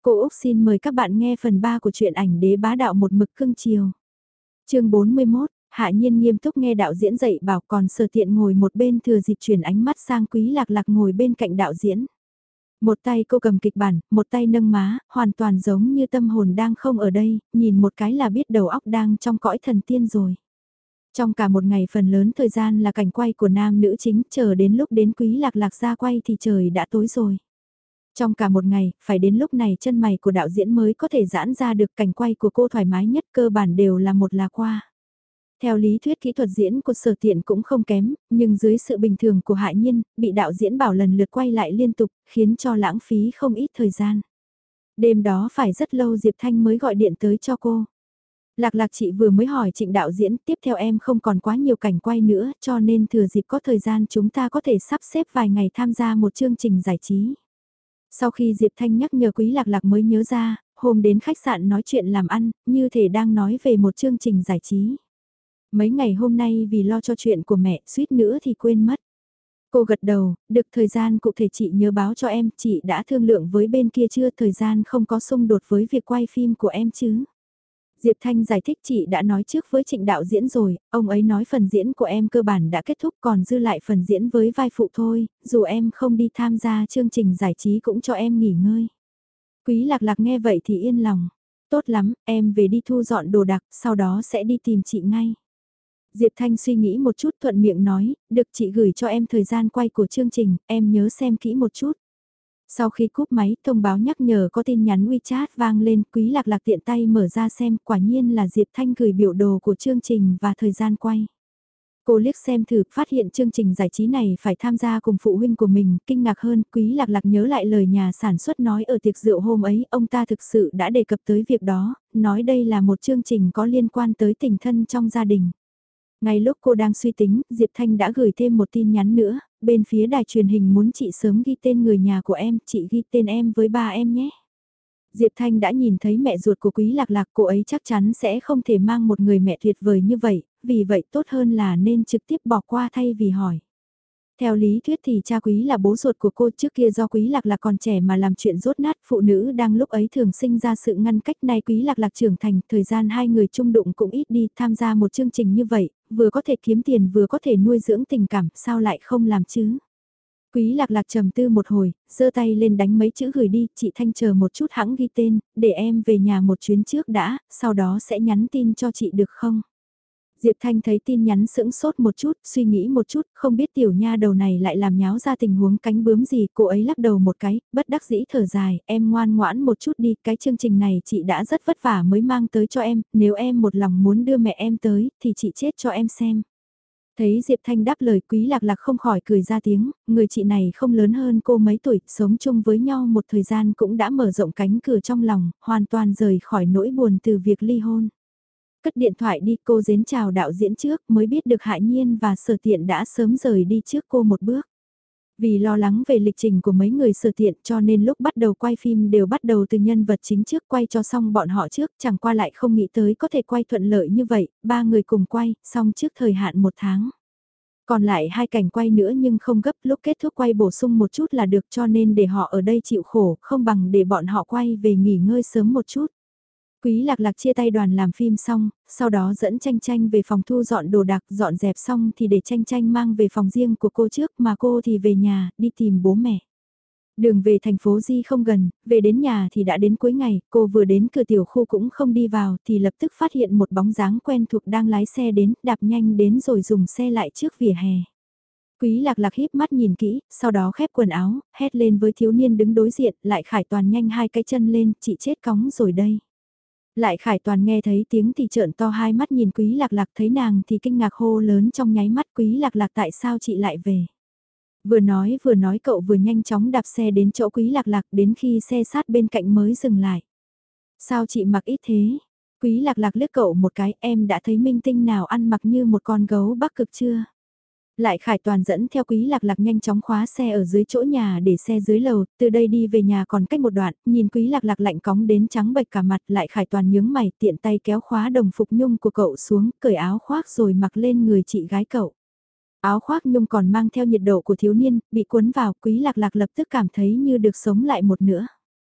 Cô Úc xin mời các bạn nghe phần 3 của truyện ảnh đế bá đạo một mực cưng chiều. Chương 41, Hạ Nhiên nghiêm túc nghe đạo diễn dạy bảo, còn Sở Tiện ngồi một bên thừa dịp chuyển ánh mắt sang Quý Lạc Lạc ngồi bên cạnh đạo diễn. Một tay cô cầm kịch bản, một tay nâng má, hoàn toàn giống như tâm hồn đang không ở đây, nhìn một cái là biết đầu óc đang trong cõi thần tiên rồi. Trong cả một ngày phần lớn thời gian là cảnh quay của nam nữ chính, chờ đến lúc đến Quý Lạc Lạc ra quay thì trời đã tối rồi. Trong cả một ngày, phải đến lúc này chân mày của đạo diễn mới có thể giãn ra được, cảnh quay của cô thoải mái nhất, cơ bản đều là một là qua. Theo lý thuyết kỹ thuật diễn của Sở Tiện cũng không kém, nhưng dưới sự bình thường của Hạ Nhiên, bị đạo diễn bảo lần lượt quay lại liên tục, khiến cho lãng phí không ít thời gian. Đêm đó phải rất lâu Diệp Thanh mới gọi điện tới cho cô. Lạc Lạc chị vừa mới hỏi Trịnh đạo diễn, tiếp theo em không còn quá nhiều cảnh quay nữa, cho nên thừa dịp có thời gian chúng ta có thể sắp xếp vài ngày tham gia một chương trình giải trí. Sau khi Diệp Thanh nhắc nhở Quý Lạc Lạc mới nhớ ra, hôm đến khách sạn nói chuyện làm ăn, như thể đang nói về một chương trình giải trí. Mấy ngày hôm nay vì lo cho chuyện của mẹ, suýt nữa thì quên mất. Cô gật đầu, được, thời gian cụ thể chị nhớ báo cho em, chị đã thương lượng với bên kia chưa, thời gian không có xung đột với việc quay phim của em chứ. Diệp Thanh giải thích, chị đã nói trước với Trịnh đạo diễn rồi, ông ấy nói phần diễn của em cơ bản đã kết thúc, còn dư lại phần diễn với vai phụ thôi, dù em không đi tham gia chương trình giải trí cũng cho em nghỉ ngơi. Quý Lạc Lạc nghe vậy thì yên lòng. Tốt lắm, em về đi thu dọn đồ đạc, sau đó sẽ đi tìm chị ngay. Diệp Thanh suy nghĩ một chút thuận miệng nói, được, chị gửi cho em thời gian quay của chương trình, em nhớ xem kỹ một chút. Sau khi cúp máy, thông báo nhắc nhở có tin nhắn WeChat vang lên, Quý Lạc Lạc tiện tay mở ra xem, quả nhiên là Diệp Thanh gửi biểu đồ của chương trình và thời gian quay. Cô liếc xem thử, phát hiện chương trình giải trí này phải tham gia cùng phụ huynh của mình, kinh ngạc hơn, Quý Lạc Lạc nhớ lại lời nhà sản xuất nói ở tiệc rượu hôm ấy, ông ta thực sự đã đề cập tới việc đó, nói đây là một chương trình có liên quan tới tình thân trong gia đình. Ngay lúc cô đang suy tính, Diệp Thanh đã gửi thêm một tin nhắn nữa, bên phía đài truyền hình muốn chị sớm ghi tên người nhà của em, chị ghi tên em với ba em nhé. Diệp Thanh đã nhìn thấy mẹ ruột của Quý Lạc Lạc, cô ấy chắc chắn sẽ không thể mang một người mẹ tuyệt vời như vậy, vì vậy tốt hơn là nên trực tiếp bỏ qua thay vì hỏi. Theo lý thuyết thì cha Quý là bố ruột của cô, trước kia do Quý Lạc Lạc còn trẻ mà làm chuyện rốt nát, phụ nữ đang lúc ấy thường sinh ra sự ngăn cách, nay Quý Lạc Lạc trưởng thành, thời gian hai người chung đụng cũng ít đi, tham gia một chương trình như vậy, vừa có thể kiếm tiền vừa có thể nuôi dưỡng tình cảm, sao lại không làm chứ? Quý Lạc Lạc trầm tư một hồi, giơ tay lên đánh mấy chữ gửi đi, chị Thanh chờ một chút hãng ghi tên, để em về nhà một chuyến trước đã, sau đó sẽ nhắn tin cho chị được không? Diệp Thanh thấy tin nhắn sững sốt một chút, suy nghĩ một chút, không biết tiểu nha đầu này lại làm nháo ra tình huống cánh bướm gì, cô ấy lắc đầu một cái, bất đắc dĩ thở dài, em ngoan ngoãn một chút đi, cái chương trình này chị đã rất vất vả mới mang tới cho em, nếu em một lòng muốn đưa mẹ em tới, thì chị chết cho em xem. Thấy Diệp Thanh đáp lời, Quý Lạc Lạc không khỏi cười ra tiếng, người chị này không lớn hơn cô mấy tuổi, sống chung với nhau một thời gian cũng đã mở rộng cánh cửa trong lòng, hoàn toàn rời khỏi nỗi buồn từ việc ly hôn. Cất điện thoại đi, cô đến chào đạo diễn trước, mới biết được Hạ Nhiên và Sở Tiện đã sớm rời đi trước cô một bước. Vì lo lắng về lịch trình của mấy người Sở Tiện cho nên lúc bắt đầu quay phim đều bắt đầu từ nhân vật chính trước, quay cho xong bọn họ trước, chẳng qua lại không nghĩ tới có thể quay thuận lợi như vậy, ba người cùng quay, xong trước thời hạn một tháng. Còn lại hai cảnh quay nữa nhưng không gấp, lúc kết thúc quay bổ sung một chút là được, cho nên để họ ở đây chịu khổ, không bằng để bọn họ quay về nghỉ ngơi sớm một chút. Quý Lạc Lạc chia tay đoàn làm phim xong, sau đó dẫn Tranh Tranh về phòng thu dọn đồ đạc, dọn dẹp xong thì để Tranh Tranh mang về phòng riêng của cô trước, mà cô thì về nhà, đi tìm bố mẹ. Đường về thành phố Di không gần, về đến nhà thì đã đến cuối ngày, cô vừa đến cửa tiểu khu cũng không đi vào thì lập tức phát hiện một bóng dáng quen thuộc đang lái xe đến, đạp nhanh đến rồi dùng xe lại trước vỉa hè. Quý Lạc Lạc híp mắt nhìn kỹ, sau đó khép quần áo, hét lên với thiếu niên đứng đối diện, lại Khải Toàn nhanh hai cái chân lên, chị chết cóng rồi đây. Lại Khải Toàn nghe thấy tiếng thì trợn to hai mắt nhìn Quý Lạc Lạc, thấy nàng thì kinh ngạc hô lớn trong nháy mắt, Quý Lạc Lạc tại sao chị lại về. Vừa nói cậu vừa nhanh chóng đạp xe đến chỗ Quý Lạc Lạc, đến khi xe sát bên cạnh mới dừng lại. Sao chị mặc ít thế? Quý Lạc Lạc liếc cậu một cái, em đã thấy minh tinh nào ăn mặc như một con gấu Bắc Cực chưa? Lại Khải Toàn dẫn theo Quý Lạc Lạc nhanh chóng khóa xe ở dưới chỗ nhà để xe dưới lầu, từ đây đi về nhà còn cách một đoạn, nhìn Quý Lạc Lạc lạnh cóng đến trắng bệch cả mặt, Lại Khải Toàn nhướng mày, tiện tay kéo khóa đồng phục nhung của cậu xuống, cởi áo khoác rồi mặc lên người chị gái cậu. Áo khoác nhung còn mang theo nhiệt độ của thiếu niên, bị cuốn vào, Quý Lạc Lạc lập tức cảm thấy như được sống lại một nữa.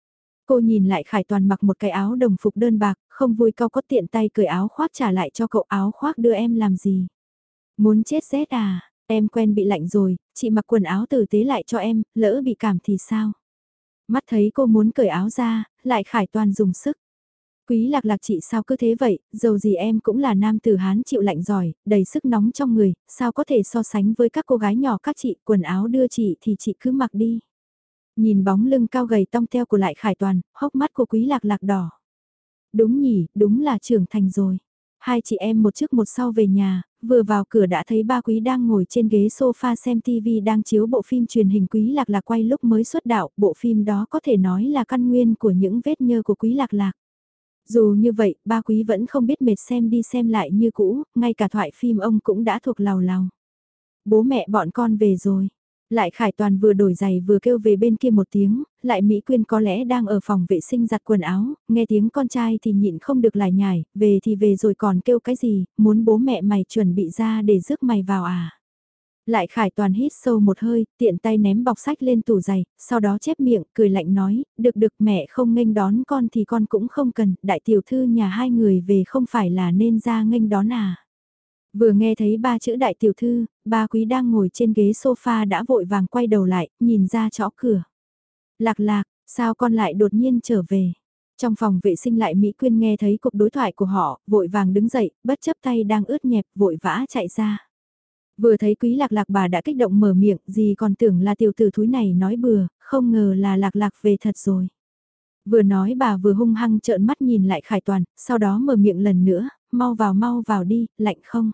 Cô nhìn lại Khải Toàn mặc một cái áo đồng phục đơn bạc, không vui cau có tiện tay cởi áo khoác trả lại cho cậu, áo khoác đưa em làm gì? Muốn chết rét à, em quen bị lạnh rồi, chị mặc quần áo tử tế lại cho em, lỡ bị cảm thì sao? Mắt thấy cô muốn cởi áo ra, lại Khải Toàn dùng sức. Quý Lạc Lạc chị sao cứ thế vậy, dầu gì em cũng là nam tử Hán chịu lạnh giỏi, đầy sức nóng trong người, sao có thể so sánh với các cô gái nhỏ các chị, quần áo đưa chị thì chị cứ mặc đi. Nhìn bóng lưng cao gầy tong teo của lại Khải Toàn, hốc mắt của Quý Lạc Lạc đỏ. Đúng nhỉ, đúng là trưởng thành rồi. Hai chị em một trước một sau về nhà, vừa vào cửa đã thấy ba Quý đang ngồi trên ghế sofa xem TV đang chiếu bộ phim truyền hình Quý Lạc Lạc quay lúc mới xuất đạo, bộ phim đó có thể nói là căn nguyên của những vết nhơ của Quý Lạc Lạc. Dù như vậy, ba Quý vẫn không biết mệt xem đi xem lại như cũ, ngay cả thoại phim ông cũng đã thuộc lào lào. Bố mẹ bọn con về rồi. Lại Khải Toàn vừa đổi giày vừa kêu về bên kia một tiếng, lại Mỹ Quyên có lẽ đang ở phòng vệ sinh giặt quần áo, nghe tiếng con trai thì nhịn không được lải nhải, về thì về rồi còn kêu cái gì, muốn bố mẹ mày chuẩn bị ra để rước mày vào à. Lại Khải Toàn hít sâu một hơi, tiện tay ném bọc sách lên tủ giày, sau đó chép miệng, cười lạnh nói, được được mẹ không nghênh đón con thì con cũng không cần, đại tiểu thư nhà hai người về không phải là nên ra nghênh đón à. Vừa nghe thấy ba chữ đại tiểu thư, ba Quý đang ngồi trên ghế sofa đã vội vàng quay đầu lại, nhìn ra chỗ cửa. Lạc Lạc, sao con lại đột nhiên trở về? Trong phòng vệ sinh lại Mỹ Quyên nghe thấy cuộc đối thoại của họ, vội vàng đứng dậy, bất chấp tay đang ướt nhẹp, vội vã chạy ra. Vừa thấy Quý Lạc Lạc bà đã kích động mở miệng, gì còn tưởng là tiểu tử thúi này nói bừa, không ngờ là Lạc Lạc về thật rồi. Vừa nói bà vừa hung hăng trợn mắt nhìn lại Khải Toàn, sau đó mở miệng lần nữa, mau vào đi, lạnh không?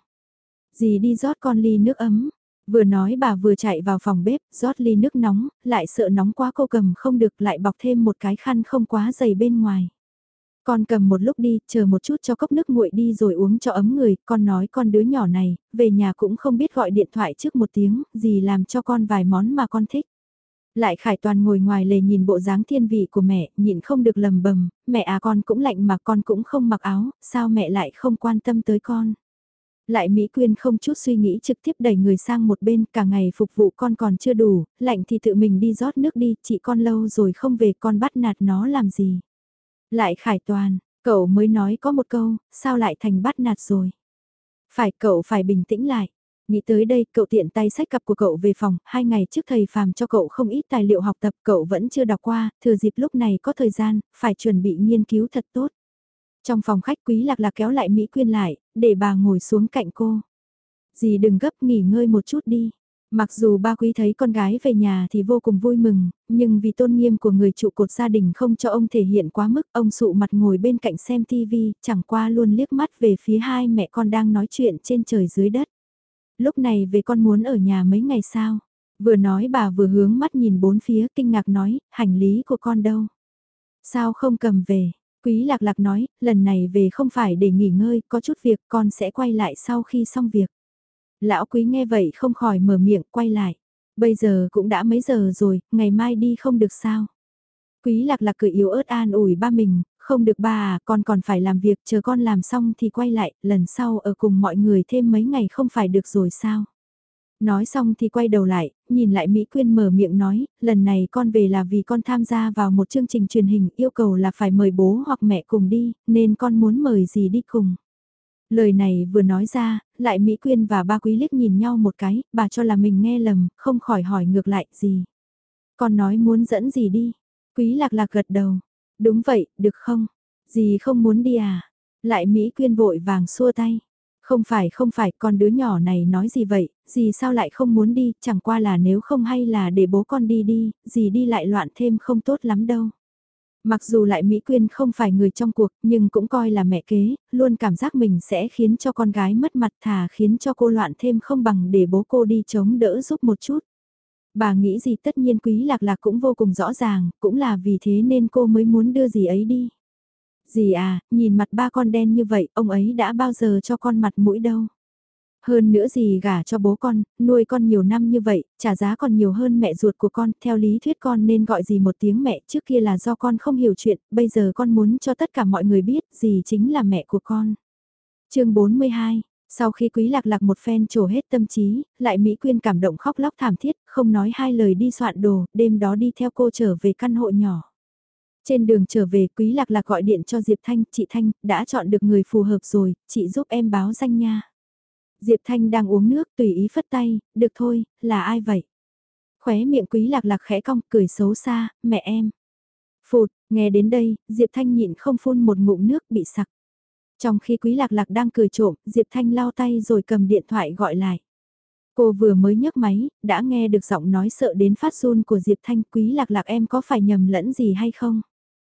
Dì đi rót con ly nước ấm. Vừa nói bà vừa chạy vào phòng bếp, rót ly nước nóng, lại sợ nóng quá cô cầm không được lại bọc thêm một cái khăn không quá dày bên ngoài. Con cầm một lúc đi, chờ một chút cho cốc nước nguội đi rồi uống cho ấm người, con nói con đứa nhỏ này, về nhà cũng không biết gọi điện thoại trước một tiếng, dì làm cho con vài món mà con thích. Lại Khải Toàn ngồi ngoài lề nhìn bộ dáng thiên vị của mẹ, nhịn không được lầm bầm, mẹ à con cũng lạnh mà con cũng không mặc áo, sao mẹ lại không quan tâm tới con. Lại Mỹ Quyên không chút suy nghĩ trực tiếp đẩy người sang một bên, cả ngày phục vụ con còn chưa đủ, lạnh thì tự mình đi rót nước đi, chị con lâu rồi không về con bắt nạt nó làm gì. Lại Khải Toàn, cậu mới nói có một câu, sao lại thành bắt nạt rồi. Phải cậu phải bình tĩnh lại. Nghĩ tới đây, cậu tiện tay sách cặp của cậu về phòng, 2 ngày trước thầy phàm cho cậu không ít tài liệu học tập cậu vẫn chưa đọc qua, thừa dịp lúc này có thời gian, phải chuẩn bị nghiên cứu thật tốt. Trong phòng khách Quý Lạc Lạc kéo lại Mỹ Quyên lại, để bà ngồi xuống cạnh cô. Dì đừng gấp nghỉ ngơi một chút đi. Mặc dù ba Quý thấy con gái về nhà thì vô cùng vui mừng, nhưng vì tôn nghiêm của người trụ cột gia đình không cho ông thể hiện quá mức, ông sụ mặt ngồi bên cạnh xem tivi, chẳng qua luôn liếc mắt về phía hai mẹ con đang nói chuyện trên trời dưới đất. Lúc này về con muốn ở nhà mấy ngày sao? Vừa nói bà vừa hướng mắt nhìn bốn phía kinh ngạc nói, hành lý của con đâu? Sao không cầm về? Quý Lạc Lạc nói, lần này về không phải để nghỉ ngơi, có chút việc con sẽ quay lại sau khi xong việc. Lão Quý nghe vậy không khỏi mở miệng quay lại. Bây giờ cũng đã mấy giờ rồi, ngày mai đi không được sao? Quý Lạc Lạc cười yếu ớt an ủi ba mình, không được ba à, con còn phải làm việc, chờ con làm xong thì quay lại, lần sau ở cùng mọi người thêm mấy ngày không phải được rồi sao? Nói xong thì quay đầu lại, nhìn lại Mỹ Quyên mở miệng nói, lần này con về là vì con tham gia vào một chương trình truyền hình yêu cầu là phải mời bố hoặc mẹ cùng đi, nên con muốn mời gì đi cùng. Lời này vừa nói ra, lại Mỹ Quyên và ba Quý liếc nhìn nhau một cái, bà cho là mình nghe lầm, không khỏi hỏi ngược lại gì. Con nói muốn dẫn gì đi. Quý Lạc Lạc gật đầu. Đúng vậy, được không? Dì không muốn đi à? Lại Mỹ Quyên vội vàng xua tay. Không phải, con đứa nhỏ này nói gì vậy, dì sao lại không muốn đi, chẳng qua là nếu không hay là để bố con đi đi, dì đi lại loạn thêm không tốt lắm đâu. Mặc dù lại Mỹ Quyên không phải người trong cuộc, nhưng cũng coi là mẹ kế, luôn cảm giác mình sẽ khiến cho con gái mất mặt thà khiến cho cô loạn thêm không bằng để bố cô đi chống đỡ giúp một chút. Bà nghĩ gì tất nhiên Quý Lạc Lạc cũng vô cùng rõ ràng, cũng là vì thế nên cô mới muốn đưa dì ấy đi. Dì à, nhìn mặt ba con đen như vậy, ông ấy đã bao giờ cho con mặt mũi đâu. Hơn nữa dì gả cho bố con, nuôi con nhiều năm như vậy, trả giá còn nhiều hơn mẹ ruột của con, theo lý thuyết con nên gọi dì một tiếng mẹ, trước kia là do con không hiểu chuyện, bây giờ con muốn cho tất cả mọi người biết, dì chính là mẹ của con. Chương 42. Sau khi Quý Lạc Lạc một phen trổ hết tâm trí, lại Mỹ Quyên cảm động khóc lóc thảm thiết, không nói hai lời đi soạn đồ, đêm đó đi theo cô trở về căn hộ nhỏ. Trên đường trở về Quý Lạc Lạc gọi điện cho Diệp Thanh, chị Thanh, đã chọn được người phù hợp rồi, chị giúp em báo danh nha. Diệp Thanh đang uống nước tùy ý phất tay, được thôi, là ai vậy? Khóe miệng Quý Lạc Lạc khẽ cong cười xấu xa, mẹ em. Phụt, nghe đến đây, Diệp Thanh nhịn không phun một ngụm nước bị sặc. Trong khi Quý Lạc Lạc đang cười trộm, Diệp Thanh lau tay rồi cầm điện thoại gọi lại. Cô vừa mới nhấc máy, đã nghe được giọng nói sợ đến phát run của Diệp Thanh. Quý Lạc Lạc em có phải nhầm lẫn gì hay không?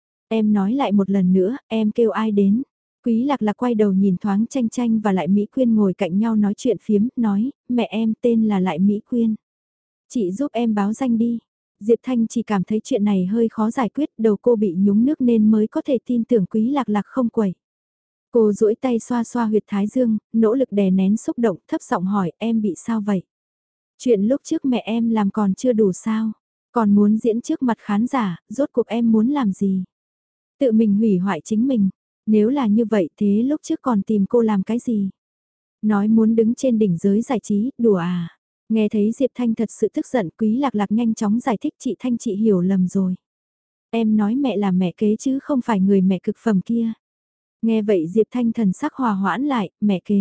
Em nói lại một lần nữa, em kêu ai đến? Quý Lạc Lạc quay đầu nhìn thoáng Tranh Tranh và Lại Mỹ Quyên ngồi cạnh nhau nói chuyện phiếm, nói, mẹ em tên là Lại Mỹ Quyên. Chị giúp em báo danh đi. Diệp Thanh chỉ cảm thấy chuyện này hơi khó giải quyết, đầu cô bị nhúng nước nên mới có thể tin tưởng Quý Lạc Lạc không quẩy. Cô duỗi tay xoa xoa huyệt thái dương, nỗ lực đè nén xúc động, thấp giọng hỏi em bị sao vậy? Chuyện lúc trước mẹ em làm còn chưa đủ sao? Còn muốn diễn trước mặt khán giả, rốt cuộc em muốn làm gì? Tự mình hủy hoại chính mình. Nếu là như vậy thế lúc trước còn tìm cô làm cái gì? Nói muốn đứng trên đỉnh giới giải trí, đùa à? Nghe thấy Diệp Thanh thật sự tức giận, Quý Lạc Lạc nhanh chóng giải thích chị Thanh chị hiểu lầm rồi. Em nói mẹ là mẹ kế chứ không phải người mẹ cực phẩm kia. Nghe vậy Diệp Thanh thần sắc hòa hoãn lại, mẹ kế.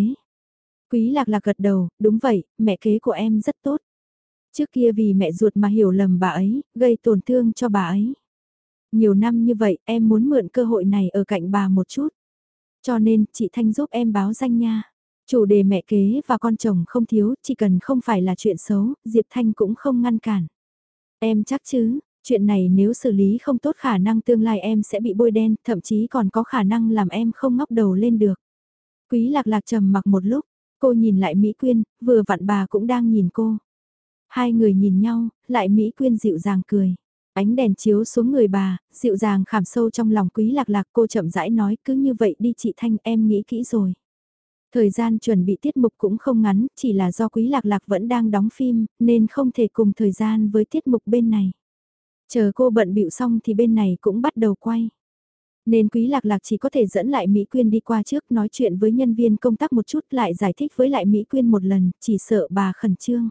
Quý Lạc Lạc gật đầu, đúng vậy, mẹ kế của em rất tốt. Trước kia vì mẹ ruột mà hiểu lầm bà ấy, gây tổn thương cho bà ấy. Nhiều năm như vậy em muốn mượn cơ hội này ở cạnh bà một chút. Cho nên chị Thanh giúp em báo danh nha. Chủ đề mẹ kế và con chồng không thiếu, chỉ cần không phải là chuyện xấu, Diệp Thanh cũng không ngăn cản. Em chắc chứ, chuyện này nếu xử lý không tốt khả năng tương lai em sẽ bị bôi đen, thậm chí còn có khả năng làm em không ngóc đầu lên được. Quý Lạc Lạc trầm mặc một lúc, cô nhìn lại Mỹ Quyên, vừa vặn bà cũng đang nhìn cô. Hai người nhìn nhau, lại Mỹ Quyên dịu dàng cười. Ánh đèn chiếu xuống người bà, dịu dàng khảm sâu trong lòng Quý Lạc Lạc, cô chậm rãi nói cứ như vậy đi chị Thanh, em nghĩ kỹ rồi. Thời gian chuẩn bị tiết mục cũng không ngắn, chỉ là do Quý Lạc Lạc vẫn đang đóng phim, nên không thể cùng thời gian với tiết mục bên này. Chờ cô bận bịu xong thì bên này cũng bắt đầu quay. Nên Quý Lạc Lạc chỉ có thể dẫn lại Mỹ Quyên đi qua trước nói chuyện với nhân viên công tác một chút lại giải thích với lại Mỹ Quyên một lần, chỉ sợ bà khẩn trương.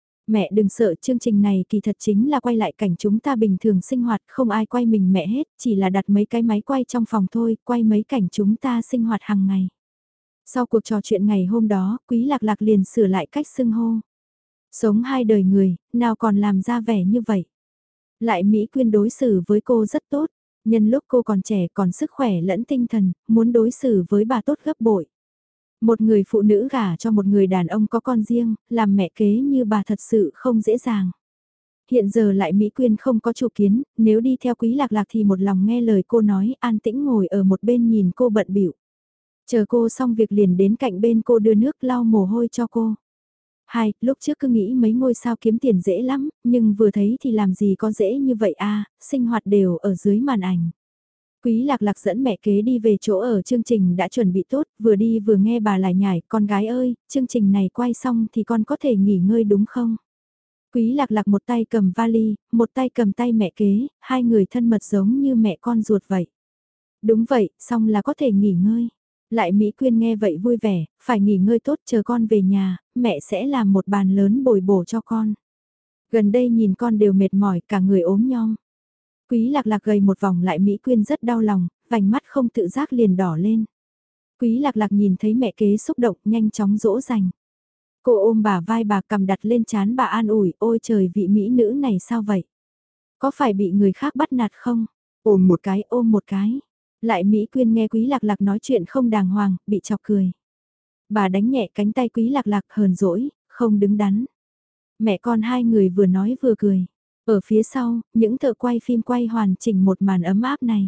Mẹ đừng sợ, chương trình này kỳ thật chính là quay lại cảnh chúng ta bình thường sinh hoạt, không ai quay mình mẹ hết, chỉ là đặt mấy cái máy quay trong phòng thôi, quay mấy cảnh chúng ta sinh hoạt hàng ngày. Sau cuộc trò chuyện ngày hôm đó, Quý Lạc Lạc liền sửa lại cách xưng hô. Sống hai đời người, nào còn làm ra vẻ như vậy. Lại Mỹ Quyên đối xử với cô rất tốt, nhân lúc cô còn trẻ còn sức khỏe lẫn tinh thần, muốn đối xử với bà tốt gấp bội. Một người phụ nữ gả cho một người đàn ông có con riêng, làm mẹ kế như bà thật sự không dễ dàng. Hiện giờ lại Mỹ Quyên không có chủ kiến, nếu đi theo Quý Lạc Lạc thì một lòng nghe lời cô nói, an tĩnh ngồi ở một bên nhìn cô bận bịu. Chờ cô xong việc liền đến cạnh bên cô đưa nước lau mồ hôi cho cô. Hai, lúc trước cứ nghĩ mấy ngôi sao kiếm tiền dễ lắm, nhưng vừa thấy thì làm gì có dễ như vậy à, sinh hoạt đều ở dưới màn ảnh. Quý Lạc Lạc dẫn mẹ kế đi về chỗ ở chương trình đã chuẩn bị tốt, vừa đi vừa nghe bà lại nhải, con gái ơi, chương trình này quay xong thì con có thể nghỉ ngơi đúng không? Quý Lạc Lạc một tay cầm vali, một tay cầm tay mẹ kế, hai người thân mật giống như mẹ con ruột vậy. Đúng vậy, xong là có thể nghỉ ngơi. Lại Mỹ Quyên nghe vậy vui vẻ, phải nghỉ ngơi tốt chờ con về nhà, mẹ sẽ làm một bàn lớn bồi bổ cho con. Gần đây nhìn con đều mệt mỏi, cả người ốm nhom. Quý Lạc Lạc gầy một vòng lại Mỹ Quyên rất đau lòng, vành mắt không tự giác liền đỏ lên. Quý Lạc Lạc nhìn thấy mẹ kế xúc động nhanh chóng dỗ dành. Cô ôm bà vai bà cầm đặt lên chán bà an ủi, ôi trời vị mỹ nữ này sao vậy? Có phải bị người khác bắt nạt không? Ôm một cái ôm một cái. Lại Mỹ Quyên nghe Quý Lạc Lạc nói chuyện không đàng hoàng, bị chọc cười. Bà đánh nhẹ cánh tay Quý Lạc Lạc hờn dỗi, không đứng đắn. Mẹ con hai người vừa nói vừa cười. Ở phía sau, những thợ quay phim quay hoàn chỉnh một màn ấm áp này.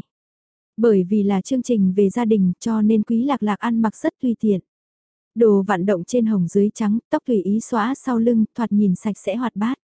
Bởi vì là chương trình về gia đình cho nên Quý Lạc Lạc ăn mặc rất tùy tiện. Đồ vận động trên hồng dưới trắng, tóc tùy ý xõa sau lưng, thoạt nhìn sạch sẽ hoạt bát.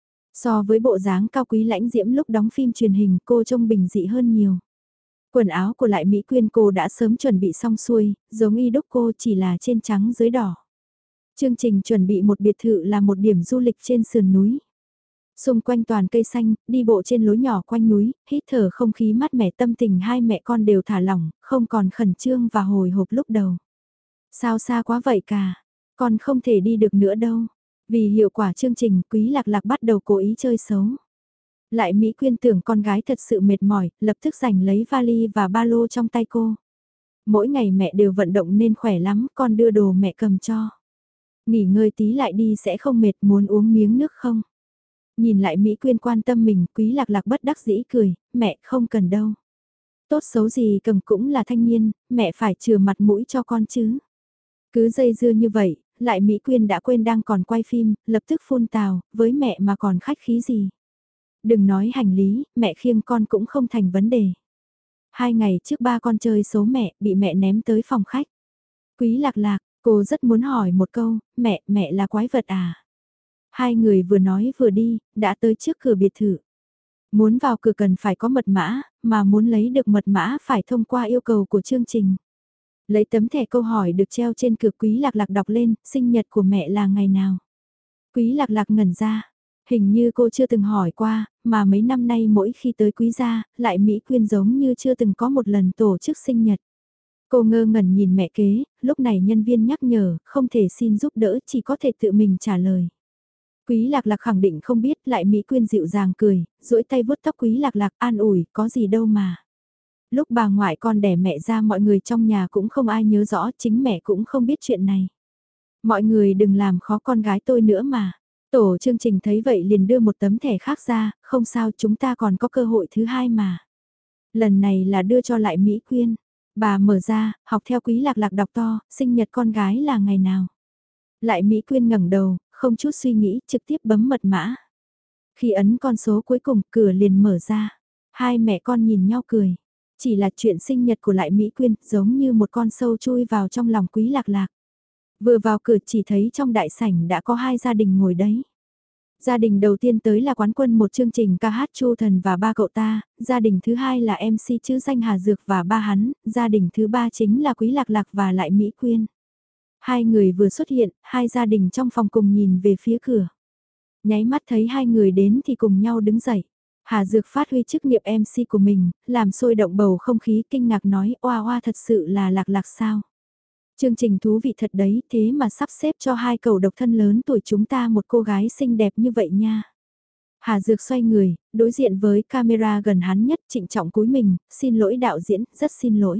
So với bộ dáng cao quý lãnh diễm lúc đóng phim truyền hình cô trông bình dị hơn nhiều. Quần áo của lại Mỹ Quyên cô đã sớm chuẩn bị xong xuôi, giống y đúc cô chỉ là trên trắng dưới đỏ. Chương trình chuẩn bị một biệt thự là một điểm du lịch trên sườn núi. Xung quanh toàn cây xanh, đi bộ trên lối nhỏ quanh núi, hít thở không khí mát mẻ tâm tình hai mẹ con đều thả lỏng, không còn khẩn trương và hồi hộp lúc đầu. Sao xa quá vậy cả, con không thể đi được nữa đâu. Vì hiệu quả chương trình Quý Lạc Lạc bắt đầu cố ý chơi xấu. Lại Mỹ Quyên tưởng con gái thật sự mệt mỏi, lập tức giành lấy vali và ba lô trong tay cô. Mỗi ngày mẹ đều vận động nên khỏe lắm, con đưa đồ mẹ cầm cho. Nghỉ ngơi tí lại đi sẽ không mệt, muốn uống miếng nước không? Nhìn lại Mỹ Quyên quan tâm mình, Quý Lạc Lạc bất đắc dĩ cười, mẹ không cần đâu. Tốt xấu gì cầm cũng là thanh niên, mẹ phải chừa mặt mũi cho con chứ. Cứ dây dưa như vậy, lại Mỹ Quyên đã quên đang còn quay phim, lập tức phun tào, với mẹ mà còn khách khí gì. Đừng nói hành lý, mẹ khiêng con cũng không thành vấn đề. 2 ngày trước ba con chơi xấu mẹ, bị mẹ ném tới phòng khách. Quý Lạc Lạc, cô rất muốn hỏi một câu, mẹ là quái vật à? Hai người vừa nói vừa đi, đã tới trước cửa biệt thự. Muốn vào cửa cần phải có mật mã, mà muốn lấy được mật mã phải thông qua yêu cầu của chương trình. Lấy tấm thẻ câu hỏi được treo trên cửa, Quý Lạc Lạc đọc lên, sinh nhật của mẹ là ngày nào? Quý Lạc Lạc ngẩn ra, hình như cô chưa từng hỏi qua, mà mấy năm nay mỗi khi tới Quý gia, lại Mỹ Quyên giống như chưa từng có một lần tổ chức sinh nhật. Cô ngơ ngẩn nhìn mẹ kế, lúc này nhân viên nhắc nhở, không thể xin giúp đỡ, chỉ có thể tự mình trả lời. Quý Lạc Lạc khẳng định không biết, lại Mỹ Quyên dịu dàng cười, duỗi tay vuốt tóc Quý Lạc Lạc, an ủi, có gì đâu mà. Lúc bà ngoại con đẻ mẹ ra mọi người trong nhà cũng không ai nhớ rõ, chính mẹ cũng không biết chuyện này. Mọi người đừng làm khó con gái tôi nữa mà. Tổ chương trình thấy vậy liền đưa một tấm thẻ khác ra, không sao, chúng ta còn có cơ hội thứ hai mà. Lần này là đưa cho lại Mỹ Quyên. Bà mở ra, học theo Quý Lạc Lạc đọc to, sinh nhật con gái là ngày nào. Lại Mỹ Quyên ngẩng đầu, không chút suy nghĩ, trực tiếp bấm mật mã. Khi ấn con số cuối cùng, cửa liền mở ra. Hai mẹ con nhìn nhau cười. Chỉ là chuyện sinh nhật của lại Mỹ Quyên, giống như một con sâu chui vào trong lòng Quý Lạc Lạc. Vừa vào cửa chỉ thấy trong đại sảnh đã có hai gia đình ngồi đấy. Gia đình đầu tiên tới là quán quân một chương trình ca hát Chu Thần và ba cậu ta, gia đình thứ hai là MC chữ danh Hà Dược và ba hắn, gia đình thứ ba chính là Quý Lạc Lạc và lại Mỹ Quyên. Hai người vừa xuất hiện, hai gia đình trong phòng cùng nhìn về phía cửa. Nháy mắt thấy hai người đến thì cùng nhau đứng dậy. Hà Dược phát huy chức nghiệp MC của mình, làm sôi động bầu không khí, kinh ngạc nói, oa oa, thật sự là Lạc Lạc sao? Chương trình thú vị thật đấy, thế mà sắp xếp cho hai cậu độc thân lớn tuổi chúng ta một cô gái xinh đẹp như vậy nha. Hà Dược xoay người, đối diện với camera gần hắn nhất, trịnh trọng cúi mình, xin lỗi đạo diễn, rất xin lỗi.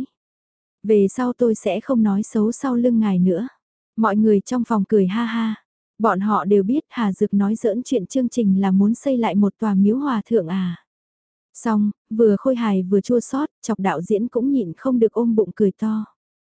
Về sau tôi sẽ không nói xấu sau lưng ngài nữa. Mọi người trong phòng cười ha ha. Bọn họ đều biết Hà Dược nói giỡn chuyện chương trình là muốn xây lại một tòa miếu hòa thượng à. Xong, vừa khôi hài vừa chua xót, chọc đạo diễn cũng nhịn không được ôm bụng cười to.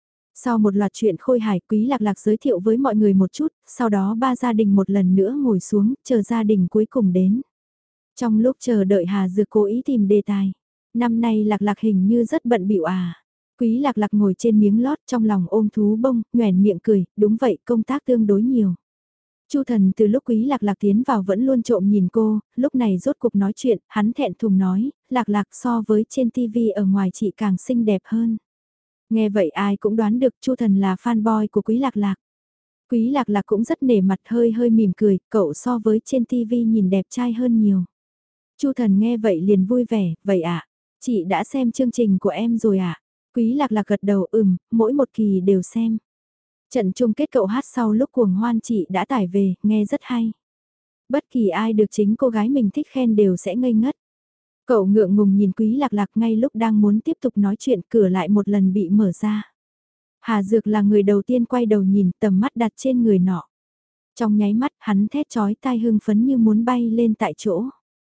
Sau một loạt chuyện khôi hài, Quý Lạc Lạc giới thiệu với mọi người một chút, sau đó ba gia đình một lần nữa ngồi xuống, chờ gia đình cuối cùng đến. Trong lúc chờ đợi Hà Dược cố ý tìm đề tài. Năm nay Lạc Lạc hình như rất bận bịu à. Quý Lạc Lạc ngồi trên miếng lót trong lòng ôm thú bông, nhoẻn miệng cười, đúng vậy, công tác tương đối nhiều. Chu Thần từ lúc Quý Lạc Lạc tiến vào vẫn luôn trộm nhìn cô, lúc này rốt cuộc nói chuyện, hắn thẹn thùng nói, Lạc Lạc so với trên TV ở ngoài chị càng xinh đẹp hơn. Nghe vậy ai cũng đoán được Chu Thần là fanboy của Quý Lạc Lạc. Quý Lạc Lạc cũng rất nể mặt, hơi hơi mỉm cười, cậu so với trên TV nhìn đẹp trai hơn nhiều. Chu Thần nghe vậy liền vui vẻ, vậy ạ, chị đã xem chương trình của em rồi ạ. Quý Lạc Lạc gật đầu, mỗi một kỳ đều xem. Trận chung kết cậu hát sau lúc cuồng hoan chị đã tải về, nghe rất hay. Bất kỳ ai được chính cô gái mình thích khen đều sẽ ngây ngất. Cậu ngượng ngùng nhìn Quý Lạc Lạc, ngay lúc đang muốn tiếp tục nói chuyện, cửa lại một lần bị mở ra. Hà Dược là người đầu tiên quay đầu nhìn, tầm mắt đặt trên người nọ. Trong nháy mắt hắn thét chói tai hưng phấn như muốn bay lên tại chỗ.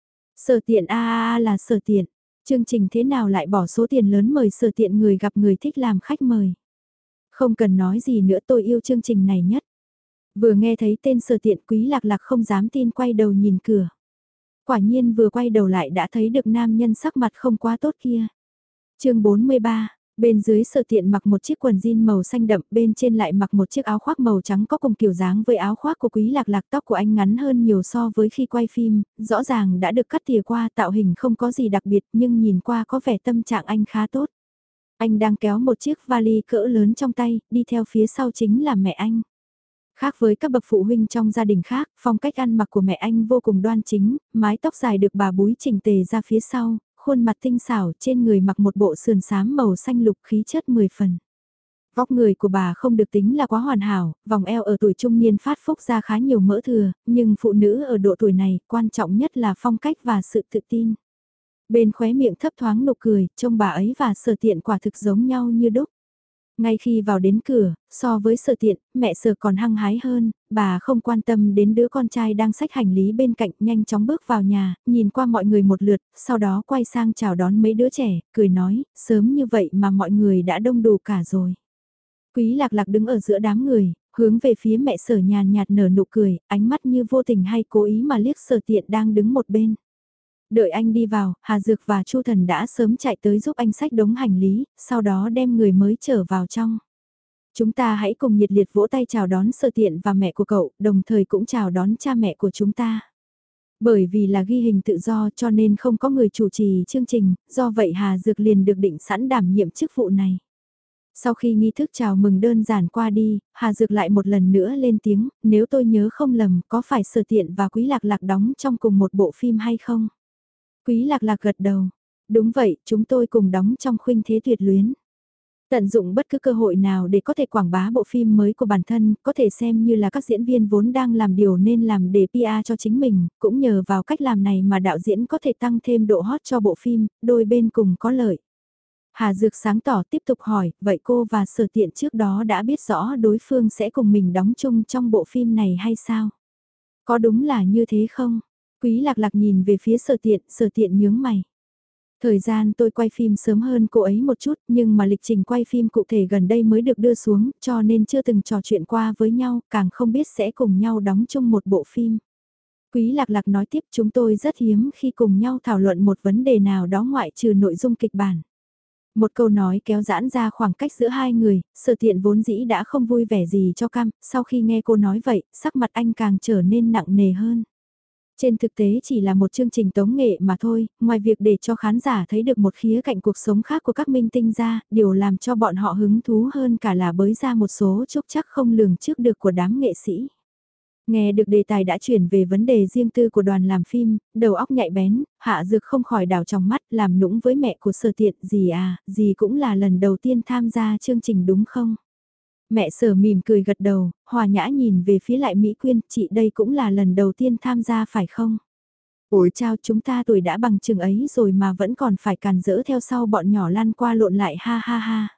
Sở Tiện a là Sở Tiện. Chương trình thế nào lại bỏ số tiền lớn mời Sở Tiện, người gặp người thích làm khách mời. Không cần nói gì nữa, tôi yêu chương trình này nhất. Vừa nghe thấy tên Sở Tiện, Quý Lạc Lạc không dám tin, quay đầu nhìn cửa. Quả nhiên vừa quay đầu lại đã thấy được nam nhân sắc mặt không quá tốt kia. Chương 43, bên dưới Sở Tiện mặc một chiếc quần jean màu xanh đậm, bên trên lại mặc một chiếc áo khoác màu trắng có cùng kiểu dáng với áo khoác của Quý Lạc Lạc. Tóc của anh ngắn hơn nhiều so với khi quay phim, rõ ràng đã được cắt tỉa qua, tạo hình không có gì đặc biệt nhưng nhìn qua có vẻ tâm trạng anh khá tốt. Anh đang kéo một chiếc vali cỡ lớn trong tay, đi theo phía sau chính là mẹ anh. Khác với các bậc phụ huynh trong gia đình khác, phong cách ăn mặc của mẹ anh vô cùng đoan chính, mái tóc dài được bà búi chỉnh tề ra phía sau, khuôn mặt tinh xảo, trên người mặc một bộ sườn xám màu xanh lục, khí chất 10 phần. Vóc người của bà không được tính là quá hoàn hảo, vòng eo ở tuổi trung niên phát phúc ra khá nhiều mỡ thừa, nhưng phụ nữ ở độ tuổi này quan trọng nhất là phong cách và sự tự tin. Bên khóe miệng thấp thoáng nụ cười, trông bà ấy và Sở Tiện quả thực giống nhau như đúc. Ngay khi vào đến cửa, so với Sở Tiện, mẹ Sở còn hăng hái hơn, bà không quan tâm đến đứa con trai đang xách hành lý bên cạnh, nhanh chóng bước vào nhà, nhìn qua mọi người một lượt, sau đó quay sang chào đón mấy đứa trẻ, cười nói, sớm như vậy mà mọi người đã đông đủ cả rồi. Quý Lạc Lạc đứng ở giữa đám người, hướng về phía mẹ Sở nhàn nhạt nở nụ cười, ánh mắt như vô tình hay cố ý mà liếc Sở Tiện đang đứng một bên. Đợi anh đi vào, Hà Dược và Chu Thần đã sớm chạy tới giúp anh xách đống hành lý, sau đó đem người mới trở vào trong. Chúng ta hãy cùng nhiệt liệt vỗ tay chào đón Sở Tiện và mẹ của cậu, đồng thời cũng chào đón cha mẹ của chúng ta. Bởi vì là ghi hình tự do cho nên không có người chủ trì chương trình, do vậy Hà Dược liền được định sẵn đảm nhiệm chức vụ này. Sau khi nghi thức chào mừng đơn giản qua đi, Hà Dược lại một lần nữa lên tiếng, nếu tôi nhớ không lầm, có phải Sở Tiện và Quý Lạc Lạc đóng trong cùng một bộ phim hay không? Quý Lạc Lạc gật đầu. Đúng vậy, chúng tôi cùng đóng trong Khuynh Thế Tuyệt Luyến. Tận dụng bất cứ cơ hội nào để có thể quảng bá bộ phim mới của bản thân, có thể xem như là các diễn viên vốn đang làm điều nên làm để PR cho chính mình, cũng nhờ vào cách làm này mà đạo diễn có thể tăng thêm độ hot cho bộ phim, đôi bên cùng có lợi. Hà Dược sáng tỏ tiếp tục hỏi, vậy cô và Sở Tiện trước đó đã biết rõ đối phương sẽ cùng mình đóng chung trong bộ phim này hay sao? Có đúng là như thế không? Quý Lạc Lạc nhìn về phía Sở Tiện nhướng mày. Thời gian tôi quay phim sớm hơn cô ấy một chút nhưng mà lịch trình quay phim cụ thể gần đây mới được đưa xuống cho nên chưa từng trò chuyện qua với nhau, càng không biết sẽ cùng nhau đóng chung một bộ phim. Quý Lạc Lạc nói tiếp chúng tôi rất hiếm khi cùng nhau thảo luận một vấn đề nào đó ngoại trừ nội dung kịch bản. Một câu nói kéo giãn ra khoảng cách giữa hai người, Sở Tiện vốn dĩ đã không vui vẻ gì cho cam, sau khi nghe cô nói vậy, sắc mặt anh càng trở nên nặng nề hơn. Trên thực tế chỉ là một chương trình tống nghệ mà thôi, ngoài việc để cho khán giả thấy được một khía cạnh cuộc sống khác của các minh tinh ra, điều làm cho bọn họ hứng thú hơn cả là bới ra một số chúc chắc không lường trước được của đám nghệ sĩ. Nghe được đề tài đã chuyển về vấn đề riêng tư của đoàn làm phim, đầu óc nhạy bén, Hạ Dược không khỏi đảo trong mắt làm nũng với mẹ của Sở Tiện, dì cũng là lần đầu tiên tham gia chương trình đúng không? Mẹ Sở mỉm cười gật đầu, hòa nhã nhìn về phía lại Mỹ Quyên, chị đây cũng là lần đầu tiên tham gia phải không? Ôi chao chúng ta tuổi đã bằng chừng ấy rồi mà vẫn còn phải càn rỡ theo sau bọn nhỏ lăn qua lộn lại ha ha ha.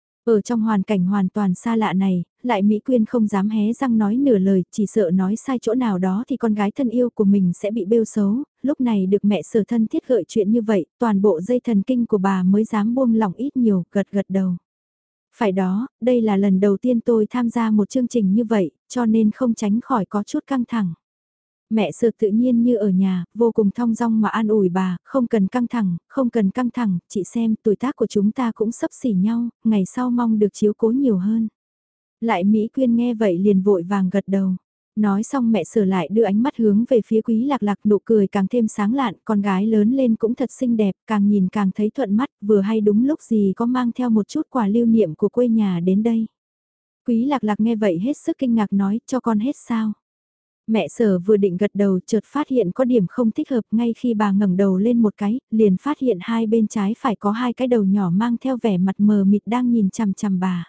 Ở trong hoàn cảnh hoàn toàn xa lạ này, lại Mỹ Quyên không dám hé răng nói nửa lời, chỉ sợ nói sai chỗ nào đó thì con gái thân yêu của mình sẽ bị bêu xấu, lúc này được mẹ Sở thân thiết gợi chuyện như vậy, toàn bộ dây thần kinh của bà mới dám buông lỏng ít nhiều, gật gật đầu. Phải đó, đây là lần đầu tiên tôi tham gia một chương trình như vậy, cho nên không tránh khỏi có chút căng thẳng. Mẹ Sở tự nhiên như ở nhà, vô cùng thong dong mà an ủi bà, không cần căng thẳng, không cần căng thẳng, chị xem tuổi tác của chúng ta cũng sấp xỉ nhau, ngày sau mong được chiếu cố nhiều hơn. Lại Mỹ Quyên nghe vậy liền vội vàng gật đầu. Nói xong mẹ Sở lại đưa ánh mắt hướng về phía Quý Lạc Lạc, nụ cười càng thêm sáng lạn, con gái lớn lên cũng thật xinh đẹp, càng nhìn càng thấy thuận mắt, vừa hay đúng lúc gì có mang theo một chút quà lưu niệm của quê nhà đến đây. Quý Lạc Lạc nghe vậy hết sức kinh ngạc nói, cho con hết sao? Mẹ Sở vừa định gật đầu chợt phát hiện có điểm không thích hợp, ngay khi bà ngẩng đầu lên một cái, liền phát hiện hai bên trái phải có hai cái đầu nhỏ mang theo vẻ mặt mờ mịt đang nhìn chằm chằm bà.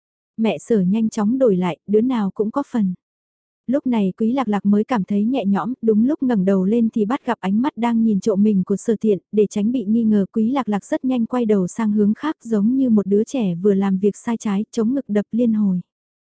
Mẹ Sở nhanh chóng đổi lại, đứa nào cũng có phần. Lúc này Quý Lạc Lạc mới cảm thấy nhẹ nhõm, đúng lúc ngẩng đầu lên thì bắt gặp ánh mắt đang nhìn trộm mình của Sở Tiện, để tránh bị nghi ngờ Quý Lạc Lạc rất nhanh quay đầu sang hướng khác giống như một đứa trẻ vừa làm việc sai trái, chống ngực đập liên hồi.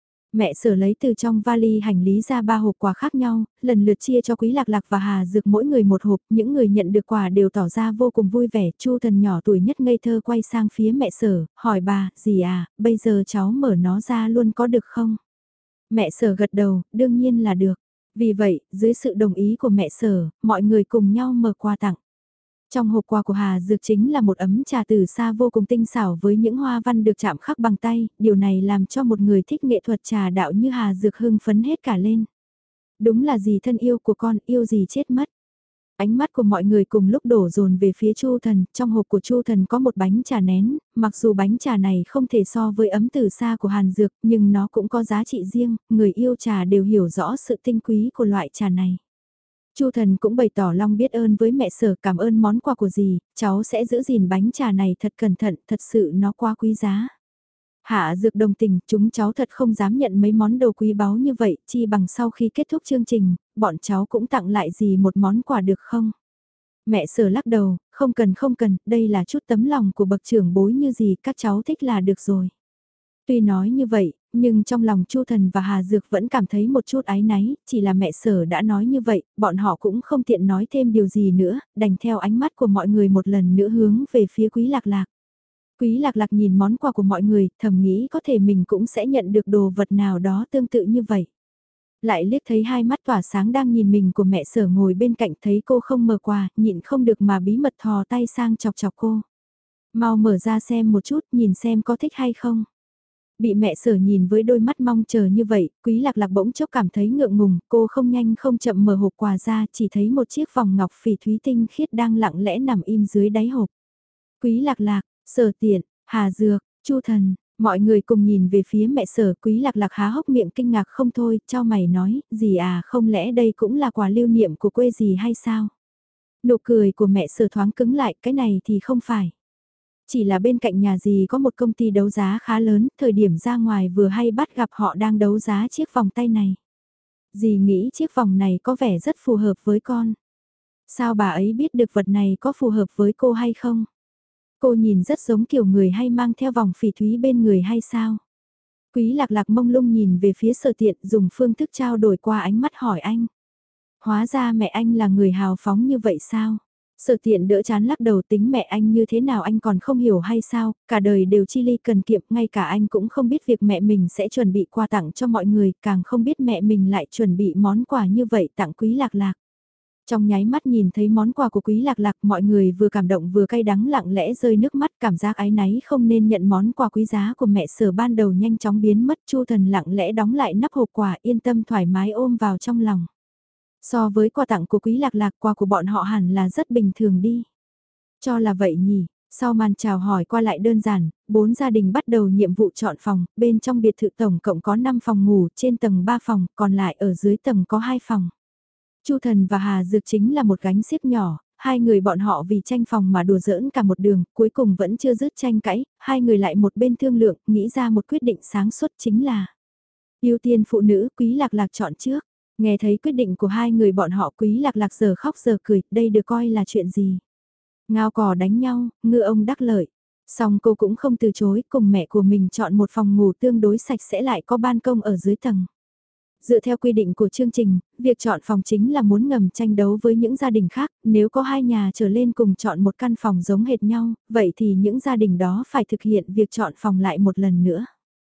Mẹ Sở lấy từ trong vali hành lý ra 3 hộp quà khác nhau, lần lượt chia cho Quý Lạc Lạc và Hà Dược mỗi người một hộp, những người nhận được quà đều tỏ ra vô cùng vui vẻ, Chu Thần nhỏ tuổi nhất ngây thơ quay sang phía mẹ Sở, hỏi bà, dì à, bây giờ cháu mở nó ra luôn có được không? Mẹ Sở gật đầu, đương nhiên là được. Vì vậy, dưới sự đồng ý của mẹ Sở, mọi người cùng nhau mở quà tặng. Trong hộp quà của Hà Dược chính là một ấm trà từ xa vô cùng tinh xảo với những hoa văn được chạm khắc bằng tay, điều này làm cho một người thích nghệ thuật trà đạo như Hà Dược hưng phấn hết cả lên. Đúng là gì thân yêu của con, yêu gì chết mất. Ánh mắt của mọi người cùng lúc đổ dồn về phía Chu Thần, trong hộp của Chu Thần có một bánh trà nén, mặc dù bánh trà này không thể so với ấm từ xa của Hàn Dược, nhưng nó cũng có giá trị riêng, người yêu trà đều hiểu rõ sự tinh quý của loại trà này. Chu Thần cũng bày tỏ lòng biết ơn với mẹ Sở, cảm ơn món quà của dì, cháu sẽ giữ gìn bánh trà này thật cẩn thận, thật sự nó quá quý giá. Hạ Dược đồng tình, chúng cháu thật không dám nhận mấy món đồ quý báu như vậy, chi bằng sau khi kết thúc chương trình, bọn cháu cũng tặng lại gì một món quà được không? Mẹ Sở lắc đầu, không cần, đây là chút tấm lòng của bậc trưởng bối như gì, các cháu thích là được rồi. Tuy nói như vậy, nhưng trong lòng Chu Thần và Hà Dược vẫn cảm thấy một chút áy náy, chỉ là mẹ Sở đã nói như vậy, bọn họ cũng không tiện nói thêm điều gì nữa, đành theo ánh mắt của mọi người một lần nữa hướng về phía Quý Lạc Lạc. Quý Lạc Lạc nhìn món quà của mọi người, thầm nghĩ có thể mình cũng sẽ nhận được đồ vật nào đó tương tự như vậy. Lại liếc thấy hai mắt tỏa sáng đang nhìn mình của mẹ Sở ngồi bên cạnh, thấy cô không mở quà, nhịn không được mà bí mật thò tay sang chọc chọc cô. Mau mở ra xem một chút, nhìn xem có thích hay không. Bị mẹ Sở nhìn với đôi mắt mong chờ như vậy, Quý Lạc Lạc bỗng chốc cảm thấy ngượng ngùng, cô không nhanh không chậm mở hộp quà ra, chỉ thấy một chiếc vòng ngọc phỉ thúy tinh khiết đang lặng lẽ nằm im dưới đáy hộp. Quý Lạc Lạc, Sở Tiện, Hà Dược, Chu Thần, mọi người cùng nhìn về phía mẹ Sở. Quý Lạc Lạc há hốc miệng kinh ngạc không thôi, chau mày nói, dì à, không lẽ đây cũng là quà lưu niệm của quê dì hay sao? Nụ cười của mẹ Sở thoáng cứng lại, cái này thì không phải. Chỉ là bên cạnh nhà dì có một công ty đấu giá khá lớn, thời điểm ra ngoài vừa hay bắt gặp họ đang đấu giá chiếc vòng tay này. Dì nghĩ chiếc vòng này có vẻ rất phù hợp với con. Sao bà ấy biết được vật này có phù hợp với cô hay không? Cô nhìn rất giống kiểu người hay mang theo vòng phỉ thúy bên người hay sao? Quý Lạc Lạc mông lung nhìn về phía Sở Tiện, dùng phương thức trao đổi qua ánh mắt hỏi anh. Hóa ra mẹ anh là người hào phóng như vậy sao? Sở Tiện đỡ chán lắc đầu, tính mẹ anh như thế nào anh còn không hiểu hay sao, cả đời đều chi ly cần kiệm, ngay cả anh cũng không biết việc mẹ mình sẽ chuẩn bị quà tặng cho mọi người, càng không biết mẹ mình lại chuẩn bị món quà như vậy tặng Quý Lạc Lạc. Trong nháy mắt nhìn thấy món quà của Quý Lạc Lạc, mọi người vừa cảm động vừa cay đắng lặng lẽ rơi nước mắt, cảm giác áy náy không nên nhận món quà quý giá của mẹ Sở ban đầu nhanh chóng biến mất. Chu Thần lặng lẽ đóng lại nắp hộp quà, yên tâm thoải mái ôm vào trong lòng. So với quà tặng của Quý Lạc Lạc, quà của bọn họ hẳn là rất bình thường đi. Cho là vậy nhỉ. Sau màn chào hỏi qua lại đơn giản, 4 gia đình bắt đầu nhiệm vụ chọn phòng, bên trong biệt thự tổng cộng có 5 phòng ngủ, trên tầng 3 phòng, còn lại ở dưới tầng có 2 phòng. Chu Thần và Hà Dược chính là một gánh xiếc nhỏ, hai người bọn họ vì tranh phòng mà đùa giỡn cả một đường, cuối cùng vẫn chưa dứt tranh cãi, hai người lại một bên thương lượng, nghĩ ra một quyết định sáng suốt chính là ưu tiên phụ nữ. Quý Lạc Lạc chọn trước. Nghe thấy quyết định của hai người bọn họ, Quý Lạc Lạc giờ khóc giờ cười, đây được coi là chuyện gì? Ngao cò đánh nhau, ngư ông đắc lợi. Song cô cũng không từ chối, cùng mẹ của mình chọn một phòng ngủ tương đối sạch sẽ lại có ban công ở dưới tầng. Dựa theo quy định của chương trình, việc chọn phòng chính là muốn ngầm tranh đấu với những gia đình khác, nếu có hai nhà trở lên cùng chọn một căn phòng giống hệt nhau, vậy thì những gia đình đó phải thực hiện việc chọn phòng lại một lần nữa.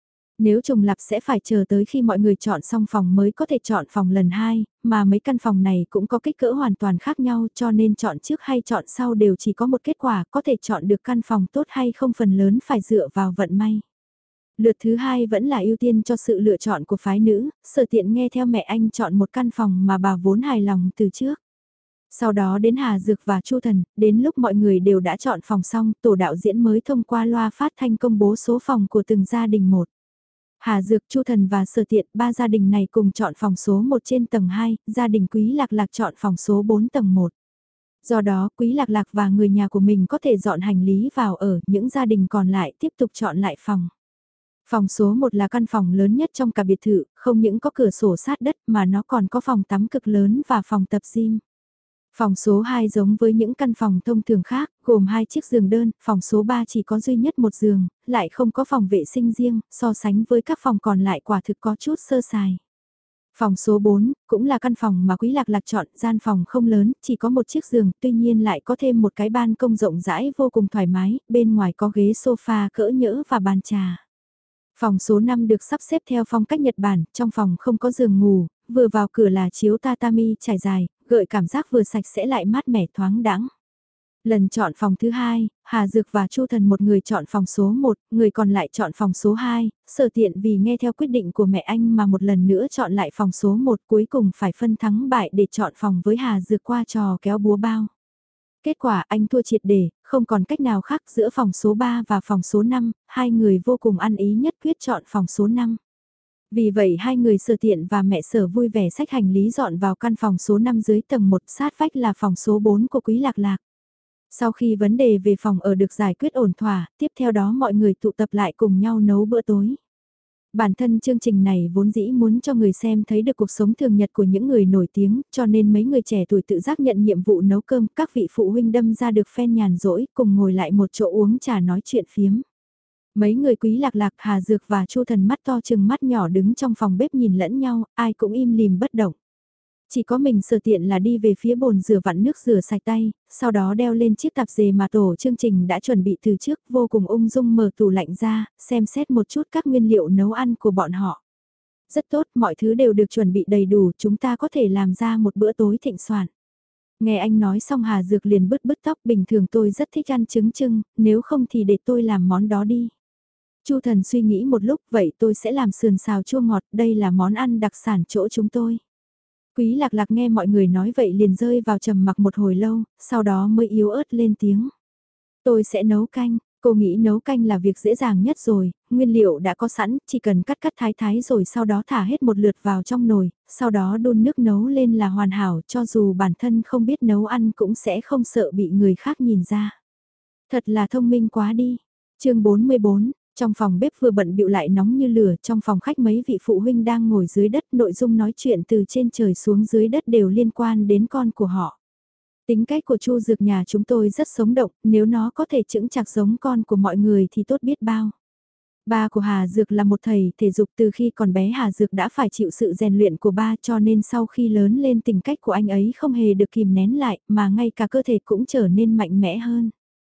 Nếu trùng lặp sẽ phải chờ tới khi mọi người chọn xong phòng mới có thể chọn phòng lần hai, mà mấy căn phòng này cũng có kích cỡ hoàn toàn khác nhau, cho nên chọn trước hay chọn sau đều chỉ có một kết quả, có thể chọn được căn phòng tốt hay không phần lớn phải dựa vào vận may. Lượt thứ hai vẫn là ưu tiên cho sự lựa chọn của phái nữ, Sở Tiện nghe theo mẹ anh chọn một căn phòng mà bà vốn hài lòng từ trước. Sau đó đến Hà Dược và Chu Thần, đến lúc mọi người đều đã chọn phòng xong, tổ đạo diễn mới thông qua loa phát thanh công bố số phòng của từng gia đình một. Hà Dược, Chu Thần và Sở Tiện, ba gia đình này cùng chọn phòng số 1 trên tầng 2, gia đình Quý Lạc Lạc chọn phòng số 4 tầng 1. Do đó, Quý Lạc Lạc và người nhà của mình có thể dọn hành lý vào ở, những gia đình còn lại tiếp tục chọn lại phòng. Phòng số 1 là căn phòng lớn nhất trong cả biệt thự, không những có cửa sổ sát đất mà nó còn có phòng tắm cực lớn và phòng tập gym. Phòng số 2 giống với những căn phòng thông thường khác, gồm 2 chiếc giường đơn, phòng số 3 chỉ có duy nhất một giường, lại không có phòng vệ sinh riêng, so sánh với các phòng còn lại quả thực có chút sơ sài. Phòng số 4, cũng là căn phòng mà Quý Lạc Lạc chọn, gian phòng không lớn, chỉ có một chiếc giường, tuy nhiên lại có thêm một cái ban công rộng rãi vô cùng thoải mái, bên ngoài có ghế sofa cỡ nhỡ và bàn trà. Phòng số 5 được sắp xếp theo phong cách Nhật Bản, trong phòng không có giường ngủ, vừa vào cửa là chiếu tatami trải dài, gợi cảm giác vừa sạch sẽ lại mát mẻ thoáng đãng. Lần chọn phòng thứ hai, Hà Dược và Chu Thần một người chọn phòng số 1, người còn lại chọn phòng số 2, Sở Tiện vì nghe theo quyết định của mẹ anh mà một lần nữa chọn lại phòng số 1, cuối cùng phải phân thắng bại để chọn phòng với Hà Dược qua trò kéo búa bao. Kết quả anh thua triệt để, không còn cách nào khác giữa phòng số 3 và phòng số 5, hai người vô cùng ăn ý nhất quyết chọn phòng số 5. Vì vậy hai người Sở Tiện và mẹ Sở vui vẻ xách hành lý dọn vào căn phòng số 5 dưới tầng 1, sát vách là phòng số 4 của Quý Lạc Lạc. Sau khi vấn đề về phòng ở được giải quyết ổn thỏa, tiếp theo đó mọi người tụ tập lại cùng nhau nấu bữa tối. Bản thân chương trình này vốn dĩ muốn cho người xem thấy được cuộc sống thường nhật của những người nổi tiếng, cho nên mấy người trẻ tuổi tự giác nhận nhiệm vụ nấu cơm, các vị phụ huynh đâm ra được phen nhàn rỗi, cùng ngồi lại một chỗ uống trà nói chuyện phiếm. Mấy người Quý Lạc Lạc, Hà Dược và Chu Thần mắt to chừng mắt nhỏ đứng trong phòng bếp nhìn lẫn nhau, ai cũng im lìm bất động. Chỉ có mình Sở Tiện là đi về phía bồn rửa vặn nước rửa sạch tay, sau đó đeo lên chiếc tạp dề mà tổ chương trình đã chuẩn bị từ trước, vô cùng ung dung mở tủ lạnh ra, xem xét một chút các nguyên liệu nấu ăn của bọn họ. Rất tốt, mọi thứ đều được chuẩn bị đầy đủ, chúng ta có thể làm ra một bữa tối thịnh soạn. Nghe anh nói xong Hà Dược liền bứt bứt tóc, bình thường tôi rất thích ăn trứng trưng, nếu không thì để tôi làm món đó đi. Chu Thần suy nghĩ một lúc, vậy tôi sẽ làm sườn xào chua ngọt, đây là món ăn đặc sản chỗ chúng tôi. Quý Lạc Lạc nghe mọi người nói vậy liền rơi vào trầm mặc một hồi lâu, sau đó mới yếu ớt lên tiếng. Tôi sẽ nấu canh, cô nghĩ nấu canh là việc dễ dàng nhất rồi, nguyên liệu đã có sẵn, chỉ cần cắt cắt thái thái rồi sau đó thả hết một lượt vào trong nồi, sau đó đun nước nấu lên là hoàn hảo, cho dù bản thân không biết nấu ăn cũng sẽ không sợ bị người khác nhìn ra. Thật là thông minh quá đi. Chương 44. Trong phòng bếp vừa bận bịu lại nóng như lửa, trong phòng khách mấy vị phụ huynh đang ngồi dưới đất, nội dung nói chuyện từ trên trời xuống dưới đất đều liên quan đến con của họ. Tính cách của Chu Dược nhà chúng tôi rất sống động, nếu nó có thể chững chạc giống con của mọi người thì tốt biết bao. Ba của Hà Dược là một thầy thể dục, từ khi còn bé Hà Dược đã phải chịu sự rèn luyện của ba, cho nên sau khi lớn lên tính cách của anh ấy không hề được kìm nén lại mà ngay cả cơ thể cũng trở nên mạnh mẽ hơn.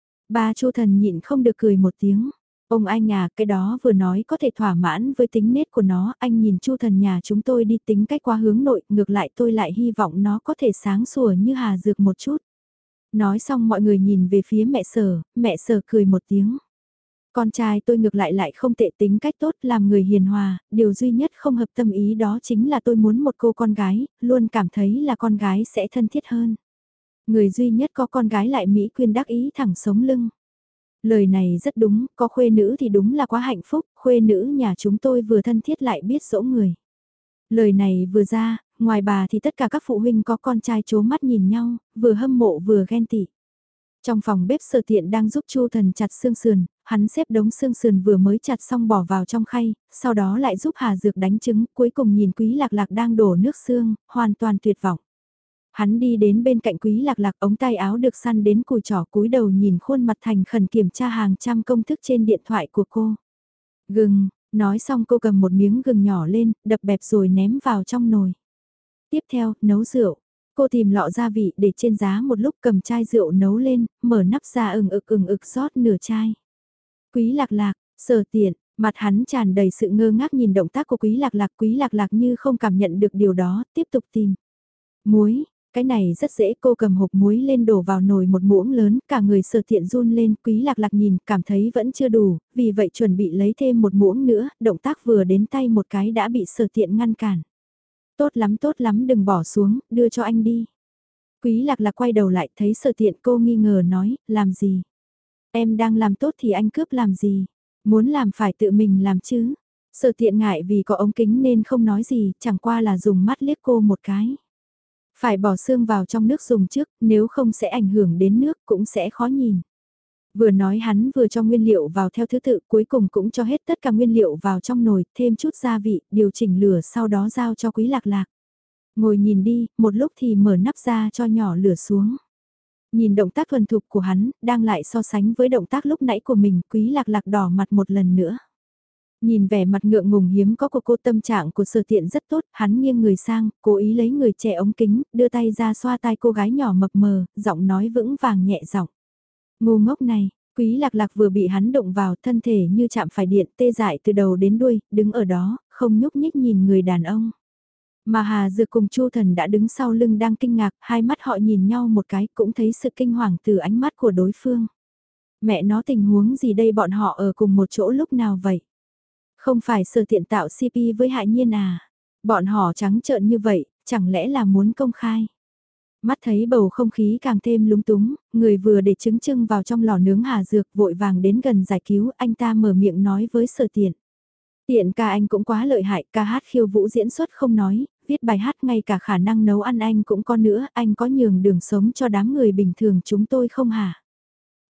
Ba Chu Thần nhịn không được cười một tiếng. Ông anh à, cái đó vừa nói có thể thỏa mãn với tính nết của nó, anh nhìn Chu Thần nhà chúng tôi đi tính cách qua hướng nội, ngược lại tôi lại hy vọng nó có thể sáng sủa như Hà Dược một chút. Nói xong mọi người nhìn về phía mẹ Sở cười một tiếng. Con trai tôi ngược lại lại không tệ, tính cách tốt, làm người hiền hòa, điều duy nhất không hợp tâm ý đó chính là tôi muốn một cô con gái, luôn cảm thấy là con gái sẽ thân thiết hơn. Người duy nhất có con gái lại Mỹ Quyên đắc ý thẳng sống lưng. Lời này rất đúng, có khuê nữ thì đúng là quá hạnh phúc, khuê nữ nhà chúng tôi vừa thân thiết lại biết dỗ người. Lời này vừa ra, ngoài bà thì tất cả các phụ huynh có con trai chố mắt nhìn nhau, vừa hâm mộ vừa ghen tị. Trong phòng bếp Sở Tiện đang giúp Chu Thần chặt xương sườn, hắn xếp đống xương sườn vừa mới chặt xong bỏ vào trong khay, sau đó lại giúp Hà Dược đánh trứng, cuối cùng nhìn Quý Lạc Lạc đang đổ nước xương, hoàn toàn tuyệt vọng. Hắn đi đến bên cạnh Quý Lạc Lạc, ống tay áo được săn đến cùi chỏ, cúi đầu nhìn khuôn mặt thành khẩn kiểm tra hàng trăm công thức trên điện thoại của cô. Gừng, nói xong cô cầm một miếng gừng nhỏ lên, đập bẹp rồi ném vào trong nồi. Tiếp theo, nấu rượu. Cô tìm lọ gia vị để trên giá một lúc, cầm chai rượu nấu lên, mở nắp ra ừng ực rót nửa chai. Quý Lạc Lạc, Sở Tiện, mặt hắn tràn đầy sự ngơ ngác nhìn động tác của Quý Lạc Lạc như không cảm nhận được điều đó, tiếp tục tìm. Muối, cái này rất dễ, cô cầm hộp muối lên đổ vào nồi một muỗng lớn, cả người Sở Tiện run lên, Quý Lạc Lạc nhìn, cảm thấy vẫn chưa đủ, vì vậy chuẩn bị lấy thêm một muỗng nữa, động tác vừa đến tay một cái đã bị Sở Tiện ngăn cản. Tốt lắm đừng bỏ xuống, đưa cho anh đi. Quý Lạc Lạc quay đầu lại thấy Sở Tiện, cô nghi ngờ nói, làm gì? Em đang làm tốt thì anh cướp làm gì? Muốn làm phải tự mình làm chứ. Sở Tiện ngại vì có ống kính nên không nói gì, chẳng qua là dùng mắt liếc cô một cái. Phải bỏ xương vào trong nước dùng trước, nếu không sẽ ảnh hưởng đến nước, cũng sẽ khó nhìn. Vừa nói hắn vừa cho nguyên liệu vào theo thứ tự, cuối cùng cũng cho hết tất cả nguyên liệu vào trong nồi, thêm chút gia vị, điều chỉnh lửa, sau đó giao cho Quý Lạc Lạc. Ngồi nhìn đi, một lúc thì mở nắp ra cho nhỏ lửa xuống. Nhìn động tác thuần thục của hắn, đang lại so sánh với động tác lúc nãy của mình, Quý Lạc Lạc đỏ mặt một lần nữa. Nhìn vẻ mặt ngượng ngùng hiếm có của cô, tâm trạng của Sở Tiện rất tốt, hắn nghiêng người sang, cố ý lấy người trẻ ống kính, đưa tay ra xoa tai cô gái nhỏ mập mờ, giọng nói vững vàng nhẹ giọng. Ngu ngốc này, Quý Lạc Lạc vừa bị hắn động vào, thân thể như chạm phải điện, tê dại từ đầu đến đuôi, đứng ở đó, không nhúc nhích nhìn người đàn ông. Mà Hà Dược cùng Chu Thần đã đứng sau lưng đang kinh ngạc, hai mắt họ nhìn nhau một cái, cũng thấy sự kinh hoàng từ ánh mắt của đối phương. Mẹ nó, tình huống gì đây, bọn họ ở cùng một chỗ lúc nào vậy? Không phải Sở Tiện tạo CP với Hạ Nhiên à? Bọn họ trắng trợn như vậy, chẳng lẽ là muốn công khai? Mắt thấy bầu không khí càng thêm lúng túng, người vừa để trứng trưng vào trong lò nướng Hà Dược vội vàng đến gần giải cứu, anh ta mở miệng nói với Sở Tiện. Tiện ca, anh cũng quá lợi hại, ca hát khiêu vũ diễn xuất không nói, viết bài hát ngay cả khả năng nấu ăn anh cũng có nữa, anh có nhường đường sống cho đám người bình thường chúng tôi không hả?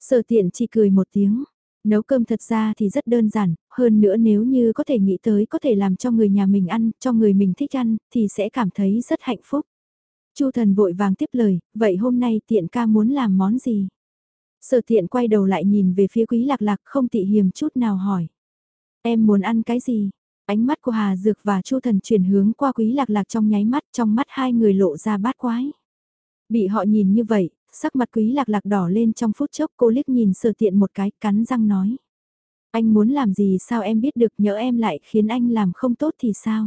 Sở tiện chỉ cười một tiếng. Nấu cơm thật ra thì rất đơn giản, hơn nữa nếu như có thể nghĩ tới có thể làm cho người nhà mình ăn, cho người mình thích ăn, thì sẽ cảm thấy rất hạnh phúc. Chu Thần vội vàng tiếp lời, vậy hôm nay tiện ca muốn làm món gì? Sở tiện quay đầu lại nhìn về phía Quý Lạc Lạc không tị hiềm chút nào hỏi. Em muốn ăn cái gì? Ánh mắt của Hà Dược và Chu Thần chuyển hướng qua Quý Lạc Lạc trong mắt hai người lộ ra bát quái. Bị họ nhìn như vậy, sắc mặt Quý Lạc Lạc đỏ lên trong phút chốc, cô liếc nhìn Sở tiện một cái, cắn răng nói. Anh muốn làm gì sao em biết được, nhỡ em lại khiến anh làm không tốt thì sao?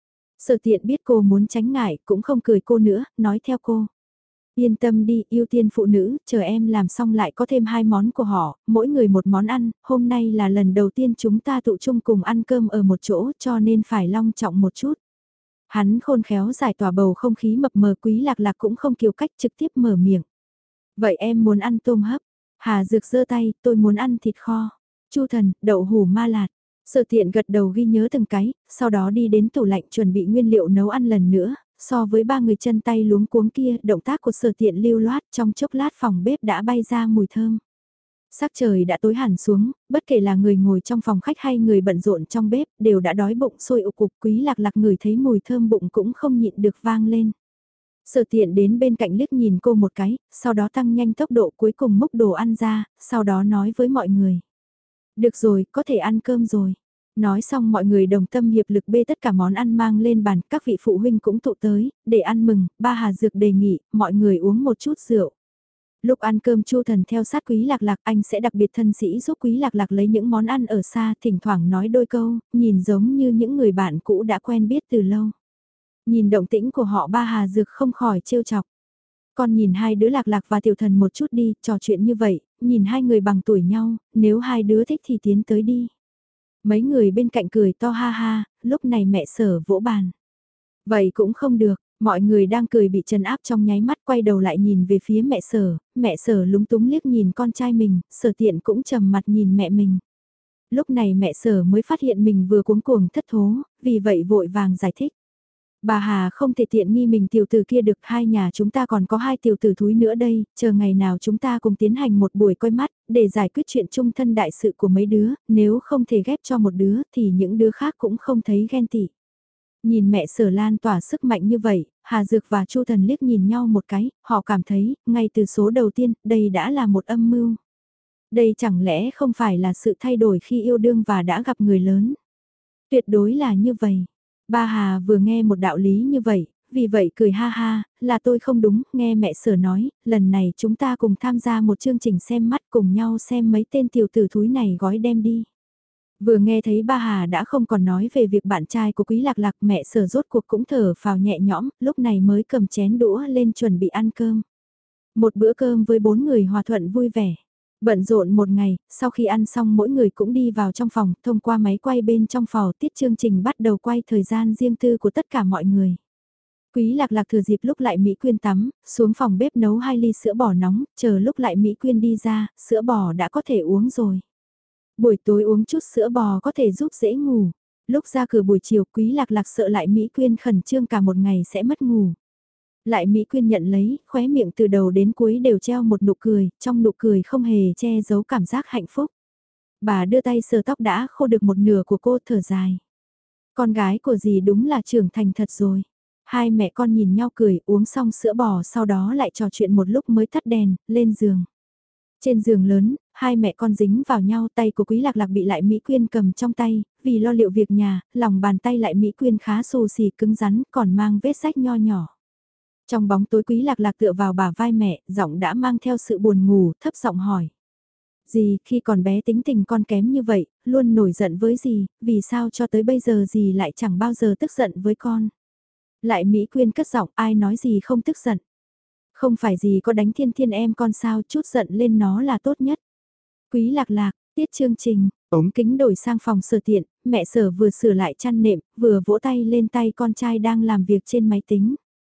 Sở tiện biết cô muốn tránh ngại, cũng không cười cô nữa, nói theo cô. Yên tâm đi, ưu tiên phụ nữ, chờ em làm xong lại có thêm 2 món của họ, mỗi người một món ăn, hôm nay là lần đầu tiên chúng ta tụ chung cùng ăn cơm ở một chỗ cho nên phải long trọng một chút. Hắn khôn khéo giải tỏa bầu không khí mập mờ, Quý Lạc Lạc cũng không kiêu cách trực tiếp mở miệng. Vậy em muốn ăn tôm hấp? Hà Dược giơ tay, tôi muốn ăn thịt kho. Chu Thần, đậu hủ ma lạt. Sở tiện gật đầu ghi nhớ từng cái, sau đó đi đến tủ lạnh chuẩn bị nguyên liệu nấu ăn lần nữa, so với 3 người chân tay luống cuống kia, động tác của sở tiện lưu loát, trong chốc lát phòng bếp đã bay ra mùi thơm. Sắc trời đã tối hẳn xuống, bất kể là người ngồi trong phòng khách hay người bận rộn trong bếp, đều đã đói bụng sôi ục cục. Quý Lạc Lạc ngửi thấy mùi thơm bụng cũng không nhịn được vang lên. Sở tiện đến bên cạnh liếc nhìn cô một cái, sau đó tăng nhanh tốc độ, cuối cùng múc đồ ăn ra, sau đó nói với mọi người. Được rồi, có thể ăn cơm rồi. Nói xong mọi người đồng tâm hiệp lực bê tất cả món ăn mang lên bàn, các vị phụ huynh cũng tụ tới, để ăn mừng, ba Hà Dược đề nghị, mọi người uống một chút rượu. Lúc ăn cơm Chu Thần theo sát Quý Lạc Lạc, anh sẽ đặc biệt thân sĩ giúp Quý Lạc Lạc lấy những món ăn ở xa, thỉnh thoảng nói đôi câu, nhìn giống như những người bạn cũ đã quen biết từ lâu. Nhìn động tĩnh của họ, ba Hà Dược không khỏi trêu chọc. Con nhìn hai đứa Lạc Lạc và Tiểu Thần một chút đi, trò chuyện như vậy, nhìn hai người bằng tuổi nhau, nếu hai đứa thích thì tiến tới đi. Mấy người bên cạnh cười to ha ha, lúc này mẹ Sở vỗ bàn. Vậy cũng không được, mọi người đang cười bị trấn áp trong nháy mắt, quay đầu lại nhìn về phía mẹ Sở lúng túng liếc nhìn con trai mình, Sở tiện cũng trầm mặt nhìn mẹ mình. Lúc này mẹ Sở mới phát hiện mình vừa cuống cuồng thất thố, vì vậy vội vàng giải thích. Bà Hà không thể tiện nghi mình tiểu tử kia được, hai nhà chúng ta còn có 2 tiểu tử thúi nữa đây, chờ ngày nào chúng ta cùng tiến hành một buổi coi mắt, để giải quyết chuyện chung thân đại sự của mấy đứa, nếu không thể ghép cho một đứa thì những đứa khác cũng không thấy ghen tị. Nhìn mẹ Sở lan tỏa sức mạnh như vậy, Hà Dược và Chu Thần liếc nhìn nhau một cái, họ cảm thấy, ngay từ số đầu tiên, đây đã là một âm mưu. Đây chẳng lẽ không phải là sự thay đổi khi yêu đương và đã gặp người lớn. Tuyệt đối là như vậy. Ba Hà vừa nghe một đạo lý như vậy, vì vậy cười ha ha, là tôi không đúng, nghe mẹ Sở nói, lần này chúng ta cùng tham gia một chương trình xem mắt cùng nhau xem mấy tên tiểu tử thúi này gói đem đi. Vừa nghe thấy ba Hà đã không còn nói về việc bạn trai của Quý Lạc Lạc, mẹ Sở rốt cuộc cũng thở phào nhẹ nhõm, lúc này mới cầm chén đũa lên chuẩn bị ăn cơm. Một bữa cơm với 4 người hòa thuận vui vẻ. Bận rộn một ngày, sau khi ăn xong mỗi người cũng đi vào trong phòng, thông qua máy quay bên trong phòng tiết chương trình bắt đầu quay thời gian riêng tư của tất cả mọi người. Quý Lạc Lạc thừa dịp lúc lại Mỹ Quyên tắm, xuống phòng bếp nấu 2 ly sữa bò nóng, chờ lúc lại Mỹ Quyên đi ra, sữa bò đã có thể uống rồi. Buổi tối uống chút sữa bò có thể giúp dễ ngủ. Lúc ra cửa buổi chiều Quý Lạc Lạc sợ lại Mỹ Quyên khẩn trương cả một ngày sẽ mất ngủ. Lại Mỹ Quyên nhận lấy, khóe miệng từ đầu đến cuối đều treo một nụ cười, trong nụ cười không hề che giấu cảm giác hạnh phúc. Bà đưa tay sờ tóc đã khô được một nửa của cô, thở dài. Con gái của dì đúng là trưởng thành thật rồi. Hai mẹ con nhìn nhau cười, uống xong sữa bò sau đó lại trò chuyện một lúc mới tắt đèn, lên giường. Trên giường lớn, hai mẹ con dính vào nhau, tay của Quý Lạc Lạc bị lại Mỹ Quyên cầm trong tay, vì lo liệu việc nhà, lòng bàn tay lại Mỹ Quyên khá xù xì cứng rắn, còn mang vết rách nho nhỏ. Trong bóng tối Quý Lạc Lạc tựa vào bả vai mẹ, giọng đã mang theo sự buồn ngủ, thấp giọng hỏi. Dì, khi còn bé tính tình con kém như vậy, luôn nổi giận với dì, vì sao cho tới bây giờ dì lại chẳng bao giờ tức giận với con. Lại Mỹ Quyên cất giọng, ai nói dì không tức giận. Không phải dì có đánh Thiên Thiên em con sao, chút giận lên nó là tốt nhất. Quý Lạc Lạc, tiết chương trình, ống kính đổi sang phòng Sở tiện, mẹ Sở vừa sửa lại chăn nệm, vừa vỗ tay lên tay con trai đang làm việc trên máy tính.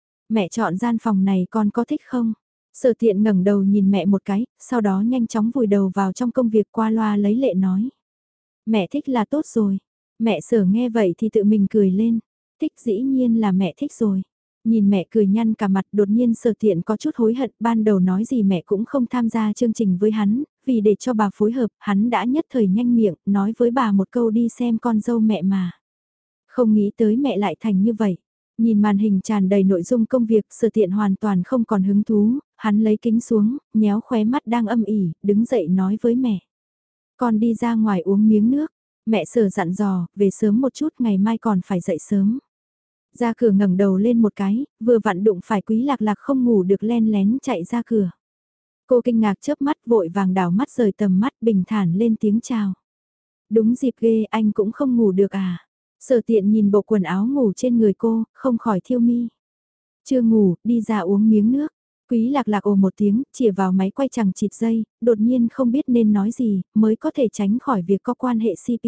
Mẹ chọn gian phòng này con có thích không? Sở tiện ngẩng đầu nhìn mẹ một cái, sau đó nhanh chóng vùi đầu vào trong công việc, qua loa lấy lệ nói. Mẹ thích là tốt rồi. Mẹ Sở nghe vậy thì tự mình cười lên. Thích dĩ nhiên là mẹ thích rồi. Nhìn mẹ cười nhăn cả mặt đột nhiên Sở Tiện có chút hối hận, ban đầu nói gì mẹ cũng không tham gia chương trình với hắn, vì để cho bà phối hợp, hắn đã nhất thời nhanh miệng, nói với bà một câu đi xem con dâu mẹ mà. Không nghĩ tới mẹ lại thành như vậy. Nhìn màn hình tràn đầy nội dung công việc, Sở Tiện hoàn toàn không còn hứng thú, hắn lấy kính xuống, nhéo khóe mắt đang âm ỉ, đứng dậy nói với mẹ. Con đi ra ngoài uống miếng nước, mẹ Sở dặn dò, về sớm một chút ngày mai còn phải dậy sớm. Ra cửa ngẩng đầu lên một cái, vừa vặn đụng phải Quý Lạc Lạc không ngủ được len lén chạy ra cửa. Cô kinh ngạc chớp mắt vội vàng đảo mắt rời tầm mắt bình thản lên tiếng chào. Đúng dịp ghê anh cũng không ngủ được à. Sở Tiện nhìn bộ quần áo ngủ trên người cô, không khỏi thiêu mi. Chưa ngủ, đi ra uống miếng nước. Quý Lạc Lạc ồ một tiếng, chìa vào máy quay chẳng chịt dây, đột nhiên không biết nên nói gì, mới có thể tránh khỏi việc có quan hệ CP.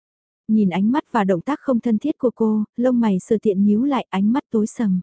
Nhìn ánh mắt và động tác không thân thiết của cô, lông mày Sở Tiện nhíu lại, ánh mắt tối sầm.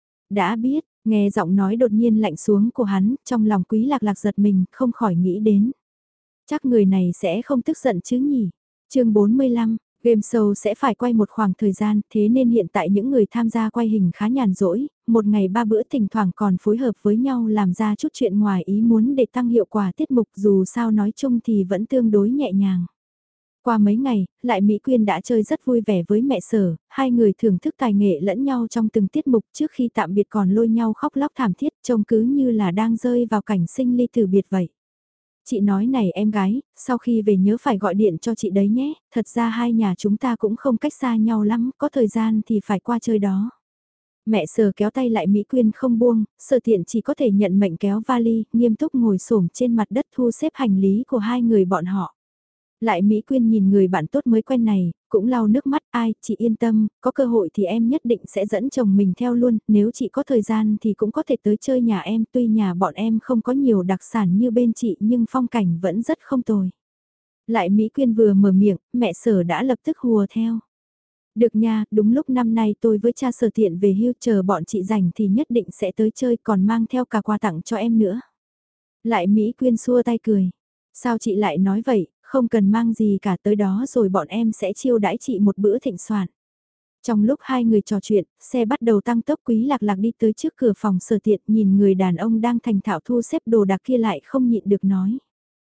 Đã biết, nghe giọng nói đột nhiên lạnh xuống của hắn, trong lòng Quý Lạc Lạc giật mình, không khỏi nghĩ đến. Chắc người này sẽ không tức giận chứ nhỉ? Chương 45, game show sẽ phải quay một khoảng thời gian, thế nên hiện tại những người tham gia quay hình khá nhàn rỗi, một ngày 3 bữa thỉnh thoảng còn phối hợp với nhau làm ra chút chuyện ngoài ý muốn để tăng hiệu quả tiết mục, dù sao nói chung thì vẫn tương đối nhẹ nhàng. Qua mấy ngày, lại Mỹ Quyên đã chơi rất vui vẻ với mẹ Sở, hai người thưởng thức tài nghệ lẫn nhau trong từng tiết mục, trước khi tạm biệt còn lôi nhau khóc lóc thảm thiết, trông cứ như là đang rơi vào cảnh sinh ly tử biệt vậy. Chị nói này em gái, sau khi về nhớ phải gọi điện cho chị đấy nhé, thật ra hai nhà chúng ta cũng không cách xa nhau lắm, có thời gian thì phải qua chơi đó. Mẹ Sở kéo tay lại Mỹ Quyên không buông, Sở Tiện chỉ có thể nhận mệnh kéo vali, nghiêm túc ngồi xổm trên mặt đất thu xếp hành lý của hai người bọn họ. Lại Mỹ Quyên nhìn người bạn tốt mới quen này, cũng lau nước mắt, ai, chị yên tâm, có cơ hội thì em nhất định sẽ dẫn chồng mình theo luôn, nếu chị có thời gian thì cũng có thể tới chơi nhà em, tuy nhà bọn em không có nhiều đặc sản như bên chị nhưng phong cảnh vẫn rất không tồi. Lại Mỹ Quyên vừa mở miệng, mẹ Sở đã lập tức hùa theo. Được nha, đúng lúc năm nay tôi với cha Sở Tiện về hưu, chờ bọn chị rảnh thì nhất định sẽ tới chơi, còn mang theo cả quà tặng cho em nữa. Lại Mỹ Quyên xua tay cười. Sao chị lại nói vậy, không cần mang gì cả, tới đó rồi bọn em sẽ chiêu đãi chị một bữa thịnh soạn. Trong lúc hai người trò chuyện, xe bắt đầu tăng tốc. Quý Lạc Lạc đi tới trước cửa phòng Sở Tiện, nhìn người đàn ông đang thành thạo thu xếp đồ đạc kia lại không nhịn được nói.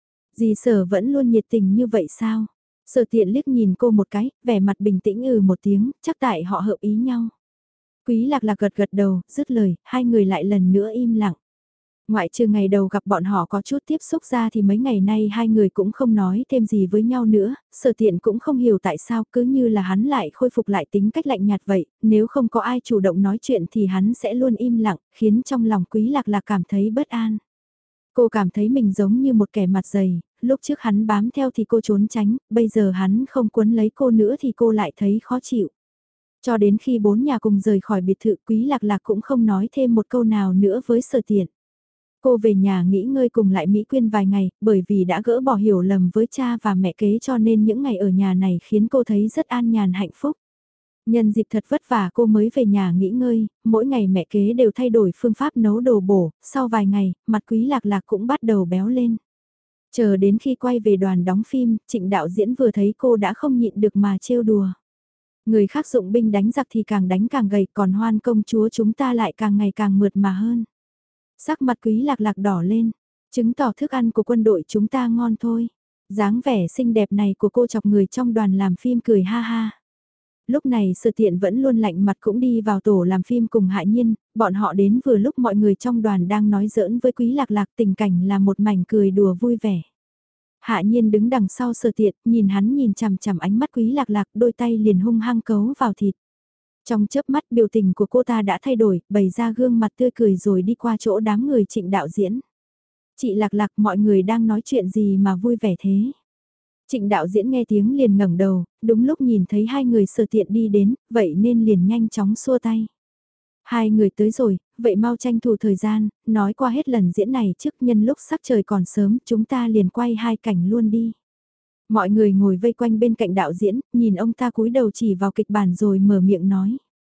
Dì Sở vẫn luôn nhiệt tình như vậy sao? Sở Tiện liếc nhìn cô một cái, vẻ mặt bình tĩnh một tiếng, chắc tại họ hợp ý nhau. Quý Lạc Lạc gật gật đầu, dứt lời, hai người lại lần nữa im lặng. Ngoại trừ ngày đầu gặp bọn họ có chút tiếp xúc ra thì mấy ngày nay hai người cũng không nói thêm gì với nhau nữa, Sở Tiện cũng không hiểu tại sao, cứ như là hắn lại khôi phục lại tính cách lạnh nhạt vậy, nếu không có ai chủ động nói chuyện thì hắn sẽ luôn im lặng, khiến trong lòng Quý Lạc Lạc cảm thấy bất an. Cô cảm thấy mình giống như một kẻ mặt dày, lúc trước hắn bám theo thì cô trốn tránh, bây giờ hắn không quấn lấy cô nữa thì cô lại thấy khó chịu. Cho đến khi bốn nhà cùng rời khỏi biệt thự, Quý Lạc Lạc cũng không nói thêm một câu nào nữa với Sở Tiện. Cô về nhà nghỉ ngơi cùng lại Mỹ Quyên vài ngày, bởi vì đã gỡ bỏ hiểu lầm với cha và mẹ kế cho nên những ngày ở nhà này khiến cô thấy rất an nhàn hạnh phúc. Nhân dịp thật vất vả cô mới về nhà nghỉ ngơi, mỗi ngày mẹ kế đều thay đổi phương pháp nấu đồ bổ, sau vài ngày, mặt Quý Lạc Lạc cũng bắt đầu béo lên. Chờ đến khi quay về đoàn đóng phim, Trịnh đạo diễn vừa thấy cô đã không nhịn được mà trêu đùa. Người khác dụng binh đánh giặc thì càng đánh càng gầy, còn Hoan công chúa chúng ta lại càng ngày càng mượt mà hơn. Sắc mặt Quý Lạc Lạc đỏ lên, chứng tỏ thức ăn của quân đội chúng ta ngon thôi. Dáng vẻ xinh đẹp này của cô chọc người trong đoàn làm phim cười ha ha. Lúc này Sở Tiện vẫn luôn lạnh mặt cũng đi vào tổ làm phim cùng Hạ Nhiên, bọn họ đến vừa lúc mọi người trong đoàn đang nói giỡn với Quý Lạc Lạc, tình cảnh là một mảnh cười đùa vui vẻ. Hạ Nhiên đứng đằng sau Sở Tiện, nhìn hắn nhìn chằm chằm ánh mắt Quý Lạc Lạc, đôi tay liền hung hăng cấu vào thịt. Trong chớp mắt biểu tình của cô ta đã thay đổi, bày ra gương mặt tươi cười rồi đi qua chỗ đám người Trịnh đạo diễn. Chị Lạc Lạc, mọi người đang nói chuyện gì mà vui vẻ thế? Trịnh đạo diễn nghe tiếng liền ngẩng đầu, đúng lúc nhìn thấy hai người Sở Tiện đi đến, vậy nên liền nhanh chóng xua tay. Hai người tới rồi, vậy mau tranh thủ thời gian, nói qua hết lần diễn này trước, nhân lúc sắc trời còn sớm, chúng ta liền quay hai cảnh luôn đi. Mọi người ngồi vây quanh bên cạnh đạo diễn, nhìn ông ta cúi đầu chỉ vào kịch bản rồi mở miệng nói.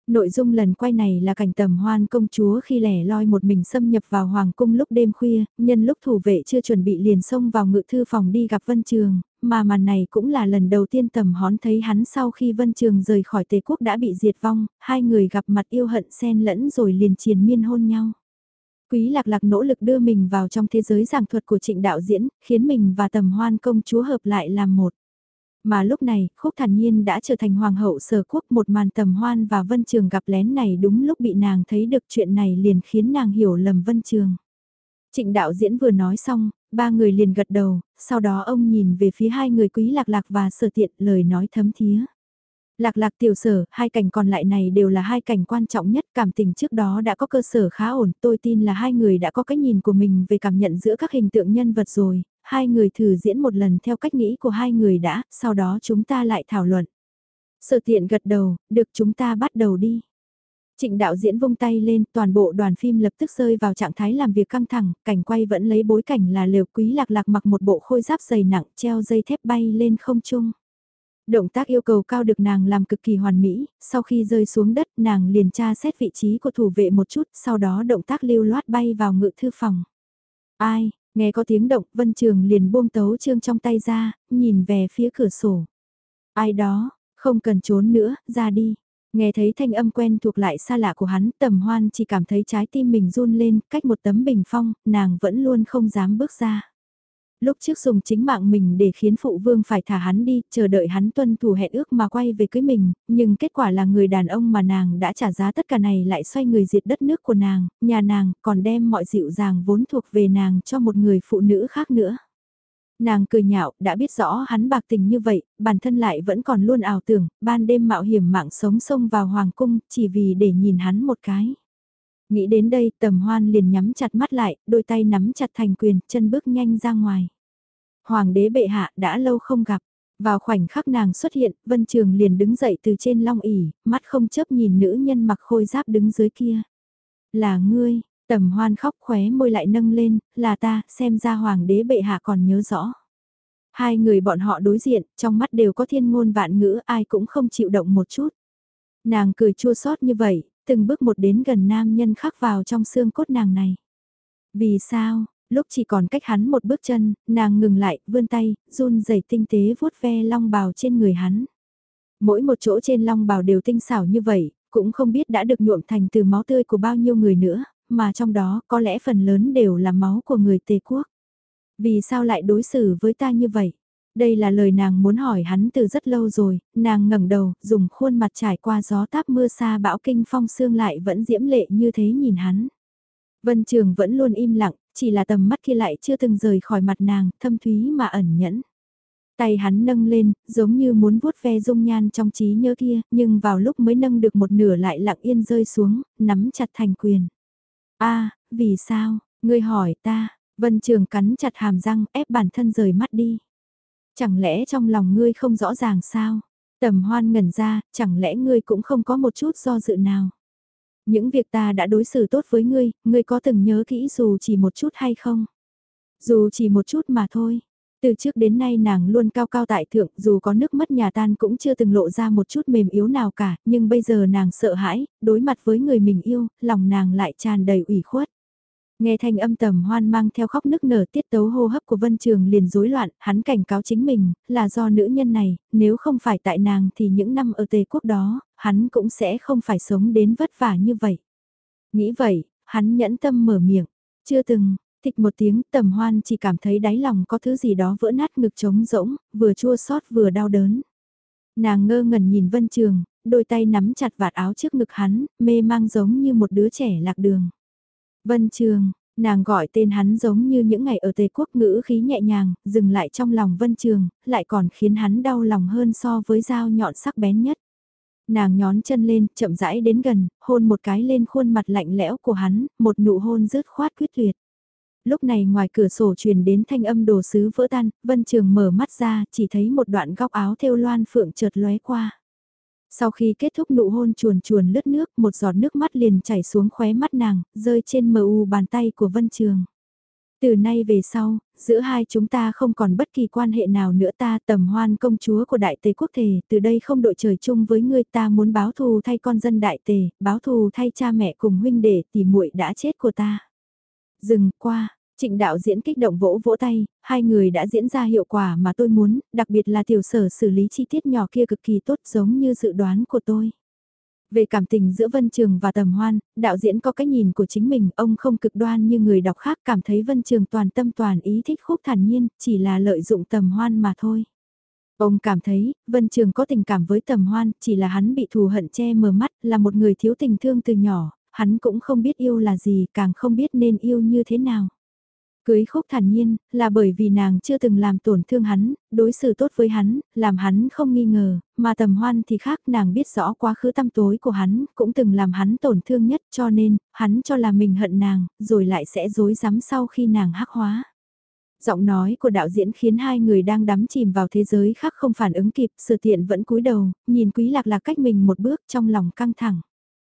Nội dung lần quay này là cảnh Tầm Hoan công chúa khi lẻ loi một mình xâm nhập vào hoàng cung lúc đêm khuya, nhân lúc thủ vệ chưa chuẩn bị liền xông vào ngự thư phòng đi gặp Vân Trường, mà màn này cũng là lần đầu tiên Tầm Hoan thấy hắn sau khi Vân Trường rời khỏi Tề quốc đã bị diệt vong, hai người gặp mặt yêu hận xen lẫn rồi liền triền miên hôn nhau. Quý Lạc Lạc nỗ lực đưa mình vào trong thế giới giảng thuật của Trịnh đạo diễn, khiến mình và Tầm Hoan công chúa hợp lại làm một. Mà lúc này, Khúc Thản Nhiên đã trở thành hoàng hậu Sở Quốc, một màn Tầm Hoan và Vân Trường gặp lén này đúng lúc bị nàng thấy được, chuyện này liền khiến nàng hiểu lầm Vân Trường. Trịnh đạo diễn vừa nói xong, ba người liền gật đầu, sau đó ông nhìn về phía hai người Quý Lạc Lạc và Sở Tiện, lời nói thấm thía. Lạc Lạc tiểu Sở, hai cảnh còn lại này đều là hai cảnh quan trọng nhất, cảm tình trước đó đã có cơ sở khá ổn, tôi tin là hai người đã có cái nhìn của mình về cảm nhận giữa các hình tượng nhân vật rồi, hai người thử diễn một lần theo cách nghĩ của hai người đã, sau đó chúng ta lại thảo luận. Sở Tiện gật đầu, được, chúng ta bắt đầu đi. Trịnh đạo diễn vung tay lên, toàn bộ đoàn phim lập tức rơi vào trạng thái làm việc căng thẳng, cảnh quay vẫn lấy bối cảnh là lều. Quý Lạc Lạc mặc một bộ khôi giáp dày nặng, treo dây thép bay lên không trung. Động tác yêu cầu cao được nàng làm cực kỳ hoàn mỹ, sau khi rơi xuống đất nàng liền tra xét vị trí của thủ vệ một chút, sau đó động tác lưu loát bay vào ngự thư phòng. Ai, nghe có tiếng động, Vân Trường liền buông tấu chương trong tay ra, nhìn về phía cửa sổ. Ai đó, không cần trốn nữa, ra đi. Nghe thấy thanh âm quen thuộc lại xa lạ của hắn, Tầm Hoan chỉ cảm thấy trái tim mình run lên, cách một tấm bình phong, nàng vẫn luôn không dám bước ra. Lúc trước dùng chính mạng mình để khiến phụ vương phải thả hắn đi, chờ đợi hắn tuân thủ hẹn ước mà quay về cưới mình, nhưng kết quả là người đàn ông mà nàng đã trả giá tất cả này lại xoay người diệt đất nước của nàng, nhà nàng, còn đem mọi dịu dàng vốn thuộc về nàng cho một người phụ nữ khác nữa. Nàng cười nhạo, đã biết rõ hắn bạc tình như vậy, bản thân lại vẫn còn luôn ảo tưởng, ban đêm mạo hiểm mạng sống xông vào hoàng cung, chỉ vì để nhìn hắn một cái. Nghĩ đến đây, Tầm Hoan liền nhắm chặt mắt lại, đôi tay nắm chặt thành quyền, chân bước nhanh ra ngoài. Hoàng đế bệ hạ đã lâu không gặp. Vào khoảnh khắc nàng xuất hiện, Vân Trường liền đứng dậy từ trên long ỷ, mắt không chớp nhìn nữ nhân mặc khôi giáp đứng dưới kia. Là ngươi, Tầm Hoan khóc, khóe môi lại nâng lên, là ta, xem ra hoàng đế bệ hạ còn nhớ rõ. Hai người bọn họ đối diện, trong mắt đều có thiên ngôn vạn ngữ, ai cũng không chịu động một chút. Nàng cười chua xót như vậy, từng bước một đến gần nam nhân khắc vào trong xương cốt nàng này. Vì sao, lúc chỉ còn cách hắn một bước chân, nàng ngừng lại, vươn tay, run rẩy tinh tế vuốt ve long bào trên người hắn. Mỗi một chỗ trên long bào đều tinh xảo như vậy, cũng không biết đã được nhuộm thành từ máu tươi của bao nhiêu người nữa, mà trong đó có lẽ phần lớn đều là máu của người Tề quốc. Vì sao lại đối xử với ta như vậy? Đây là lời nàng muốn hỏi hắn từ rất lâu rồi, nàng ngẩng đầu, dùng khuôn mặt trải qua gió táp mưa xa bão kinh phong sương lại vẫn diễm lệ như thế nhìn hắn. Vân Trường vẫn luôn im lặng, chỉ là tầm mắt kia lại chưa từng rời khỏi mặt nàng, thâm thúy mà ẩn nhẫn. Tay hắn nâng lên, giống như muốn vuốt ve dung nhan trong trí nhớ kia, nhưng vào lúc mới nâng được một nửa lại lặng yên rơi xuống, nắm chặt thành quyền. Vì sao, ngươi hỏi ta, Vân Trường cắn chặt hàm răng, ép bản thân rời mắt đi. Chẳng lẽ trong lòng ngươi không rõ ràng sao? Tầm Hoan ngẩn ra, chẳng lẽ ngươi cũng không có một chút do dự nào? Những việc ta đã đối xử tốt với ngươi, ngươi có từng nhớ kỹ dù chỉ một chút hay không? Dù chỉ một chút mà thôi. Từ trước đến nay nàng luôn cao cao tại thượng, dù có nước mất nhà tan cũng chưa từng lộ ra một chút mềm yếu nào cả, nhưng bây giờ nàng sợ hãi, đối mặt với người mình yêu, lòng nàng lại tràn đầy ủy khuất. Nghe thanh âm Tầm Hoan mang theo khóc nức nở, tiết tấu hô hấp của Vân Trường liền rối loạn, hắn cảnh cáo chính mình, là do nữ nhân này, nếu không phải tại nàng thì những năm ở Tề quốc đó, hắn cũng sẽ không phải sống đến vất vả như vậy. Nghĩ vậy, hắn nhẫn tâm mở miệng, chưa từng, thịch một tiếng, Tầm Hoan chỉ cảm thấy đáy lòng có thứ gì đó vỡ nát, ngực trống rỗng, vừa chua xót vừa đau đớn. Nàng ngơ ngẩn nhìn Vân Trường, đôi tay nắm chặt vạt áo trước ngực hắn, mê mang giống như một đứa trẻ lạc đường. Vân Trường, nàng gọi tên hắn giống như những ngày ở Tề quốc, ngữ khí nhẹ nhàng, dừng lại trong lòng Vân Trường, lại còn khiến hắn đau lòng hơn so với dao nhọn sắc bén nhất. Nàng nhón chân lên, chậm rãi đến gần, hôn một cái lên khuôn mặt lạnh lẽo của hắn, một nụ hôn dứt khoát quyết tuyệt. Lúc này ngoài cửa sổ truyền đến thanh âm đồ sứ vỡ tan, Vân Trường mở mắt ra, chỉ thấy một đoạn góc áo thêu loan phượng chợt lóe qua. Sau khi kết thúc nụ hôn chuồn chuồn lướt nước, một giọt nước mắt liền chảy xuống khóe mắt nàng, rơi trên mờ u bàn tay của Vân Trường. Từ nay về sau, giữa hai chúng ta không còn bất kỳ quan hệ nào nữa, ta Tầm Hoan công chúa của Đại Tề quốc thể, từ đây không đội trời chung với ngươi, ta muốn báo thù thay con dân Đại Tề, báo thù thay cha mẹ cùng huynh đệ tỷ muội đã chết của ta. Dừng qua. Trịnh đạo diễn kích động vỗ vỗ tay, hai người đã diễn ra hiệu quả mà tôi muốn, đặc biệt là tiểu sở xử lý chi tiết nhỏ kia cực kỳ tốt giống như dự đoán của tôi. Về cảm tình giữa Vân Trường và Tầm Hoan, đạo diễn có cái nhìn của chính mình, ông không cực đoan như người đọc khác cảm thấy Vân Trường toàn tâm toàn ý thích Khúc Thản Nhiên, chỉ là lợi dụng Tầm Hoan mà thôi. Ông cảm thấy, Vân Trường có tình cảm với Tầm Hoan, chỉ là hắn bị thù hận che mờ mắt, là một người thiếu tình thương từ nhỏ, hắn cũng không biết yêu là gì, càng không biết nên yêu như thế nào. Cưới Khúc Thản Nhiên, là bởi vì nàng chưa từng làm tổn thương hắn, đối xử tốt với hắn, làm hắn không nghi ngờ, mà Tầm Hoan thì khác, nàng biết rõ quá khứ tăm tối của hắn, cũng từng làm hắn tổn thương nhất, cho nên, hắn cho là mình hận nàng, rồi lại sẽ dối rắm sau khi nàng hắc hóa. Giọng nói của đạo diễn khiến hai người đang đắm chìm vào thế giới khác không phản ứng kịp, Sở Tiện vẫn cúi đầu, nhìn Quý Lạc Lạc cách mình một bước trong lòng căng thẳng.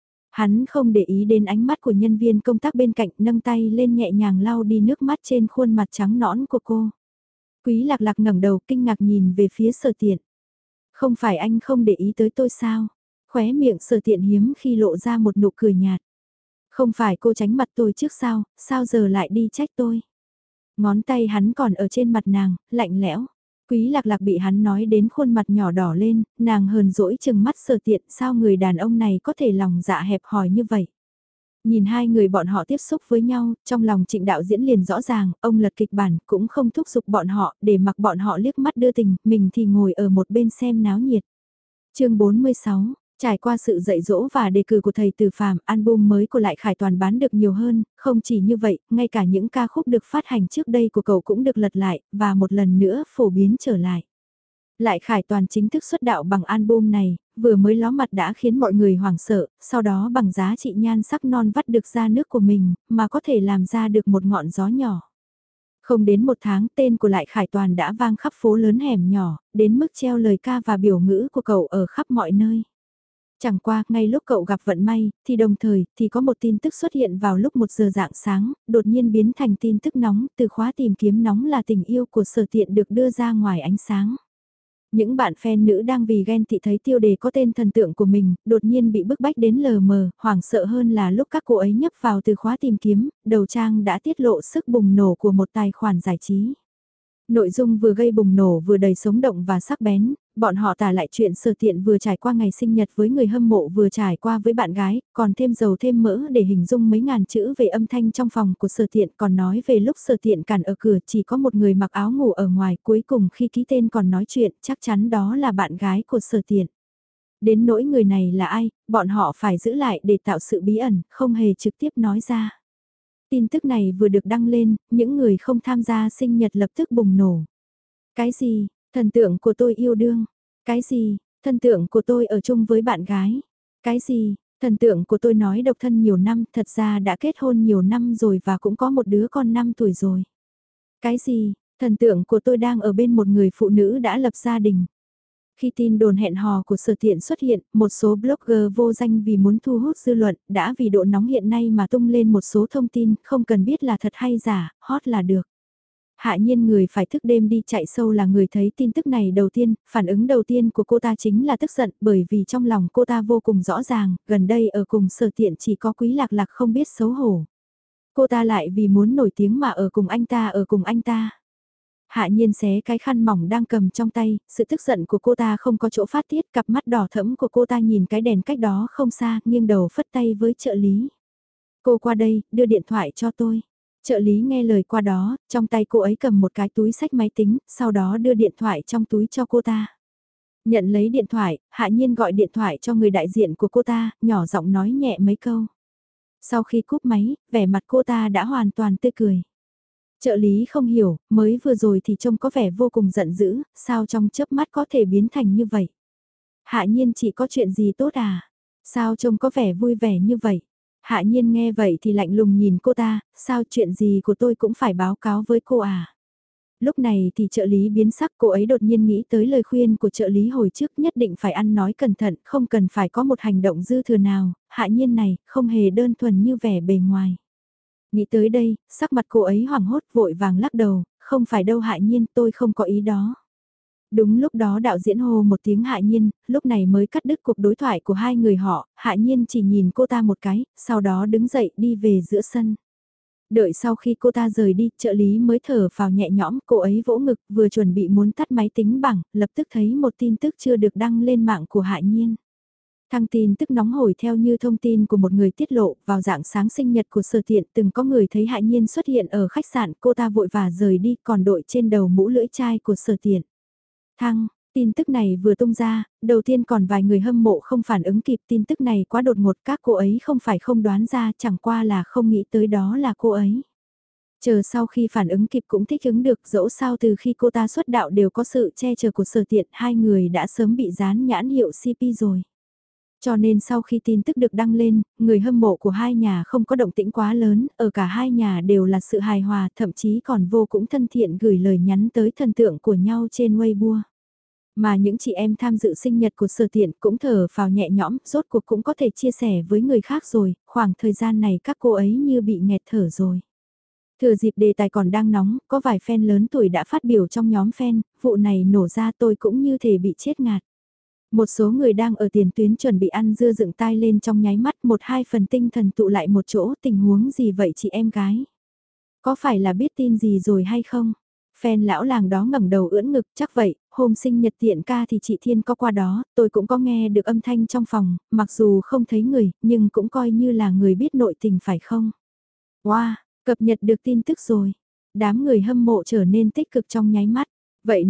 Hắn không để ý đến ánh mắt của nhân viên công tác bên cạnh, nâng tay lên nhẹ nhàng lau đi nước mắt trên khuôn mặt trắng nõn của cô. Quý Lạc Lạc ngẩng đầu kinh ngạc nhìn về phía Sở Tiện. Không phải anh không để ý tới tôi sao? Khóe miệng Sở Tiện hiếm khi lộ ra một nụ cười nhạt. Không phải cô tránh mặt tôi trước sao, sao giờ lại đi trách tôi? Ngón tay hắn còn ở trên mặt nàng, lạnh lẽo. Quý Lạc Lạc bị hắn nói đến khuôn mặt nhỏ đỏ lên, nàng hờn dỗi chừng mắt Sở Tiện, sao người đàn ông này có thể lòng dạ hẹp hòi như vậy. Nhìn hai người bọn họ tiếp xúc với nhau, trong lòng Trịnh đạo diễn liền rõ ràng, ông lật kịch bản cũng không thúc giục bọn họ, để mặc bọn họ liếc mắt đưa tình, mình thì ngồi ở một bên xem náo nhiệt. Chương 46. Trải qua sự dạy dỗ và đề cử của thầy Từ Phàm, album mới của Lại Khải Toàn bán được nhiều hơn, không chỉ như vậy, ngay cả những ca khúc được phát hành trước đây của cậu cũng được lật lại, và một lần nữa phổ biến trở lại. Lại Khải Toàn chính thức xuất đạo bằng album này, vừa mới ló mặt đã khiến mọi người hoảng sợ, sau đó bằng giá trị nhan sắc non vắt được ra nước của mình, mà có thể làm ra được một ngọn gió nhỏ. Không đến một tháng tên của Lại Khải Toàn đã vang khắp phố lớn hẻm nhỏ, đến mức treo lời ca và biểu ngữ của cậu ở khắp mọi nơi. Chẳng qua, ngay lúc cậu gặp vận may, thì đồng thời, thì có một tin tức xuất hiện vào lúc 1 giờ rạng sáng, đột nhiên biến thành tin tức nóng, từ khóa tìm kiếm nóng là tình yêu của Sở Tiện được đưa ra ngoài ánh sáng. Những bạn fan nữ đang vì ghen tị thấy tiêu đề có tên thần tượng của mình, đột nhiên bị bức bách đến lờ mờ, hoảng sợ hơn là lúc các cô ấy nhấp vào từ khóa tìm kiếm, đầu trang đã tiết lộ sức bùng nổ của một tài khoản giải trí. Nội dung vừa gây bùng nổ vừa đầy sống động và sắc bén, bọn họ tả lại chuyện Sở Tiện vừa trải qua ngày sinh nhật với người hâm mộ vừa trải qua với bạn gái, còn thêm dầu thêm mỡ để hình dung mấy ngàn chữ về âm thanh trong phòng của Sở Tiện, còn nói về lúc Sở Tiện cản ở cửa chỉ có một người mặc áo ngủ ở ngoài, cuối cùng khi ký tên còn nói chuyện, chắc chắn đó là bạn gái của Sở Tiện. Đến nỗi người này là ai, bọn họ phải giữ lại để tạo sự bí ẩn, không hề trực tiếp nói ra. Tin tức này vừa được đăng lên, những người không tham gia sinh nhật lập tức bùng nổ. Cái gì, thần tượng của tôi yêu đương? Cái gì, thần tượng của tôi ở chung với bạn gái? Cái gì, thần tượng của tôi nói độc thân nhiều năm, thật ra đã kết hôn nhiều năm rồi và cũng có một đứa con 5 tuổi rồi. Cái gì, thần tượng của tôi đang ở bên một người phụ nữ đã lập gia đình. Khi tin đồn hẹn hò của Sở Tiện xuất hiện, một số blogger vô danh vì muốn thu hút dư luận, đã vì độ nóng hiện nay mà tung lên một số thông tin, không cần biết là thật hay giả, hot là được. Hạ nhiên người phải thức đêm đi chạy sâu là người thấy tin tức này đầu tiên, phản ứng đầu tiên của cô ta chính là tức giận bởi vì trong lòng cô ta vô cùng rõ ràng, gần đây ở cùng Sở Tiện chỉ có Quý Lạc Lạc không biết xấu hổ. Cô ta lại vì muốn nổi tiếng mà ở cùng anh ta. Hạ nhiên xé cái khăn mỏng đang cầm trong tay, sự tức giận của cô ta không có chỗ phát tiết, cặp mắt đỏ thẫm của cô ta nhìn cái đèn cách đó không xa, nghiêng đầu phất tay với trợ lý. Cô qua đây, đưa điện thoại cho tôi. Trợ lý nghe lời qua đó, trong tay cô ấy cầm một cái túi sách máy tính, sau đó đưa điện thoại trong túi cho cô ta. Nhận lấy điện thoại, Hạ nhiên gọi điện thoại cho người đại diện của cô ta, nhỏ giọng nói nhẹ mấy câu. Sau khi cúp máy, vẻ mặt cô ta đã hoàn toàn tươi cười. Trợ lý không hiểu, mới vừa rồi thì trông có vẻ vô cùng giận dữ, sao trong chớp mắt có thể biến thành như vậy? Hạ nhiên chỉ có chuyện gì tốt à? Sao trông có vẻ vui vẻ như vậy? Hạ nhiên nghe vậy thì lạnh lùng nhìn cô ta, sao chuyện gì của tôi cũng phải báo cáo với cô à? Lúc này thì trợ lý biến sắc, cô ấy đột nhiên nghĩ tới lời khuyên của trợ lý hồi trước, nhất định phải ăn nói cẩn thận, không cần phải có một hành động dư thừa nào, Hạ nhiên này không hề đơn thuần như vẻ bề ngoài. Nghĩ tới đây, sắc mặt cô ấy hoảng hốt vội vàng lắc đầu, không phải đâu Hạ Nhiên, tôi không có ý đó. Đúng lúc đó đạo diễn hô một tiếng Hạ Nhiên, lúc này mới cắt đứt cuộc đối thoại của hai người họ, Hạ Nhiên chỉ nhìn cô ta một cái, sau đó đứng dậy đi về giữa sân. Đợi sau khi cô ta rời đi, trợ lý mới thở phào nhẹ nhõm, cô ấy vỗ ngực, vừa chuẩn bị muốn tắt máy tính bảng, lập tức thấy một tin tức chưa được đăng lên mạng của Hạ Nhiên. Thăng tin tức nóng hổi theo như thông tin của một người tiết lộ, vào dạng sáng sinh nhật của Sở Tiện từng có người thấy Hạ Nhiên xuất hiện ở khách sạn, cô ta vội vã rời đi, còn đội trên đầu mũ lưỡi chai của Sở Tiện. Thăng, tin tức này vừa tung ra, đầu tiên còn vài người hâm mộ không phản ứng kịp, tin tức này quá đột ngột, các cô ấy không phải không đoán ra, chẳng qua là không nghĩ tới đó là cô ấy. Chờ sau khi phản ứng kịp cũng thích ứng được, dẫu sao từ khi cô ta xuất đạo đều có sự che chở của Sở Tiện, hai người đã sớm bị dán nhãn hiệu CP rồi. Cho nên sau khi tin tức được đăng lên, người hâm mộ của hai nhà không có động tĩnh quá lớn, ở cả hai nhà đều là sự hài hòa, thậm chí còn vô cũng thân thiện gửi lời nhắn tới thần tượng của nhau trên Weibo. Mà những chị em tham dự sinh nhật của Sở Tiện cũng thở phào nhẹ nhõm, rốt cuộc cũng có thể chia sẻ với người khác rồi, khoảng thời gian này các cô ấy như bị nghẹt thở rồi. Thừa dịp đề tài còn đang nóng, có vài fan lớn tuổi đã phát biểu trong nhóm fan, vụ này nổ ra tôi cũng như thể bị chết ngạt. Một số người đang ở tiền tuyến chuẩn bị ăn dưa dựng tai lên trong nháy mắt, một hai phần tinh thần tụ lại một chỗ, tình huống gì vậy chị em gái? Có phải là biết tin gì rồi hay không? Fan lão làng đó ngẩng đầu ưỡn ngực, chắc vậy, hôm sinh nhật Tiện ca thì chị Thiên có qua đó, tôi cũng có nghe được âm thanh trong phòng, mặc dù không thấy người, nhưng cũng coi như là người biết nội tình phải không? Wow, cập nhật được tin tức rồi. Đám người hâm mộ trở nên tích cực trong nháy mắt. Vậy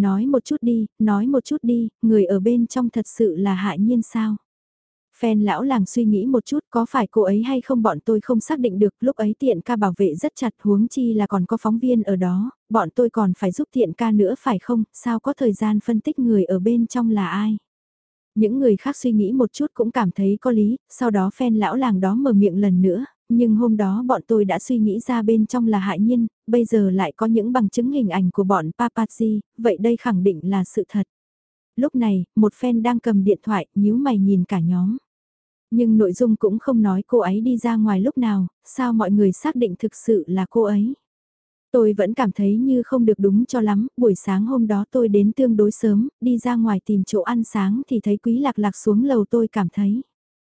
nói một chút đi, người ở bên trong thật sự là Hạ Nhiên sao? Fan lão làng suy nghĩ một chút có phải cô ấy hay không bọn tôi không xác định được, lúc ấy Tiện ca bảo vệ rất chặt huống chi là còn có phóng viên ở đó, bọn tôi còn phải giúp Tiện ca nữa phải không, sao có thời gian phân tích người ở bên trong là ai? Những người khác suy nghĩ một chút cũng cảm thấy có lý, sau đó fan lão làng đó mở miệng lần nữa, nhưng hôm đó bọn tôi đã suy nghĩ ra bên trong là Hạ Nhiên, bây giờ lại có những bằng chứng hình ảnh của bọn paparazzi, vậy đây khẳng định là sự thật. Lúc này, một fan đang cầm điện thoại, nhíu mày nhìn cả nhóm. Nhưng nội dung cũng không nói cô ấy đi ra ngoài lúc nào, sao mọi người xác định thực sự là cô ấy. Tôi vẫn cảm thấy như không được đúng cho lắm, buổi sáng hôm đó tôi đến tương đối sớm, đi ra ngoài tìm chỗ ăn sáng thì thấy Quý Lạc Lạc xuống lầu tôi cảm thấy.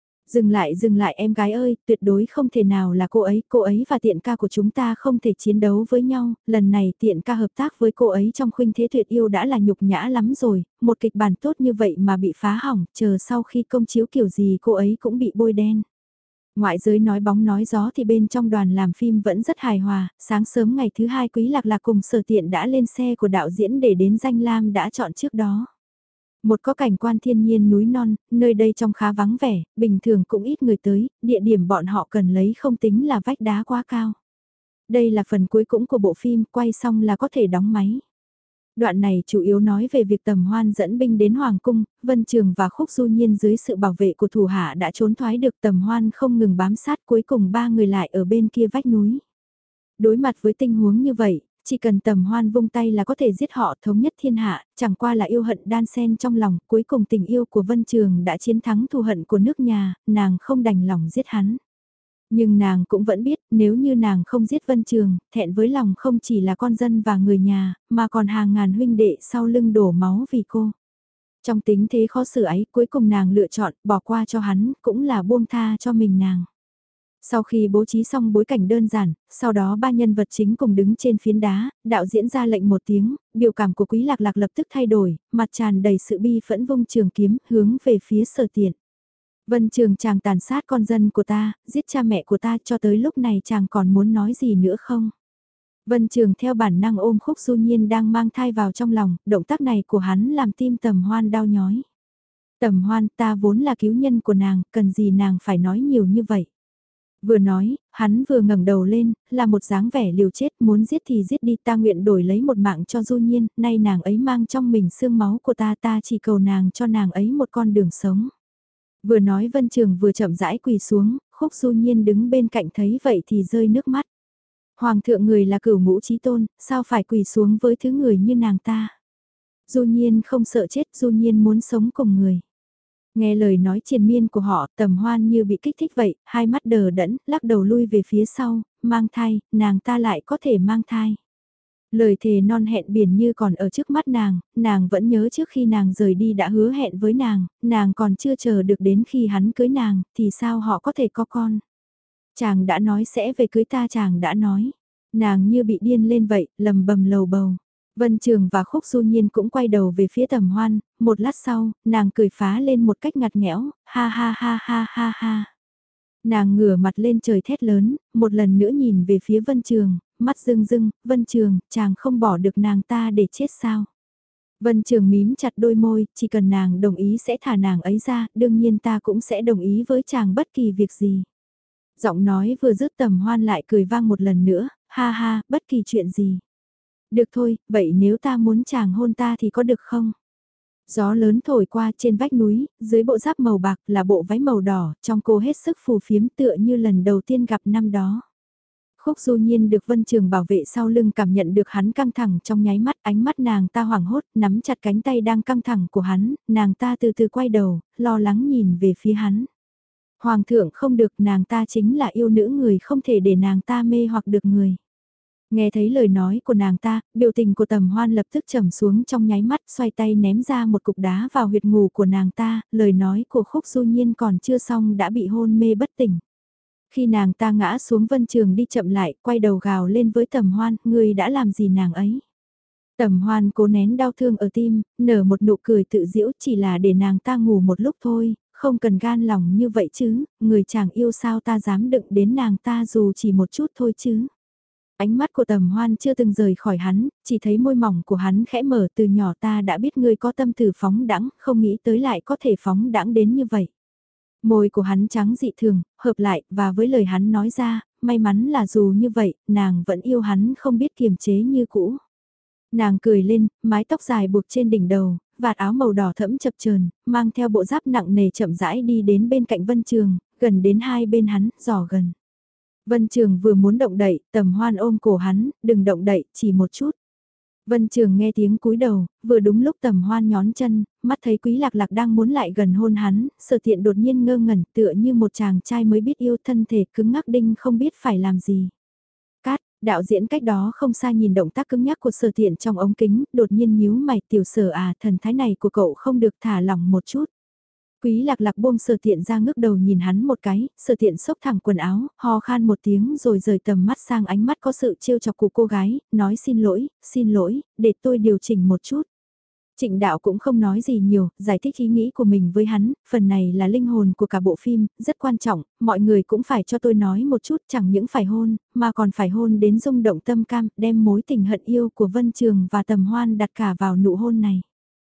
Dừng lại em gái ơi, tuyệt đối không thể nào là cô ấy và Tiện ca của chúng ta không thể chiến đấu với nhau, lần này Tiện ca hợp tác với cô ấy trong Khuynh Thế Tuyệt Yêu đã là nhục nhã lắm rồi, một kịch bản tốt như vậy mà bị phá hỏng, chờ sau khi công chiếu kiểu gì cô ấy cũng bị bôi đen. Ngoại giới nói bóng nói gió thì bên trong đoàn làm phim vẫn rất hài hòa, sáng sớm ngày thứ hai Quý Lạc Lạc cùng Sở Tiện đã lên xe của đạo diễn để đến danh lam đã chọn trước đó. Một có cảnh quan thiên nhiên núi non, nơi đây trông khá vắng vẻ, bình thường cũng ít người tới, địa điểm bọn họ cần lấy không tính là vách đá quá cao. Đây là phần cuối cùng của bộ phim, quay xong là có thể đóng máy. Đoạn này chủ yếu nói về việc Tầm Hoan dẫn binh đến Hoàng Cung, Vân Trường và Khúc Du Nhiên dưới sự bảo vệ của thủ hạ đã trốn thoái được Tầm Hoan không ngừng bám sát cuối cùng ba người lại ở bên kia vách núi. Đối mặt với tình huống như vậy, chỉ cần Tầm Hoan vung tay là có thể giết họ thống nhất thiên hạ, chẳng qua là yêu hận đan xen trong lòng, cuối cùng tình yêu của Vân Trường đã chiến thắng thù hận của nước nhà, nàng không đành lòng giết hắn. Nhưng nàng cũng vẫn biết nếu như nàng không giết Vân Trường, thẹn với lòng không chỉ là con dân và người nhà, mà còn hàng ngàn huynh đệ sau lưng đổ máu vì cô. Trong tính thế khó xử ấy cuối cùng nàng lựa chọn bỏ qua cho hắn cũng là buông tha cho mình nàng. Sau khi bố trí xong bối cảnh đơn giản, sau đó ba nhân vật chính cùng đứng trên phiến đá, đạo diễn ra lệnh một tiếng, biểu cảm của Quý Lạc Lạc lập tức thay đổi, mặt tràn đầy sự bi phẫn vung trường kiếm hướng về phía Sở Tiện. Vân Trường chàng tàn sát con dân của ta, giết cha mẹ của ta cho tới lúc này chàng còn muốn nói gì nữa không? Vân Trường theo bản năng ôm Khúc Du Nhiên đang mang thai vào trong lòng, động tác này của hắn làm tim Tầm Hoan đau nhói. Tầm Hoan ta vốn là cứu nhân của nàng, cần gì nàng phải nói nhiều như vậy? Vừa nói, hắn vừa ngẩng đầu lên, là một dáng vẻ liều chết, muốn giết thì giết đi, ta nguyện đổi lấy một mạng cho Du Nhiên, nay nàng ấy mang trong mình xương máu của ta, ta chỉ cầu nàng cho nàng ấy một con đường sống. Vừa nói Vân Trường vừa chậm rãi quỳ xuống, Khúc Du Nhiên đứng bên cạnh thấy vậy thì rơi nước mắt. Hoàng thượng người là cửu ngũ chí tôn, sao phải quỳ xuống với thứ người như nàng ta? Du Nhiên không sợ chết, Du Nhiên muốn sống cùng người. Nghe lời nói triền miên của họ, Tầm Hoan như bị kích thích vậy, hai mắt đờ đẫn, lắc đầu lui về phía sau, mang thai, nàng ta lại có thể mang thai. Lời thề non hẹn biển như còn ở trước mắt nàng vẫn nhớ trước khi nàng rời đi đã hứa hẹn với nàng còn chưa chờ được đến khi hắn cưới nàng, thì sao họ có thể có con. Chàng đã nói sẽ về cưới ta, chàng đã nói. Nàng như bị điên lên vậy, lầm bầm lầu bầu. Vân Trường và Khúc Du Nhiên cũng quay đầu về phía Tầm Hoan, một lát sau, nàng cười phá lên một cách ngặt nghẽo, ha ha ha ha ha ha. Nàng ngửa mặt lên trời thét lớn, một lần nữa nhìn về phía Vân Trường, mắt rưng rưng, Vân Trường, chàng không bỏ được nàng ta để chết sao. Vân Trường mím chặt đôi môi, chỉ cần nàng đồng ý sẽ thả nàng ấy ra, đương nhiên ta cũng sẽ đồng ý với chàng bất kỳ việc gì. Giọng nói vừa dứt Tầm Hoan lại cười vang một lần nữa, ha ha, bất kỳ chuyện gì. Được thôi, vậy nếu ta muốn chàng hôn ta thì có được không? Gió lớn thổi qua trên vách núi, dưới bộ giáp màu bạc là bộ váy màu đỏ, trong cô hết sức phù phiếm tựa như lần đầu tiên gặp năm đó. Khúc Du Nhiên được Vân Trường bảo vệ sau lưng, cảm nhận được hắn căng thẳng trong nháy mắt, ánh mắt nàng ta hoảng hốt, nắm chặt cánh tay đang căng thẳng của hắn, nàng ta từ từ quay đầu, lo lắng nhìn về phía hắn. Hoàng thượng không được, nàng ta chính là yêu nữ người, không thể để nàng ta mê hoặc được người. Nghe thấy lời nói của nàng ta, biểu tình của Tầm Hoan lập tức trầm xuống trong nháy mắt, xoay tay ném ra một cục đá vào huyệt ngủ của nàng ta, lời nói của Khúc Du Nhiên còn chưa xong đã bị hôn mê bất tỉnh. Khi nàng ta ngã xuống, Vân Trường đi chậm lại, quay đầu gào lên với Tầm Hoan, ngươi đã làm gì nàng ấy? Tầm Hoan cố nén đau thương ở tim, nở một nụ cười tự giễu, chỉ là để nàng ta ngủ một lúc thôi, không cần gan lòng như vậy chứ, người chàng yêu sao ta dám đựng đến nàng ta dù chỉ một chút thôi chứ. Ánh mắt của Tầm Hoan chưa từng rời khỏi hắn, chỉ thấy môi mỏng của hắn khẽ mở, từ nhỏ ta đã biết ngươi có tâm từ phóng đãng, không nghĩ tới lại có thể phóng đãng đến như vậy. Môi của hắn trắng dị thường, hợp lại, và với lời hắn nói ra, may mắn là dù như vậy, nàng vẫn yêu hắn không biết kiềm chế như cũ. Nàng cười lên, mái tóc dài buộc trên đỉnh đầu, vạt áo màu đỏ thẫm chập chờn, mang theo bộ giáp nặng nề chậm rãi đi đến bên cạnh Vân Trường, gần đến hai bên hắn, dò gần. Vân Trường vừa muốn động đậy, Tầm Hoan ôm cổ hắn, đừng động đậy, chỉ một chút. Vân Trường nghe tiếng cúi đầu, vừa đúng lúc Tầm Hoan nhón chân, mắt thấy Quý Lạc Lạc đang muốn lại gần hôn hắn, Sở Tiện đột nhiên ngơ ngẩn tựa như một chàng trai mới biết yêu, thân thể cứng ngắc đinh không biết phải làm gì. Cát, đạo diễn cách đó không xa nhìn động tác cứng nhắc của Sở Tiện trong ống kính, đột nhiên nhíu mày, tiểu Sở à, thần thái này của cậu không được thả lỏng một chút. Quý Lạc Lạc buông Sở Tiện ra, ngước đầu nhìn hắn một cái, Sở Tiện xốc thẳng quần áo, ho khan một tiếng rồi rời tầm mắt sang ánh mắt có sự trêu chọc của cô gái, nói xin lỗi, để tôi điều chỉnh một chút. Trịnh Đạo cũng không nói gì nhiều, giải thích ý nghĩ của mình với hắn, phần này là linh hồn của cả bộ phim, rất quan trọng, mọi người cũng phải cho tôi nói một chút, chẳng những phải hôn, mà còn phải hôn đến rung động tâm cam, đem mối tình hận yêu của Vân Trường và Tầm Hoan đặt cả vào nụ hôn này.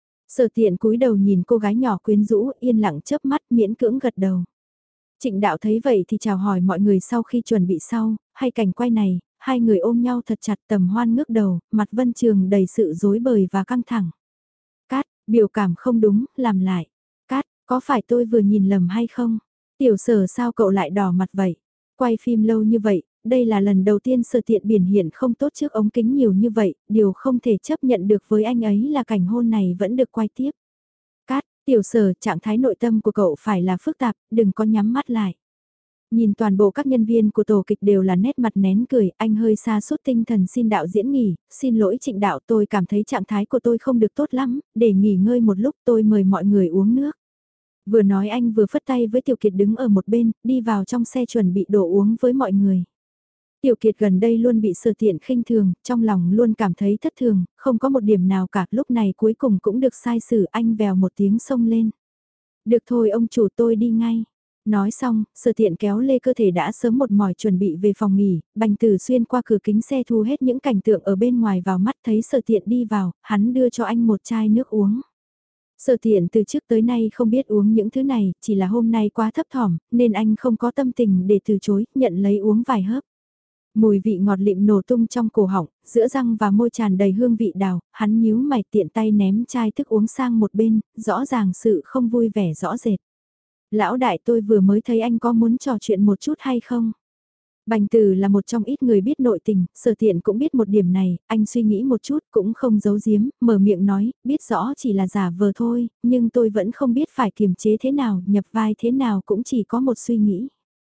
Sở Tiện cúi đầu nhìn cô gái nhỏ quyến rũ, yên lặng chớp mắt, miễn cưỡng gật đầu. Trịnh Đạo thấy vậy thì chào hỏi mọi người sau khi chuẩn bị sau, hay cảnh quay này, hai người ôm nhau thật chặt. Tầm Hoan ngước đầu, mặt Vân Trường đầy sự rối bời và căng thẳng. Cát, biểu cảm không đúng, làm lại. Cát, có phải tôi vừa nhìn lầm hay không? Tiểu Sở sao cậu lại đỏ mặt vậy? Quay phim lâu như vậy, đây là lần đầu tiên Sở Tiện biểu hiện không tốt trước ống kính nhiều như vậy, điều không thể chấp nhận được với anh ấy là cảnh hôn này vẫn được quay tiếp. Cát, Tiểu Sở, trạng thái nội tâm của cậu phải là phức tạp, đừng có nhắm mắt lại. Nhìn toàn bộ các nhân viên của tổ kịch đều là nét mặt nén cười, anh hơi sa sút tinh thần xin đạo diễn nghỉ, xin lỗi Trịnh Đạo, tôi cảm thấy trạng thái của tôi không được tốt lắm, để nghỉ ngơi một lúc tôi mời mọi người uống nước. Vừa nói anh vừa phất tay với Tiểu Kiệt đứng ở một bên, đi vào trong xe chuẩn bị đồ uống với mọi người. Tiểu Kiệt gần đây luôn bị Sở Tiện khinh thường, trong lòng luôn cảm thấy thất thường, không có một điểm nào cả, lúc này cuối cùng cũng được sai xử, anh vèo một tiếng xông lên. Được thôi ông chủ, tôi đi ngay. Nói xong, Sở Tiện kéo lê cơ thể đã sớm một mỏi chuẩn bị về phòng nghỉ, Bành Tử xuyên qua cửa kính xe thu hết những cảnh tượng ở bên ngoài vào mắt, thấy Sở Tiện đi vào, hắn đưa cho anh một chai nước uống. Sở Tiện từ trước tới nay không biết uống những thứ này, chỉ là hôm nay quá thấp thỏm, nên anh không có tâm tình để từ chối, nhận lấy uống vài hớp. Mùi vị ngọt lịm nổ tung trong cổ họng, giữa răng và môi tràn đầy hương vị đào, hắn nhíu mày tiện tay ném chai thức uống sang một bên, rõ ràng sự không vui vẻ rõ rệt. Lão đại, tôi vừa mới thấy anh có muốn trò chuyện một chút hay không? Bành Từ là một trong ít người biết nội tình, Sở Tiện cũng biết một điểm này, anh suy nghĩ một chút cũng không giấu giếm, mở miệng nói, biết rõ chỉ là giả vờ thôi, nhưng tôi vẫn không biết phải kiềm chế thế nào, nhập vai thế nào cũng chỉ có một suy nghĩ.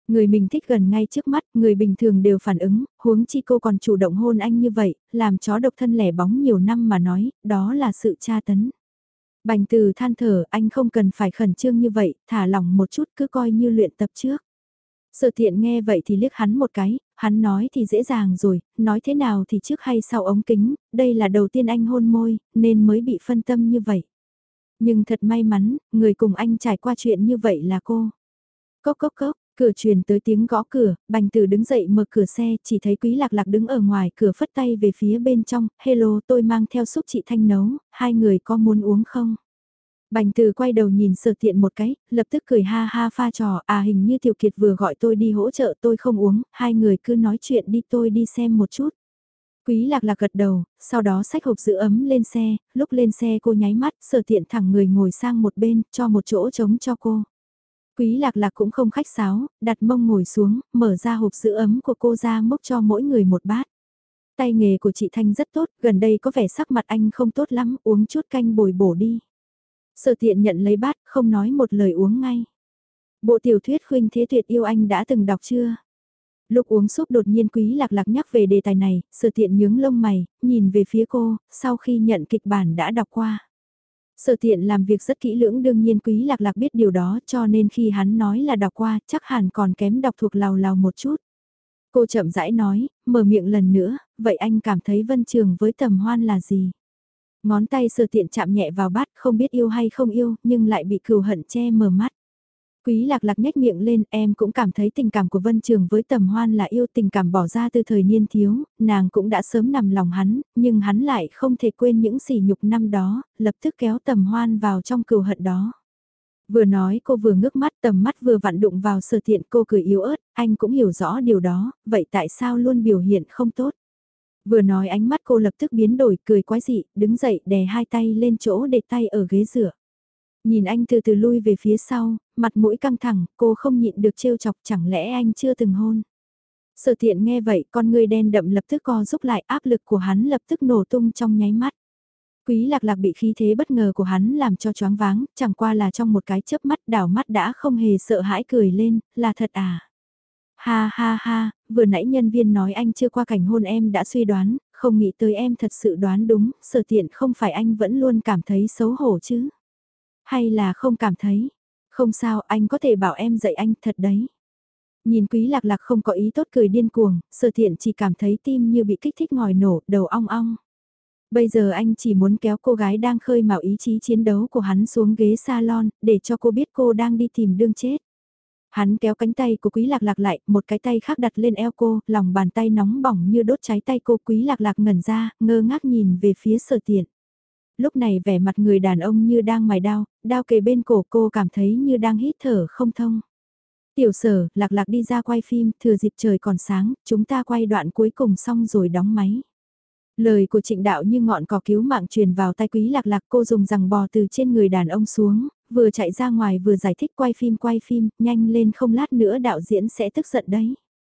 Người mình thích gần ngay trước mắt, người bình thường đều phản ứng, huống chi cô còn chủ động hôn anh như vậy, làm chó độc thân lẻ bóng nhiều năm mà nói, đó là sự tra tấn. Bành Từ than thở, anh không cần phải khẩn trương như vậy, thả lỏng một chút cứ coi như luyện tập trước. Sở Tiện nghe vậy thì liếc hắn một cái, hắn nói thì dễ dàng rồi, nói thế nào thì trước hay sau ống kính, đây là đầu tiên anh hôn môi, nên mới bị phân tâm như vậy. Nhưng thật may mắn, người cùng anh trải qua chuyện như vậy là cô. Cốc cốc cốc, cửa truyền tới tiếng gõ cửa, Bành Tử đứng dậy mở cửa xe, chỉ thấy Quý Lạc Lạc đứng ở ngoài cửa phất tay về phía bên trong, hello tôi mang theo xúc chị Thanh nấu, hai người có muốn uống không? Bành Từ quay đầu nhìn Sở Tiện một cái, lập tức cười ha ha pha trò, à hình như Tiểu Kiệt vừa gọi tôi đi hỗ trợ tôi không uống, hai người cứ nói chuyện đi tôi đi xem một chút. Quý Lạc Lạc gật đầu, sau đó xách hộp giữ ấm lên xe, lúc lên xe cô nháy mắt, Sở Tiện thẳng người ngồi sang một bên, cho một chỗ trống cho cô. Quý Lạc Lạc cũng không khách sáo, đặt mông ngồi xuống, mở ra hộp giữ ấm của cô ra múc cho mỗi người một bát. Tay nghề của chị Thanh rất tốt, gần đây có vẻ sắc mặt anh không tốt lắm, uống chút canh bồi bổ đi. Sở Tiện nhận lấy bát, không nói một lời uống ngay. Bộ tiểu thuyết Khuynh Thế Tuyệt Yêu anh đã từng đọc chưa? Lúc uống súp đột nhiên Quý Lạc Lạc nhắc về đề tài này, Sở Tiện nhướng lông mày, nhìn về phía cô, sau khi nhận kịch bản đã đọc qua. Sở Tiện làm việc rất kỹ lưỡng đương nhiên Quý Lạc Lạc biết điều đó cho nên khi hắn nói là đọc qua chắc hẳn còn kém đọc thuộc lào lào một chút. Cô chậm rãi nói, mở miệng lần nữa, vậy anh cảm thấy Vân Trường với Tầm Hoan là gì? Ngón tay Sở Tiện chạm nhẹ vào bát không biết yêu hay không yêu nhưng lại bị cừu hận che mờ mắt. Quý Lạc Lạc nhếch miệng lên, em cũng cảm thấy tình cảm của Vân Trường với Tầm Hoan là yêu, tình cảm bỏ ra từ thời niên thiếu, nàng cũng đã sớm nằm lòng hắn, nhưng hắn lại không thể quên những sỉ nhục năm đó, lập tức kéo Tầm Hoan vào trong cừu hận đó. Vừa nói cô vừa ngước mắt, tầm mắt vừa vặn đụng vào Sở Tiện, cô cười yếu ớt, anh cũng hiểu rõ điều đó, vậy tại sao luôn biểu hiện không tốt? Vừa nói ánh mắt cô lập tức biến đổi, cười quái dị, đứng dậy đè hai tay lên chỗ để tay ở ghế dựa. Nhìn anh từ từ lui về phía sau, mặt mũi căng thẳng, cô không nhịn được trêu chọc, chẳng lẽ anh chưa từng hôn. Sở Tiện nghe vậy, con người đen đậm lập tức co giúp lại, áp lực của hắn lập tức nổ tung trong nháy mắt. Quý Lạc Lạc bị khí thế bất ngờ của hắn làm cho choáng váng, chẳng qua là trong một cái chớp mắt đảo mắt đã không hề sợ hãi cười lên, là thật à. Ha ha ha, vừa nãy nhân viên nói anh chưa qua cảnh hôn em đã suy đoán, không nghĩ tới em thật sự đoán đúng, Sở Tiện không phải anh vẫn luôn cảm thấy xấu hổ chứ. Hay là không cảm thấy? Không sao, anh có thể bảo em dạy anh thật đấy. Nhìn Quý Lạc Lạc không có ý tốt cười điên cuồng, Sở Tiện chỉ cảm thấy tim như bị kích thích ngòi nổ, đầu ong ong. Bây giờ anh chỉ muốn kéo cô gái đang khơi mào ý chí chiến đấu của hắn xuống ghế salon, để cho cô biết cô đang đi tìm đương chết. Hắn kéo cánh tay của Quý Lạc Lạc lại, một cái tay khác đặt lên eo cô, lòng bàn tay nóng bỏng như đốt cháy tay cô. Quý Lạc Lạc ngẩn ra, ngơ ngác nhìn về phía Sở Tiện. Lúc này vẻ mặt người đàn ông như đang mài đao, đao kề bên cổ cô cảm thấy như đang hít thở không thông. Tiểu Sở, Lạc Lạc đi ra quay phim, thừa dịp trời còn sáng, chúng ta quay đoạn cuối cùng xong rồi đóng máy. Lời của Trịnh Đạo như ngọn cỏ cứu mạng truyền vào tai Quý Lạc Lạc, cô dùng rằng bò từ trên người đàn ông xuống, vừa chạy ra ngoài vừa giải thích quay phim, nhanh lên không lát nữa đạo diễn sẽ tức giận đấy.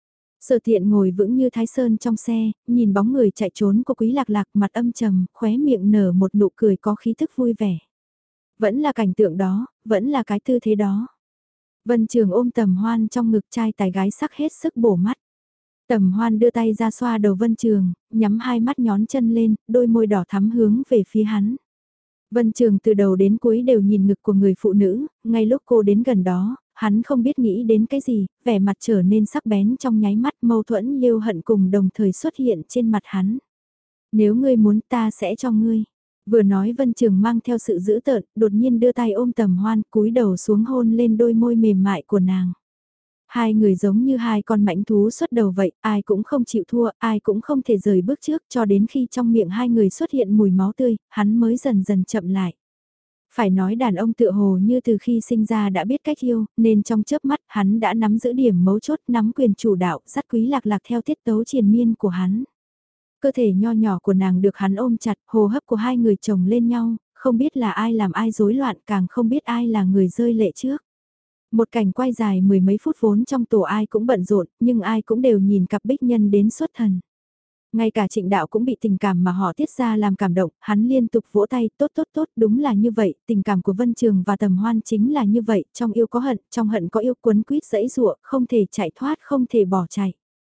Sở Tiện ngồi vững như Thái Sơn trong xe, nhìn bóng người chạy trốn của Quý Lạc Lạc mặt âm trầm, khóe miệng nở một nụ cười có khí thức vui vẻ. Vẫn là cảnh tượng đó, vẫn là cái tư thế đó. Vân Trường ôm Tầm Hoan trong ngực, trai tài gái sắc hết sức bổ mắt. Tầm Hoan đưa tay ra xoa đầu Vân Trường, nhắm hai mắt nhón chân lên, đôi môi đỏ thắm hướng về phía hắn. Vân Trường từ đầu đến cuối đều nhìn ngực của người phụ nữ, ngay lúc cô đến gần đó, hắn không biết nghĩ đến cái gì, vẻ mặt trở nên sắc bén trong nháy mắt, mâu thuẫn yêu hận cùng đồng thời xuất hiện trên mặt hắn. Nếu ngươi muốn ta sẽ cho ngươi. Vừa nói Vân Trường mang theo sự dữ tợn, đột nhiên đưa tay ôm Tầm Hoan, cúi đầu xuống hôn lên đôi môi mềm mại của nàng. Hai người giống như hai con mãnh thú xuất đầu vậy, ai cũng không chịu thua, ai cũng không thể rời bước trước cho đến khi trong miệng hai người xuất hiện mùi máu tươi, hắn mới dần dần chậm lại. Phải nói đàn ông tựa hồ như từ khi sinh ra đã biết cách yêu, nên trong chớp mắt hắn đã nắm giữ điểm mấu chốt, nắm quyền chủ đạo, dắt Quý Lạc Lạc theo tiết tấu triền miên của hắn. Cơ thể nho nhỏ của nàng được hắn ôm chặt, hô hấp của hai người chồng lên nhau, không biết là ai làm ai rối loạn, càng không biết ai là người rơi lệ trước. Một cảnh quay dài mười mấy phút vốn trong tổ ai cũng bận rộn, nhưng ai cũng đều nhìn cặp bích nhân đến xuất thần. Ngay cả Trịnh Đạo cũng bị tình cảm mà họ tiết ra làm cảm động, hắn liên tục vỗ tay, tốt tốt tốt, đúng là như vậy, tình cảm của Vân Trường và Tầm Hoan chính là như vậy, trong yêu có hận, trong hận có yêu, quấn quýt giãy giụa, không thể chạy thoát, không thể bỏ chạy.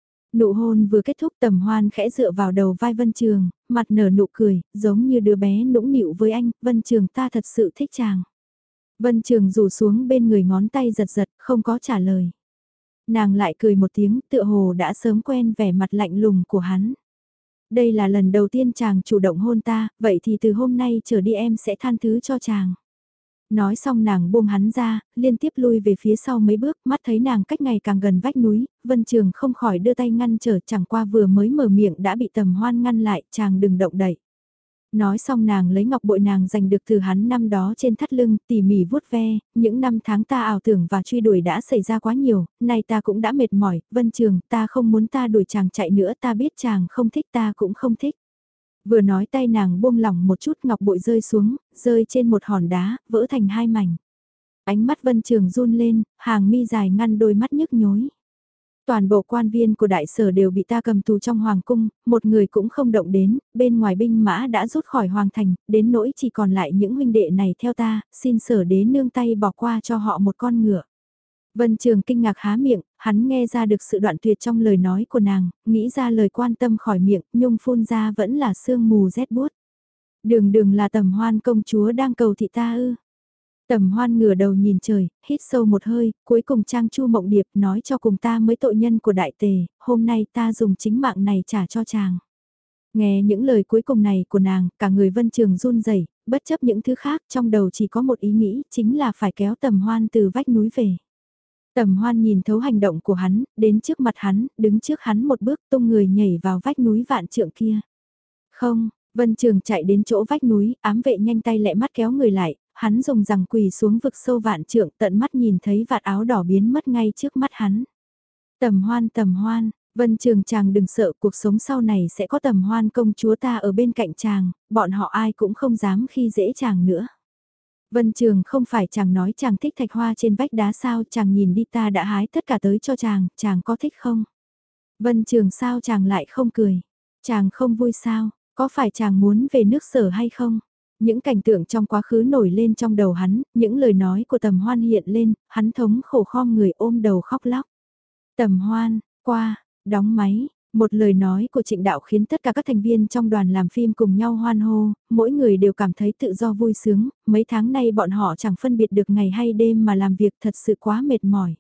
Nụ hôn vừa kết thúc, Tầm Hoan khẽ dựa vào đầu vai Vân Trường, mặt nở nụ cười, giống như đứa bé nũng nịu với anh, Vân Trường ta thật sự thích chàng. Vân Trường rủ xuống bên người, ngón tay giật giật, không có trả lời. Nàng lại cười một tiếng, tựa hồ đã sớm quen vẻ mặt lạnh lùng của hắn. Đây là lần đầu tiên chàng chủ động hôn ta, vậy thì từ hôm nay trở đi em sẽ than thứ cho chàng. Nói xong nàng buông hắn ra, liên tiếp lui về phía sau mấy bước, mắt thấy nàng cách ngày càng gần vách núi, Vân Trường không khỏi đưa tay ngăn trở, chẳng qua vừa mới mở miệng đã bị Tầm Hoan ngăn lại, chàng đừng động đậy. Nói xong nàng lấy ngọc bội nàng giành được từ hắn năm đó trên thắt lưng, tỉ mỉ vuốt ve, những năm tháng ta ảo tưởng và truy đuổi đã xảy ra quá nhiều, nay ta cũng đã mệt mỏi, Vân Trường, ta không muốn ta đuổi chàng chạy nữa, ta biết chàng không thích, ta cũng không thích. Vừa nói tay nàng buông lỏng một chút, ngọc bội rơi xuống, rơi trên một hòn đá, vỡ thành hai mảnh. Ánh mắt Vân Trường run lên, hàng mi dài ngăn đôi mắt nhức nhối. Toàn bộ quan viên của đại sở đều bị ta cầm tù trong hoàng cung, một người cũng không động đến, bên ngoài binh mã đã rút khỏi hoàng thành, đến nỗi chỉ còn lại những huynh đệ này theo ta, xin sở đế nương tay bỏ qua cho họ một con ngựa. Vân Trường kinh ngạc há miệng, hắn nghe ra được sự đoạn tuyệt trong lời nói của nàng, nghĩ ra lời quan tâm khỏi miệng, nhung phun ra vẫn là sương mù rét buốt. Đường đường là Tầm Hoan công chúa đang cầu thị ta ư. Tầm Hoan ngửa đầu nhìn trời, hít sâu một hơi, cuối cùng Trang Chu Mộng Điệp nói cho cùng ta mới tội nhân của đại tề, hôm nay ta dùng chính mạng này trả cho chàng. Nghe những lời cuối cùng này của nàng, cả người Vân Trường run rẩy, bất chấp những thứ khác, trong đầu chỉ có một ý nghĩ, chính là phải kéo Tầm Hoan từ vách núi về. Tầm Hoan nhìn thấu hành động của hắn, đến trước mặt hắn, đứng trước hắn một bước, tung người nhảy vào vách núi vạn trượng kia. Không, Vân Trường chạy đến chỗ vách núi, ám vệ nhanh tay lẹ mắt kéo người lại, hắn dùng rằng quỳ xuống vực sâu vạn trượng, tận mắt nhìn thấy vạt áo đỏ biến mất ngay trước mắt hắn. Tầm Hoan, Vân Trường chàng đừng sợ, cuộc sống sau này sẽ có Tầm Hoan công chúa ta ở bên cạnh chàng, bọn họ ai cũng không dám khi dễ chàng nữa. Vân Trường không phải chàng nói chàng thích thạch hoa trên vách đá sao, chàng nhìn đi ta đã hái tất cả tới cho chàng có thích không? Vân Trường sao chàng lại không cười? Chàng không vui sao? Có phải chàng muốn về nước Sở hay không? Những cảnh tượng trong quá khứ nổi lên trong đầu hắn, những lời nói của Tầm Hoan hiện lên, hắn thống khổ khom người ôm đầu khóc lóc. Tầm Hoan, qua, đóng máy, một lời nói của Trịnh Đạo khiến tất cả các thành viên trong đoàn làm phim cùng nhau hoan hô, mỗi người đều cảm thấy tự do vui sướng, mấy tháng nay bọn họ chẳng phân biệt được ngày hay đêm mà làm việc thật sự quá mệt mỏi.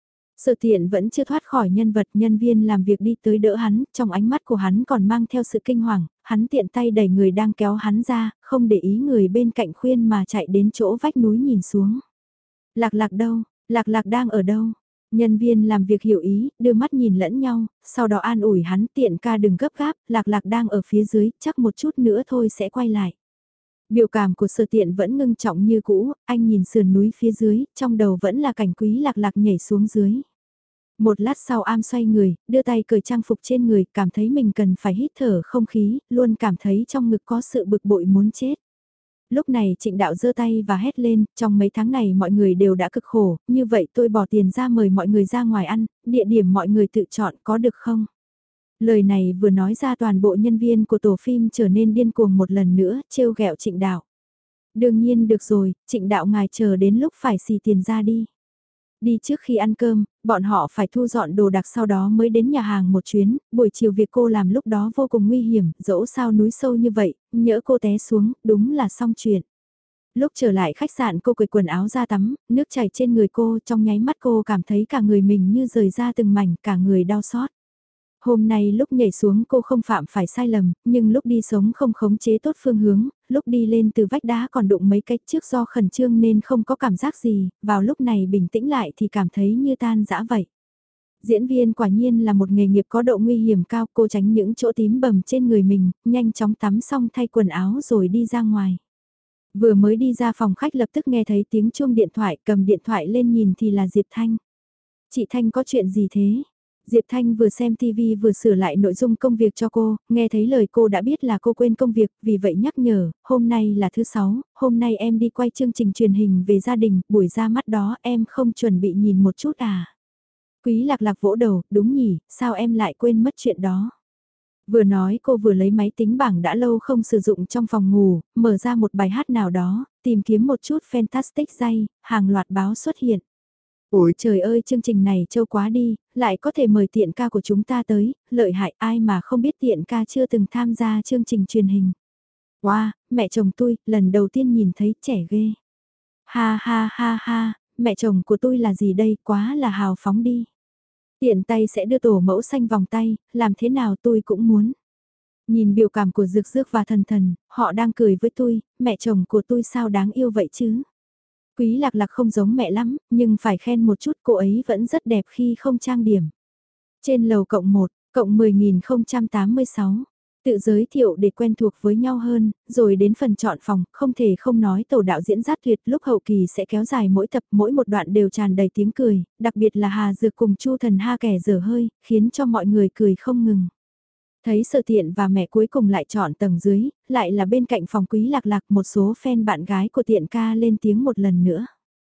Sở Tiện vẫn chưa thoát khỏi nhân vật, nhân viên làm việc đi tới đỡ hắn, trong ánh mắt của hắn còn mang theo sự kinh hoàng, hắn tiện tay đẩy người đang kéo hắn ra, không để ý người bên cạnh khuyên mà chạy đến chỗ vách núi nhìn xuống. Lạc Lạc đâu? Lạc Lạc đang ở đâu? Nhân viên làm việc hiểu ý, đưa mắt nhìn lẫn nhau, sau đó an ủi hắn, Tiện ca đừng gấp gáp, Lạc Lạc đang ở phía dưới, chắc một chút nữa thôi sẽ quay lại. Biểu cảm của Sở Tiện vẫn ngưng trọng như cũ, anh nhìn sườn núi phía dưới, trong đầu vẫn là cảnh Quý Lạc Lạc nhảy xuống dưới. Một lát sau am xoay người, đưa tay cởi trang phục trên người, cảm thấy mình cần phải hít thở không khí, luôn cảm thấy trong ngực có sự bực bội muốn chết. Lúc này Trịnh Đạo giơ tay và hét lên, trong mấy tháng này mọi người đều đã cực khổ, như vậy tôi bỏ tiền ra mời mọi người ra ngoài ăn, địa điểm mọi người tự chọn có được không? Lời này vừa nói ra toàn bộ nhân viên của tổ phim trở nên điên cuồng một lần nữa, trêu ghẹo Trịnh Đạo. Đương nhiên được rồi, Trịnh Đạo ngài chờ đến lúc phải xì tiền ra đi. Đi trước khi ăn cơm, bọn họ phải thu dọn đồ đạc sau đó mới đến nhà hàng một chuyến, buổi chiều việc cô làm lúc đó vô cùng nguy hiểm, dẫu sao núi sâu như vậy, nhỡ cô té xuống, đúng là xong chuyện. Lúc trở lại khách sạn cô cởi quần áo ra tắm, nước chảy trên người cô, trong nháy mắt cô cảm thấy cả người mình như rời ra từng mảnh, cả người đau xót. Hôm nay lúc nhảy xuống cô không phạm phải sai lầm, nhưng lúc đi sống không khống chế tốt phương hướng, lúc đi lên từ vách đá còn đụng mấy cái trước do khẩn trương nên không có cảm giác gì, vào lúc này bình tĩnh lại thì cảm thấy như tan dã vậy. Diễn viên quả nhiên là một nghề nghiệp có độ nguy hiểm cao, cô tránh những chỗ tím bầm trên người mình, nhanh chóng tắm xong thay quần áo rồi đi ra ngoài. Vừa mới đi ra phòng khách lập tức nghe thấy tiếng chuông điện thoại, cầm điện thoại lên nhìn thì là Diệp Thanh. Chị Thanh có chuyện gì thế? Diệp Thanh vừa xem TV vừa sửa lại nội dung công việc cho cô, nghe thấy lời cô đã biết là cô quên công việc, vì vậy nhắc nhở, hôm nay là thứ 6, hôm nay em đi quay chương trình truyền hình về gia đình, buổi ra mắt đó em không chuẩn bị nhìn một chút à. Quý Lạc Lạc vỗ đầu, đúng nhỉ, sao em lại quên mất chuyện đó. Vừa nói cô vừa lấy máy tính bảng đã lâu không sử dụng trong phòng ngủ, mở ra một bài hát nào đó, tìm kiếm một chút fantastic giây, hàng loạt báo xuất hiện. Ôi trời ơi, chương trình này trâu quá đi, lại có thể mời tiện ca của chúng ta tới, lợi hại ai mà không biết tiện ca chưa từng tham gia chương trình truyền hình. Wow, mẹ chồng tôi, lần đầu tiên nhìn thấy trẻ ghê. Ha ha ha ha, mẹ chồng của tôi là gì đây, quá là hào phóng đi. Tiện tay sẽ đưa tổ mẫu xanh vòng tay, làm thế nào tôi cũng muốn. Nhìn biểu cảm của Dược Dược và Thần Thần, họ đang cười với tôi, mẹ chồng của tôi sao đáng yêu vậy chứ. Quý Lạc Lạc không giống mẹ lắm, nhưng phải khen một chút cô ấy vẫn rất đẹp khi không trang điểm. Trên lầu cộng 1, cộng 10.086. Tự giới thiệu để quen thuộc với nhau hơn, rồi đến phần chọn phòng, không thể không nói tổ đạo diễn rất tuyệt, lúc hậu kỳ sẽ kéo dài mỗi tập, mỗi một đoạn đều tràn đầy tiếng cười, đặc biệt là Hà Dược cùng Chu Thần Ha kẻ dở hơi, khiến cho mọi người cười không ngừng. Thấy Sở Tiện và mẹ cuối cùng lại chọn tầng dưới, lại là bên cạnh phòng Quý Lạc Lạc, một số fan bạn gái của Tiện ca lên tiếng một lần nữa.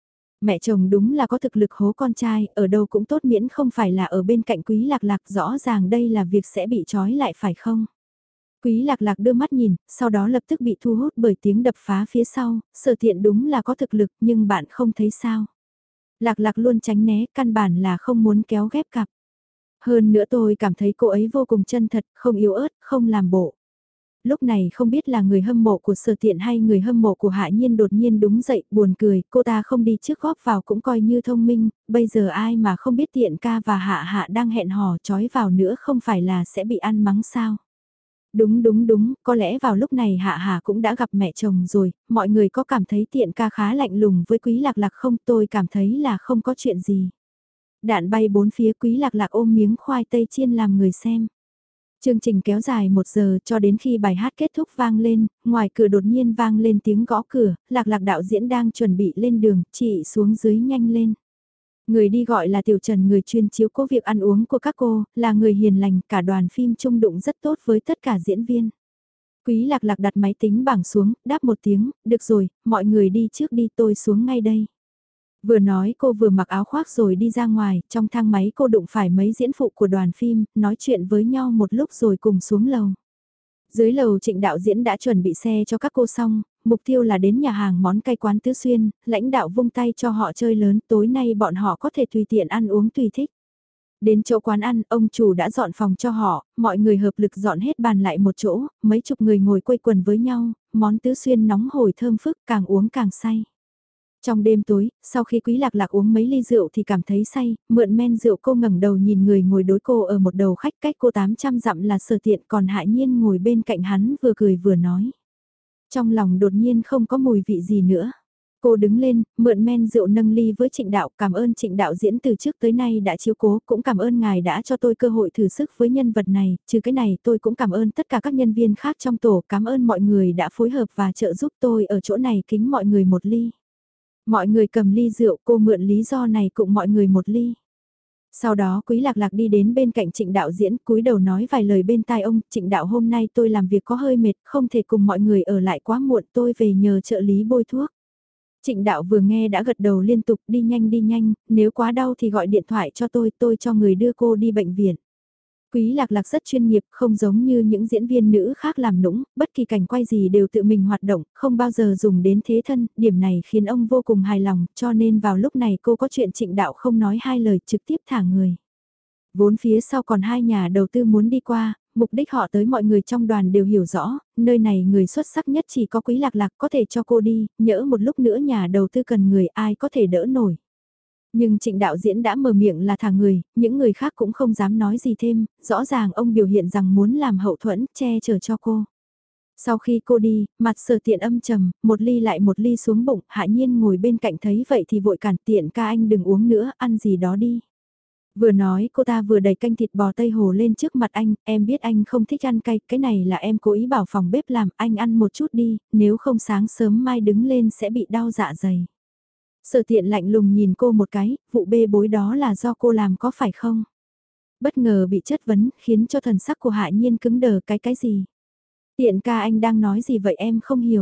Mẹ chồng đúng là có thực lực hố con trai, ở đâu cũng tốt miễn không phải là ở bên cạnh Quý Lạc Lạc, rõ ràng đây là việc sẽ bị trói lại phải không? Quý Lạc Lạc đưa mắt nhìn, sau đó lập tức bị thu hút bởi tiếng đập phá phía sau, Sở Tiện đúng là có thực lực nhưng bạn không thấy sao. Lạc Lạc luôn tránh né, căn bản là không muốn kéo ghép cặp. Hơn nữa tôi cảm thấy cô ấy vô cùng chân thật, không yếu ớt, không làm bộ. Lúc này không biết là người hâm mộ của Sở Tiện hay người hâm mộ của Hạ Nhiên đột nhiên đúng dậy, buồn cười, cô ta không đi trước góp vào cũng coi như thông minh, bây giờ ai mà không biết Tiện ca và Hạ Hạ đang hẹn hò chói vào nữa không phải là sẽ bị ăn mắng sao. Đúng đúng đúng, có lẽ vào lúc này Hạ Hạ cũng đã gặp mẹ chồng rồi, mọi người có cảm thấy Tiện ca khá lạnh lùng với Quý Lạc Lạc không? Tôi cảm thấy là không có chuyện gì. Đạn bay bốn phía, Quý Lạc Lạc ôm miếng khoai tây chiên làm người xem. Chương trình kéo dài 1 giờ cho đến khi bài hát kết thúc vang lên, ngoài cửa đột nhiên vang lên tiếng gõ cửa, Lạc Lạc đạo diễn đang chuẩn bị lên đường, chị xuống dưới nhanh lên. Người đi gọi là Tiểu Trần, người chuyên chiếu cố việc ăn uống của các cô, là người hiền lành, cả đoàn phim chung đụng rất tốt với tất cả diễn viên. Quý Lạc Lạc đặt máy tính bảng xuống, đáp một tiếng, được rồi, mọi người đi trước đi, tôi xuống ngay đây. Vừa nói cô vừa mặc áo khoác rồi đi ra ngoài, trong thang máy cô đụng phải mấy diễn phụ của đoàn phim, nói chuyện với nhau một lúc rồi cùng xuống lầu. Dưới lầu Trịnh đạo diễn đã chuẩn bị xe cho các cô xong, mục tiêu là đến nhà hàng món cay quán Tứ Xuyên, lãnh đạo vung tay cho họ chơi lớn, tối nay bọn họ có thể tùy tiện ăn uống tùy thích. Đến chỗ quán ăn, ông chủ đã dọn phòng cho họ, mọi người hợp lực dọn hết bàn lại một chỗ, mấy chục người ngồi quây quần với nhau, món Tứ Xuyên nóng hổi thơm phức, càng uống càng say. Trong đêm tối, sau khi Quý Lạc Lạc uống mấy ly rượu thì cảm thấy say, mượn men rượu cô ngẩng đầu nhìn người ngồi đối cô ở một đầu khách cách cô 800 dặm là Sở Tiện, còn Hạ Nhiên ngồi bên cạnh hắn vừa cười vừa nói. Trong lòng đột nhiên không có mùi vị gì nữa. Cô đứng lên, mượn men rượu nâng ly với Trịnh đạo, cảm ơn Trịnh đạo diễn từ trước tới nay đã chiếu cố, cũng cảm ơn ngài đã cho tôi cơ hội thử sức với nhân vật này, trừ cái này tôi cũng cảm ơn tất cả các nhân viên khác trong tổ, cảm ơn mọi người đã phối hợp và trợ giúp tôi ở chỗ này, kính mọi người một ly. Mọi người cầm ly rượu, cô mượn lý do này cùng mọi người một ly. Sau đó Quý Lạc Lạc đi đến bên cạnh Trịnh đạo diễn, cúi đầu nói vài lời bên tai ông, Trịnh đạo hôm nay tôi làm việc có hơi mệt, không thể cùng mọi người ở lại quá muộn, tôi về nhờ trợ lý bôi thuốc. Trịnh đạo vừa nghe đã gật đầu liên tục, đi nhanh, nếu quá đau thì gọi điện thoại cho tôi cho người đưa cô đi bệnh viện. Quý Lạc Lạc rất chuyên nghiệp, không giống như những diễn viên nữ khác làm nũng, bất kỳ cảnh quay gì đều tự mình hoạt động, không bao giờ dùng đến thế thân, điểm này khiến ông vô cùng hài lòng, cho nên vào lúc này cô có chuyện Trịnh đạo không nói hai lời trực tiếp thả người. Vốn phía sau còn hai nhà đầu tư muốn đi qua, mục đích họ tới mọi người trong đoàn đều hiểu rõ, nơi này người xuất sắc nhất chỉ có Quý Lạc Lạc có thể cho cô đi, nhỡ một lúc nữa nhà đầu tư cần người ai có thể đỡ nổi. Nhưng Trịnh đạo diễn đã mở miệng là thả người, những người khác cũng không dám nói gì thêm, rõ ràng ông biểu hiện rằng muốn làm hậu thuẫn, che chở cho cô. Sau khi cô đi, mặt Sở Tiện âm trầm, một ly lại một ly xuống bụng, Hạ Nhiên ngồi bên cạnh thấy vậy thì vội cản Tiện ca anh đừng uống nữa, ăn gì đó đi. Vừa nói cô ta vừa đẩy canh thịt bò Tây Hồ lên trước mặt anh, em biết anh không thích ăn cay, cái này là em cố ý bảo phòng bếp làm, anh ăn một chút đi, nếu không sáng sớm mai đứng lên sẽ bị đau dạ dày. Sở Tiện lạnh lùng nhìn cô một cái, vụ bê bối đó là do cô làm có phải không? Bất ngờ bị chất vấn, khiến cho thần sắc của Hạ Nhiên cứng đờ cái gì? Tiện ca anh đang nói gì vậy em không hiểu.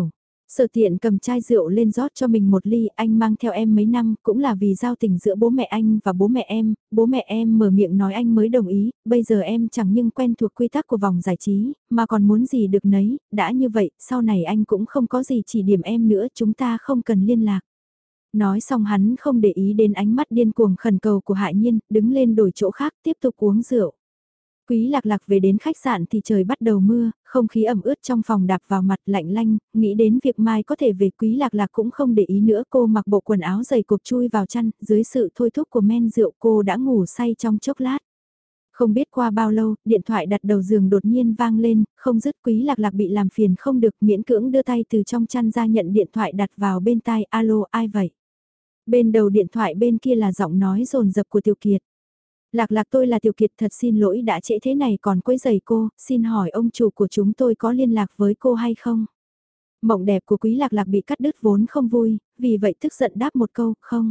Sở Tiện cầm chai rượu lên rót cho mình một ly, anh mang theo em mấy năm, cũng là vì giao tình giữa bố mẹ anh và bố mẹ em mở miệng nói anh mới đồng ý, bây giờ em chẳng nhưng quen thuộc quy tắc của vòng giải trí, mà còn muốn gì được nấy, đã như vậy, sau này anh cũng không có gì chỉ điểm em nữa, chúng ta không cần liên lạc. Nói xong hắn không để ý đến ánh mắt điên cuồng khẩn cầu của Hạ Nhiên, đứng lên đổi chỗ khác tiếp tục uống rượu. Quý Lạc Lạc về đến khách sạn thì trời bắt đầu mưa, không khí ẩm ướt trong phòng đạp vào mặt lạnh lanh, nghĩ đến việc mai có thể về Quý Lạc Lạc cũng không để ý nữa, cô mặc bộ quần áo dày cộp chui vào chăn, dưới sự thôi thúc của men rượu cô đã ngủ say trong chốc lát. Không biết qua bao lâu, điện thoại đặt đầu giường đột nhiên vang lên, không dứt. Quý Lạc Lạc bị làm phiền không được, miễn cưỡng đưa tay từ trong chăn ra nhận điện thoại đặt vào bên tai, alo ai vậy? Bên đầu điện thoại bên kia là giọng nói rồn rập của Tiểu Kiệt. Lạc Lạc, tôi là Tiểu Kiệt, thật xin lỗi đã trễ thế này còn quấy rầy cô, xin hỏi ông chủ của chúng tôi có liên lạc với cô hay không? Mộng đẹp của Quý Lạc Lạc bị cắt đứt vốn không vui, vì vậy tức giận đáp một câu, không.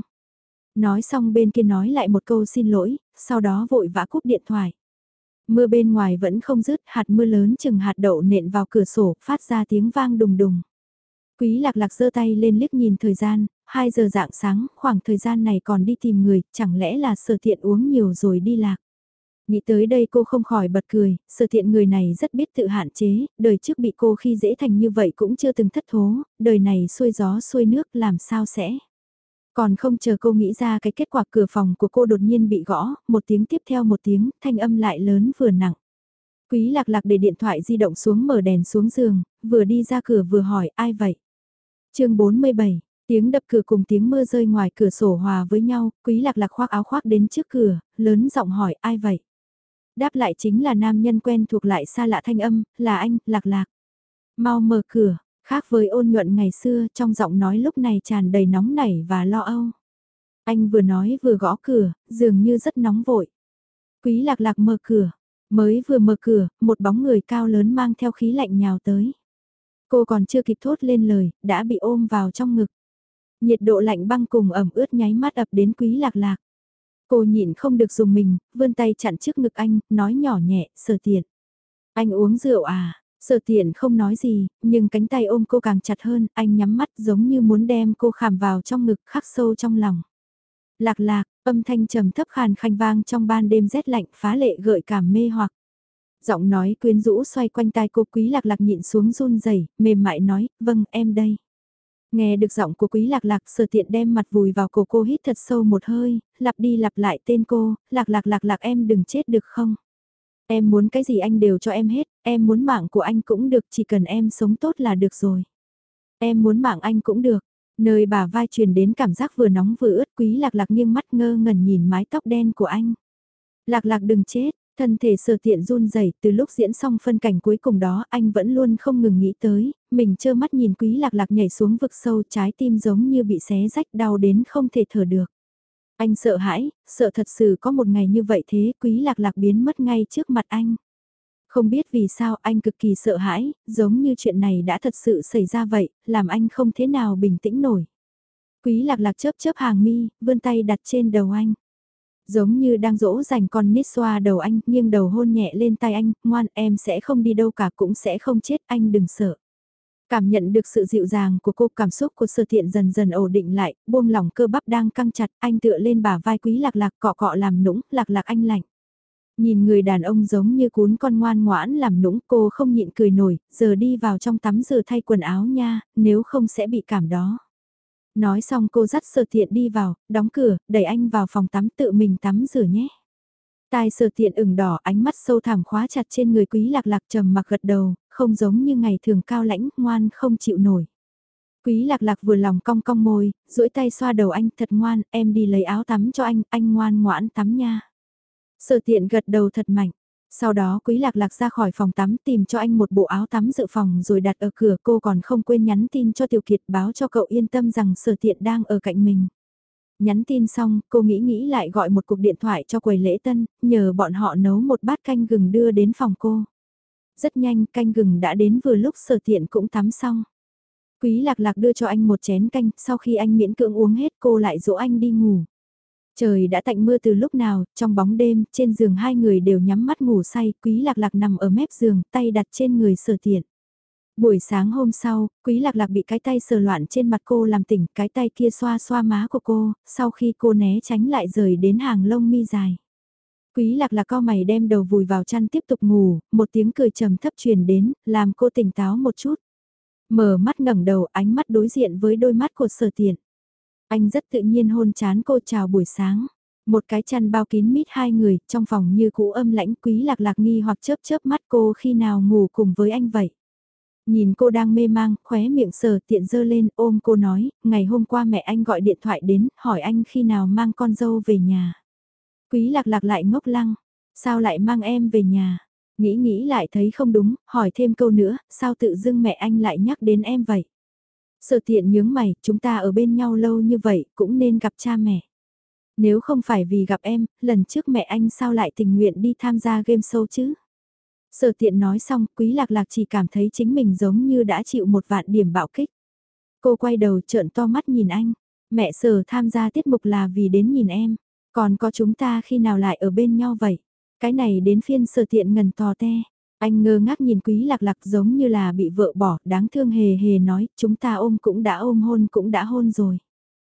Nói xong bên kia nói lại một câu xin lỗi, sau đó vội vã cúp điện thoại. Mưa bên ngoài vẫn không dứt, hạt mưa lớn chừng hạt đậu nện vào cửa sổ, phát ra tiếng vang đùng đùng. Quý Lạc Lạc giơ tay lên liếc nhìn thời gian, 2 giờ rạng sáng, khoảng thời gian này còn đi tìm người, chẳng lẽ là Sở Tiện uống nhiều rồi đi lạc. Nghĩ tới đây cô không khỏi bật cười, Sở Tiện người này rất biết tự hạn chế, đời trước bị cô khi dễ thành như vậy cũng chưa từng thất thố, đời này xuôi gió xuôi nước làm sao sẽ. Còn không chờ cô nghĩ ra cái kết quả, cửa phòng của cô đột nhiên bị gõ, một tiếng tiếp theo một tiếng, thanh âm lại lớn vừa nặng. Quý Lạc Lạc để điện thoại di động xuống, mở đèn xuống giường, vừa đi ra cửa vừa hỏi ai vậy. Chương 47, tiếng đập cửa cùng tiếng mưa rơi ngoài cửa sổ hòa với nhau, Quý Lạc Lạc khoác áo khoác đến trước cửa, lớn giọng hỏi ai vậy. Đáp lại chính là nam nhân quen thuộc lại xa lạ thanh âm, là anh, Lạc Lạc. Mau mở cửa, khác với ôn nhuận ngày xưa, trong giọng nói lúc này tràn đầy nóng nảy và lo âu. Anh vừa nói vừa gõ cửa, dường như rất nóng vội. Quý Lạc Lạc mở cửa, mới vừa mở cửa, một bóng người cao lớn mang theo khí lạnh nhào tới. Cô còn chưa kịp thốt lên lời, đã bị ôm vào trong ngực. Nhiệt độ lạnh băng cùng ẩm ướt nháy mắt ập đến Quý Lạc Lạc. Cô nhịn không được dùng mình, vươn tay chặn trước ngực anh, nói nhỏ nhẹ, Sở Tiện. Anh uống rượu à? Sở Tiện không nói gì, nhưng cánh tay ôm cô càng chặt hơn, anh nhắm mắt giống như muốn đem cô khảm vào trong ngực khắc sâu trong lòng. Lạc Lạc, âm thanh trầm thấp khàn khanh vang trong ban đêm rét lạnh phá lệ gợi cảm mê hoặc. Giọng nói quyến rũ xoay quanh tai cô, Quý Lạc Lạc nhịn xuống run rẩy, mềm mại nói, vâng em đây. Nghe được giọng của Quý Lạc Lạc, Sở Tiện đem mặt vùi vào cổ cô, hít thật sâu một hơi, lặp đi lặp lại tên cô, Lạc Lạc Lạc Lạc, em đừng chết được không? Em muốn cái gì anh đều cho em hết, em muốn mạng của anh cũng được, chỉ cần em sống tốt là được rồi. Em muốn mạng anh cũng được. Nơi bả vai truyền đến cảm giác vừa nóng vừa ướt, Quý Lạc Lạc nghiêng mắt ngơ ngẩn nhìn mái tóc đen của anh. Lạc Lạc đừng chết. Thân thể Sở Tiện run rẩy, từ lúc diễn xong phân cảnh cuối cùng đó anh vẫn luôn không ngừng nghĩ tới, mình trơ mắt nhìn Quý Lạc Lạc nhảy xuống vực sâu, trái tim giống như bị xé rách, đau đến không thể thở được. Anh sợ hãi, sợ thật sự có một ngày như vậy thế Quý Lạc Lạc biến mất ngay trước mặt anh. Không biết vì sao anh cực kỳ sợ hãi, giống như chuyện này đã thật sự xảy ra vậy, làm anh không thế nào bình tĩnh nổi. Quý Lạc Lạc chớp chớp hàng mi, vươn tay đặt trên đầu anh. Giống như đang dỗ dành con nít xoa đầu anh, nghiêng đầu hôn nhẹ lên tay anh, ngoan em sẽ không đi đâu cả cũng sẽ không chết, anh đừng sợ. Cảm nhận được sự dịu dàng của cô, cảm xúc của Sở Tiện dần dần ổn định lại, buông lỏng cơ bắp đang căng chặt, anh tựa lên bả vai Quý Lạc Lạc, cọ cọ làm nũng, Lạc Lạc anh lạnh. Nhìn người đàn ông giống như cún con ngoan ngoãn làm nũng, cô không nhịn cười nổi, giờ đi vào trong tắm rửa thay quần áo nha, nếu không sẽ bị cảm đó. Nói xong cô dắt Sở Tiện đi vào, đóng cửa, đẩy anh vào phòng tắm, tự mình tắm rửa nhé. Tai Sở Tiện ửng đỏ, ánh mắt sâu thẳm khóa chặt trên người Quý Lạc Lạc, trầm mặc gật đầu, không giống như ngày thường cao lãnh, ngoan không chịu nổi. Quý Lạc Lạc vừa lòng cong cong môi, duỗi tay xoa đầu anh, thật ngoan, em đi lấy áo tắm cho anh ngoan ngoãn tắm nha. Sở Tiện gật đầu thật mạnh. Sau đó Quý Lạc Lạc ra khỏi phòng tắm tìm cho anh một bộ áo tắm dự phòng rồi đặt ở cửa, cô còn không quên nhắn tin cho Tiểu Kiệt báo cho cậu yên tâm rằng Sở Tiện đang ở cạnh mình. Nhắn tin xong, cô nghĩ lại gọi một cuộc điện thoại cho quầy lễ tân, nhờ bọn họ nấu một bát canh gừng đưa đến phòng cô. Rất nhanh, canh gừng đã đến vừa lúc Sở Tiện cũng tắm xong. Quý Lạc Lạc đưa cho anh một chén canh, sau khi anh miễn cưỡng uống hết cô lại dỗ anh đi ngủ. Trời đã tạnh mưa từ lúc nào, trong bóng đêm, trên giường hai người đều nhắm mắt ngủ say, Quý Lạc Lạc nằm ở mép giường, tay đặt trên người Sở Tiện. Buổi sáng hôm sau, Quý Lạc Lạc bị cái tay sờ loạn trên mặt cô làm tỉnh, cái tay kia xoa xoa má của cô, sau khi cô né tránh lại rời đến hàng lông mi dài. Quý Lạc Lạc cau mày đem đầu vùi vào chăn tiếp tục ngủ, một tiếng cười trầm thấp truyền đến, làm cô tỉnh táo một chút. Mở mắt ngẩng đầu, ánh mắt đối diện với đôi mắt của Sở Tiện. Anh rất tự nhiên hôn chán cô chào buổi sáng. Một cái chăn bao kín mít hai người, trong phòng như cũ âm lãnh. Quý Lạc Lạc nghi hoặc chớp chớp mắt, cô khi nào ngủ cùng với anh vậy. Nhìn cô đang mê mang, khóe miệng Sở Tiện giơ lên, ôm cô nói, ngày hôm qua mẹ anh gọi điện thoại đến, hỏi anh khi nào mang con dâu về nhà. Quý Lạc Lạc lại ngốc lăng, sao lại mang em về nhà? Nghĩ lại thấy không đúng, hỏi thêm câu nữa, sao tự dưng mẹ anh lại nhắc đến em vậy? Sở Tiện nhướng mày, chúng ta ở bên nhau lâu như vậy, cũng nên gặp cha mẹ. Nếu không phải vì gặp em, lần trước mẹ anh sao lại tình nguyện đi tham gia game show chứ? Sở Tiện nói xong, Quý Lạc Lạc chỉ cảm thấy chính mình giống như đã chịu một vạn điểm bạo kích. Cô quay đầu trợn to mắt nhìn anh, mẹ Sở tham gia tiết mục là vì đến nhìn em, còn có chúng ta khi nào lại ở bên nhau vậy? Cái này đến phiên Sở Tiện ngần tò te. Anh ngơ ngác nhìn Quý Lạc Lạc giống như là bị vợ bỏ, đáng thương hề hề nói, chúng ta ôm cũng đã ôm hôn cũng đã hôn rồi.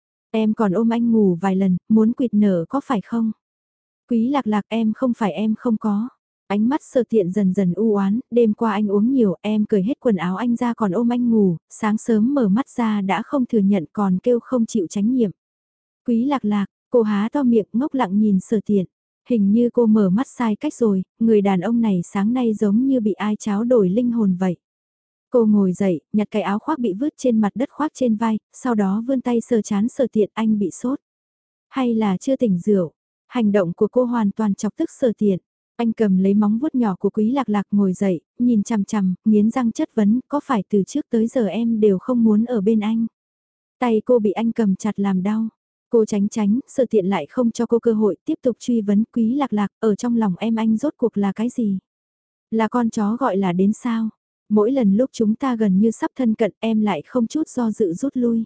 Em còn ôm anh ngủ vài lần, muốn quỵt nở có phải không? Quý Lạc Lạc em không phải em không có. Ánh mắt Sở Tiện dần dần u oán, đêm qua anh uống nhiều, em cởi hết quần áo anh ra còn ôm anh ngủ, sáng sớm mở mắt ra đã không thừa nhận còn kêu không chịu trách nhiệm. Quý Lạc Lạc, cô há to miệng ngốc lặng nhìn Sở Tiện. Hình như cô mở mắt sai cách rồi, người đàn ông này sáng nay giống như bị ai cháo đổi linh hồn vậy. Cô ngồi dậy, nhặt cái áo khoác bị vứt trên mặt đất khoác trên vai, sau đó vươn tay sờ chán Sở Tiện anh bị sốt. Hay là chưa tỉnh rượu? Hành động của cô hoàn toàn chọc tức Sở Tiện. Anh cầm lấy móng vuốt nhỏ của Quý Lạc Lạc ngồi dậy, nhìn chằm chằm, nghiến răng chất vấn, có phải từ trước tới giờ em đều không muốn ở bên anh? Tay cô bị anh cầm chặt làm đau. Cô tránh tránh, Sở Tiện lại không cho cô cơ hội tiếp tục truy vấn Quý Lạc Lạc, ở trong lòng em anh rốt cuộc là cái gì? Là con chó gọi là đến sao? Mỗi lần lúc chúng ta gần như sắp thân cận em lại không chút do dự rút lui.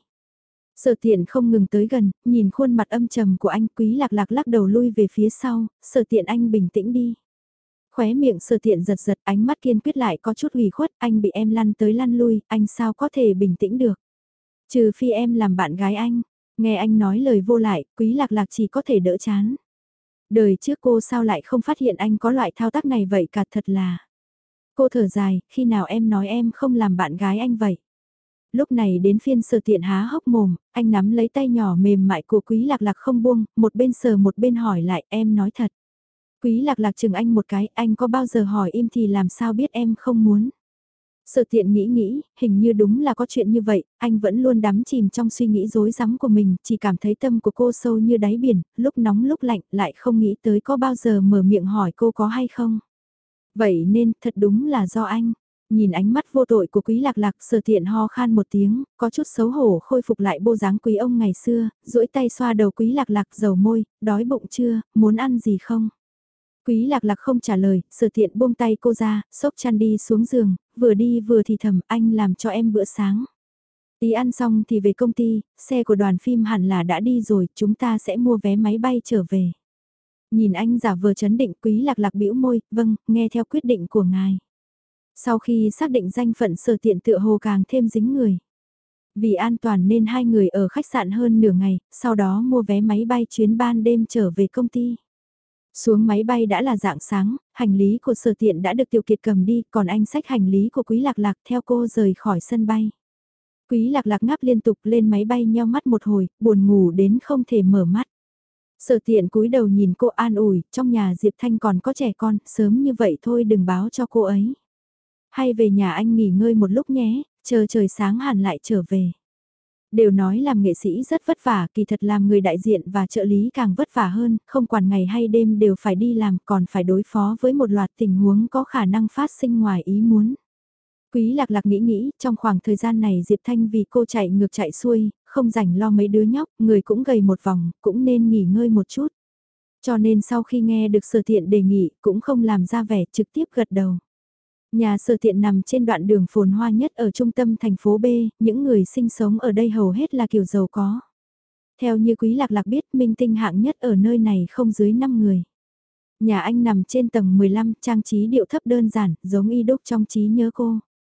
Sở Tiện không ngừng tới gần, nhìn khuôn mặt âm trầm của anh. Quý Lạc Lạc lắc đầu lui về phía sau, Sở Tiện anh bình tĩnh đi. Khóe miệng Sở Tiện giật giật, ánh mắt kiên quyết lại có chút ủy khuất, anh bị em lăn tới lăn lui, anh sao có thể bình tĩnh được. Trừ phi em làm bạn gái anh, nghe anh nói lời vô lại, Quý Lạc Lạc chỉ có thể đỡ chán. Đời trước cô sao lại không phát hiện anh có loại thao tác này vậy cả, thật là. Cô thở dài, khi nào em nói em không làm bạn gái anh vậy? Lúc này đến phiên Sở Tiện há hốc mồm, anh nắm lấy tay nhỏ mềm mại của Quý Lạc Lạc không buông, một bên sờ một bên hỏi lại, em nói thật. Quý Lạc Lạc chừng anh một cái, anh có bao giờ hỏi im thì làm sao biết em không muốn. Sở Tiện nghĩ, hình như đúng là có chuyện như vậy, anh vẫn luôn đắm chìm trong suy nghĩ rối rắm của mình, chỉ cảm thấy tâm của cô sâu như đáy biển, lúc nóng lúc lạnh, lại không nghĩ tới có bao giờ mở miệng hỏi cô có hay không. Vậy nên, thật đúng là do anh. Nhìn ánh mắt vô tội của Quý Lạc Lạc, Sở Tiện ho khan một tiếng, có chút xấu hổ khôi phục lại bộ dáng quý ông ngày xưa, duỗi tay xoa đầu Quý Lạc Lạc dầu môi, đói bụng chưa, muốn ăn gì không? Quý Lạc Lạc không trả lời, Sở Tiện buông tay cô ra, xốc chăn đi xuống giường, vừa đi vừa thì thầm, anh làm cho em bữa sáng. Tí ăn xong thì về công ty, xe của đoàn phim hẳn là đã đi rồi, chúng ta sẽ mua vé máy bay trở về. Nhìn anh giả vờ chấn định, Quý Lạc Lạc bĩu môi, vâng, nghe theo quyết định của ngài. Sau khi xác định danh phận, Sở Tiện tựa hồ càng thêm dính người. Vì an toàn nên hai người ở khách sạn hơn nửa ngày, sau đó mua vé máy bay chuyến ban đêm trở về công ty. Xuống máy bay đã là rạng sáng, hành lý của Sở Tiện đã được Tiểu Kiệt cầm đi, còn anh xách hành lý của Quý Lạc Lạc theo cô rời khỏi sân bay. Quý Lạc Lạc ngáp liên tục lên máy bay nheo mắt một hồi, buồn ngủ đến không thể mở mắt. Sở Tiện cúi đầu nhìn cô an ủi, trong nhà Diệp Thanh còn có trẻ con, sớm như vậy thôi đừng báo cho cô ấy. Hay về nhà anh nghỉ ngơi một lúc nhé, chờ trời sáng hẳn lại trở về. Đều nói làm nghệ sĩ rất vất vả, kỳ thật làm người đại diện và trợ lý càng vất vả hơn, không quản ngày hay đêm đều phải đi làm, còn phải đối phó với một loạt tình huống có khả năng phát sinh ngoài ý muốn. Quý Lạc Lạc nghĩ, trong khoảng thời gian này Diệp Thanh vì cô chạy ngược chạy xuôi, không rảnh lo mấy đứa nhóc, người cũng gầy một vòng, cũng nên nghỉ ngơi một chút. Cho nên sau khi nghe được Sở Tiện đề nghị, cũng không làm ra vẻ, trực tiếp gật đầu. Nhà Sở Tiện nằm trên đoạn đường phồn hoa nhất ở trung tâm thành phố B, những người sinh sống ở đây hầu hết là kiểu giàu có. Theo như Quý Lạc Lạc biết, minh tinh hạng nhất ở nơi này không dưới 5 người. Nhà anh nằm trên tầng 15, trang trí điệu thấp đơn giản, giống y đúc trong trí nhớ cô.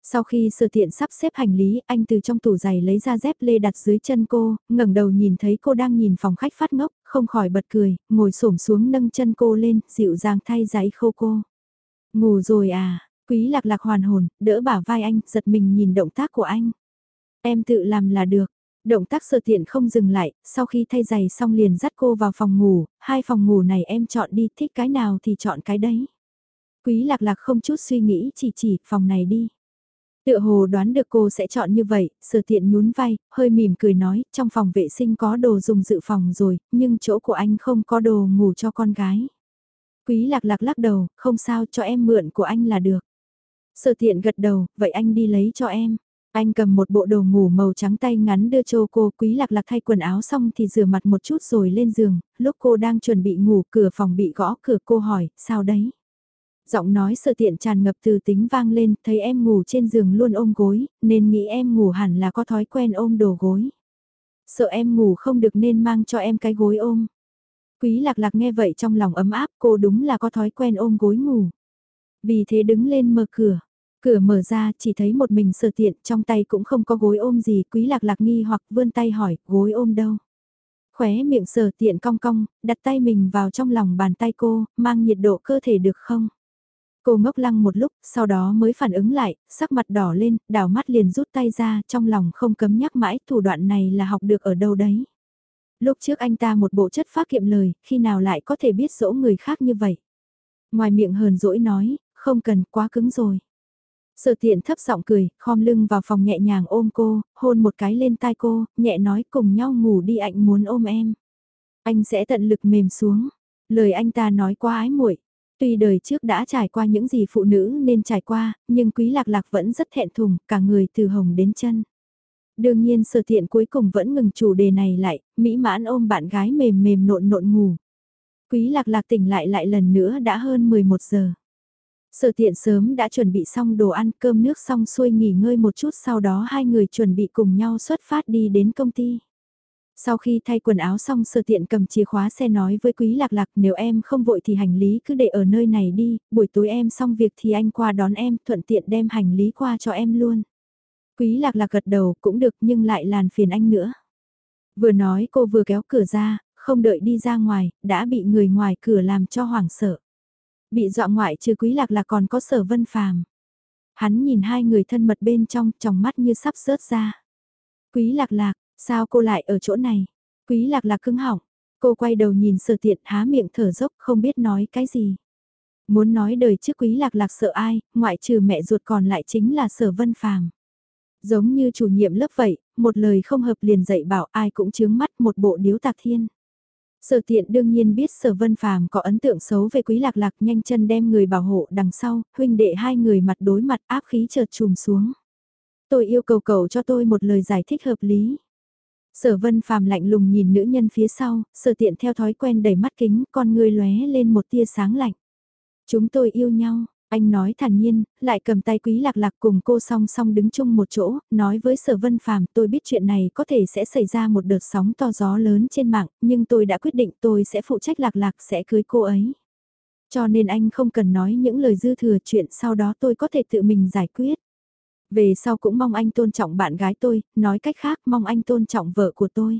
Sau khi Sở Tiện sắp xếp hành lý, anh từ trong tủ giày lấy ra dép lê đặt dưới chân cô, ngẩng đầu nhìn thấy cô đang nhìn phòng khách phát ngốc, không khỏi bật cười, ngồi xổm xuống nâng chân cô lên, dịu dàng thay giày khô cô. Ngủ rồi à? Quý Lạc Lạc hoàn hồn, đỡ bả vai anh, giật mình nhìn động tác của anh. Em tự làm là được. Động tác Sở Tiện không dừng lại, sau khi thay giày xong liền dắt cô vào phòng ngủ, hai phòng ngủ này em chọn đi, thích cái nào thì chọn cái đấy. Quý Lạc Lạc không chút suy nghĩ chỉ phòng này đi. Tựa hồ đoán được cô sẽ chọn như vậy, Sở Tiện nhún vai, hơi mỉm cười nói, trong phòng vệ sinh có đồ dùng dự phòng rồi, nhưng chỗ của anh không có đồ ngủ cho con gái. Quý Lạc Lạc lắc đầu, không sao, cho em mượn của anh là được. Sở Tiện gật đầu, vậy anh đi lấy cho em. Anh cầm một bộ đồ ngủ màu trắng tay ngắn đưa cho cô, Quý Lạc Lạc thay quần áo xong thì rửa mặt một chút rồi lên giường, lúc cô đang chuẩn bị ngủ cửa phòng bị gõ cửa, cô hỏi, sao đấy? Giọng nói Sở Tiện tràn ngập từ tính vang lên, thấy em ngủ trên giường luôn ôm gối, nên nghĩ em ngủ hẳn là có thói quen ôm đồ gối. Sợ em ngủ không được nên mang cho em cái gối ôm. Quý Lạc Lạc nghe vậy trong lòng ấm áp, cô đúng là có thói quen ôm gối ngủ. Vì thế đứng lên mở cửa. Cửa mở ra chỉ thấy một mình Sở Tiện, trong tay cũng không có gối ôm gì, Quý Lạc Lạc nghi hoặc vươn tay hỏi, gối ôm đâu? Khóe miệng Sở Tiện cong cong, đặt tay mình vào trong lòng bàn tay cô, mang nhiệt độ cơ thể được không? Cô ngốc lăng một lúc, sau đó mới phản ứng lại, sắc mặt đỏ lên, đảo mắt liền rút tay ra, trong lòng không cấm nhắc mãi, thủ đoạn này là học được ở đâu đấy. Lúc trước anh ta một bộ chất phác kiệm lời, khi nào lại có thể biết dỗ người khác như vậy. Ngoài miệng hờn dỗi nói, không cần, quá cứng rồi. Sở Tiện thấp giọng cười, khom lưng vào phòng nhẹ nhàng ôm cô, hôn một cái lên tai cô, nhẹ nói cùng nhau ngủ đi, anh muốn ôm em. Anh sẽ tận lực mềm xuống. Lời anh ta nói quá ái muội. Tuy đời trước đã trải qua những gì phụ nữ nên trải qua, nhưng Quý Lạc Lạc vẫn rất thẹn thùng, cả người từ hồng đến chân. Đương nhiên Sở Tiện cuối cùng vẫn ngừng chủ đề này lại, mỹ mãn ôm bạn gái mềm mềm nộn nộn ngủ. Quý Lạc Lạc tỉnh lại lần nữa đã hơn 11 giờ. Sở Tiện sớm đã chuẩn bị xong đồ ăn cơm nước xong xuôi nghỉ ngơi một chút, sau đó hai người chuẩn bị cùng nhau xuất phát đi đến công ty. Sau khi thay quần áo xong Sở Tiện cầm chìa khóa xe nói với Quý Lạc Lạc, nếu em không vội thì hành lý cứ để ở nơi này đi, buổi tối em xong việc thì anh qua đón em, thuận tiện đem hành lý qua cho em luôn. Quý Lạc Lạc gật đầu cũng được nhưng lại làm phiền anh nữa. Vừa nói cô vừa kéo cửa ra, không đợi đi ra ngoài, đã bị người ngoài cửa làm cho hoảng sợ. Bị dọa ngoại trừ Quý Lạc Lạc còn có Sở Vân Phàm. Hắn nhìn hai người thân mật bên trong, tròng mắt như sắp rớt ra. Quý Lạc Lạc, sao cô lại ở chỗ này? Quý Lạc Lạc cứng họng, cô quay đầu nhìn Sở Tiện há miệng thở dốc không biết nói cái gì. Muốn nói đời trước Quý Lạc Lạc sợ ai, ngoại trừ mẹ ruột còn lại chính là Sở Vân Phàm. Giống như chủ nhiệm lớp vậy, một lời không hợp liền dạy bảo ai cũng chướng mắt một bộ điếu tạc thiên. Sở Tiện đương nhiên biết Sở Vân Phàm có ấn tượng xấu về Quý Lạc Lạc, nhanh chân đem người bảo hộ đằng sau, huynh đệ hai người mặt đối mặt áp khí chợt trùm xuống. Tôi yêu cầu cậu cho tôi một lời giải thích hợp lý. Sở Vân Phàm lạnh lùng nhìn nữ nhân phía sau, Sở Tiện theo thói quen đẩy mắt kính, con người lóe lên một tia sáng lạnh. Chúng tôi yêu nhau, anh nói thản nhiên, lại cầm tay Quý Lạc Lạc cùng cô song song đứng chung một chỗ, nói với Sở Vân Phàm, tôi biết chuyện này có thể sẽ xảy ra một đợt sóng to gió lớn trên mạng, nhưng tôi đã quyết định tôi sẽ phụ trách Lạc Lạc sẽ cưới cô ấy. Cho nên anh không cần nói những lời dư thừa, chuyện sau đó tôi có thể tự mình giải quyết. Về sau cũng mong anh tôn trọng bạn gái tôi, nói cách khác mong anh tôn trọng vợ của tôi.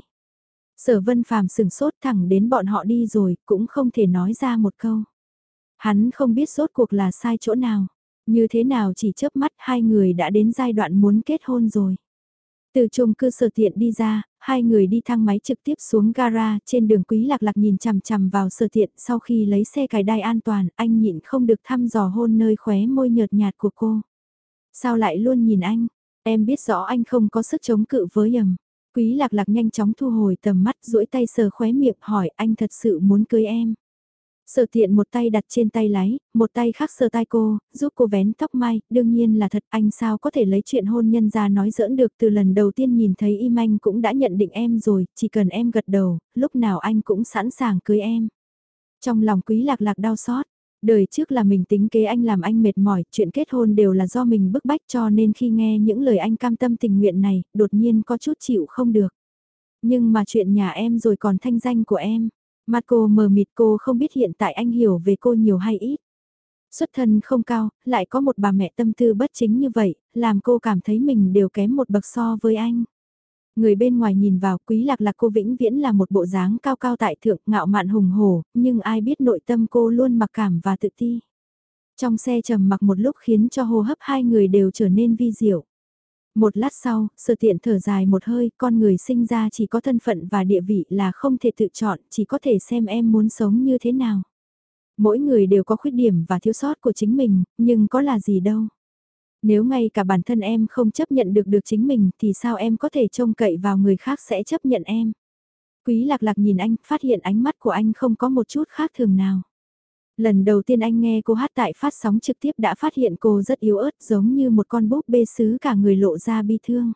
Sở Vân Phàm sừng sốt thẳng đến bọn họ đi rồi, cũng không thể nói ra một câu. Hắn không biết rốt cuộc là sai chỗ nào. Như thế nào chỉ chớp mắt hai người đã đến giai đoạn muốn kết hôn rồi. Từ chung cư Sở Tiện đi ra, hai người đi thang máy trực tiếp xuống gara, trên đường Quý Lạc Lạc nhìn chằm chằm vào Sở Tiện, sau khi lấy xe cài đai an toàn, anh nhịn không được thăm dò hôn nơi khóe môi nhợt nhạt của cô. Sao lại luôn nhìn anh? Em biết rõ anh không có sức chống cự với ầm. Quý Lạc Lạc nhanh chóng thu hồi tầm mắt, duỗi tay sờ khóe miệng hỏi anh thật sự muốn cưới em. Sở Tiện một tay đặt trên tay lái, một tay khác sờ tai cô, giúp cô vén tóc mai, đương nhiên là thật, anh sao có thể lấy chuyện hôn nhân ra nói giỡn được, từ lần đầu tiên nhìn thấy Im Anh cũng đã nhận định em rồi, chỉ cần em gật đầu, lúc nào anh cũng sẵn sàng cưới em. Trong lòng Quý Lạc Lạc đau xót, đời trước là mình tính kế anh làm anh mệt mỏi, chuyện kết hôn đều là do mình bức bách, cho nên khi nghe những lời anh cam tâm tình nguyện này, đột nhiên có chút chịu không được. Nhưng mà chuyện nhà em rồi còn thanh danh của em. Mặt cô mờ mịt, cô không biết hiện tại anh hiểu về cô nhiều hay ít. Xuất thân không cao, lại có một bà mẹ tâm tư bất chính như vậy, làm cô cảm thấy mình đều kém một bậc so với anh. Người bên ngoài nhìn vào Quý Lạc Lạc cô vĩnh viễn là một bộ dáng cao cao tại thượng ngạo mạn hùng hổ, nhưng ai biết nội tâm cô luôn mặc cảm và tự ti. Trong xe trầm mặc một lúc khiến cho hô hấp hai người đều trở nên vi diệu. Một lát sau, Sở Tiện thở dài một hơi, con người sinh ra chỉ có thân phận và địa vị là không thể tự chọn, chỉ có thể xem em muốn sống như thế nào. Mỗi người đều có khuyết điểm và thiếu sót của chính mình, nhưng có là gì đâu. Nếu ngay cả bản thân em không chấp nhận được chính mình thì sao em có thể trông cậy vào người khác sẽ chấp nhận em. Quý Lạc Lạc nhìn anh, phát hiện ánh mắt của anh không có một chút khác thường nào. Lần đầu tiên anh nghe cô hát tại phát sóng trực tiếp đã phát hiện cô rất yếu ớt giống như một con búp bê sứ cả người lộ ra bi thương.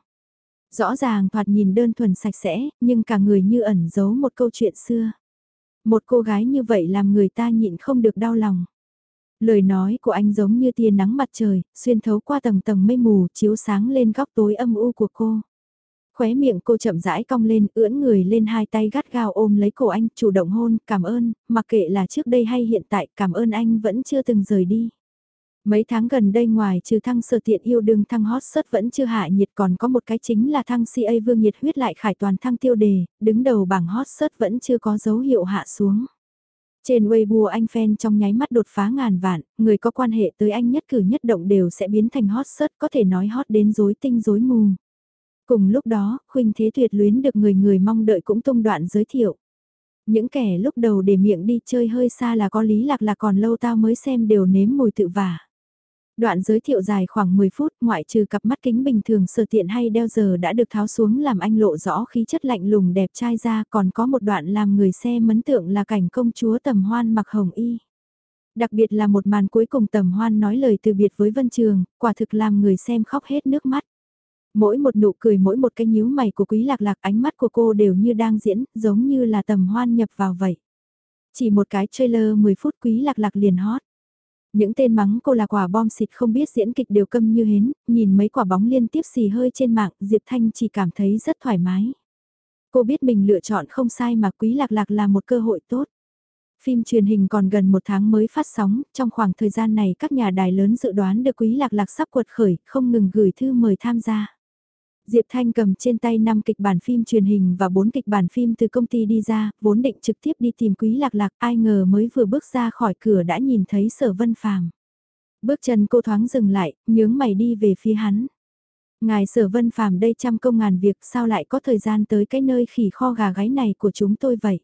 Rõ ràng thoạt nhìn đơn thuần sạch sẽ, nhưng cả người như ẩn giấu một câu chuyện xưa. Một cô gái như vậy làm người ta nhịn không được đau lòng. Lời nói của anh giống như tia nắng mặt trời, xuyên thấu qua tầng tầng mây mù, chiếu sáng lên góc tối âm u của cô. Khóe miệng cô chậm rãi cong lên, ưỡn người lên hai tay gắt gao ôm lấy cổ anh, chủ động hôn, cảm ơn, mặc kệ là trước đây hay hiện tại, cảm ơn anh vẫn chưa từng rời đi. Mấy tháng gần đây ngoài trừ thăng Sở Tiện yêu đương thăng hot search vẫn chưa hạ nhiệt, còn có một cái chính là thăng CA Vương nhiệt huyết lại khải toàn thăng tiêu đề, đứng đầu bảng hot search vẫn chưa có dấu hiệu hạ xuống. Trên Weibo anh fan trong nháy mắt đột phá ngàn vạn, người có quan hệ tới anh nhất cử nhất động đều sẽ biến thành hot search, có thể nói hot đến rối tinh rối mù. Cùng lúc đó, Khuynh Thế Tuyệt luyến được người người mong đợi cũng tung đoạn giới thiệu. Những kẻ lúc đầu để miệng đi chơi hơi xa là có lý lạc là còn lâu tao mới xem đều nếm mùi tự vả. Đoạn giới thiệu dài khoảng 10 phút, ngoại trừ cặp mắt kính bình thường Sở Tiện hay đeo giờ đã được tháo xuống làm anh lộ rõ khí chất lạnh lùng đẹp trai ra, còn có một đoạn làm người xem ấn tượng là cảnh công chúa Tầm Hoan mặc hồng y. Đặc biệt là một màn cuối cùng Tầm Hoan nói lời từ biệt với Vân Trường, quả thực làm người xem khóc hết nước mắt. Mỗi một nụ cười mỗi một cái nhíu mày của Quý Lạc Lạc, ánh mắt của cô đều như đang diễn, giống như là Tầm Hoan nhập vào vậy. Chỉ một cái trailer 10 phút Quý Lạc Lạc liền hot. Những tên mắng cô là quả bom xịt không biết diễn kịch đều câm như hến, nhìn mấy quả bóng liên tiếp xì hơi trên mạng, Diệp Thanh chỉ cảm thấy rất thoải mái. Cô biết mình lựa chọn không sai mà Quý Lạc Lạc là một cơ hội tốt. Phim truyền hình còn gần một tháng mới phát sóng, trong khoảng thời gian này các nhà đài lớn dự đoán được Quý Lạc Lạc sắp quật khởi, không ngừng gửi thư mời tham gia. Diệp Thanh cầm trên tay 5 kịch bản phim truyền hình và 4 kịch bản phim từ công ty đi ra, vốn định trực tiếp đi tìm Quý Lạc Lạc, ai ngờ mới vừa bước ra khỏi cửa đã nhìn thấy Sở Vân Phàm. Bước chân cô thoáng dừng lại, nhướng mày đi về phía hắn. Ngài Sở Vân Phàm đây trăm công ngàn việc, sao lại có thời gian tới cái nơi khỉ kho gà gáy này của chúng tôi vậy?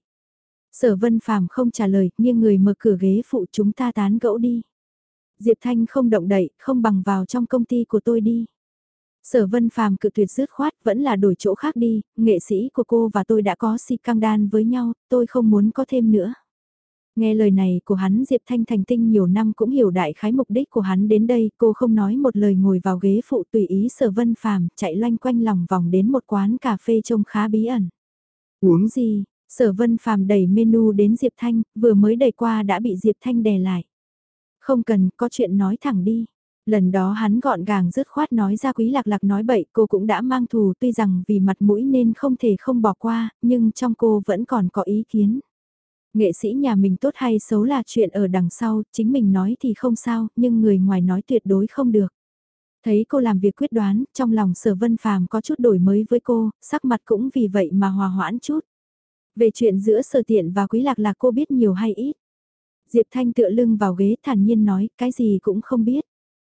Sở Vân Phàm không trả lời, nghiêng người mở cửa ghế phụ, chúng ta tán gẫu đi. Diệp Thanh không động đậy, không bằng vào trong công ty của tôi đi. Sở Vân Phàm cự tuyệt dứt khoát, vẫn là đổi chỗ khác đi, nghệ sĩ của cô và tôi đã có si căng đan với nhau, tôi không muốn có thêm nữa. Nghe lời này của hắn, Diệp Thanh thành tinh nhiều năm cũng hiểu đại khái mục đích của hắn đến đây, cô không nói một lời ngồi vào ghế phụ tùy ý Sở Vân Phàm chạy loanh quanh lòng vòng đến một quán cà phê trông khá bí ẩn. Uống gì? Sở Vân Phàm đẩy menu đến Diệp Thanh, vừa mới đẩy qua đã bị Diệp Thanh đè lại. Không cần, có chuyện nói thẳng đi. Lần đó hắn gọn gàng dứt khoát nói ra Quý Lạc Lạc nói bậy, cô cũng đã mang thù, tuy rằng vì mặt mũi nên không thể không bỏ qua, nhưng trong cô vẫn còn có ý kiến. Nghệ sĩ nhà mình tốt hay xấu là chuyện ở đằng sau, chính mình nói thì không sao, nhưng người ngoài nói tuyệt đối không được. Thấy cô làm việc quyết đoán, trong lòng Sở Vân Phàm có chút đổi mới với cô, sắc mặt cũng vì vậy mà hòa hoãn chút. Về chuyện giữa Sở Tiện và Quý Lạc Lạc cô biết nhiều hay ít? Diệp Thanh tựa lưng vào ghế thản nhiên nói, cái gì cũng không biết.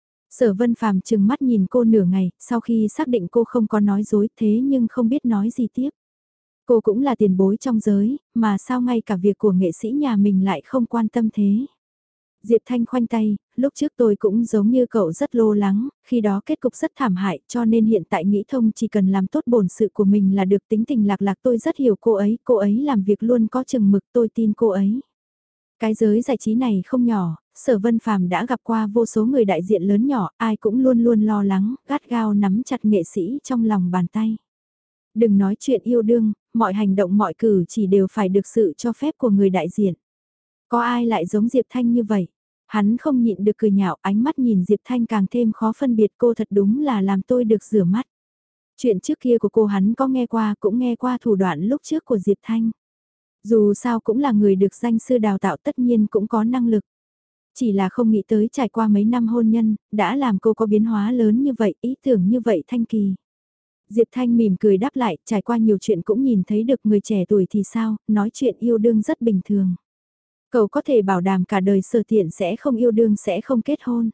Sở Vân Phàm chừng mắt nhìn cô nửa ngày, sau khi xác định cô không có nói dối thế nhưng không biết nói gì tiếp. Cô cũng là tiền bối trong giới, mà sao ngay cả việc của nghệ sĩ nhà mình lại không quan tâm thế. Diệp Thanh khoanh tay, lúc trước tôi cũng giống như cậu rất lo lắng, khi đó kết cục rất thảm hại cho nên hiện tại nghĩ thông chỉ cần làm tốt bổn sự của mình là được. Tính tình Lạc Lạc tôi rất hiểu cô ấy làm việc luôn có chừng mực, tôi tin cô ấy. Cái giới giải trí này không nhỏ, Sở Vân Phàm đã gặp qua vô số người đại diện lớn nhỏ, ai cũng luôn luôn lo lắng, gắt gao nắm chặt nghệ sĩ trong lòng bàn tay. Đừng nói chuyện yêu đương, mọi hành động mọi cử chỉ đều phải được sự cho phép của người đại diện. Có ai lại giống Diệp Thanh như vậy? Hắn không nhịn được cười nhạo, ánh mắt nhìn Diệp Thanh càng thêm khó phân biệt, cô thật đúng là làm tôi được rửa mắt. Chuyện trước kia của cô hắn có nghe qua, cũng nghe qua thủ đoạn lúc trước của Diệp Thanh. Dù sao cũng là người được danh sư đào tạo tất nhiên cũng có năng lực. Chỉ là không nghĩ tới trải qua mấy năm hôn nhân, đã làm cô có biến hóa lớn như vậy, ý tưởng như vậy Thanh Kỳ. Diệp Thanh mỉm cười đáp lại, trải qua nhiều chuyện cũng nhìn thấy được người trẻ tuổi thì sao, nói chuyện yêu đương rất bình thường. Cậu có thể bảo đảm cả đời Sở Tiện sẽ không yêu đương sẽ không kết hôn.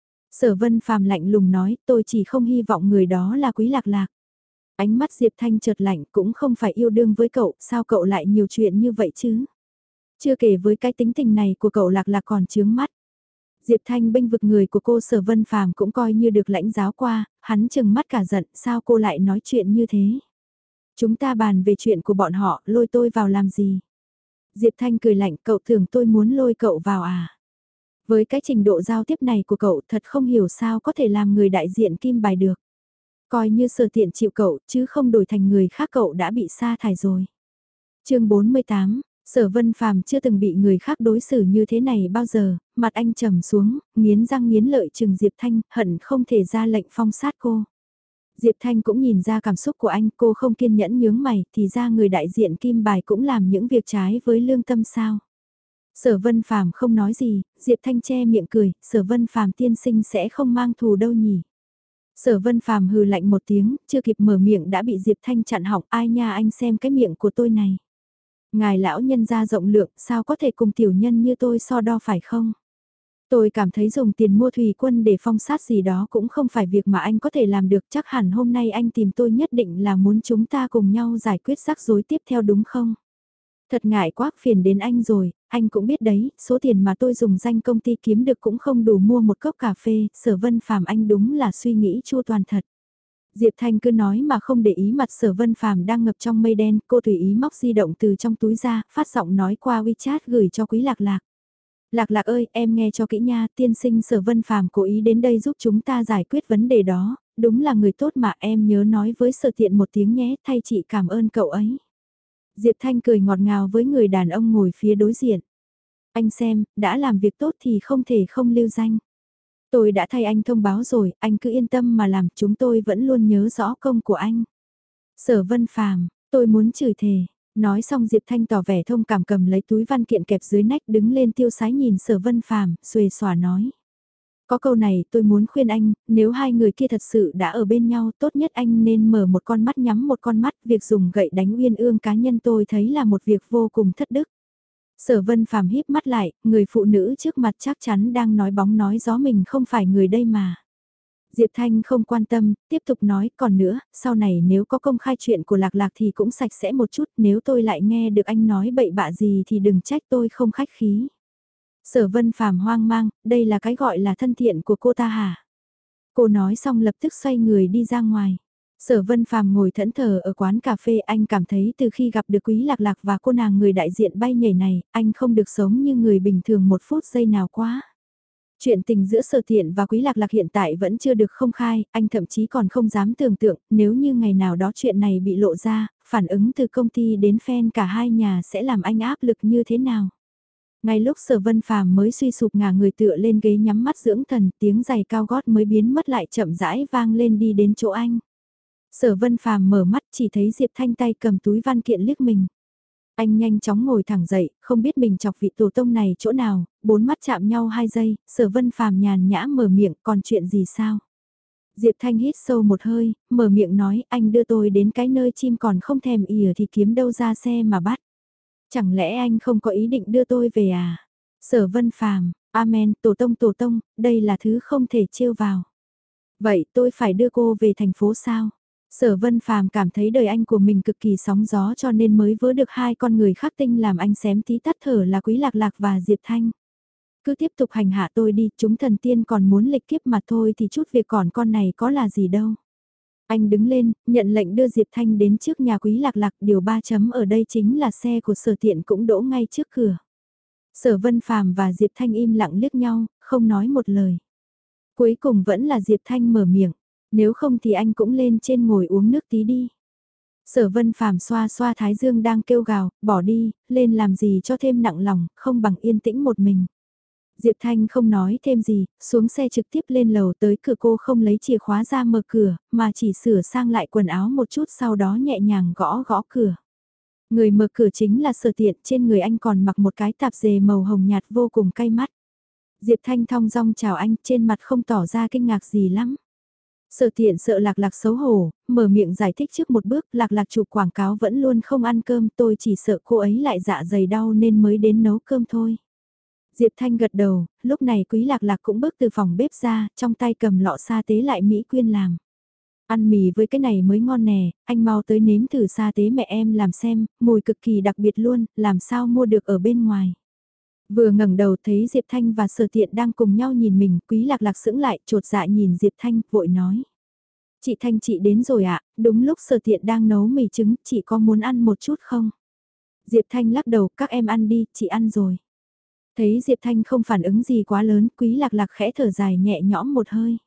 Sở Vân Phàm lạnh lùng nói, tôi chỉ không hy vọng người đó là Quý Lạc Lạc. Ánh mắt Diệp Thanh chợt lạnh, cũng không phải yêu đương với cậu, sao cậu lại nhiều chuyện như vậy chứ? Chưa kể với cái tính tình này của cậu Lạc Lạc còn chướng mắt. Diệp Thanh bênh vực người của cô Sở Vân Phàm cũng coi như được lãnh giáo qua, hắn chừng mắt cả giận, sao cô lại nói chuyện như thế? Chúng ta bàn về chuyện của bọn họ, lôi tôi vào làm gì? Diệp Thanh cười lạnh, cậu tưởng tôi muốn lôi cậu vào à? Với cái trình độ giao tiếp này của cậu thật không hiểu sao có thể làm người đại diện kim bài được. Coi như Sở Tiện chịu cậu chứ không đổi thành người khác cậu đã bị sa thải rồi. Chương 48, Sở Vân Phàm chưa từng bị người khác đối xử như thế này bao giờ, mặt anh trầm xuống, nghiến răng nghiến lợi trừng Diệp Thanh, hận không thể ra lệnh phong sát cô. Diệp Thanh cũng nhìn ra cảm xúc của anh, cô không kiên nhẫn nhướng mày, thì ra người đại diện kim bài cũng làm những việc trái với lương tâm sao. Sở Vân Phàm không nói gì, Diệp Thanh che miệng cười, Sở Vân Phàm tiên sinh sẽ không mang thù đâu nhỉ. Sở Vân Phàm hừ lạnh một tiếng, chưa kịp mở miệng đã bị Diệp Thanh chặn họng, ai nha anh xem cái miệng của tôi này. Ngài lão nhân gia rộng lượng, sao có thể cùng tiểu nhân như tôi so đo phải không? Tôi cảm thấy dùng tiền mua thủy quân để phong sát gì đó cũng không phải việc mà anh có thể làm được, chắc hẳn hôm nay anh tìm tôi nhất định là muốn chúng ta cùng nhau giải quyết rắc rối tiếp theo đúng không? Thật ngại quá, phiền đến anh rồi, anh cũng biết đấy, số tiền mà tôi dùng danh công ty kiếm được cũng không đủ mua một cốc cà phê, Sở Vân Phàm anh đúng là suy nghĩ chu toàn thật. Diệp Thanh cứ nói mà không để ý mặt Sở Vân Phàm đang ngập trong mây đen, cô tùy ý móc di động từ trong túi ra, phát giọng nói qua WeChat gửi cho Quý Lạc Lạc. Lạc Lạc ơi, em nghe cho kỹ nha, tiên sinh Sở Vân Phàm cố ý đến đây giúp chúng ta giải quyết vấn đề đó, đúng là người tốt mà em nhớ nói với Sở Tiện một tiếng nhé, thay chị cảm ơn cậu ấy. Diệp Thanh cười ngọt ngào với người đàn ông ngồi phía đối diện. Anh xem, đã làm việc tốt thì không thể không lưu danh. Tôi đã thay anh thông báo rồi, anh cứ yên tâm mà làm, chúng tôi vẫn luôn nhớ rõ công của anh. Sở Vân Phàm, tôi muốn chửi thề. Nói xong Diệp Thanh tỏ vẻ thông cảm cầm lấy túi văn kiện kẹp dưới nách đứng lên tiêu sái nhìn Sở Vân Phàm, xuề xòa nói. Có câu này tôi muốn khuyên anh, nếu hai người kia thật sự đã ở bên nhau tốt nhất anh nên mở một con mắt nhắm một con mắt, việc dùng gậy đánh uyên ương cá nhân tôi thấy là một việc vô cùng thất đức. Sở Vân Phàm híp mắt lại, người phụ nữ trước mặt chắc chắn đang nói bóng nói gió mình không phải người đây mà. Diệp Thanh không quan tâm, tiếp tục nói, còn nữa, sau này nếu có công khai chuyện của Lạc Lạc thì cũng sạch sẽ một chút, nếu tôi lại nghe được anh nói bậy bạ gì thì đừng trách tôi không khách khí. Sở Vân Phàm hoang mang, đây là cái gọi là thân thiện của cô ta hả? Cô nói xong lập tức xoay người đi ra ngoài. Sở Vân Phàm ngồi thẫn thờ ở quán cà phê, anh cảm thấy từ khi gặp được Quý Lạc Lạc và cô nàng người đại diện bay nhảy này, anh không được sống như người bình thường một phút giây nào quá. Chuyện tình giữa Sở Tiện và Quý Lạc Lạc hiện tại vẫn chưa được công khai, anh thậm chí còn không dám tưởng tượng nếu như ngày nào đó chuyện này bị lộ ra, phản ứng từ công ty đến fan cả hai nhà sẽ làm anh áp lực như thế nào. Ngay lúc Sở Vân Phàm mới suy sụp ngả người tựa lên ghế nhắm mắt dưỡng thần, tiếng giày cao gót mới biến mất lại chậm rãi vang lên đi đến chỗ anh. Sở Vân Phàm mở mắt chỉ thấy Diệp Thanh tay cầm túi văn kiện liếc mình. Anh nhanh chóng ngồi thẳng dậy, không biết mình chọc vị tổ tông này chỗ nào, bốn mắt chạm nhau 2 giây, Sở Vân Phàm nhàn nhã mở miệng, còn chuyện gì sao? Diệp Thanh hít sâu một hơi, mở miệng nói, anh đưa tôi đến cái nơi chim còn không thèm ỉa thì kiếm đâu ra xe mà bắt. Chẳng lẽ anh không có ý định đưa tôi về à? Sở Vân Phàm, amen, tổ tông, đây là thứ không thể trêu vào. Vậy tôi phải đưa cô về thành phố sao? Sở Vân Phàm cảm thấy đời anh của mình cực kỳ sóng gió cho nên mới vớ được hai con người khắc tinh làm anh xém tí tắt thở là Quý Lạc Lạc và Diệp Thanh. Cứ tiếp tục hành hạ tôi đi, chúng thần tiên còn muốn lịch kiếp mà thôi thì chút việc còn con này có là gì đâu. Anh đứng lên, nhận lệnh đưa Diệp Thanh đến trước nhà Quý Lạc Lạc, điều 3 chấm ở đây chính là xe của Sở Tiện cũng đỗ ngay trước cửa. Sở Vân Phàm và Diệp Thanh im lặng liếc nhau, không nói một lời. Cuối cùng vẫn là Diệp Thanh mở miệng, nếu không thì anh cũng lên trên ngồi uống nước tí đi. Sở Vân Phàm xoa xoa thái dương đang kêu gào, bỏ đi, lên làm gì cho thêm nặng lòng, không bằng yên tĩnh một mình. Diệp Thanh không nói thêm gì, xuống xe trực tiếp lên lầu tới cửa cô không lấy chìa khóa ra mở cửa, mà chỉ sửa sang lại quần áo một chút sau đó nhẹ nhàng gõ gõ cửa. Người mở cửa chính là Sở Tiện, trên người anh còn mặc một cái tạp dề màu hồng nhạt vô cùng cay mắt. Diệp Thanh thong dong chào anh, trên mặt không tỏ ra kinh ngạc gì lắm. Sở Tiện sợ Lạc Lạc xấu hổ, mở miệng giải thích trước một bước, Lạc Lạc chụp quảng cáo vẫn luôn không ăn cơm, tôi chỉ sợ cô ấy lại dạ dày đau nên mới đến nấu cơm thôi. Diệp Thanh gật đầu, lúc này Quý Lạc Lạc cũng bước từ phòng bếp ra, trong tay cầm lọ sa tế lại Mỹ Quyên làm. Ăn mì với cái này mới ngon nè, anh mau tới nếm thử sa tế mẹ em làm xem, mùi cực kỳ đặc biệt luôn, làm sao mua được ở bên ngoài. Vừa ngẩng đầu thấy Diệp Thanh và Sở Tiện đang cùng nhau nhìn mình, Quý Lạc Lạc sững lại, chột dạ nhìn Diệp Thanh, vội nói. Chị Thanh chị đến rồi ạ, đúng lúc Sở Tiện đang nấu mì trứng, chị có muốn ăn một chút không? Diệp Thanh lắc đầu, các em ăn đi, chị ăn rồi. Thấy Diệp Thanh không phản ứng gì quá lớn, Quý Lạc Lạc khẽ thở dài nhẹ nhõm một hơi.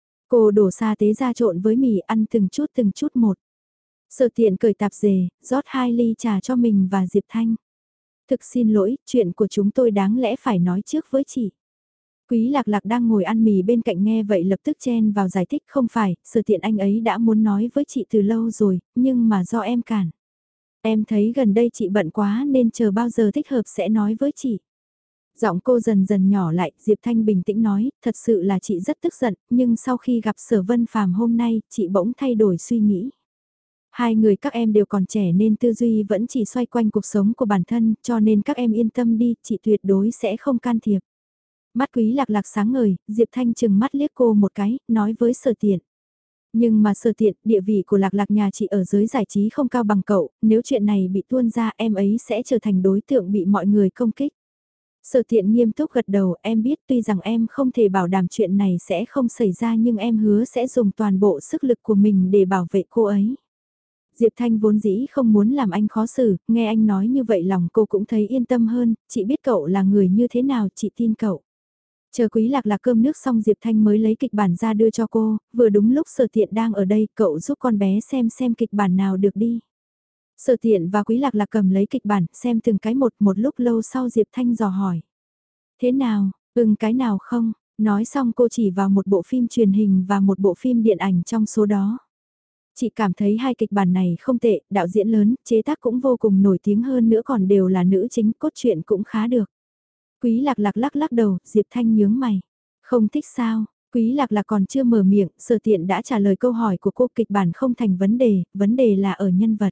Cô đổ sa tế ra trộn với mì ăn từng chút một. Sở Tiện cởi tạp dề, rót 2 ly trà cho mình và Diệp Thanh. Thực xin lỗi, chuyện của chúng tôi đáng lẽ phải nói trước với chị. Quý Lạc Lạc đang ngồi ăn mì bên cạnh nghe vậy lập tức chen vào giải thích không phải, Sở Tiện anh ấy đã muốn nói với chị từ lâu rồi, nhưng mà do em cản. Em thấy gần đây chị bận quá nên chờ bao giờ thích hợp sẽ nói với chị. Giọng cô dần dần nhỏ lại, Diệp Thanh bình tĩnh nói, thật sự là chị rất tức giận, nhưng sau khi gặp Sở Vân Phàm hôm nay, chị bỗng thay đổi suy nghĩ. Hai người các em đều còn trẻ nên tư duy vẫn chỉ xoay quanh cuộc sống của bản thân, cho nên các em yên tâm đi, chị tuyệt đối sẽ không can thiệp. Mắt Quý Lạc Lạc sáng ngời, Diệp Thanh chừng mắt liếc cô một cái, nói với Sở Tiện. Nhưng mà Sở Tiện, địa vị của Lạc Lạc nhà chị ở giới giải trí không cao bằng cậu, nếu chuyện này bị tuôn ra em ấy sẽ trở thành đối tượng bị mọi người công kích. Sở Tiện nghiêm túc gật đầu, em biết tuy rằng em không thể bảo đảm chuyện này sẽ không xảy ra nhưng em hứa sẽ dùng toàn bộ sức lực của mình để bảo vệ cô ấy. Diệp Thanh vốn dĩ không muốn làm anh khó xử, nghe anh nói như vậy lòng cô cũng thấy yên tâm hơn, chị biết cậu là người như thế nào, chị tin cậu. Chờ Quý Lạc Lạc cơm nước xong Diệp Thanh mới lấy kịch bản ra đưa cho cô, vừa đúng lúc Sở Tiện đang ở đây, cậu giúp con bé xem kịch bản nào được đi. Sở Tiện và Quý Lạc Lạc cầm lấy kịch bản, xem từng cái một lúc lâu sau Diệp Thanh dò hỏi. Thế nào, cái nào không? Nói xong cô chỉ vào một bộ phim truyền hình và một bộ phim điện ảnh trong số đó. Chị cảm thấy hai kịch bản này không tệ, đạo diễn lớn, chế tác cũng vô cùng nổi tiếng hơn nữa còn đều là nữ chính, cốt truyện cũng khá được. Quý Lạc Lạc lắc đầu, Diệp Thanh nhướng mày. Không thích sao? Quý Lạc Lạc còn chưa mở miệng, Sở Tiện đã trả lời câu hỏi của cô, kịch bản không thành vấn đề là ở nhân vật.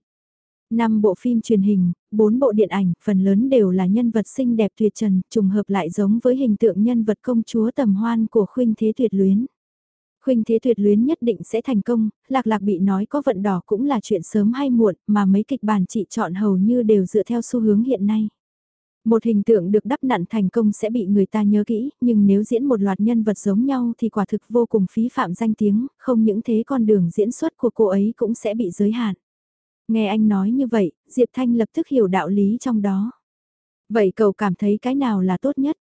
5 bộ phim truyền hình, 4 bộ điện ảnh, phần lớn đều là nhân vật xinh đẹp tuyệt trần, trùng hợp lại giống với hình tượng nhân vật công chúa tầm hoan của Khuynh Thế Tuyệt Luyến. Khuynh Thế Tuyệt Luyến nhất định sẽ thành công, Lạc Lạc bị nói có vận đỏ cũng là chuyện sớm hay muộn, mà mấy kịch bản chị chọn hầu như đều dựa theo xu hướng hiện nay. Một hình tượng được đắp nặn thành công sẽ bị người ta nhớ kỹ, nhưng nếu diễn một loạt nhân vật giống nhau thì quả thực vô cùng phí phạm danh tiếng, không những thế con đường diễn xuất của cô ấy cũng sẽ bị giới hạn. Nghe anh nói như vậy, Diệp Thanh lập tức hiểu đạo lý trong đó. Vậy cậu cảm thấy cái nào là tốt nhất?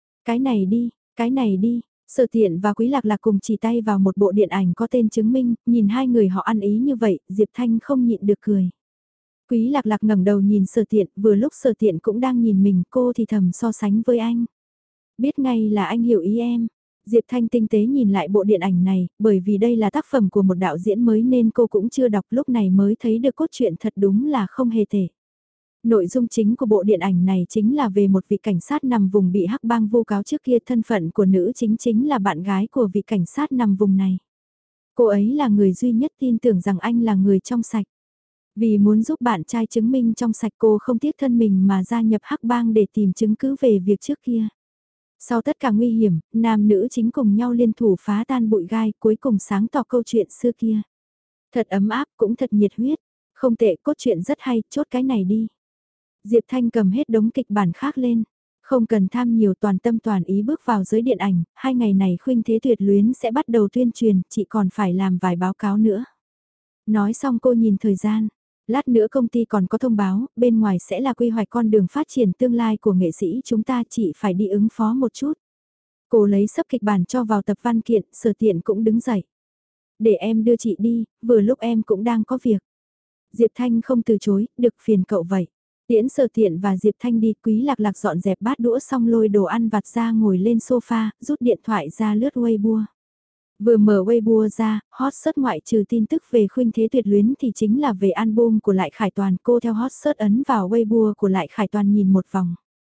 Cái này đi. Sở Tiện và Quý Lạc Lạc cùng chỉ tay vào một bộ điện ảnh có tên chứng minh, nhìn hai người họ ăn ý như vậy, Diệp Thanh không nhịn được cười. Quý Lạc Lạc ngẩng đầu nhìn Sở Tiện, vừa lúc Sở Tiện cũng đang nhìn mình, cô thì thầm so sánh với anh. Biết ngay là anh hiểu ý em. Diệp Thanh tinh tế nhìn lại bộ điện ảnh này, bởi vì đây là tác phẩm của một đạo diễn mới nên cô cũng chưa đọc, lúc này mới thấy được cốt truyện, thật đúng là không hề tệ. Nội dung chính của bộ điện ảnh này chính là về một vị cảnh sát nằm vùng bị hắc bang vu cáo trước kia, thân phận của nữ chính là bạn gái của vị cảnh sát nằm vùng này. Cô ấy là người duy nhất tin tưởng rằng anh là người trong sạch. Vì muốn giúp bạn trai chứng minh trong sạch, cô không tiếc thân mình mà gia nhập hắc bang để tìm chứng cứ về việc trước kia. Sau tất cả nguy hiểm, nam nữ chính cùng nhau liên thủ phá tan bụi gai, cuối cùng sáng tỏ câu chuyện xưa kia. Thật ấm áp, cũng thật nhiệt huyết. Không tệ, cốt truyện rất hay, chốt cái này đi. Diệp Thanh cầm hết đống kịch bản khác lên. Không cần tham nhiều, toàn tâm toàn ý bước vào giới điện ảnh, 2 ngày này Khuynh Thế Tuyệt Luyến sẽ bắt đầu tuyên truyền, chị còn phải làm vài báo cáo nữa. Nói xong cô nhìn thời gian. Lát nữa công ty còn có thông báo, bên ngoài sẽ là quy hoạch con đường phát triển tương lai của nghệ sĩ chúng ta, chị phải đi ứng phó một chút. Cô lấy sấp kịch bản cho vào tập văn kiện, Sở Tiện cũng đứng dậy. Để em đưa chị đi, vừa lúc em cũng đang có việc. Diệp Thanh không từ chối, được phiền cậu vậy. Tiễn Sở Tiện và Diệp Thanh đi, Quý Lạc Lạc dọn dẹp bát đũa xong lôi đồ ăn vặt ra ngồi lên sofa, rút điện thoại ra lướt Weibo. Vừa mở Weibo ra, hot search ngoại trừ tin tức về Khuynh Thế Tuyệt Luyến thì chính là về album của Lại Khải Toàn. Cô theo hot search ấn vào Weibo của Lại Khải Toàn nhìn một vòng.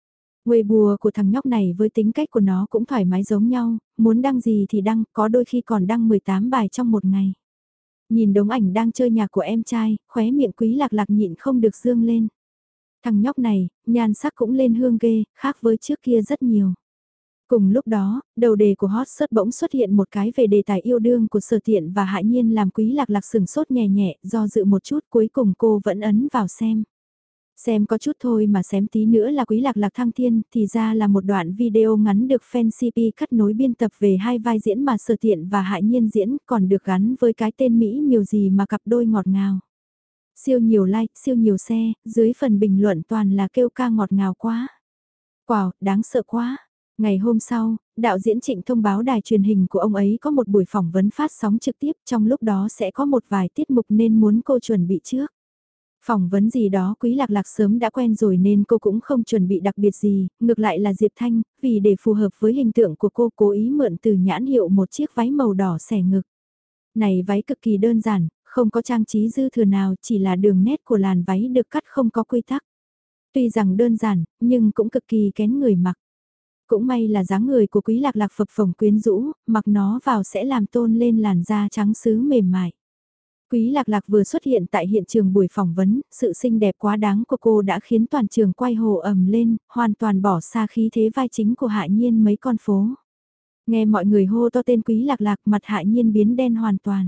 Weibo của thằng nhóc này với tính cách của nó cũng thoải mái giống nhau, muốn đăng gì thì đăng, có đôi khi còn đăng 18 bài trong một ngày. Nhìn đống ảnh đang chơi nhạc của em trai, khóe miệng Quý Lạc Lạc nhịn không được dương lên. Thằng nhóc này, nhan sắc cũng lên hương ghê, khác với trước kia rất nhiều. Cùng lúc đó, đầu đề của hot search bỗng xuất hiện một cái về đề tài yêu đương của Sở Tiện và Hạ Nhiên làm Quý Lạc Lạc sừng sốt nhẹ nhẹ, do dự một chút cuối cùng cô vẫn ấn vào xem. Xem có chút thôi mà xém tí nữa là Quý Lạc Lạc thăng thiên, thì ra là một đoạn video ngắn được fan CP cắt nối biên tập về hai vai diễn mà Sở Tiện và Hạ Nhiên diễn, còn được gắn với cái tên Mỹ miều gì mà cặp đôi ngọt ngào. Siêu nhiều like, siêu nhiều share, dưới phần bình luận toàn là kêu ca ngọt ngào quá. Wow, đáng sợ quá. Ngày hôm sau, đạo diễn Trịnh thông báo đài truyền hình của ông ấy có một buổi phỏng vấn phát sóng trực tiếp, trong lúc đó sẽ có một vài tiết mục nên muốn cô chuẩn bị trước. Phỏng vấn gì đó Quý Lạc Lạc sớm đã quen rồi nên cô cũng không chuẩn bị đặc biệt gì, ngược lại là Diệp Thanh, vì để phù hợp với hình tượng của cô cố ý mượn từ nhãn hiệu một chiếc váy màu đỏ xẻ ngực. Này váy cực kỳ đơn giản, không có trang trí dư thừa nào, chỉ là đường nét của làn váy được cắt không có quy tắc. Tuy rằng đơn giản, nhưng cũng cực kỳ kén người mặc. Cũng may là dáng người của Quý Lạc Lạc phập phồng quyến rũ, mặc nó vào sẽ làm tôn lên làn da trắng sứ mềm mại. Quý Lạc Lạc vừa xuất hiện tại hiện trường buổi phỏng vấn, sự xinh đẹp quá đáng của cô đã khiến toàn trường quay hồ ầm lên, hoàn toàn bỏ xa khí thế vai chính của Hạ Nhiên mấy con phố. Nghe mọi người hô to tên Quý Lạc Lạc, mặt Hạ Nhiên biến đen hoàn toàn.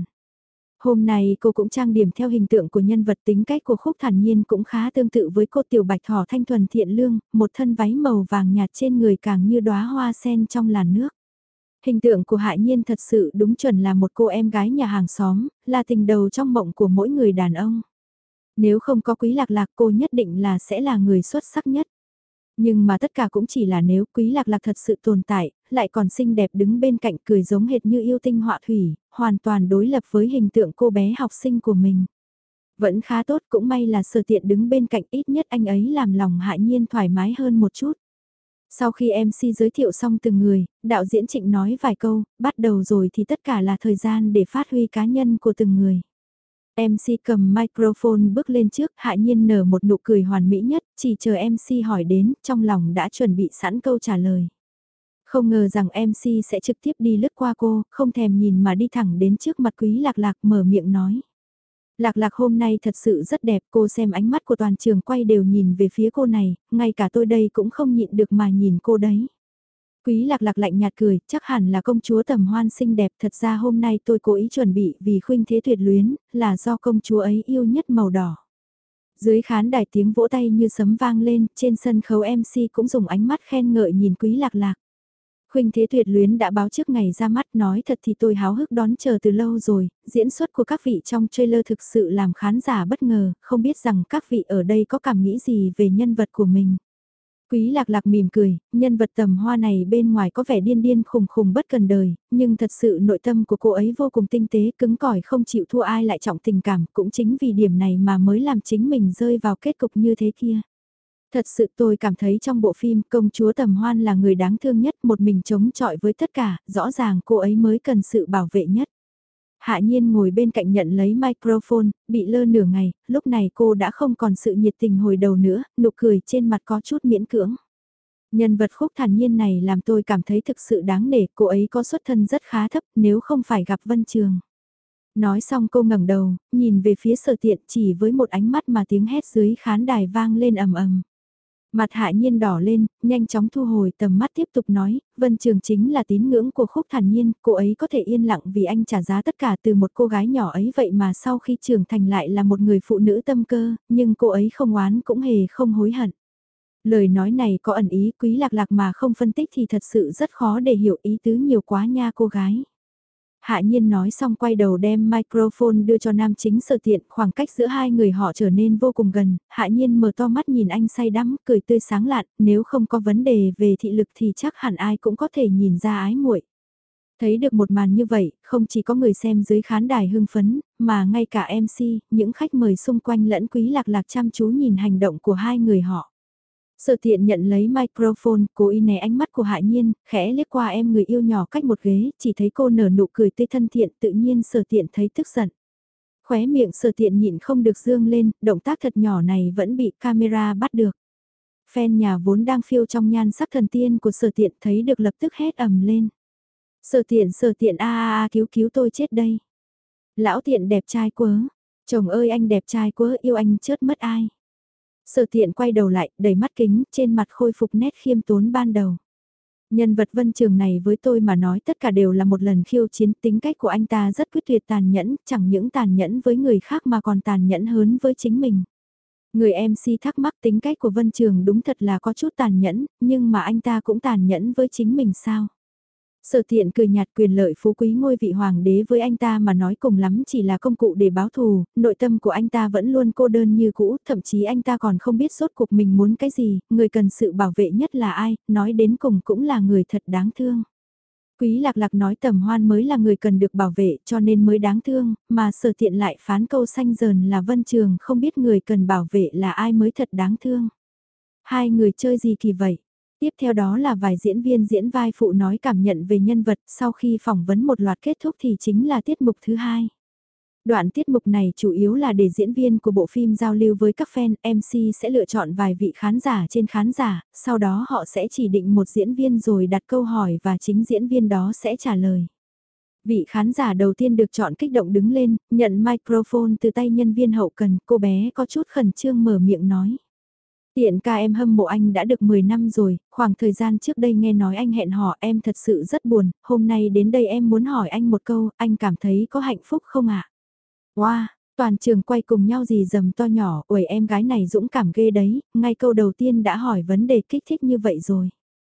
Hôm nay cô cũng trang điểm theo hình tượng của nhân vật, tính cách của Khúc Thản Nhiên cũng khá tương tự với cô Tiểu Bạch Thỏ thanh thuần thiện lương, một thân váy màu vàng nhạt trên người càng như đóa hoa sen trong làn nước. Hình tượng của Hạ Nhiên thật sự đúng chuẩn là một cô em gái nhà hàng xóm, là tình đầu trong mộng của mỗi người đàn ông. Nếu không có Quý Lạc Lạc cô nhất định là sẽ là người xuất sắc nhất. Nhưng mà tất cả cũng chỉ là nếu Quý Lạc Lạc thật sự tồn tại, lại còn xinh đẹp đứng bên cạnh cười giống hệt như yêu tinh họa thủy, hoàn toàn đối lập với hình tượng cô bé học sinh của mình. Vẫn khá tốt, cũng may là Sở Tiện đứng bên cạnh, ít nhất anh ấy làm lòng Hạ Nhiên thoải mái hơn một chút. Sau khi MC giới thiệu xong từng người, đạo diễn Trịnh nói vài câu, bắt đầu rồi thì tất cả là thời gian để phát huy cá nhân của từng người. MC cầm microphone bước lên trước, Hạ Nhiên nở một nụ cười hoàn mỹ nhất, chỉ chờ MC hỏi đến, trong lòng đã chuẩn bị sẵn câu trả lời. Không ngờ rằng MC sẽ trực tiếp đi lướt qua cô, không thèm nhìn mà đi thẳng đến trước mặt Quý Lạc Lạc mở miệng nói. Lạc Lạc hôm nay thật sự rất đẹp, cô xem ánh mắt của toàn trường quay đều nhìn về phía cô này, ngay cả tôi đây cũng không nhịn được mà nhìn cô đấy. Quý Lạc Lạc lạnh nhạt cười, chắc hẳn là công chúa Tầm Hoan xinh đẹp, thật ra hôm nay tôi cố ý chuẩn bị vì Khuynh Thế Tuyệt luyến, là do công chúa ấy yêu nhất màu đỏ. Dưới khán đài tiếng vỗ tay như sấm vang lên, trên sân khấu MC cũng dùng ánh mắt khen ngợi nhìn Quý Lạc Lạc. Khuynh Thế Tuyệt luyến đã báo trước ngày ra mắt, nói thật thì tôi háo hức đón chờ từ lâu rồi, diễn xuất của các vị trong trailer thực sự làm khán giả bất ngờ, không biết rằng các vị ở đây có cảm nghĩ gì về nhân vật của mình. Quý Lạc Lạc mỉm cười, nhân vật Tầm Hoa này bên ngoài có vẻ điên điên khùng khùng bất cần đời, nhưng thật sự nội tâm của cô ấy vô cùng tinh tế, cứng cỏi không chịu thua ai lại trọng tình cảm, cũng chính vì điểm này mà mới làm chính mình rơi vào kết cục như thế kia. Thật sự tôi cảm thấy trong bộ phim công chúa Tầm Hoan là người đáng thương nhất, một mình chống chọi với tất cả, rõ ràng cô ấy mới cần sự bảo vệ nhất. Hạ Nhiên ngồi bên cạnh nhận lấy microphone, bị lơ nửa ngày, lúc này cô đã không còn sự nhiệt tình hồi đầu nữa, nụ cười trên mặt có chút miễn cưỡng. Nhân vật Khúc Thản Nhiên này làm tôi cảm thấy thực sự đáng nể, cô ấy có xuất thân rất khá thấp nếu không phải gặp Vân Trường. Nói xong cô ngẩng đầu, nhìn về phía Sở Tiện chỉ với một ánh mắt mà tiếng hét dưới khán đài vang lên ầm ầm. Mặt Hạ Nhiên đỏ lên, nhanh chóng thu hồi tầm mắt tiếp tục nói, Vân Trường chính là tín ngưỡng của Khúc Thản Nhiên, cô ấy có thể yên lặng vì anh trả giá tất cả từ một cô gái nhỏ ấy vậy mà sau khi trưởng thành lại là một người phụ nữ tâm cơ, nhưng cô ấy không oán cũng hề không hối hận. Lời nói này có ẩn ý Quý Lạc Lạc mà không phân tích thì thật sự rất khó để hiểu ý tứ nhiều quá nha cô gái. Hạ Nhiên nói xong quay đầu đem microphone đưa cho nam chính Sở Tiện, khoảng cách giữa hai người họ trở nên vô cùng gần, Hạ Nhiên mở to mắt nhìn anh say đắm, cười tươi sáng lạn, nếu không có vấn đề về thị lực thì chắc hẳn ai cũng có thể nhìn ra ái muội. Thấy được một màn như vậy, không chỉ có người xem dưới khán đài hưng phấn, mà ngay cả MC, những khách mời xung quanh lẫn Quý Lạc Lạc chăm chú nhìn hành động của hai người họ. Sở Tiện nhận lấy microphone, cố ý né ánh mắt của Hạ Nhiên, khẽ liếc qua em người yêu nhỏ cách một ghế, chỉ thấy cô nở nụ cười tươi thân thiện, tự nhiên Sở Tiện thấy tức giận. Khóe miệng Sở Tiện nhịn không được dương lên, động tác thật nhỏ này vẫn bị camera bắt được. Fan nhà vốn đang phiêu trong nhan sắc thần tiên của Sở Tiện thấy được lập tức hét ầm lên. Sở Tiện cứu cứu tôi chết đây. Lão Tiện đẹp trai quá. Chồng ơi anh đẹp trai quá, yêu anh chớt mất ai. Sở Tiện quay đầu lại, đẩy mắt kính, trên mặt khôi phục nét khiêm tốn ban đầu. Nhân vật Vân Trường này với tôi mà nói tất cả đều là một lần khiêu chiến, tính cách của anh ta rất quyết tuyệt tàn nhẫn, chẳng những tàn nhẫn với người khác mà còn tàn nhẫn hơn với chính mình. Người MC thắc mắc tính cách của Vân Trường đúng thật là có chút tàn nhẫn, nhưng mà anh ta cũng tàn nhẫn với chính mình sao? Sở Tiện cười nhạt, quyền lợi phú quý ngôi vị hoàng đế với anh ta mà nói cùng lắm chỉ là công cụ để báo thù, nội tâm của anh ta vẫn luôn cô đơn như cũ, thậm chí anh ta còn không biết rốt cuộc mình muốn cái gì, người cần sự bảo vệ nhất là ai, nói đến cùng cũng là người thật đáng thương. Quý Lạc Lạc nói Tầm Hoan mới là người cần được bảo vệ cho nên mới đáng thương, mà Sở Tiện lại phán câu xanh dờn là Vân Trường không biết người cần bảo vệ là ai mới thật đáng thương. Hai người chơi gì kỳ vậy? Tiếp theo đó là vài diễn viên diễn vai phụ nói cảm nhận về nhân vật, sau khi phỏng vấn một loạt kết thúc thì chính là tiết mục thứ hai. Đoạn tiết mục này chủ yếu là để diễn viên của bộ phim giao lưu với các fan, MC sẽ lựa chọn vài vị khán giả trên khán giả, sau đó họ sẽ chỉ định một diễn viên rồi đặt câu hỏi và chính diễn viên đó sẽ trả lời. Vị khán giả đầu tiên được chọn kích động đứng lên, nhận microphone từ tay nhân viên hậu cần, cô bé có chút khẩn trương mở miệng nói. Tiện ca em hâm mộ anh đã được 10 năm rồi, khoảng thời gian trước đây nghe nói anh hẹn hò em thật sự rất buồn, hôm nay đến đây em muốn hỏi anh một câu, anh cảm thấy có hạnh phúc không ạ? Wow, toàn trường quay cùng nhau gì dầm to nhỏ, uầy em gái này dũng cảm ghê đấy, ngay câu đầu tiên đã hỏi vấn đề kích thích như vậy rồi.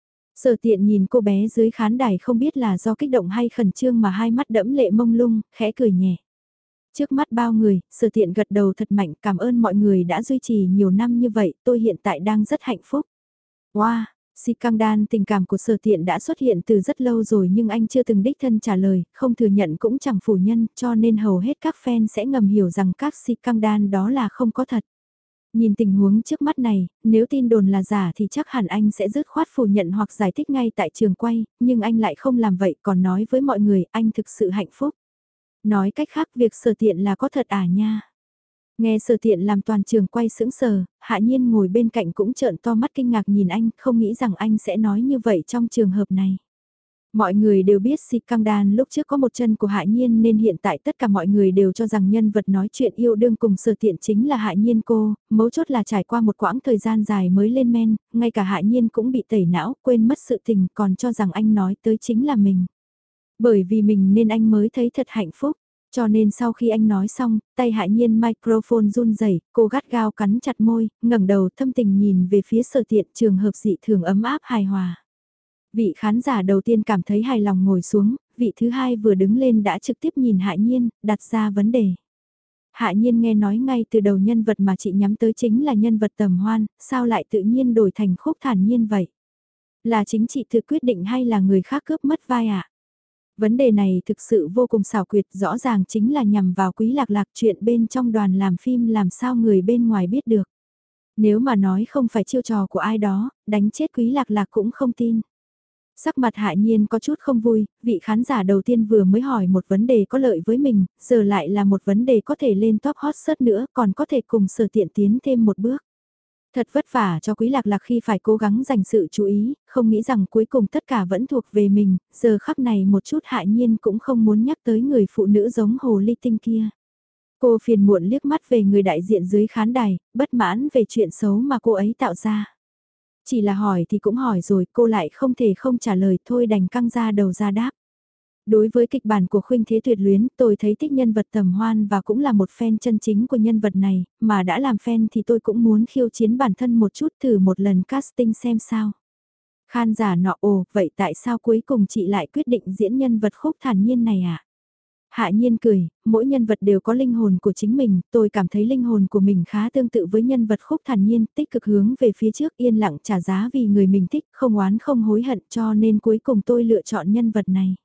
Sở Tiện nhìn cô bé dưới khán đài không biết là do kích động hay khẩn trương mà hai mắt đẫm lệ mông lung, khẽ cười nhẹ. Trước mắt bao người, Sở Tiện gật đầu thật mạnh, cảm ơn mọi người đã duy trì nhiều năm như vậy, tôi hiện tại đang rất hạnh phúc. Wow, si căng đan tình cảm của Sở Tiện đã xuất hiện từ rất lâu rồi nhưng anh chưa từng đích thân trả lời, không thừa nhận cũng chẳng phủ nhân, cho nên hầu hết các fan sẽ ngầm hiểu rằng các si căng đan đó là không có thật. Nhìn tình huống trước mắt này, nếu tin đồn là giả thì chắc hẳn anh sẽ dứt khoát phủ nhận hoặc giải thích ngay tại trường quay, nhưng anh lại không làm vậy còn nói với mọi người anh thực sự hạnh phúc. Nói cách khác việc Sở Tiện là có thật à nha. Nghe Sở Tiện làm toàn trường quay sững sờ, Hạ Nhiên ngồi bên cạnh cũng trợn to mắt kinh ngạc nhìn anh, không nghĩ rằng anh sẽ nói như vậy trong trường hợp này. Mọi người đều biết Si Căng Đan lúc trước có một chân của Hạ Nhiên nên hiện tại tất cả mọi người đều cho rằng nhân vật nói chuyện yêu đương cùng Sở Tiện chính là Hạ Nhiên cô, mấu chốt là trải qua một quãng thời gian dài mới lên men, ngay cả Hạ Nhiên cũng bị tẩy não, quên mất sự tình còn cho rằng anh nói tới chính là mình. Bởi vì mình nên anh mới thấy thật hạnh phúc. Cho nên sau khi anh nói xong, tay Hạ Nhiên microphone run rẩy, cô gắt gao cắn chặt môi, ngẩng đầu thâm tình nhìn về phía Sở Tiện, trường hợp dị thường ấm áp hài hòa. Vị khán giả đầu tiên cảm thấy hài lòng ngồi xuống, vị thứ hai vừa đứng lên đã trực tiếp nhìn Hạ Nhiên, đặt ra vấn đề. Hạ Nhiên nghe nói ngay từ đầu nhân vật mà chị nhắm tới chính là nhân vật Tầm Hoan, sao lại tự nhiên đổi thành Khúc Thản Nhiên vậy? Là chính chị tự quyết định hay là người khác cướp mất vai ạ? Vấn đề này thực sự vô cùng xảo quyệt, rõ ràng chính là nhằm vào Quý Lạc Lạc, chuyện bên trong đoàn làm phim làm sao người bên ngoài biết được. Nếu mà nói không phải chiêu trò của ai đó, đánh chết Quý Lạc Lạc cũng không tin. Sắc mặt Hạ Nhiên có chút không vui, vị khán giả đầu tiên vừa mới hỏi một vấn đề có lợi với mình, giờ lại là một vấn đề có thể lên top hot search nữa, còn có thể cùng Sở Tiện tiến thêm một bước. Thật vất vả cho Quý Lạc Lạc khi phải cố gắng dành sự chú ý, không nghĩ rằng cuối cùng tất cả vẫn thuộc về mình, giờ khắc này một chút Hạ Nhiên cũng không muốn nhắc tới người phụ nữ giống hồ ly tinh kia. Cô phiền muộn liếc mắt về người đại diện dưới khán đài, bất mãn về chuyện xấu mà cô ấy tạo ra. Chỉ là hỏi thì cũng hỏi rồi, cô lại không thể không trả lời, thôi đành căng ra đầu ra đáp. Đối với kịch bản của Khuynh Thế Tuyệt Luyến, tôi thấy thích nhân vật Tầm Hoan và cũng là một fan chân chính của nhân vật này, mà đã làm fan thì tôi cũng muốn khiêu chiến bản thân một chút, thử một lần casting xem sao. Khan giả nọ, ồ, vậy tại sao cuối cùng chị lại quyết định diễn nhân vật Khúc Thản Nhiên này ạ? Hạ Nhiên cười, mỗi nhân vật đều có linh hồn của chính mình, tôi cảm thấy linh hồn của mình khá tương tự với nhân vật Khúc Thản Nhiên, tích cực hướng về phía trước, yên lặng trả giá vì người mình thích, không oán không hối hận, cho nên cuối cùng tôi lựa chọn nhân vật này.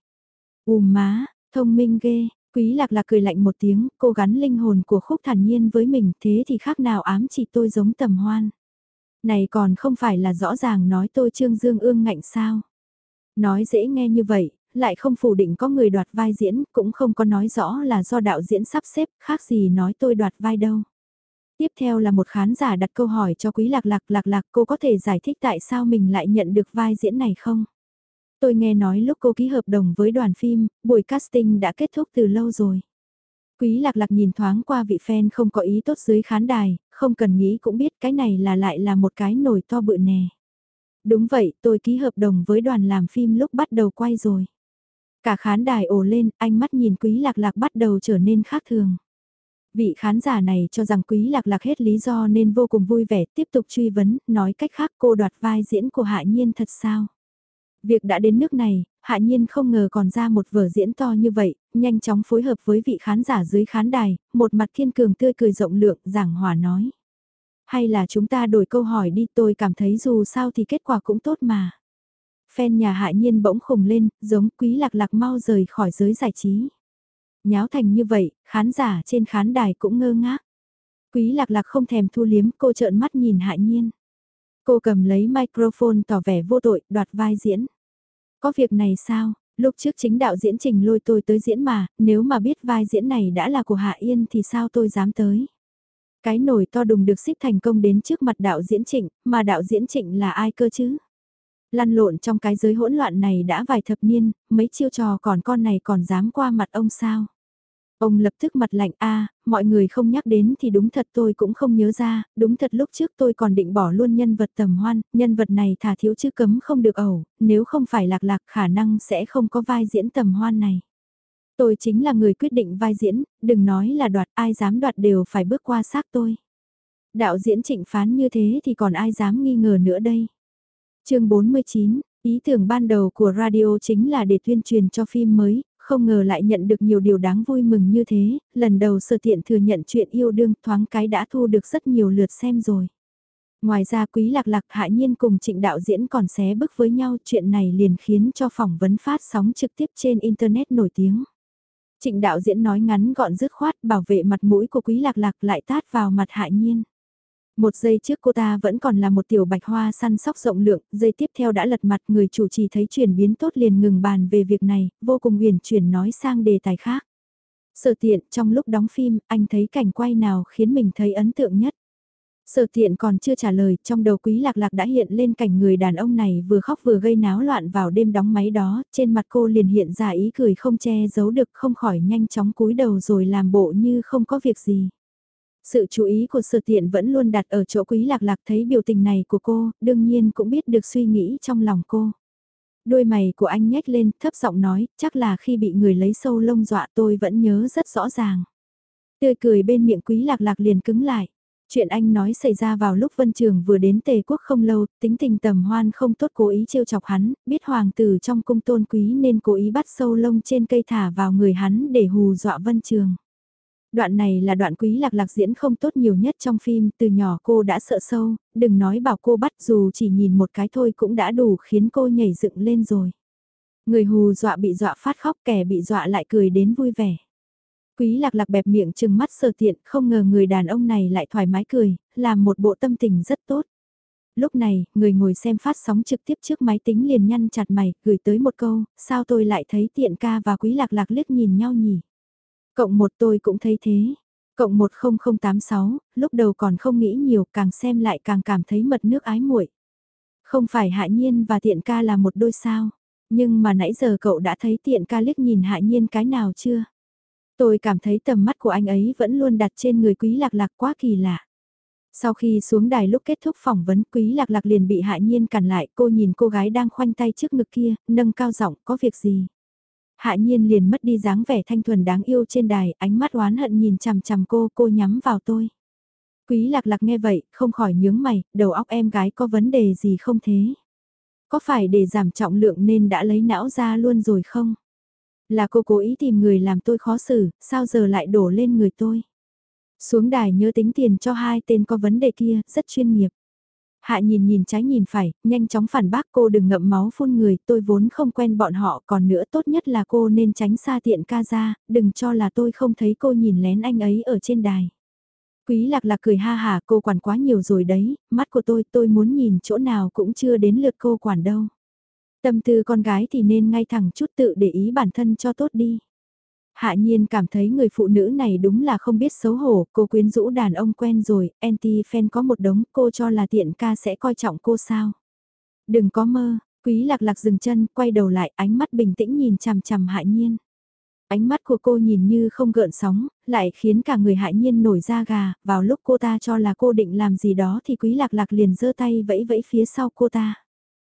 Má, thông minh ghê, Quý Lạc Lạc cười lạnh một tiếng, cô gắn linh hồn của Khúc Thản Nhiên với mình, thế thì khác nào ám chỉ tôi giống Tầm Hoan. Này còn không phải là rõ ràng nói tôi Trương Dương ương ngạnh sao. Nói dễ nghe như vậy, lại không phủ định có người đoạt vai diễn, cũng không có nói rõ là do đạo diễn sắp xếp, khác gì nói tôi đoạt vai đâu. Tiếp theo là một khán giả đặt câu hỏi cho Quý Lạc Lạc, Lạc Lạc cô có thể giải thích tại sao mình lại nhận được vai diễn này không? Tôi nghe nói lúc cô ký hợp đồng với đoàn phim, buổi casting đã kết thúc từ lâu rồi. Quý Lạc Lạc nhìn thoáng qua vị fan không có ý tốt dưới khán đài, không cần nghĩ cũng biết cái này là lại là một cái nồi to bự nè. Đúng vậy, tôi ký hợp đồng với đoàn làm phim lúc bắt đầu quay rồi. Cả khán đài ồ lên, ánh mắt nhìn Quý Lạc Lạc bắt đầu trở nên khác thường. Vị khán giả này cho rằng Quý Lạc Lạc hết lý do nên vô cùng vui vẻ, tiếp tục truy vấn, nói cách khác cô đoạt vai diễn của Hạ Nhiên thật sao? Việc đã đến nước này, Hạ Nhiên không ngờ còn ra một vở diễn to như vậy, nhanh chóng phối hợp với vị khán giả dưới khán đài, một mặt kiên cường tươi cười rộng lượng, giảng hòa nói. Hay là chúng ta đổi câu hỏi đi, tôi cảm thấy dù sao thì kết quả cũng tốt mà. Fan nhà Hạ Nhiên bỗng khùng lên, giống Quý Lạc Lạc mau rời khỏi giới giải trí. Nháo thành như vậy, khán giả trên khán đài cũng ngơ ngác. Quý Lạc Lạc không thèm thu liếm, cô trợn mắt nhìn Hạ Nhiên. Cô cầm lấy microphone tỏ vẻ vô tội, đoạt vai diễn. Có việc này sao? Lúc trước chính đạo diễn Trình lôi tôi tới diễn mà, nếu mà biết vai diễn này đã là của Hạ Yên thì sao tôi dám tới? Cái nồi to đùng được xếp thành công đến trước mặt đạo diễn Trịnh, mà đạo diễn Trịnh là ai cơ chứ? Lăn lộn trong cái giới hỗn loạn này đã vài thập niên, mấy chiêu trò còn con này còn dám qua mặt ông sao? Ông lập tức mặt lạnh mọi người không nhắc đến thì đúng thật tôi cũng không nhớ ra, đúng thật lúc trước tôi còn định bỏ luôn nhân vật Tầm Hoan, nhân vật này thà thiếu chứ cấm không được ẩu, nếu không phải Lạc Lạc khả năng sẽ không có vai diễn Tầm Hoan này. Tôi chính là người quyết định vai diễn, đừng nói là đoạt, ai dám đoạt đều phải bước qua xác tôi. Đạo diễn Trịnh phán như thế thì còn ai dám nghi ngờ nữa đây. Chương 49, ý tưởng ban đầu của radio chính là để tuyên truyền cho phim mới, không ngờ lại nhận được nhiều điều đáng vui mừng như thế, lần đầu Sở Tiện thừa nhận chuyện yêu đương thoáng cái đã thu được rất nhiều lượt xem rồi. Ngoài ra Quý Lạc Lạc Hạ Nhiên cùng Trịnh đạo diễn còn xé bức với nhau, chuyện này liền khiến cho phỏng vấn phát sóng trực tiếp trên Internet nổi tiếng. Trịnh đạo diễn nói ngắn gọn dứt khoát bảo vệ mặt mũi của Quý Lạc Lạc lại tát vào mặt Hạ Nhiên. Một giây trước cô ta vẫn còn là một tiểu bạch hoa săn sóc rộng lượng, giây tiếp theo đã lật mặt, người chủ trì thấy chuyển biến tốt liền ngừng bàn về việc này, vô cùng uyển chuyển nói sang đề tài khác. Sở Tiện, trong lúc đóng phim, anh thấy cảnh quay nào khiến mình thấy ấn tượng nhất? Sở Tiện còn chưa trả lời, trong đầu Quý Lạc Lạc đã hiện lên cảnh người đàn ông này vừa khóc vừa gây náo loạn vào đêm đóng máy đó, trên mặt cô liền hiện ra ý cười không che giấu được, không khỏi nhanh chóng cúi đầu rồi làm bộ như không có việc gì. Sự chú ý của Sở Tiện vẫn luôn đặt ở chỗ Quý Lạc Lạc, thấy biểu tình này của cô, đương nhiên cũng biết được suy nghĩ trong lòng cô. Đôi mày của anh nhếch lên, thấp giọng nói, chắc là khi bị người lấy sâu lông dọa tôi vẫn nhớ rất rõ ràng. Tươi cười bên miệng Quý Lạc Lạc liền cứng lại. Chuyện anh nói xảy ra vào lúc Vân Trường vừa đến Tề Quốc không lâu, tính tình Tầm Hoan không tốt cố ý trêu chọc hắn, biết hoàng tử trong cung tôn quý nên cố ý bắt sâu lông trên cây thả vào người hắn để hù dọa Vân Trường. Đoạn này là đoạn Quý Lạc Lạc diễn không tốt nhiều nhất trong phim, từ nhỏ cô đã sợ sâu, đừng nói bảo cô bắt, dù chỉ nhìn một cái thôi cũng đã đủ khiến cô nhảy dựng lên rồi. Người hù dọa bị dọa phát khóc, kẻ bị dọa lại cười đến vui vẻ. Quý Lạc Lạc bẹp miệng trừng mắt Sở Tiện, không ngờ người đàn ông này lại thoải mái cười, làm một bộ tâm tình rất tốt. Lúc này, người ngồi xem phát sóng trực tiếp trước máy tính liền nhăn chặt mày, gửi tới một câu, sao tôi lại thấy Tiện ca và Quý Lạc Lạc liếc nhìn nhau nhỉ? Cộng một tôi cũng thấy thế. Cộng 10086, lúc đầu còn không nghĩ nhiều, càng xem lại càng cảm thấy mật nước ái muội. Không phải Hạ Nhiên và Tiện ca là một đôi sao? Nhưng mà nãy giờ cậu đã thấy Tiện ca liếc nhìn Hạ Nhiên cái nào chưa? Tôi cảm thấy tầm mắt của anh ấy vẫn luôn đặt trên người Quý Lạc Lạc, quá kỳ lạ. Sau khi xuống đài lúc kết thúc phỏng vấn, Quý Lạc Lạc liền bị Hạ Nhiên cản lại, cô nhìn cô gái đang khoanh tay trước ngực kia, nâng cao giọng, có việc gì? Hạ Nhiên liền mất đi dáng vẻ thanh thuần đáng yêu trên đài, ánh mắt oán hận nhìn chằm chằm cô nhắm vào tôi. Quý Lạc Lạc nghe vậy, không khỏi nhướng mày, đầu óc em gái có vấn đề gì không thế? Có phải để giảm trọng lượng nên đã lấy não ra luôn rồi không? Là cô cố ý tìm người làm tôi khó xử, sao giờ lại đổ lên người tôi? Xuống đài nhớ tính tiền cho hai tên có vấn đề kia, rất chuyên nghiệp. Hạ nhìn trái nhìn phải, nhanh chóng phản bác, cô đừng ngậm máu phun người, tôi vốn không quen bọn họ, còn nữa tốt nhất là cô nên tránh xa Tiện ca ra, đừng cho là tôi không thấy cô nhìn lén anh ấy ở trên đài. Quý Lạc Lạc cười ha hả, cô quản quá nhiều rồi đấy, mắt của tôi muốn nhìn chỗ nào cũng chưa đến lượt cô quản đâu. Tâm tư con gái thì nên ngay thẳng chút, tự để ý bản thân cho tốt đi. Hạ nhiên cảm thấy người phụ nữ này đúng là không biết xấu hổ, cô quyến rũ đàn ông quen rồi, anti-fan có một đống, cô cho là tiện ca sẽ coi trọng cô sao. Đừng có mơ, Quý Lạc Lạc dừng chân, quay đầu lại, ánh mắt bình tĩnh nhìn chằm chằm Hạ nhiên. Ánh mắt của cô nhìn như không gợn sóng, lại khiến cả người Hạ nhiên nổi da gà, vào lúc cô ta cho là cô định làm gì đó thì Quý Lạc Lạc liền giơ tay vẫy vẫy phía sau cô ta.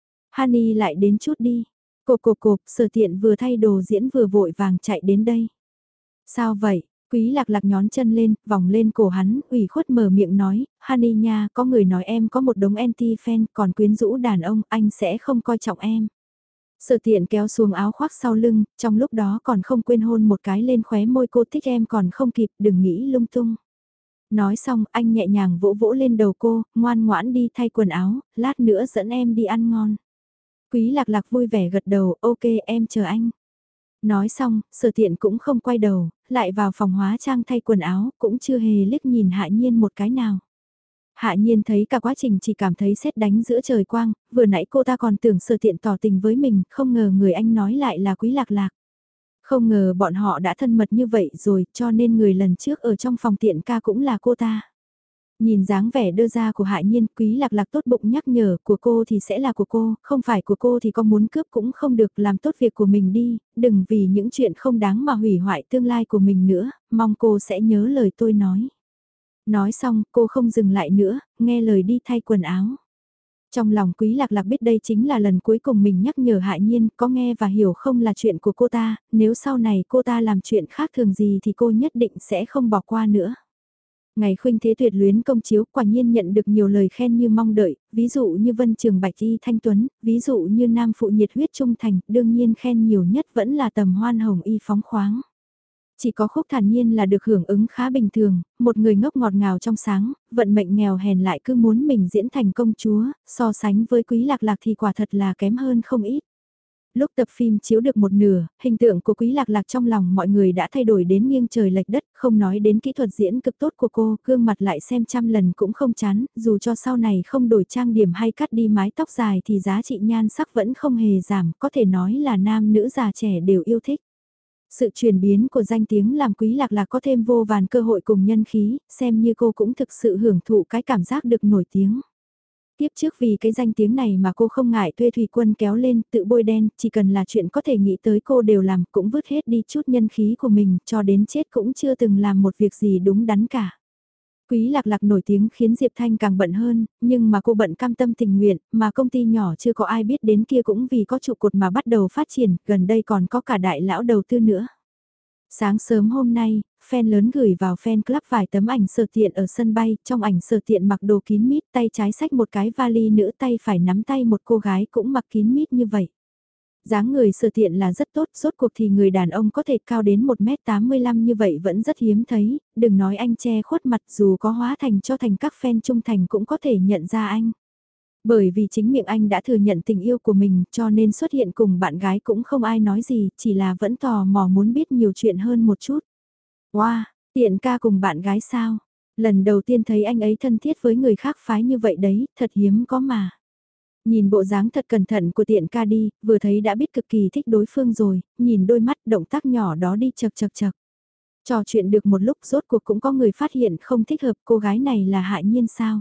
Honey lại đến chút đi. Cộp, Sở Tiện vừa thay đồ diễn vừa vội vàng chạy đến đây. Sao vậy? Quý Lạc Lạc nhón chân lên, vòng lên cổ hắn, ủy khuất mở miệng nói, Honey nha, có người nói em có một đống anti-fan, còn quyến rũ đàn ông, anh sẽ không coi trọng em. Sở Tiện kéo xuống áo khoác sau lưng, trong lúc đó còn không quên hôn một cái lên khóe môi cô, thích em còn không kịp, đừng nghĩ lung tung. Nói xong, anh nhẹ nhàng vỗ vỗ lên đầu cô, ngoan ngoãn đi thay quần áo, lát nữa dẫn em đi ăn ngon. Quý Lạc Lạc vui vẻ gật đầu, ok em chờ anh. Nói xong, Sở Tiện cũng không quay đầu, lại vào phòng hóa trang thay quần áo, cũng chưa hề liếc nhìn Hạ Nhiên một cái nào. Hạ Nhiên thấy cả quá trình chỉ cảm thấy sét đánh giữa trời quang, vừa nãy cô ta còn tưởng Sở Tiện tỏ tình với mình, không ngờ người anh nói lại là Quý Lạc Lạc. Không ngờ bọn họ đã thân mật như vậy rồi, cho nên người lần trước ở trong phòng Tiện ca cũng là cô ta. Nhìn dáng vẻ đưa ra của Hạ Nhiên, Quý Lạc Lạc tốt bụng nhắc nhở, của cô thì sẽ là của cô, không phải của cô thì có muốn cướp cũng không được, làm tốt việc của mình đi, đừng vì những chuyện không đáng mà hủy hoại tương lai của mình nữa, mong cô sẽ nhớ lời tôi nói. Nói xong, cô không dừng lại nữa, nghe lời đi thay quần áo. Trong lòng Quý Lạc Lạc biết đây chính là lần cuối cùng mình nhắc nhở Hạ Nhiên, có nghe và hiểu không là chuyện của cô ta, nếu sau này cô ta làm chuyện khác thường gì thì cô nhất định sẽ không bỏ qua nữa. Ngày khuynh thế tuyệt luyến công chiếu quả nhiên nhận được nhiều lời khen như mong đợi, ví dụ như Vân Trường Bạch Y Thanh Tuấn, ví dụ như Nam Phụ nhiệt huyết trung thành, đương nhiên khen nhiều nhất vẫn là Tầm Hoan Hồng Y phóng khoáng. Chỉ có Khúc Thản Nhiên là được hưởng ứng khá bình thường, một người ngốc ngọt ngào trong sáng, vận mệnh nghèo hèn lại cứ muốn mình diễn thành công chúa, so sánh với Quý Lạc Lạc thì quả thật là kém hơn không ít. Lúc tập phim chiếu được một nửa, hình tượng của Quý Lạc Lạc trong lòng mọi người đã thay đổi đến nghiêng trời lệch đất, không nói đến kỹ thuật diễn cực tốt của cô, gương mặt lại xem trăm lần cũng không chán, dù cho sau này không đổi trang điểm hay cắt đi mái tóc dài thì giá trị nhan sắc vẫn không hề giảm, có thể nói là nam nữ già trẻ đều yêu thích. Sự chuyển biến của danh tiếng làm Quý Lạc Lạc có thêm vô vàn cơ hội cùng nhân khí, xem như cô cũng thực sự hưởng thụ cái cảm giác được nổi tiếng. Tiếp trước vì cái danh tiếng này mà cô không ngại thuê thủy quân kéo lên, tự bôi đen, chỉ cần là chuyện có thể nghĩ tới cô đều làm, cũng vứt hết đi chút nhân khí của mình, cho đến chết cũng chưa từng làm một việc gì đúng đắn cả. Quý Lạc Lạc nổi tiếng khiến Diệp Thanh càng bận hơn, nhưng mà cô bận cam tâm tình nguyện, mà công ty nhỏ chưa có ai biết đến kia cũng vì có trụ cột mà bắt đầu phát triển, gần đây còn có cả đại lão đầu tư nữa. Sáng sớm hôm nay, fan lớn gửi vào fan club vài tấm ảnh Sở Tiện ở sân bay, trong ảnh Sở Tiện mặc đồ kín mít, tay trái xách một cái vali nữ, tay phải nắm tay một cô gái cũng mặc kín mít như vậy. Dáng người Sở Tiện là rất tốt, rốt cuộc thì người đàn ông có thể cao đến 1m85 như vậy vẫn rất hiếm thấy, đừng nói anh che khuất mặt, dù có hóa thành cho thành các fan trung thành cũng có thể nhận ra anh. Bởi vì chính miệng anh đã thừa nhận tình yêu của mình cho nên xuất hiện cùng bạn gái cũng không ai nói gì, chỉ là vẫn tò mò muốn biết nhiều chuyện hơn một chút. Wow, Tiện ca cùng bạn gái sao? Lần đầu tiên thấy anh ấy thân thiết với người khác phái như vậy đấy, thật hiếm có mà. Nhìn bộ dáng thật cẩn thận của Tiện ca đi, vừa thấy đã biết cực kỳ thích đối phương rồi, nhìn đôi mắt động tác nhỏ đó đi chật chật chật. Trò chuyện được một lúc rốt cuộc cũng có người phát hiện không thích hợp, cô gái này là Hạ Nhiên sao?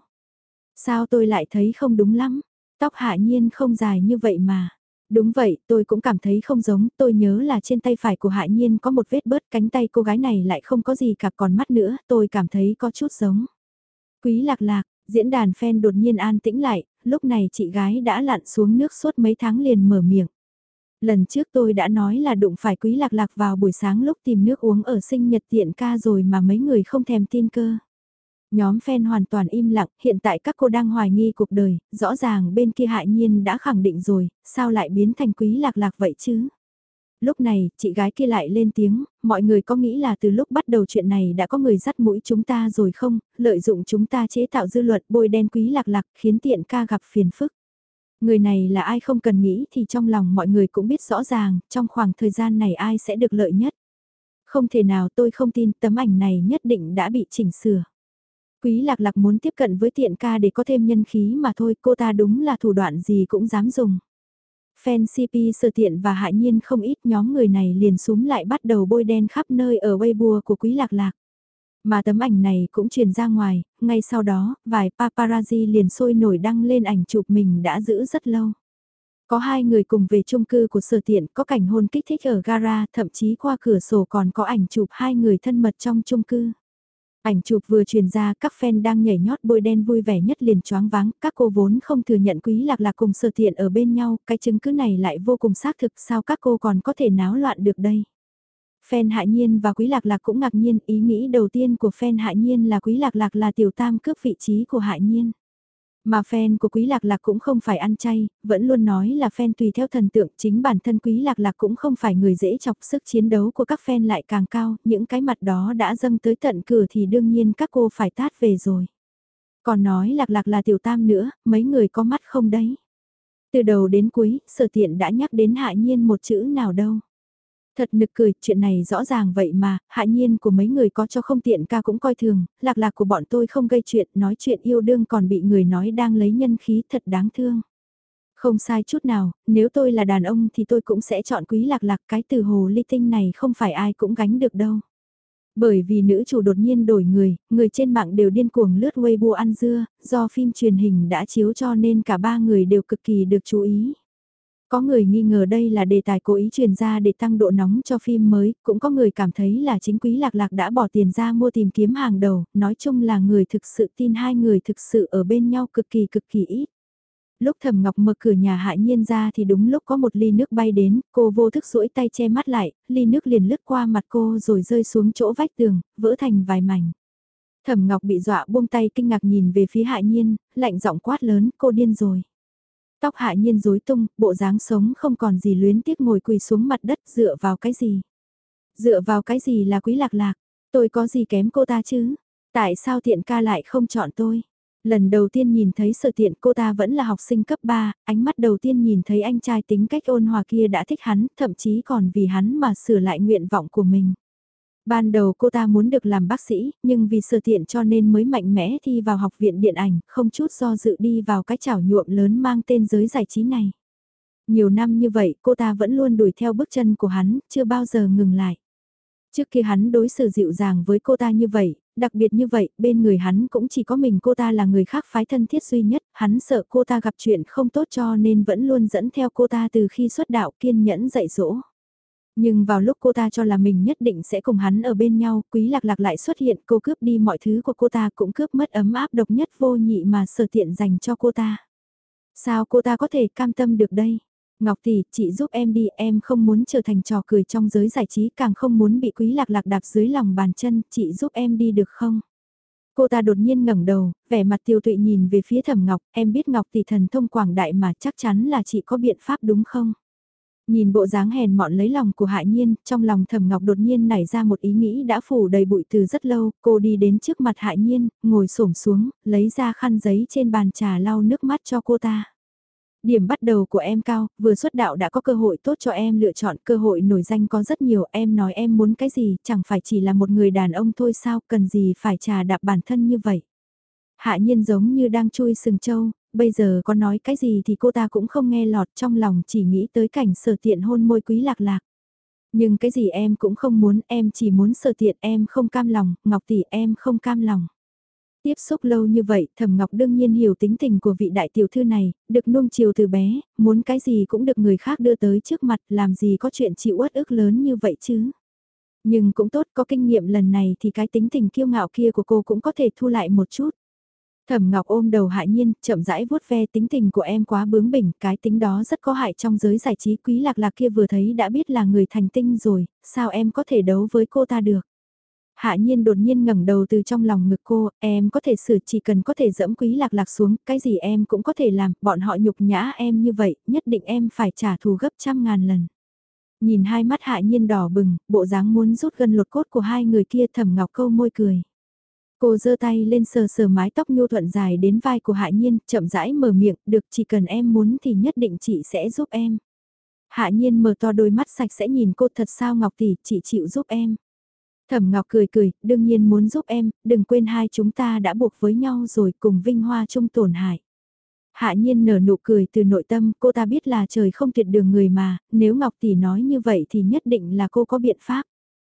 Sao tôi lại thấy không đúng lắm? Tóc Hạ Nhiên không dài như vậy mà. Đúng vậy, tôi cũng cảm thấy không giống, tôi nhớ là trên tay phải của Hạ Nhiên có một vết bớt, cánh tay cô gái này lại không có gì cả, còn mắt nữa, tôi cảm thấy có chút giống. Quý Lạc Lạc, diễn đàn fan đột nhiên an tĩnh lại, lúc này chị gái đã lặn xuống nước suốt mấy tháng liền mở miệng. Lần trước tôi đã nói là đụng phải Quý Lạc Lạc vào buổi sáng lúc tìm nước uống ở sinh nhật Tiện ca rồi mà mấy người không thèm tin cơ. Nhóm fan hoàn toàn im lặng, hiện tại các cô đang hoài nghi cuộc đời, rõ ràng bên kia Hạ Nhiên đã khẳng định rồi, sao lại biến thành Quý Lạc Lạc vậy chứ? Lúc này, chị gái kia lại lên tiếng, mọi người có nghĩ là từ lúc bắt đầu chuyện này đã có người dắt mũi chúng ta rồi không, lợi dụng chúng ta chế tạo dư luận bôi đen Quý Lạc Lạc khiến Tiện ca gặp phiền phức. Người này là ai không cần nghĩ thì trong lòng mọi người cũng biết rõ ràng, trong khoảng thời gian này ai sẽ được lợi nhất. Không thể nào tôi không tin tấm ảnh này nhất định đã bị chỉnh sửa. Quý Lạc Lạc muốn tiếp cận với Tiện ca để có thêm nhân khí mà thôi, cô ta đúng là thủ đoạn gì cũng dám dùng. Fan CP Sở Tiện và Hạ Nhiên không ít, nhóm người này liền súm lại bắt đầu bôi đen khắp nơi ở Weibo của Quý Lạc Lạc. Mà tấm ảnh này cũng truyền ra ngoài, ngay sau đó, vài paparazzi liền sôi nổi đăng lên ảnh chụp mình đã giữ rất lâu. Có hai người cùng về chung cư của Sở Tiện, có cảnh hôn kích thích ở gara, thậm chí qua cửa sổ còn có ảnh chụp hai người thân mật trong chung cư. Ảnh chụp vừa truyền ra, các fan đang nhảy nhót bôi đen vui vẻ nhất liền choáng váng, các cô vốn không thừa nhận Quý Lạc Lạc cùng Sở Tiện ở bên nhau, cái chứng cứ này lại vô cùng xác thực, sao các cô còn có thể náo loạn được đây. Fan Hạ Nhiên và Quý Lạc Lạc cũng ngạc nhiên, ý nghĩ đầu tiên của fan Hạ Nhiên là Quý Lạc Lạc là tiểu tam cướp vị trí của Hạ Nhiên. Mà fan của Quý Lạc Lạc cũng không phải ăn chay, vẫn luôn nói là fan tùy theo thần tượng, chính bản thân Quý Lạc Lạc cũng không phải người dễ chọc, sức chiến đấu của các fan lại càng cao, những cái mặt đó đã dâng tới tận cửa thì đương nhiên các cô phải tát về rồi. Còn nói Lạc Lạc là tiểu tam nữa, mấy người có mắt không đấy? Từ đầu đến cuối, Sở Tiện đã nhắc đến Hạ Nhiên một chữ nào đâu. Thật nực cười, chuyện này rõ ràng vậy mà, Hạ Nhiên của mấy người có cho không tiện ca cũng coi thường, Lạc Lạc của bọn tôi không gây chuyện, nói chuyện yêu đương còn bị người nói đang lấy nhân khí, thật đáng thương. Không sai chút nào, nếu tôi là đàn ông thì tôi cũng sẽ chọn Quý Lạc Lạc, cái từ hồ ly tinh này không phải ai cũng gánh được đâu. Bởi vì nữ chủ đột nhiên đổi người trên mạng đều điên cuồng lướt Weibo ăn dưa, do phim truyền hình đã chiếu cho nên cả ba người đều cực kỳ được chú ý. Có người nghi ngờ đây là đề tài cố ý truyền ra để tăng độ nóng cho phim mới, cũng có người cảm thấy là chính Quý Lạc Lạc đã bỏ tiền ra mua tìm kiếm hàng đầu, nói chung là người thực sự tin hai người thực sự ở bên nhau cực kỳ ít. Lúc Thẩm Ngọc mở cửa nhà Hạ Nhiên ra thì đúng lúc có một ly nước bay đến, cô vô thức duỗi tay che mắt lại, ly nước liền lướt qua mặt cô rồi rơi xuống chỗ vách tường, vỡ thành vài mảnh. Thẩm Ngọc bị dọa buông tay kinh ngạc nhìn về phía Hạ Nhiên, lạnh giọng quát lớn, cô điên rồi. Tóc Hạ Nhiên rối tung, bộ dáng sống không còn gì luyến tiếc ngồi quỳ xuống mặt đất, dựa vào cái gì? Dựa vào cái gì là Quý Lạc Lạc? Tôi có gì kém cô ta chứ? Tại sao Tiện ca lại không chọn tôi? Lần đầu tiên nhìn thấy Sở Tiện, cô ta vẫn là học sinh cấp 3, ánh mắt đầu tiên nhìn thấy anh trai tính cách ôn hòa kia đã thích hắn, thậm chí còn vì hắn mà sửa lại nguyện vọng của mình. Ban đầu cô ta muốn được làm bác sĩ, nhưng vì Sở Tiện cho nên mới mạnh mẽ thi vào học viện điện ảnh, không chút do dự đi vào cái chảo nhuộm lớn mang tên giới giải trí này. Nhiều năm như vậy, cô ta vẫn luôn đuổi theo bước chân của hắn, chưa bao giờ ngừng lại. Trước khi hắn đối xử dịu dàng với cô ta như vậy, đặc biệt như vậy, bên người hắn cũng chỉ có mình cô ta là người khác phái thân thiết duy nhất, hắn sợ cô ta gặp chuyện không tốt cho nên vẫn luôn dẫn theo cô ta từ khi xuất đạo, kiên nhẫn dạy dỗ. Nhưng vào lúc cô ta cho là mình nhất định sẽ cùng hắn ở bên nhau, Quý Lạc Lạc lại xuất hiện, cô cướp đi mọi thứ của cô ta, cũng cướp mất ấm áp độc nhất vô nhị mà Sở Tiện dành cho cô ta. Sao cô ta có thể cam tâm được đây? Ngọc tỷ, chị giúp em đi, em không muốn trở thành trò cười trong giới giải trí, càng không muốn bị Quý Lạc Lạc đạp dưới lòng bàn chân, chị giúp em đi được không? Cô ta đột nhiên ngẩng đầu, vẻ mặt tiêu tụy nhìn về phía Thẩm Ngọc, em biết Ngọc tỷ thần thông quảng đại mà chắc chắn là chị có biện pháp đúng không? Nhìn bộ dáng hèn mọn lấy lòng của Hạ Nhiên, trong lòng Thẩm Ngọc đột nhiên nảy ra một ý nghĩ đã phủ đầy bụi từ rất lâu, cô đi đến trước mặt Hạ Nhiên, ngồi xổm xuống, lấy ra khăn giấy trên bàn trà lau nước mắt cho cô ta. Điểm bắt đầu của em cao, vừa xuất đạo đã có cơ hội tốt cho em lựa chọn, cơ hội nổi danh có rất nhiều, em nói em muốn cái gì, chẳng phải chỉ là một người đàn ông thôi sao, cần gì phải trà đạp bản thân như vậy. Hạ Nhiên giống như đang chui sừng trâu, bây giờ có nói cái gì thì cô ta cũng không nghe lọt, trong lòng chỉ nghĩ tới cảnh Sở Tiện hôn môi Quý Lạc Lạc. Nhưng cái gì em cũng không muốn, em chỉ muốn Sở Tiện, em không cam lòng, Ngọc tỷ em không cam lòng. Tiếp xúc lâu như vậy, Thẩm Ngọc đương nhiên hiểu tính tình của vị đại tiểu thư này, được nuông chiều từ bé, muốn cái gì cũng được người khác đưa tới trước mặt, làm gì có chuyện chịu uất ức lớn như vậy chứ. Nhưng cũng tốt, có kinh nghiệm lần này thì cái tính tình kiêu ngạo kia của cô cũng có thể thu lại một chút. Thẩm Ngọc ôm đầu Hạ Nhiên, chậm rãi vuốt ve, tính tình của em quá bướng bỉnh, cái tính đó rất có hại trong giới giải trí. Quý Lạc Lạc kia vừa thấy đã biết là người thành tinh rồi, sao em có thể đấu với cô ta được. Hạ Nhiên đột nhiên ngẩng đầu từ trong lòng ngực cô, em có thể sửa, chỉ cần có thể dẫm Quý Lạc Lạc xuống, cái gì em cũng có thể làm, bọn họ nhục nhã em như vậy, nhất định em phải trả thù gấp 100.000 lần. Nhìn hai mắt Hạ Nhiên đỏ bừng, bộ dáng muốn rút gân lột cốt của hai người kia, Thẩm Ngọc câu môi cười. Cô giơ tay lên sờ sờ mái tóc nhu thuận dài đến vai của Hạ Nhiên, chậm rãi mở miệng, được, chỉ cần em muốn thì nhất định chị sẽ giúp em. Hạ Nhiên mở to đôi mắt sạch sẽ nhìn cô, thật sao Ngọc tỷ, chị chịu giúp em. Thẩm Ngọc cười cười, đương nhiên muốn giúp em, đừng quên hai chúng ta đã buộc với nhau rồi, cùng vinh hoa chung tổn hại. Hạ nhiên nở nụ cười từ nội tâm, cô ta biết là trời không tuyệt đường người mà, nếu Ngọc Tỷ nói như vậy thì nhất định là cô có biện pháp.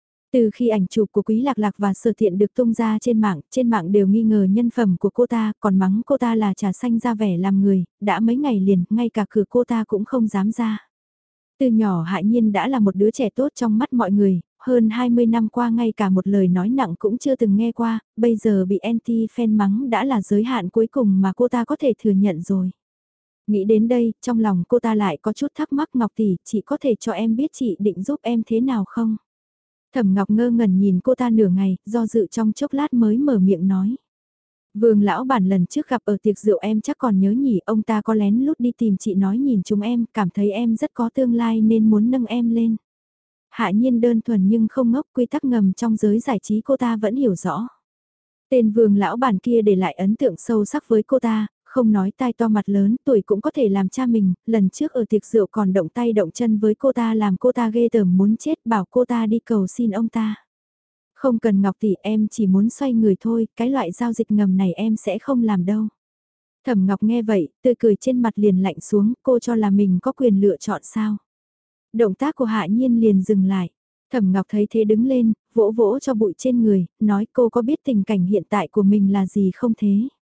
Từ khi ảnh chụp của Quý Lạc Lạc và Sở Thiện được tung ra trên mạng đều nghi ngờ nhân phẩm của cô ta, còn mắng cô ta là trà xanh ra vẻ làm người, đã mấy ngày liền, ngay cả cửa cô ta cũng không dám ra. Từ nhỏ Hạ Nhiên đã là một đứa trẻ tốt trong mắt mọi người, hơn 20 năm qua ngay cả một lời nói nặng cũng chưa từng nghe qua, bây giờ bị anti-fan mắng đã là giới hạn cuối cùng mà cô ta có thể thừa nhận rồi. Nghĩ đến đây, trong lòng cô ta lại có chút thắc mắc Ngọc tỷ, chị có thể cho em biết chị định giúp em thế nào không? Thẩm Ngọc ngơ ngẩn nhìn cô ta nửa ngày, do dự trong chốc lát mới mở miệng nói. Vương lão bản lần trước gặp ở tiệc rượu em chắc còn nhớ nhỉ, ông ta có lén lút đi tìm chị nói nhìn chúng em, cảm thấy em rất có tương lai nên muốn nâng em lên. Hạ nhiên đơn thuần nhưng không ngốc, quy tắc ngầm trong giới giải trí cô ta vẫn hiểu rõ. Tên Vương lão bản kia để lại ấn tượng sâu sắc với cô ta, không nói tai to mặt lớn, tuổi cũng có thể làm cha mình, lần trước ở tiệc rượu còn động tay động chân với cô ta làm cô ta ghê tởm muốn chết, bảo cô ta đi cầu xin ông ta. Không cần Ngọc tỷ, em chỉ muốn xoay người thôi, cái loại giao dịch ngầm này em sẽ không làm đâu. Thẩm Ngọc nghe vậy, tươi cười trên mặt liền lạnh xuống, cô cho là mình có quyền lựa chọn sao. Động tác của Hạ Nhiên liền dừng lại. Thẩm Ngọc thấy thế đứng lên, vỗ vỗ cho bụi trên người, nói cô có biết tình cảnh hiện tại của mình là gì không thế?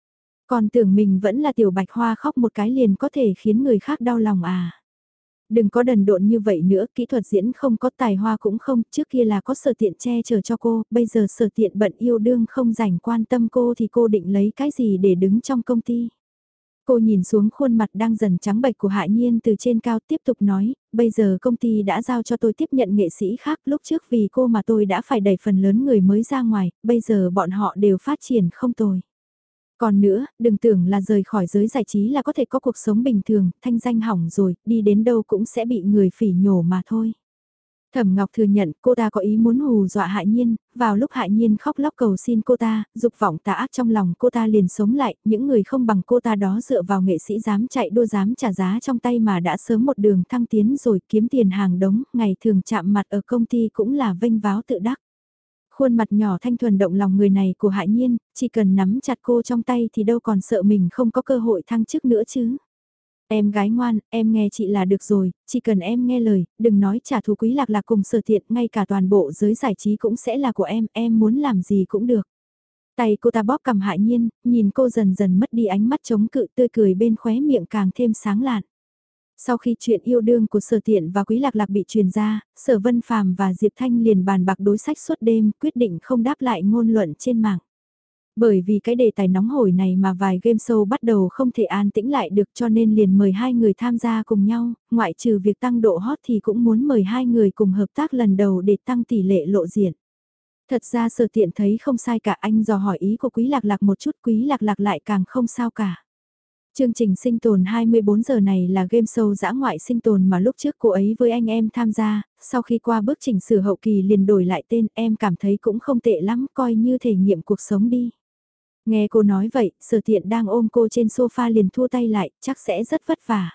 Còn tưởng mình vẫn là tiểu bạch hoa khóc một cái liền có thể khiến người khác đau lòng à? Đừng có đần độn như vậy nữa, kỹ thuật diễn không có tài hoa cũng không, trước kia là có Sở Tiện che chở cho cô, bây giờ Sở Tiện bận yêu đương không rảnh quan tâm cô thì cô định lấy cái gì để đứng trong công ty. Cô nhìn xuống khuôn mặt đang dần trắng bệch của Hạ Nhiên từ trên cao tiếp tục nói, bây giờ công ty đã giao cho tôi tiếp nhận nghệ sĩ khác, lúc trước vì cô mà tôi đã phải đẩy phần lớn người mới ra ngoài, bây giờ bọn họ đều phát triển không tồi. Còn nữa, đừng tưởng là rời khỏi giới giải trí là có thể có cuộc sống bình thường, thanh danh hỏng rồi, đi đến đâu cũng sẽ bị người phỉ nhổ mà thôi. Thẩm Ngọc thừa nhận cô ta có ý muốn hù dọa Hạ Nhiên, vào lúc Hạ Nhiên khóc lóc cầu xin cô ta, dục vọng tà ác trong lòng cô ta liền sống lại, những người không bằng cô ta đó dựa vào nghệ sĩ dám chạy đua dám trả giá trong tay mà đã sớm một đường thăng tiến rồi kiếm tiền hàng đống, ngày thường chạm mặt ở công ty cũng là vênh váo tự đắc. Khuôn mặt nhỏ thanh thuần động lòng người này của Hạ Nhiên, chỉ cần nắm chặt cô trong tay thì đâu còn sợ mình không có cơ hội thăng chức nữa chứ. Em gái ngoan, em nghe chị là được rồi, chỉ cần em nghe lời, đừng nói trả thù Quý Lạc Lạc cùng Sở Thiện, ngay cả toàn bộ giới giải trí cũng sẽ là của em muốn làm gì cũng được. Tay cô ta bóp cầm Hạ Nhiên, nhìn cô dần dần mất đi ánh mắt chống cự tươi cười bên khóe miệng càng thêm sáng lạn. Sau khi chuyện yêu đương của Sở Tiện và Quý Lạc Lạc bị truyền ra, Sở Vân Phàm và Diệp Thanh liền bàn bạc đối sách suốt đêm, quyết định không đáp lại ngôn luận trên mạng. Bởi vì cái đề tài nóng hổi này mà vài game show bắt đầu không thể an tĩnh lại được cho nên liền mời hai người tham gia cùng nhau, ngoại trừ việc tăng độ hot thì cũng muốn mời hai người cùng hợp tác lần đầu để tăng tỷ lệ lộ diện. Thật ra Sở Tiện thấy không sai cả, anh dò hỏi ý của Quý Lạc Lạc một chút, Quý Lạc Lạc lại càng không sao cả. Chương trình sinh tồn 24 giờ này là game show dã ngoại sinh tồn mà lúc trước cô ấy với anh em tham gia, sau khi qua bước chỉnh sửa hậu kỳ liền đổi lại tên, em cảm thấy cũng không tệ lắm, coi như thể nghiệm cuộc sống đi. Nghe cô nói vậy, Sở Tiện đang ôm cô trên sofa liền thua tay lại, chắc sẽ rất vất vả.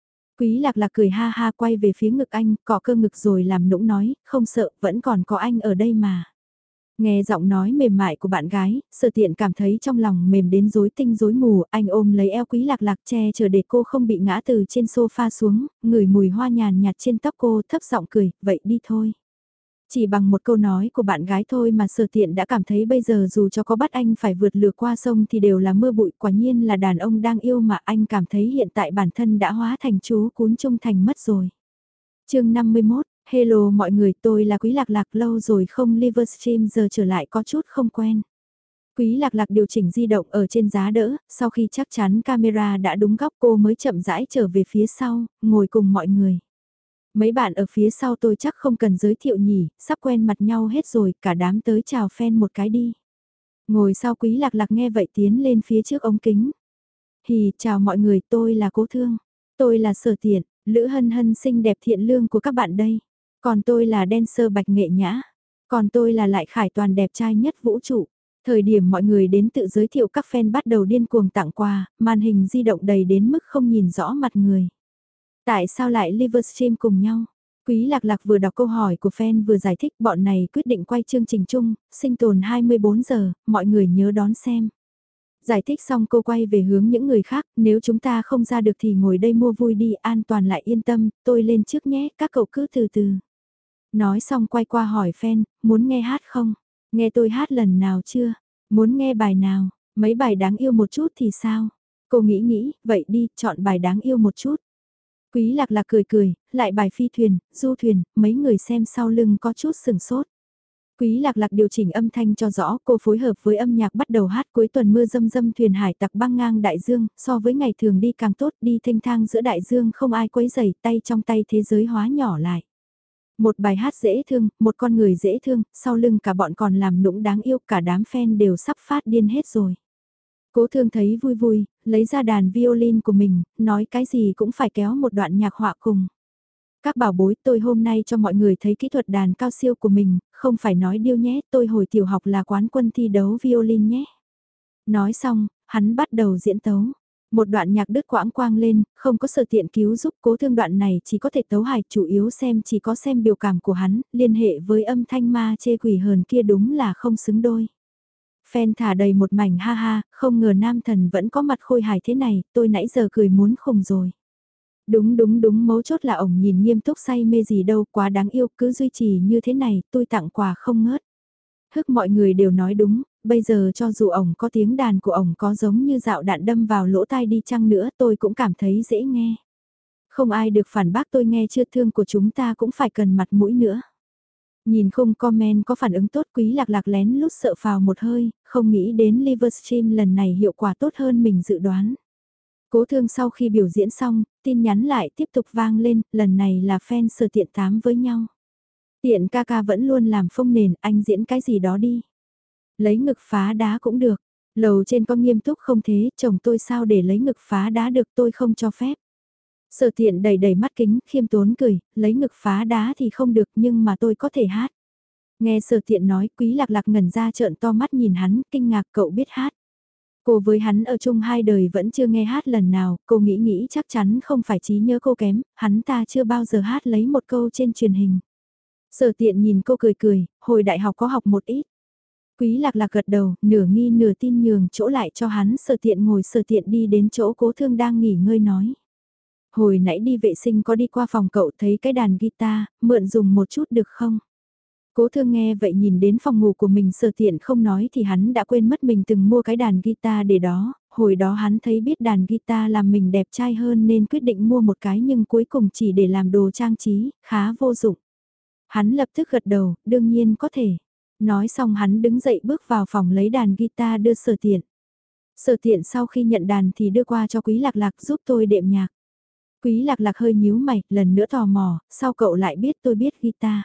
Quý Lạc Lạc cười ha ha quay về phía ngực anh, cọ cơ ngực rồi làm nũng nói, không sợ, vẫn còn có anh ở đây mà. Nghe giọng nói mềm mại của bạn gái, Sở Tiện cảm thấy trong lòng mềm đến rối tinh rối mù, anh ôm lấy eo Quý Lạc Lạc che chờ để cô không bị ngã từ trên sofa xuống, ngửi mùi hoa nhàn nhạt trên tóc cô thấp giọng cười, vậy đi thôi. Chỉ bằng một câu nói của bạn gái thôi mà Sở Tiện đã cảm thấy bây giờ dù cho có bắt anh phải vượt lừa qua sông thì đều là mưa bụi, quả nhiên là đàn ông đang yêu mà anh cảm thấy hiện tại bản thân đã hóa thành chú cún trung thành mất rồi. Chương 51, hello mọi người, tôi là Quý Lạc Lạc, lâu rồi không livestream giờ trở lại có chút không quen. Quý Lạc Lạc điều chỉnh di động ở trên giá đỡ, sau khi chắc chắn camera đã đúng góc cô mới chậm rãi trở về phía sau, ngồi cùng mọi người. Mấy bạn ở phía sau tôi chắc không cần giới thiệu nhỉ, sắp quen mặt nhau hết rồi, cả đám tới chào fan một cái đi. Ngồi sau Quý Lạc Lạc nghe vậy tiến lên phía trước ống kính. Hì, chào mọi người, tôi là Cố Thương. Tôi là Sở Tiện, Lữ Hân Hân xinh đẹp thiện lương của các bạn đây. Còn tôi là dancer Bạch Nghệ Nhã. Còn tôi là Lại Khải Toàn đẹp trai nhất vũ trụ. Thời điểm mọi người đến tự giới thiệu các fan bắt đầu điên cuồng tặng quà, màn hình di động đầy đến mức không nhìn rõ mặt người. Tại sao lại livestream cùng nhau? Quý Lạc Lạc vừa đọc câu hỏi của fan vừa giải thích bọn này quyết định quay chương trình chung, sinh tồn 24 giờ, mọi người nhớ đón xem. Giải thích xong cô quay về hướng những người khác, nếu chúng ta không ra được thì ngồi đây mua vui đi, an toàn lại yên tâm, tôi lên trước nhé, các cậu cứ từ từ. Nói xong quay qua hỏi fan, muốn nghe hát không? Nghe tôi hát lần nào chưa? Muốn nghe bài nào? Mấy bài đáng yêu một chút thì sao? Cô nghĩ, vậy đi, chọn bài đáng yêu một chút. Quý Lạc Lạc cười, lại bài phi thuyền, du thuyền, mấy người xem sau lưng có chút sừng sốt. Quý Lạc Lạc điều chỉnh âm thanh cho rõ, cô phối hợp với âm nhạc bắt đầu hát cuối tuần mưa râm râm thuyền hải tặc băng ngang đại dương, so với ngày thường đi càng tốt, đi thênh thang giữa đại dương không ai quấy rầy, tay trong tay thế giới hóa nhỏ lại. Một bài hát dễ thương, một con người dễ thương, sau lưng cả bọn còn làm nũng đáng yêu, cả đám fan đều sắp phát điên hết rồi. Cố Thương thấy vui vui, lấy ra đàn violin của mình, nói cái gì cũng phải kéo một đoạn nhạc họa cùng. Các bảo bối, tôi hôm nay cho mọi người thấy kỹ thuật đàn cao siêu của mình, không phải nói điêu nhé, tôi hồi tiểu học là quán quân thi đấu violin nhé. Nói xong, hắn bắt đầu diễn tấu. Một đoạn nhạc đứt quãng quang lên, không có sự tiện cứu giúp. Cố Thương đoạn này chỉ có thể tấu hài, chủ yếu xem chỉ có xem biểu cảm của hắn, liên hệ với âm thanh ma chê quỷ hờn kia đúng là không xứng đôi. Fan thả đầy một mảnh ha ha, không ngờ nam thần vẫn có mặt khôi hài thế này, tôi nãy giờ cười muốn khùng rồi. Đúng, mấu chốt là ổng nhìn nghiêm túc say mê gì đâu, quá đáng yêu, cứ duy trì như thế này, tôi tặng quà không ngớt. Hức mọi người đều nói đúng, bây giờ cho dù ổng có tiếng đàn của ổng có giống như dạo đạn đâm vào lỗ tai đi chăng nữa tôi cũng cảm thấy dễ nghe. Không ai được phản bác tôi nghe chưa, thương của chúng ta cũng phải cần mặt mũi nữa. Nhìn khung comment có phản ứng tốt, Quý Lạc Lạc lén lút sợ phào một hơi, không nghĩ đến Livestream lần này hiệu quả tốt hơn mình dự đoán. Cố Thương sau khi biểu diễn xong, tin nhắn lại tiếp tục vang lên, lần này là fan Sở Tiện tám với nhau. Tiện ca ca vẫn luôn làm phông nền, anh diễn cái gì đó đi. Lấy ngực phá đá cũng được. Lầu trên có nghiêm túc không thế, chồng tôi sao để lấy ngực phá đá được, tôi không cho phép. Sở Tiện đầy mắt kính, khiêm tốn cười, lấy ngực phá đá thì không được nhưng mà tôi có thể hát. Nghe Sở Tiện nói, Quý Lạc Lạc ngẩn ra trợn to mắt nhìn hắn, kinh ngạc cậu biết hát. Cô với hắn ở chung 2 đời vẫn chưa nghe hát lần nào, cô nghĩ chắc chắn không phải trí nhớ cô kém, hắn ta chưa bao giờ hát lấy một câu trên truyền hình. Sở Tiện nhìn cô cười, hồi đại học có học một ít. Quý Lạc Lạc gật đầu, nửa nghi nửa tin nhường chỗ lại cho hắn. Sở Tiện ngồi, Sở Tiện đi đến chỗ Cố Thương đang nghỉ ngơi nói. Hồi nãy đi vệ sinh có đi qua phòng cậu thấy cái đàn guitar, mượn dùng một chút được không? Cố Thương nghe vậy nhìn đến phòng ngủ của mình, Sở Tiện không nói thì hắn đã quên mất mình từng mua cái đàn guitar để đó, hồi đó hắn thấy biết đàn guitar làm mình đẹp trai hơn nên quyết định mua một cái nhưng cuối cùng chỉ để làm đồ trang trí, khá vô dụng. Hắn lập tức gật đầu, đương nhiên có thể. Nói xong hắn đứng dậy bước vào phòng lấy đàn guitar đưa Sở Tiện. Sở Tiện sau khi nhận đàn thì đưa qua cho Quý Lạc Lạc giúp tôi đệm nhạc. Quý Lạc Lạc hơi nhíu mày, lần nữa tò mò, sao cậu lại biết tôi biết guitar?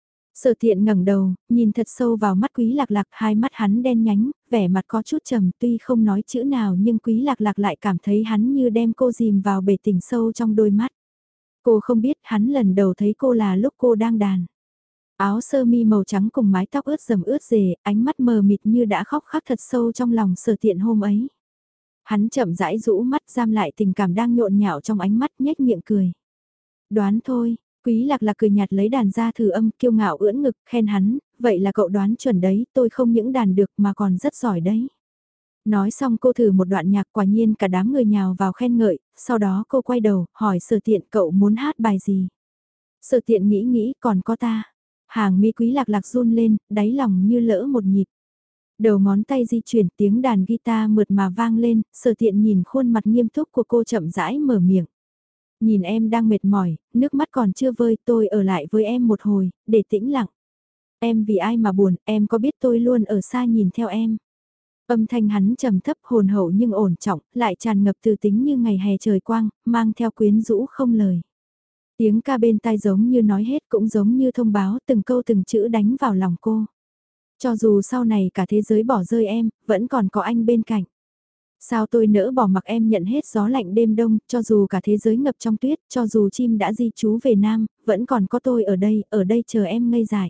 Sở Tiện ngẩng đầu, nhìn thật sâu vào mắt Quý Lạc Lạc, hai mắt hắn đen nhánh, vẻ mặt có chút trầm, tuy không nói chữ nào nhưng Quý Lạc Lạc lại cảm thấy hắn như đem cô dìm vào bể tình sâu trong đôi mắt. Cô không biết hắn lần đầu thấy cô là lúc cô đang đàn. Áo sơ mi màu trắng cùng mái tóc ướt rầm ướt rề, ánh mắt mờ mịt như đã khóc khắc thật sâu trong lòng Sở Tiện hôm ấy. Hắn chậm rãi rũ mắt giam lại tình cảm đang nhộn nhạo trong ánh mắt, nhếch miệng cười. Đoán thôi, Quý Lạc Lạc cười nhạt lấy đàn ra thử âm, kiêu ngạo ưỡn ngực, khen hắn, vậy là cậu đoán chuẩn đấy, tôi không những đàn được mà còn rất giỏi đấy. Nói xong cô thử một đoạn nhạc, quả nhiên cả đám người nhào vào khen ngợi, sau đó cô quay đầu, hỏi Sở Tiện cậu muốn hát bài gì. Sở Tiện nghĩ còn có ta. Hàng mi Quý Lạc Lạc run lên, đáy lòng như lỡ một nhịp. Đầu ngón tay di chuyển, tiếng đàn guitar mượt mà vang lên, Sở Tiện nhìn khuôn mặt nghiêm túc của cô chậm rãi mở miệng. Nhìn em đang mệt mỏi, nước mắt còn chưa vơi, tôi ở lại với em một hồi, để tĩnh lặng. Em vì ai mà buồn, em có biết tôi luôn ở xa nhìn theo em. Âm thanh hắn trầm thấp hồn hậu nhưng ổn trọng, lại tràn ngập từ tính như ngày hè trời quang, mang theo quyến rũ không lời. Tiếng ca bên tai giống như nói hết cũng giống như thông báo từng câu từng chữ đánh vào lòng cô. Cho dù sau này cả thế giới bỏ rơi em, vẫn còn có anh bên cạnh. Sao tôi nỡ bỏ mặc em nhận hết gió lạnh đêm đông, cho dù cả thế giới ngập trong tuyết, cho dù chim đã di trú về Nam, vẫn còn có tôi ở đây chờ em ngây dại.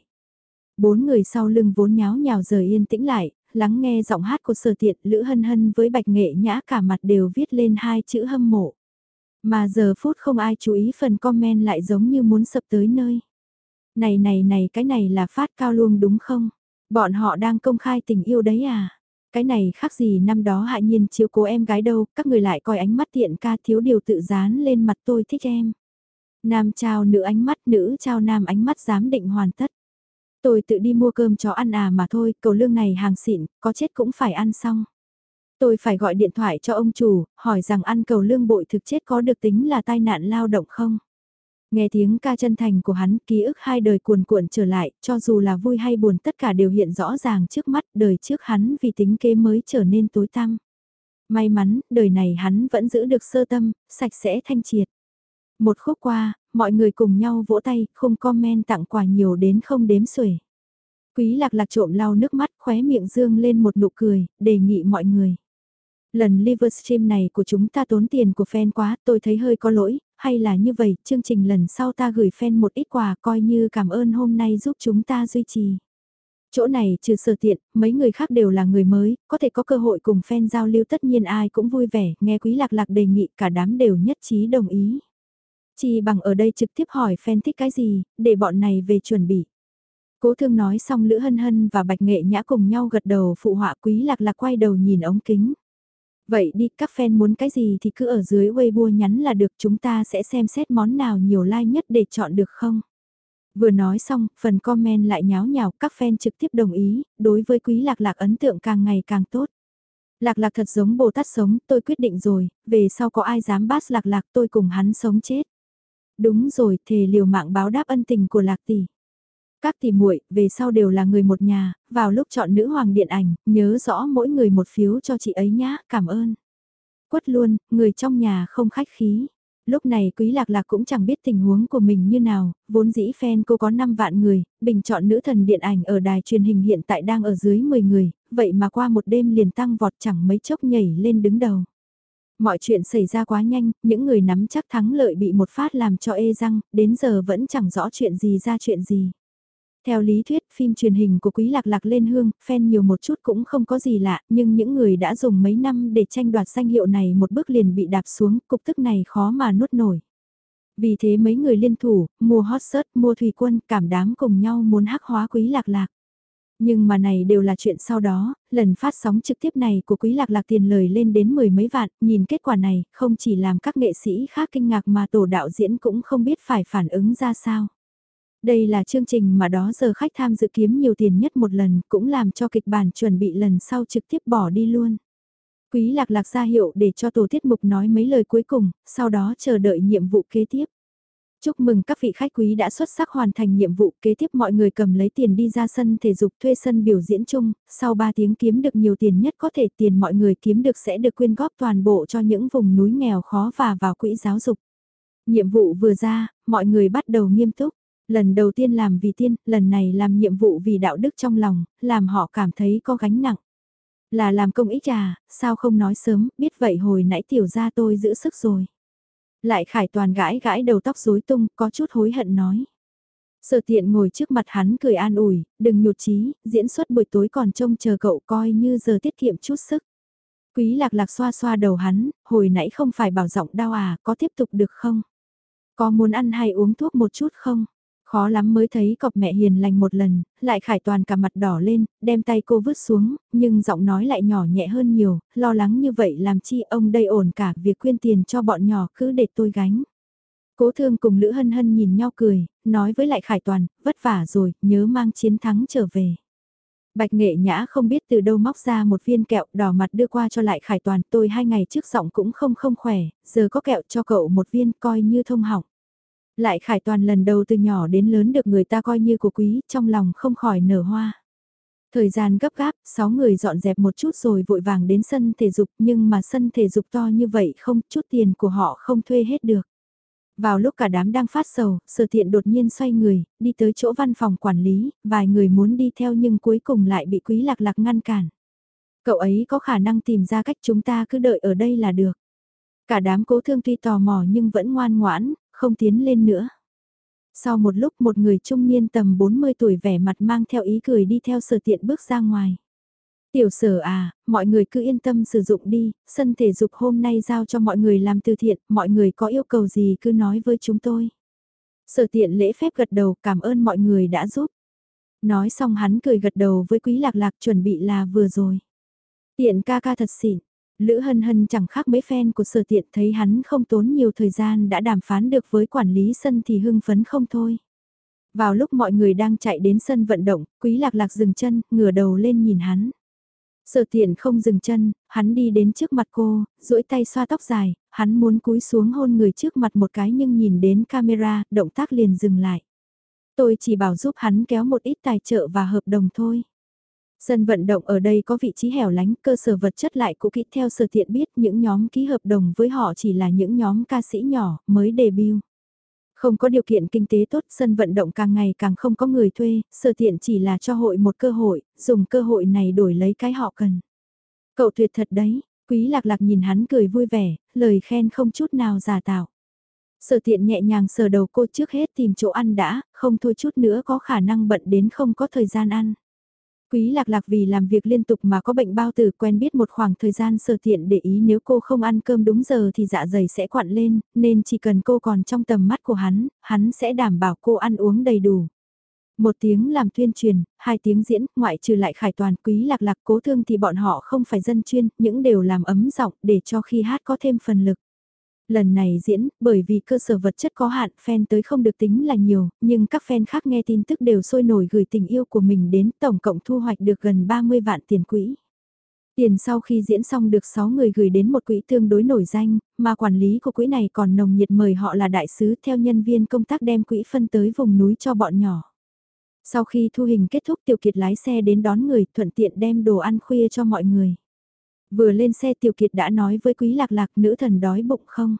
Bốn người sau lưng vốn nháo nhào giờ yên tĩnh lại, lắng nghe giọng hát của Sở Tiện, Lữ Hân Hân với Bạch Nghệ Nhã cả mặt đều viết lên hai chữ hâm mộ. Mà giờ phút không ai chú ý phần comment lại giống như muốn sập tới nơi. Này, cái này là phát cao luôn đúng không? Bọn họ đang công khai tình yêu đấy à? Cái này khác gì năm đó Hạ Nhiên chiếu cố em gái đâu, các người lại coi ánh mắt tiện ca thiếu điều tự dán lên mặt tôi thích em. Nam trao nữ ánh mắt, nữ trao nam ánh mắt giám định hoàn tất. Tôi tự đi mua cơm chó ăn à mà thôi, cầu lương này hàng xịn, có chết cũng phải ăn xong. Tôi phải gọi điện thoại cho ông chủ, hỏi rằng ăn cầu lương bội thực chết có được tính là tai nạn lao động không? Nghe tiếng ca chân thành của hắn, ký ức hai đời cuồn cuộn trở lại, cho dù là vui hay buồn tất cả đều hiện rõ ràng trước mắt, đời trước hắn vì tính kế mới trở nên tối tăm. May mắn, đời này hắn vẫn giữ được sơ tâm, sạch sẽ thanh triệt. Một khúc qua, mọi người cùng nhau vỗ tay, không comment tặng quà nhiều đến không đếm xuể. Quý lạc lạc trộm lau nước mắt, khóe miệng dương lên một nụ cười, đề nghị mọi người. Lần Livestream này của chúng ta tốn tiền của fan quá, tôi thấy hơi có lỗi, hay là như vậy, chương trình lần sau ta gửi fan một ít quà coi như cảm ơn hôm nay giúp chúng ta duy trì. Chỗ này trừ Sở Tiện, mấy người khác đều là người mới, có thể có cơ hội cùng fan giao lưu tất nhiên ai cũng vui vẻ, nghe Quý Lạc Lạc đề nghị cả đám đều nhất trí đồng ý. Chỉ bằng ở đây trực tiếp hỏi fan thích cái gì, để bọn này về chuẩn bị. Cố Thương nói xong Lữ Hân Hân và Bạch Nghệ Nhã cùng nhau gật đầu phụ họa. Quý Lạc Lạc quay đầu nhìn ống kính. Vậy đi, các fan muốn cái gì thì cứ ở dưới Weibo nhắn là được, chúng ta sẽ xem xét món nào nhiều like nhất để chọn được không? Vừa nói xong, phần comment lại nháo nhào, các fan trực tiếp đồng ý, đối với Quý Lạc Lạc ấn tượng càng ngày càng tốt. Lạc Lạc thật giống Bồ Tát sống, tôi quyết định rồi, về sau có ai dám bắt Lạc Lạc tôi cùng hắn sống chết. Đúng rồi, thề liều mạng báo đáp ân tình của Lạc tỷ. Các tỷ muội về sau đều là người một nhà, vào lúc chọn nữ hoàng điện ảnh, nhớ rõ mỗi người một phiếu cho chị ấy nhá, cảm ơn. Quất luôn, người trong nhà không khách khí. Lúc này Quý Lạc Lạc cũng chẳng biết tình huống của mình như nào, vốn dĩ fan cô có 5 vạn người, bình chọn nữ thần điện ảnh ở đài truyền hình hiện tại đang ở dưới 10 người, vậy mà qua một đêm liền tăng vọt chẳng mấy chốc nhảy lên đứng đầu. Mọi chuyện xảy ra quá nhanh, những người nắm chắc thắng lợi bị một phát làm cho ê răng, đến giờ vẫn chẳng rõ chuyện gì ra chuyện gì. Theo lý thuyết, phim truyền hình của Quý Lạc Lạc lên hương, fan nhiều một chút cũng không có gì lạ, nhưng những người đã dùng mấy năm để tranh đoạt danh hiệu này một bước liền bị đạp xuống, cục tức này khó mà nuốt nổi. Vì thế mấy người liên thủ, mua hot search, mua thủy quân, cảm đám cùng nhau muốn hắc hóa Quý Lạc Lạc. Nhưng mà này đều là chuyện sau đó, lần phát sóng trực tiếp này của Quý Lạc Lạc tiền lời lên đến 10 mấy vạn, nhìn kết quả này, không chỉ làm các nghệ sĩ khác kinh ngạc mà tổ đạo diễn cũng không biết phải phản ứng ra sao. Đây là chương trình mà đó giờ khách tham dự kiếm nhiều tiền nhất một lần, cũng làm cho kịch bản chuẩn bị lần sau trực tiếp bỏ đi luôn. Quý Lạc Lạc ra hiệu để cho tổ tiết mục nói mấy lời cuối cùng, sau đó chờ đợi nhiệm vụ kế tiếp. Chúc mừng các vị khách quý đã xuất sắc hoàn thành nhiệm vụ, kế tiếp mọi người cầm lấy tiền đi ra sân thể dục thuê sân biểu diễn chung, sau 3 tiếng kiếm được nhiều tiền nhất có thể, tiền mọi người kiếm được sẽ được quyên góp toàn bộ cho những vùng núi nghèo khó và vào quỹ giáo dục. Nhiệm vụ vừa ra, mọi người bắt đầu nghiêm túc. Lần đầu tiên làm vì tiên, lần này làm nhiệm vụ vì đạo đức trong lòng, làm họ cảm thấy có gánh nặng. Là làm công ích à, sao không nói sớm, biết vậy hồi nãy tiểu gia tôi giữ sức rồi. Lại Khải Toàn gãi gãi đầu tóc rối tung, có chút hối hận nói. Sở Tiện ngồi trước mặt hắn cười an ủi, đừng nhụt chí, diễn xuất buổi tối còn trông chờ cậu coi như giờ tiết kiệm chút sức. Quý Lạc Lạc xoa xoa đầu hắn, hồi nãy không phải bảo giọng đau à, có tiếp tục được không? Có muốn ăn hay uống thuốc một chút không? Khó lắm mới thấy cọp mẹ hiền lành một lần, lại Khải Toàn cả mặt đỏ lên, đem tay cô vứt xuống, nhưng giọng nói lại nhỏ nhẹ hơn nhiều, lo lắng như vậy làm chi ông đây ổn cả việc quyên tiền cho bọn nhỏ cứ để tôi gánh. Cố Thương cùng Lữ Hân Hân nhìn nhau cười, nói với lại Khải Toàn, vất vả rồi, nhớ mang chiến thắng trở về. Bạch Nghệ Nhã không biết từ đâu móc ra một viên kẹo đỏ mặt đưa qua cho lại Khải Toàn, tôi 2 ngày trước giọng cũng không khỏe, giờ có kẹo cho cậu một viên coi như thông hỏng. Lại Khải Toàn lần đầu từ nhỏ đến lớn được người ta coi như của quý, trong lòng không khỏi nở hoa. Thời gian gấp gáp, 6 người dọn dẹp một chút rồi vội vàng đến sân thể dục, nhưng mà sân thể dục to như vậy không, chút tiền của họ không thuê hết được. Vào lúc cả đám đang phát sầu, Sở Tiện đột nhiên xoay người, đi tới chỗ văn phòng quản lý, vài người muốn đi theo nhưng cuối cùng lại bị Quý Lạc Lạc ngăn cản. Cậu ấy có khả năng tìm ra cách, chúng ta cứ đợi ở đây là được. Cả đám Cố Thương tuy tò mò nhưng vẫn ngoan ngoãn, không tiến lên nữa. Sau một lúc một người trung niên tầm 40 tuổi vẻ mặt mang theo ý cười đi theo Sở Tiện bước ra ngoài. Tiểu Sở à, mọi người cứ yên tâm sử dụng đi, sân thể dục hôm nay giao cho mọi người làm từ thiện, mọi người có yêu cầu gì cứ nói với chúng tôi. Sở Tiện lễ phép gật đầu, cảm ơn mọi người đã giúp. Nói xong hắn cười gật đầu với Quý Lạc Lạc, chuẩn bị là vừa rồi. Tiện ca ca thật xịn. Lữ Hân Hân chẳng khác mấy fan của Sở Tiện, thấy hắn không tốn nhiều thời gian đã đàm phán được với quản lý sân thì hưng phấn không thôi. Vào lúc mọi người đang chạy đến sân vận động, Quý Lạc Lạc dừng chân, ngửa đầu lên nhìn hắn. Sở Tiện không dừng chân, hắn đi đến trước mặt cô, duỗi tay xoa tóc dài, hắn muốn cúi xuống hôn người trước mặt một cái nhưng nhìn đến camera, động tác liền dừng lại. Tôi chỉ bảo giúp hắn kéo một ít tài trợ và hợp đồng thôi. Sân vận động ở đây có vị trí hẻo lánh, cơ sở vật chất lại cũ kỹ. Theo Sở Tiện biết, những nhóm ký hợp đồng với họ chỉ là những nhóm ca sĩ nhỏ, mới debut. Không có điều kiện kinh tế tốt, sân vận động càng ngày càng không có người thuê, Sở Tiện chỉ là cho hội một cơ hội, dùng cơ hội này đổi lấy cái họ cần. Cậu tuyệt thật đấy, Quý Lạc Lạc nhìn hắn cười vui vẻ, lời khen không chút nào giả tạo. Sở Tiện nhẹ nhàng sờ đầu cô, trước hết tìm chỗ ăn đã, không thôi chút nữa có khả năng bận đến không có thời gian ăn. Quý Lạc Lạc vì làm việc liên tục mà có bệnh bao tử, quen biết một khoảng thời gian. Sở Tiện để ý nếu cô không ăn cơm đúng giờ thì dạ dày sẽ quặn lên, nên chỉ cần cô còn trong tầm mắt của hắn sẽ đảm bảo cô ăn uống đầy đủ. 1 tiếng làm tuyên truyền, 2 tiếng diễn, ngoại trừ lại Khải Toàn, Quý Lạc Lạc, Cố Thương thì bọn họ không phải dân chuyên, những đều làm ấm giọng để cho khi hát có thêm phần lực. Lần này diễn, bởi vì cơ sở vật chất có hạn, fan tới không được tính là nhiều, nhưng các fan khác nghe tin tức đều sôi nổi gửi tình yêu của mình đến, tổng cộng thu hoạch được gần 30 vạn tiền quỹ. Tiền sau khi diễn xong được 6 người gửi đến một quỹ tương đối nổi danh, mà quản lý của quỹ này còn nồng nhiệt mời họ là đại sứ, theo nhân viên công tác đem quỹ phân tới vùng núi cho bọn nhỏ. Sau khi thu hình kết thúc, Tiểu Kiệt lái xe đến đón người, thuận tiện đem đồ ăn khuya cho mọi người. Vừa lên xe Tiểu Kiệt đã nói với Quý Lạc Lạc, nữ thần đói bụng không?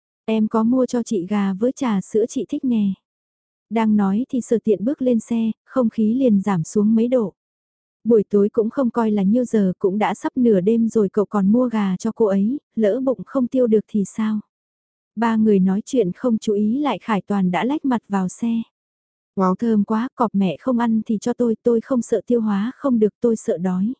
Em có mua cho chị gà với trà sữa chị thích nè. Đang nói thì Sở Tiện bước lên xe, không khí liền giảm xuống mấy độ. Buổi tối cũng không coi là nhiêu giờ, cũng đã sắp nửa đêm rồi, cậu còn mua gà cho cô ấy, lỡ bụng không tiêu được thì sao? Ba người nói chuyện không chú ý lại Khải Toàn đã lách mặt vào xe. Wow, thơm quá, cọp mẹ không ăn thì cho tôi không sợ tiêu hóa không được, tôi sợ đói.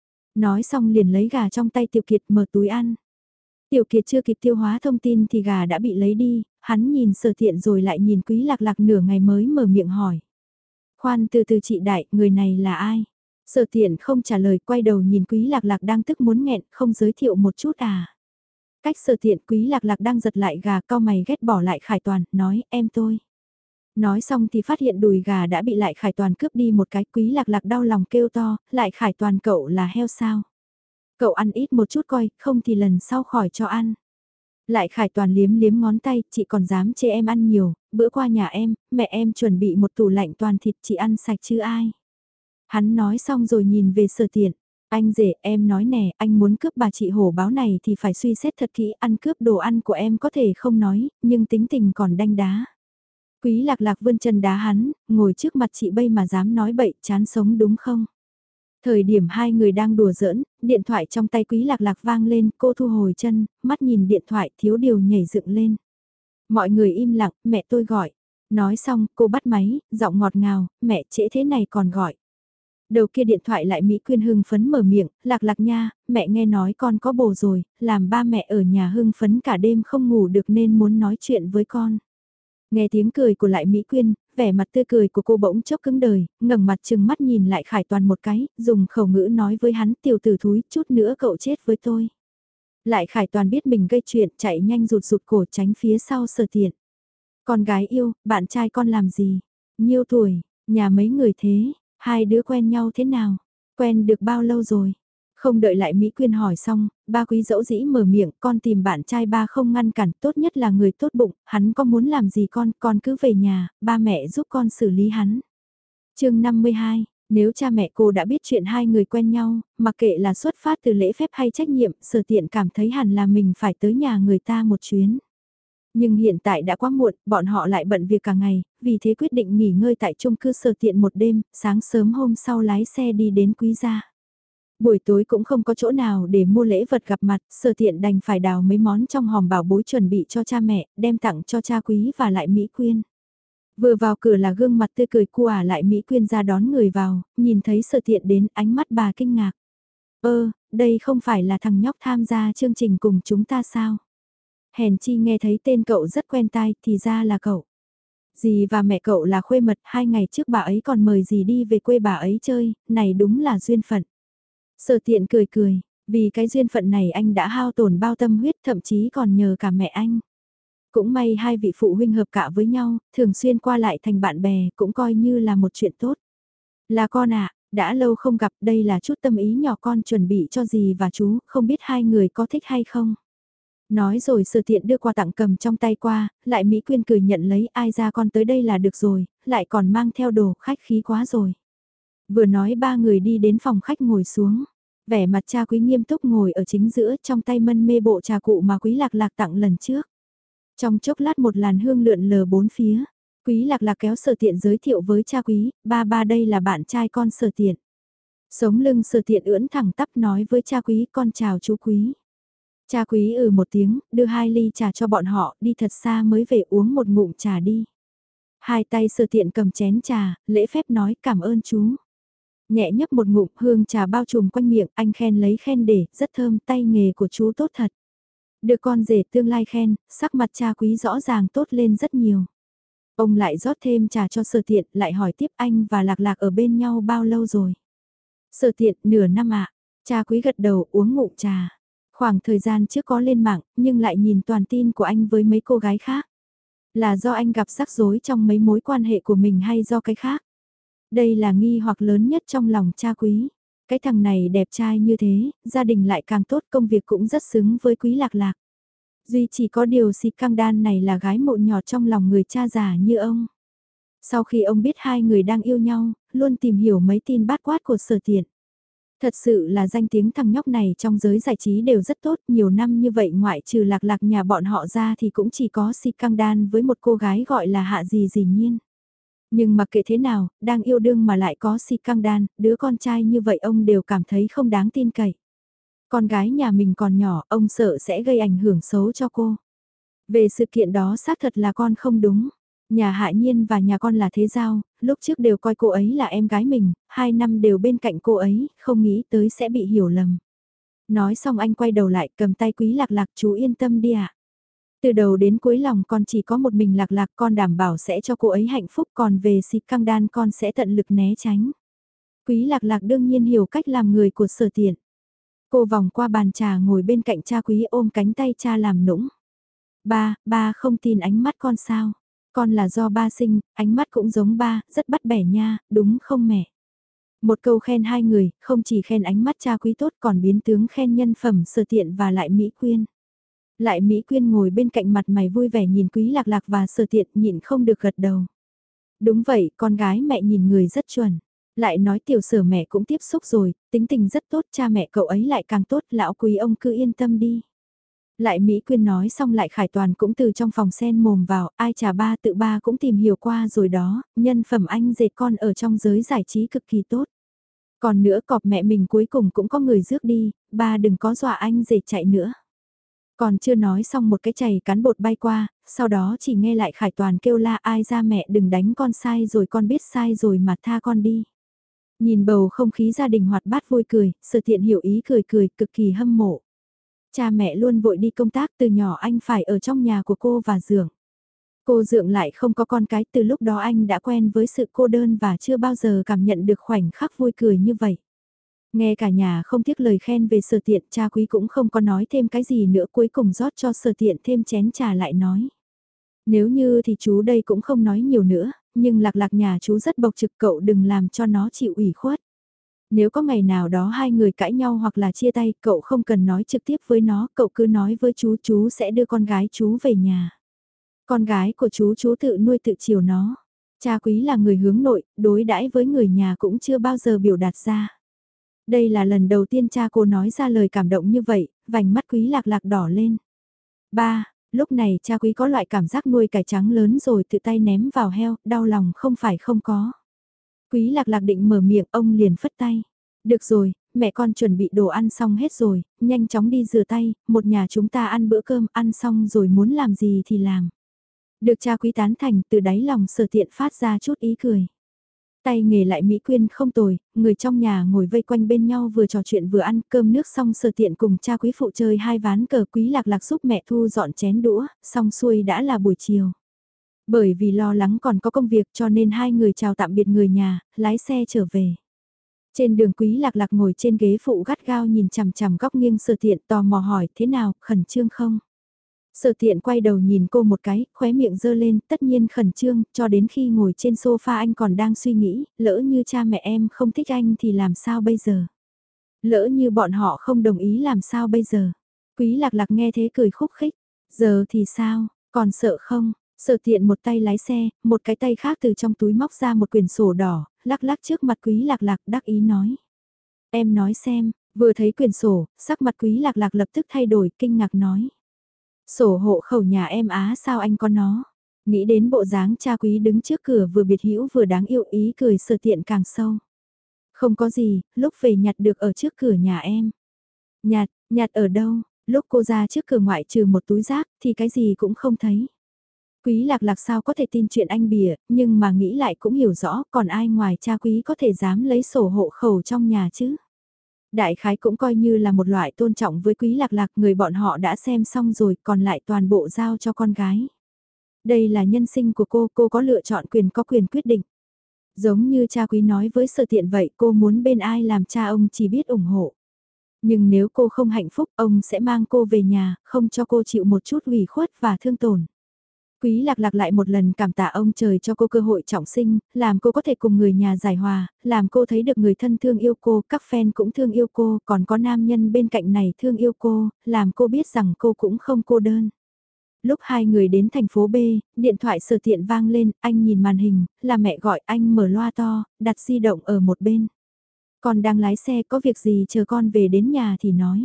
Nói xong liền lấy gà trong tay Tiểu Kiệt mở túi ăn. Tiểu Kiệt chưa kịp tiêu hóa thông tin thì gà đã bị lấy đi, hắn nhìn Sở Tiện rồi lại nhìn Quý Lạc Lạc nửa ngày mới mở miệng hỏi. Khoan, từ từ chị đại, người này là ai? Sở Tiện không trả lời, quay đầu nhìn Quý Lạc Lạc đang tức muốn nghẹn, không giới thiệu một chút à? Cách Sở Tiện, Quý Lạc Lạc đang giật lại gà, cau mày ghét bỏ lại Khải Toàn, nói em tôi. Nói xong thì phát hiện đùi gà đã bị lại Khải Toàn cướp đi một cái. Quý Lạc Lạc đau lòng kêu to, lại Khải Toàn cậu là heo sao? Cậu ăn ít một chút coi, không thì lần sau khỏi cho ăn. Lại Khải Toàn liếm liếm ngón tay, chị còn dám chê em ăn nhiều, bữa qua nhà em, mẹ em chuẩn bị một tủ lạnh toàn thịt, chị ăn sạch chứ ai. Hắn nói xong rồi nhìn về Sở Tiện, anh rể em nói nè, anh muốn cướp bà chị hổ báo này thì phải suy xét thật kỹ, ăn cướp đồ ăn của em có thể không nói, nhưng tính tình còn đanh đá. Quý Lạc Lạc vươn chân đá hắn, ngồi trước mặt chị bây mà dám nói bậy, chán sống đúng không? Thời điểm hai người đang đùa giỡn, điện thoại trong tay Quý Lạc Lạc vang lên, cô thu hồi chân, mắt nhìn điện thoại thiếu điều nhảy dựng lên. Mọi người im lặng, mẹ tôi gọi. Nói xong, cô bắt máy, giọng ngọt ngào, mẹ trễ thế này còn gọi. Đầu kia điện thoại lại Mỹ Quyên hưng phấn mở miệng, Lạc Lạc nha, mẹ nghe nói con có bồ rồi, làm ba mẹ ở nhà hưng phấn cả đêm không ngủ được nên muốn nói chuyện với con. Nghe tiếng cười của lại Mỹ Quyên, vẻ mặt tươi cười của cô bỗng chốc cứng đời, ngẩng mặt chừng mắt nhìn lại Khải Toàn một cái, dùng khẩu ngữ nói với hắn, tiểu tử thúi, chút nữa cậu chết với tôi. Lại Khải Toàn biết mình gây chuyện, chạy nhanh rụt rụt cổ tránh phía sau Sở Tiện. Con gái yêu, bạn trai con làm gì? Nhiêu tuổi? Nhà mấy người thế? Hai đứa quen nhau thế nào? Quen được bao lâu rồi? Không đợi lại Mỹ Quyên hỏi xong, ba Quý dẫu dĩ mở miệng, con tìm bạn trai ba không ngăn cản, tốt nhất là người tốt bụng, hắn có muốn làm gì con cứ về nhà, ba mẹ giúp con xử lý hắn. chương 52, nếu cha mẹ cô đã biết chuyện hai người quen nhau, mặc kệ là xuất phát từ lễ phép hay trách nhiệm, Sở Tiện cảm thấy hẳn là mình phải tới nhà người ta một chuyến. Nhưng hiện tại đã quá muộn, bọn họ lại bận việc cả ngày, vì thế quyết định nghỉ ngơi tại chung cư Sở Tiện một đêm, sáng sớm hôm sau lái xe đi đến Quý gia. Buổi tối cũng không có chỗ nào để mua lễ vật gặp mặt, Sở Tiện đành phải đào mấy món trong hòm bảo bối chuẩn bị cho cha mẹ, đem tặng cho cha Quý và lại Mỹ Quyên. Vừa vào cửa là gương mặt tươi cười của lại Mỹ Quyên ra đón người vào, nhìn thấy Sở Tiện đến, ánh mắt bà kinh ngạc. Đây không phải là thằng nhóc tham gia chương trình cùng chúng ta sao? Hèn chi nghe thấy tên cậu rất quen tai, thì ra là cậu. Dì và mẹ cậu là khuê mật, 2 ngày trước bà ấy còn mời dì đi về quê bà ấy chơi, này đúng là duyên phận. Sở Tiện cười cười, Vì cái duyên phận này anh đã hao tổn bao tâm huyết, thậm chí còn nhờ cả mẹ anh. Cũng may hai vị phụ huynh hợp cả với nhau, thường xuyên qua lại thành bạn bè, cũng coi như là một chuyện tốt. Là con ạ, đã lâu không gặp, đây là chút tâm ý nhỏ con chuẩn bị cho dì và chú, không biết hai người có thích hay không. Nói rồi Sở Tiện đưa quà tặng cầm trong tay qua, lại Mỹ Quyên cười nhận lấy, ai ra con tới đây là được rồi, lại còn mang theo đồ, khách khí quá rồi. Vừa nói ba người đi đến phòng khách ngồi xuống. Vẻ mặt cha Quý nghiêm túc ngồi ở chính giữa, trong tay mân mê bộ trà cụ mà Quý Lạc Lạc tặng lần trước. Trong chốc lát một làn hương lượn lờ bốn phía, Quý Lạc Lạc kéo Sở Tiện giới thiệu với cha Quý, ba ba đây là bạn trai con Sở Tiện. Sống lưng Sở Tiện ưỡn thẳng tắp nói với cha Quý, con chào chú Quý. Cha Quý một tiếng, đưa 2 ly trà cho bọn họ, đi thật xa mới về uống một ngụm trà đi. Hai tay Sở Tiện cầm chén trà, lễ phép nói cảm ơn chú. Nhẹ nhấp một ngụm, hương trà bao trùm quanh miệng, anh khen lấy khen để, rất thơm, tay nghề của chú tốt thật. Được con rể tương lai khen, sắc mặt cha Quý rõ ràng tốt lên rất nhiều. Ông lại rót thêm trà cho Sở Tiện, lại hỏi tiếp anh và Lạc Lạc ở bên nhau bao lâu rồi. Sở Tiện, nửa năm ạ. Cha Quý gật đầu uống ngụm trà. Khoảng thời gian trước có lên mạng, nhưng lại nhìn toàn tin của anh với mấy cô gái khác. Là do anh gặp rắc rối trong mấy mối quan hệ của mình hay do cái khác? Đây là nghi hoặc lớn nhất trong lòng cha Quý. Cái thằng này đẹp trai như thế, gia đình lại càng tốt, công việc cũng rất xứng với Quý Lạc Lạc. Duy chỉ có điều xì căng đan này là gái mộn nhỏ trong lòng người cha già như ông. Sau khi ông biết hai người đang yêu nhau, luôn tìm hiểu mấy tin bát quát của Sở Tiện. Thật sự là danh tiếng thằng nhóc này trong giới giải trí đều rất tốt, nhiều năm như vậy ngoại trừ Lạc Lạc nhà bọn họ ra thì cũng chỉ có si căng đan với một cô gái gọi là Hạ Dì Dì Nhiên. Nhưng mặc kệ thế nào, đang yêu đương mà lại có si căng đan, đứa con trai như vậy ông đều cảm thấy không đáng tin cậy. Con gái nhà mình còn nhỏ, ông sợ sẽ gây ảnh hưởng xấu cho cô. Về sự kiện đó xác thật là con không đúng. Nhà Hạ Nhiên và nhà con là thế giao, lúc trước đều coi cô ấy là em gái mình, 2 năm đều bên cạnh cô ấy, không nghĩ tới sẽ bị hiểu lầm. Nói xong anh quay đầu lại cầm tay Quý Lạc Lạc, chú yên tâm đi ạ. Từ đầu đến cuối lòng con chỉ có một mình Lạc Lạc, con đảm bảo sẽ cho cô ấy hạnh phúc, còn về si căng đan con sẽ tận lực né tránh. Quý Lạc Lạc đương nhiên hiểu cách làm người của Sở Tiện. Cô vòng qua bàn trà ngồi bên cạnh cha Quý ôm cánh tay cha làm nũng. Ba không tin ánh mắt con sao? Con là do ba sinh, ánh mắt cũng giống ba, rất bắt bẻ nha, đúng không mẹ? Một câu khen hai người, không chỉ khen ánh mắt cha Quý tốt còn biến tướng khen nhân phẩm Sở Tiện và lại Mỹ Quyên. Lại Mỹ Quyên ngồi bên cạnh mặt mày vui vẻ nhìn Quý Lạc Lạc và Sở Tiện nhịn không được gật đầu. Đúng vậy, con gái mẹ nhìn người rất chuẩn. Lại nói tiểu Sở mẹ cũng tiếp xúc rồi, tính tình rất tốt, cha mẹ cậu ấy lại càng tốt, lão Quý ông cứ yên tâm đi. Lại Mỹ Quyên nói xong lại Khải Toàn cũng từ trong phòng sen mồm vào, ai chả ba tự ba cũng tìm hiểu qua rồi đó, nhân phẩm anh dệt con ở trong giới giải trí cực kỳ tốt. Còn nữa cọp mẹ mình cuối cùng cũng có người rước đi, ba đừng có dọa anh dệt chạy nữa. Còn chưa nói xong một cái chày cán bột bay qua, sau đó chỉ nghe lại Khải Toàn kêu la ai ra mẹ đừng đánh con sai rồi con biết sai rồi mà tha con đi. Nhìn bầu không khí gia đình hoạt bát vui cười, Sở Tiện hiểu ý cười cười cực kỳ hâm mộ. Cha mẹ luôn vội đi công tác từ nhỏ anh phải ở trong nhà của cô và Dượng. Cô Dượng lại không có con cái từ lúc đó anh đã quen với sự cô đơn và chưa bao giờ cảm nhận được khoảnh khắc vui cười như vậy. Nghe cả nhà không tiếc lời khen về Sở Tiện, cha Quý cũng không có nói thêm cái gì nữa, cuối cùng rót cho Sở Tiện thêm chén trà lại nói. Nếu như thì chú đây cũng không nói nhiều nữa, nhưng Lạc Lạc nhà chú rất bộc trực, cậu đừng làm cho nó chịu ủy khuất. Nếu có ngày nào đó hai người cãi nhau hoặc là chia tay, cậu không cần nói trực tiếp với nó, cậu cứ nói với chú sẽ đưa con gái chú về nhà. Con gái của chú tự nuôi tự chiều nó. Cha Quý là người hướng nội, đối đãi với người nhà cũng chưa bao giờ biểu đạt ra. Đây là lần đầu tiên cha cô nói ra lời cảm động như vậy, vành mắt Quý Lạc Lạc đỏ lên. Ba, lúc này cha Quý có loại cảm giác nuôi cải trắng lớn rồi tự tay ném vào heo, đau lòng không phải không có. Quý Lạc Lạc định mở miệng, ông liền phất tay. Được rồi, mẹ con chuẩn bị đồ ăn xong hết rồi, nhanh chóng đi rửa tay, một nhà chúng ta ăn bữa cơm, ăn xong rồi muốn làm gì thì làm. Được cha Quý tán thành, từ đáy lòng Sở Tiện phát ra chút ý cười. Tay nghề lại Mỹ Quyên không tồi, người trong nhà ngồi vây quanh bên nhau vừa trò chuyện vừa ăn cơm nước xong Sở Tiện cùng cha Quý phụ chơi 2 ván cờ, Quý Lạc Lạc giúp mẹ thu dọn chén đũa, xong xuôi đã là buổi chiều. Bởi vì lo lắng còn có công việc cho nên hai người chào tạm biệt người nhà, lái xe trở về. Trên đường Quý Lạc Lạc ngồi trên ghế phụ gắt gao nhìn chằm chằm góc nghiêng Sở Tiện tò mò hỏi thế nào, khẩn trương không? Sở Tiện quay đầu nhìn cô một cái, khóe miệng dơ lên, tất nhiên khẩn trương, cho đến khi ngồi trên sofa anh còn đang suy nghĩ, lỡ như cha mẹ em không thích anh thì làm sao bây giờ? Lỡ như bọn họ không đồng ý làm sao bây giờ? Quý Lạc Lạc nghe thế cười khúc khích, giờ thì sao, còn sợ không? Sở Tiện một tay lái xe, một cái tay khác từ trong túi móc ra một quyển sổ đỏ, lắc lắc trước mặt Quý Lạc Lạc đắc ý nói. Em nói xem, vừa thấy quyển sổ, sắc mặt Quý Lạc Lạc lập tức thay đổi, kinh ngạc nói. Sổ hộ khẩu nhà em á sao anh có nó? Nghĩ đến bộ dáng cha Quý đứng trước cửa vừa biệt hữu vừa đáng yêu, ý cười Sở Tiện càng sâu. Không có gì, lúc về nhặt được ở trước cửa nhà em. Nhặt ở đâu? Lúc cô ra trước cửa ngoại trừ một túi rác thì cái gì cũng không thấy. Quý Lạc Lạc sao có thể tin chuyện anh bịa, nhưng mà nghĩ lại cũng hiểu rõ còn ai ngoài cha Quý có thể dám lấy sổ hộ khẩu trong nhà chứ. Đại khái cũng coi như là một loại tôn trọng với Quý Lạc Lạc, người bọn họ đã xem xong rồi còn lại toàn bộ giao cho con gái. Đây là nhân sinh của cô có lựa chọn quyền có quyền quyết định. Giống như cha Quý nói với Sở Tiện vậy, cô muốn bên ai làm cha ông chỉ biết ủng hộ. Nhưng nếu cô không hạnh phúc, ông sẽ mang cô về nhà, không cho cô chịu một chút ủy khuất và thương tổn. Quý Lạc Lạc lại một lần cảm tạ ông trời cho cô cơ hội trọng sinh, làm cô có thể cùng người nhà giải hòa, làm cô thấy được người thân thương yêu cô, các fan cũng thương yêu cô, còn có nam nhân bên cạnh này thương yêu cô, làm cô biết rằng cô cũng không cô đơn. Lúc hai người đến thành phố B, điện thoại Sở Tiện vang lên, anh nhìn màn hình, là mẹ gọi, anh mở loa to, đặt di động ở một bên. Con đang lái xe, có việc gì chờ con về đến nhà thì nói.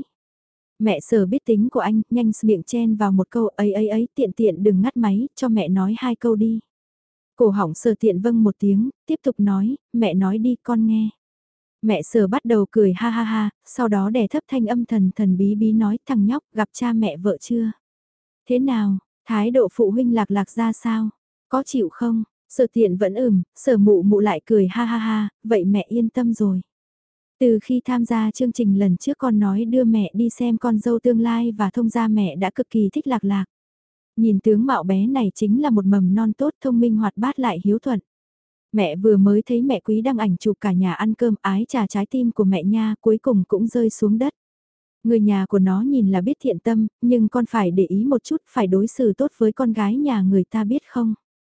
Mẹ Sở biết tính của anh, nhanh miệng chen vào một câu ấy, tiện tiện đừng ngắt máy, cho mẹ nói hai câu đi. Cổ họng Sở Tiện vâng một tiếng, tiếp tục nói, mẹ nói đi con nghe. Mẹ Sở bắt đầu cười ha ha ha, sau đó đè thấp thanh âm thần thần bí bí nói thằng nhóc gặp cha mẹ vợ chưa? Thế nào, thái độ phụ huynh Lạc Lạc ra sao? Có chịu không? Sở Tiện vẫn Sở mụ mụ lại cười ha ha ha, vậy mẹ yên tâm rồi. Từ khi tham gia chương trình lần trước con nói đưa mẹ đi xem con dâu tương lai và thông gia mẹ đã cực kỳ thích Lạc Lạc. Nhìn tướng mạo bé này chính là một mầm non tốt thông minh hoạt bát lại hiếu thuận. Mẹ vừa mới thấy mẹ Quý đăng ảnh chụp cả nhà ăn cơm ái trà trái tim của mẹ nha cuối cùng cũng rơi xuống đất. Người nhà của nó nhìn là biết thiện tâm, nhưng con phải để ý một chút phải đối xử tốt với con gái nhà người ta biết không.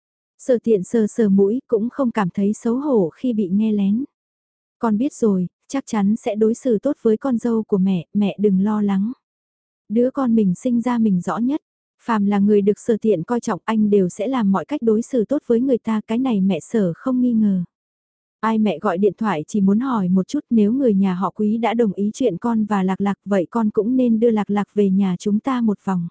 Sở Tiện sờ sờ mũi cũng không cảm thấy xấu hổ khi bị nghe lén. Con biết rồi, chắc chắn sẽ đối xử tốt với con dâu của mẹ đừng lo lắng. Đứa con mình sinh ra mình rõ nhất, phàm là người được Sở Tiện coi trọng anh đều sẽ làm mọi cách đối xử tốt với người ta, cái này mẹ Sở không nghi ngờ. Ai mẹ gọi điện thoại chỉ muốn hỏi một chút nếu người nhà họ Quý đã đồng ý chuyện con và Lạc Lạc vậy con cũng nên đưa Lạc Lạc về nhà chúng ta một vòng.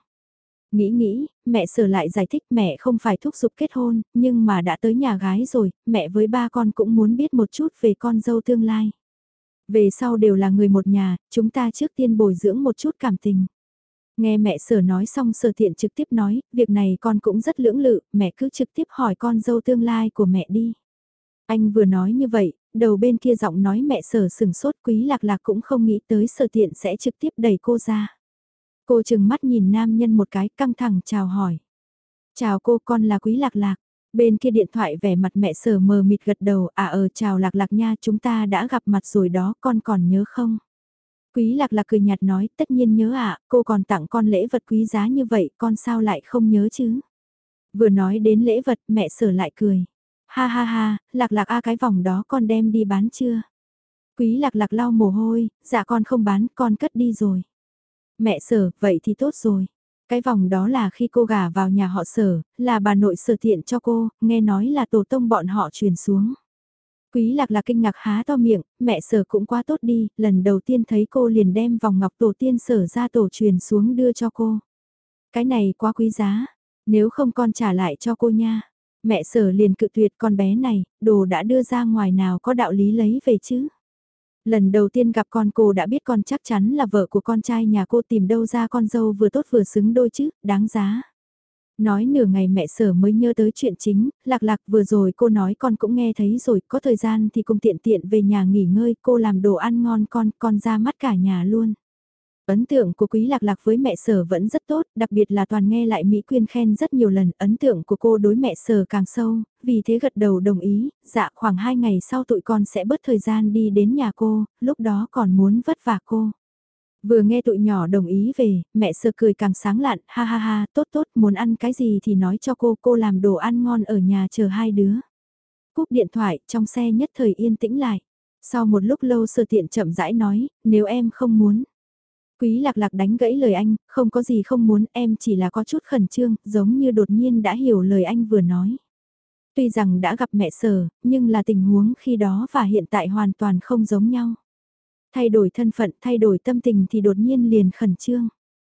Nghĩ, mẹ Sở lại giải thích mẹ không phải thúc giục kết hôn, nhưng mà đã tới nhà gái rồi, mẹ với ba con cũng muốn biết một chút về con dâu tương lai. Về sau đều là người một nhà, chúng ta trước tiên bồi dưỡng một chút cảm tình. Nghe mẹ Sở nói xong Sở Tiện trực tiếp nói, việc này con cũng rất lưỡng lự, mẹ cứ trực tiếp hỏi con dâu tương lai của mẹ đi. Anh vừa nói như vậy, đầu bên kia giọng nói mẹ Sở sừng sốt Quý Lạc Lạc cũng không nghĩ tới Sở Tiện sẽ trực tiếp đẩy cô ra. Cô chừng mắt nhìn nam nhân một cái căng thẳng chào hỏi. Chào cô con là Quý Lạc Lạc. Bên kia điện thoại vẻ mặt mẹ Sở mờ mịt gật đầu chào Lạc Lạc nha chúng ta đã gặp mặt rồi đó con còn nhớ không? Quý Lạc Lạc cười nhạt nói tất nhiên nhớ cô còn tặng con lễ vật quý giá như vậy con sao lại không nhớ chứ? Vừa nói đến lễ vật mẹ Sở lại cười. Ha ha ha, Lạc Lạc cái vòng đó con đem đi bán chưa? Quý Lạc Lạc lau mồ hôi, dạ con không bán con cất đi rồi. Mẹ Sở, vậy thì tốt rồi. Cái vòng đó là khi cô gả vào nhà họ Sở, là bà nội Sở Tiện cho cô, nghe nói là tổ tông bọn họ truyền xuống. Quý Lạc Lạc kinh ngạc há to miệng, mẹ Sở cũng quá tốt đi, lần đầu tiên thấy cô liền đem vòng ngọc tổ tiên Sở ra tổ truyền xuống đưa cho cô. Cái này quá quý giá, nếu không con trả lại cho cô nha. Mẹ Sở liền cự tuyệt con bé này, đồ đã đưa ra ngoài nào có đạo lý lấy về chứ. Lần đầu tiên gặp con cô đã biết con chắc chắn là vợ của con trai nhà cô tìm đâu ra con dâu vừa tốt vừa xứng đôi chứ, đáng giá. Nói nửa ngày mẹ Sở mới nhớ tới chuyện chính, Lạc Lạc vừa rồi cô nói con cũng nghe thấy rồi, có thời gian thì cùng tiện tiện về nhà nghỉ ngơi, cô làm đồ ăn ngon con ra mắt cả nhà luôn. Ấn tượng của Quý Lạc Lạc với mẹ Sở vẫn rất tốt, đặc biệt là toàn nghe lại Mỹ Quyên khen rất nhiều lần, ấn tượng của cô đối mẹ Sở càng sâu, vì thế gật đầu đồng ý, dạ khoảng 2 ngày sau tụi con sẽ bớt thời gian đi đến nhà cô, lúc đó còn muốn vất vả cô. Vừa nghe tụi nhỏ đồng ý về, mẹ Sở cười càng sáng lạn, ha ha ha, tốt tốt, muốn ăn cái gì thì nói cho cô làm đồ ăn ngon ở nhà chờ hai đứa. Cúp điện thoại, trong xe nhất thời yên tĩnh lại. Sau một lúc lâu Sở Tiện chậm rãi nói, nếu em không muốn. Quý Lạc Lạc đánh gãy lời anh, không có gì không muốn, em chỉ là có chút khẩn trương, giống như đột nhiên đã hiểu lời anh vừa nói. Tuy rằng đã gặp mẹ Sở, nhưng là tình huống khi đó và hiện tại hoàn toàn không giống nhau. Thay đổi thân phận, thay đổi tâm tình thì đột nhiên liền khẩn trương.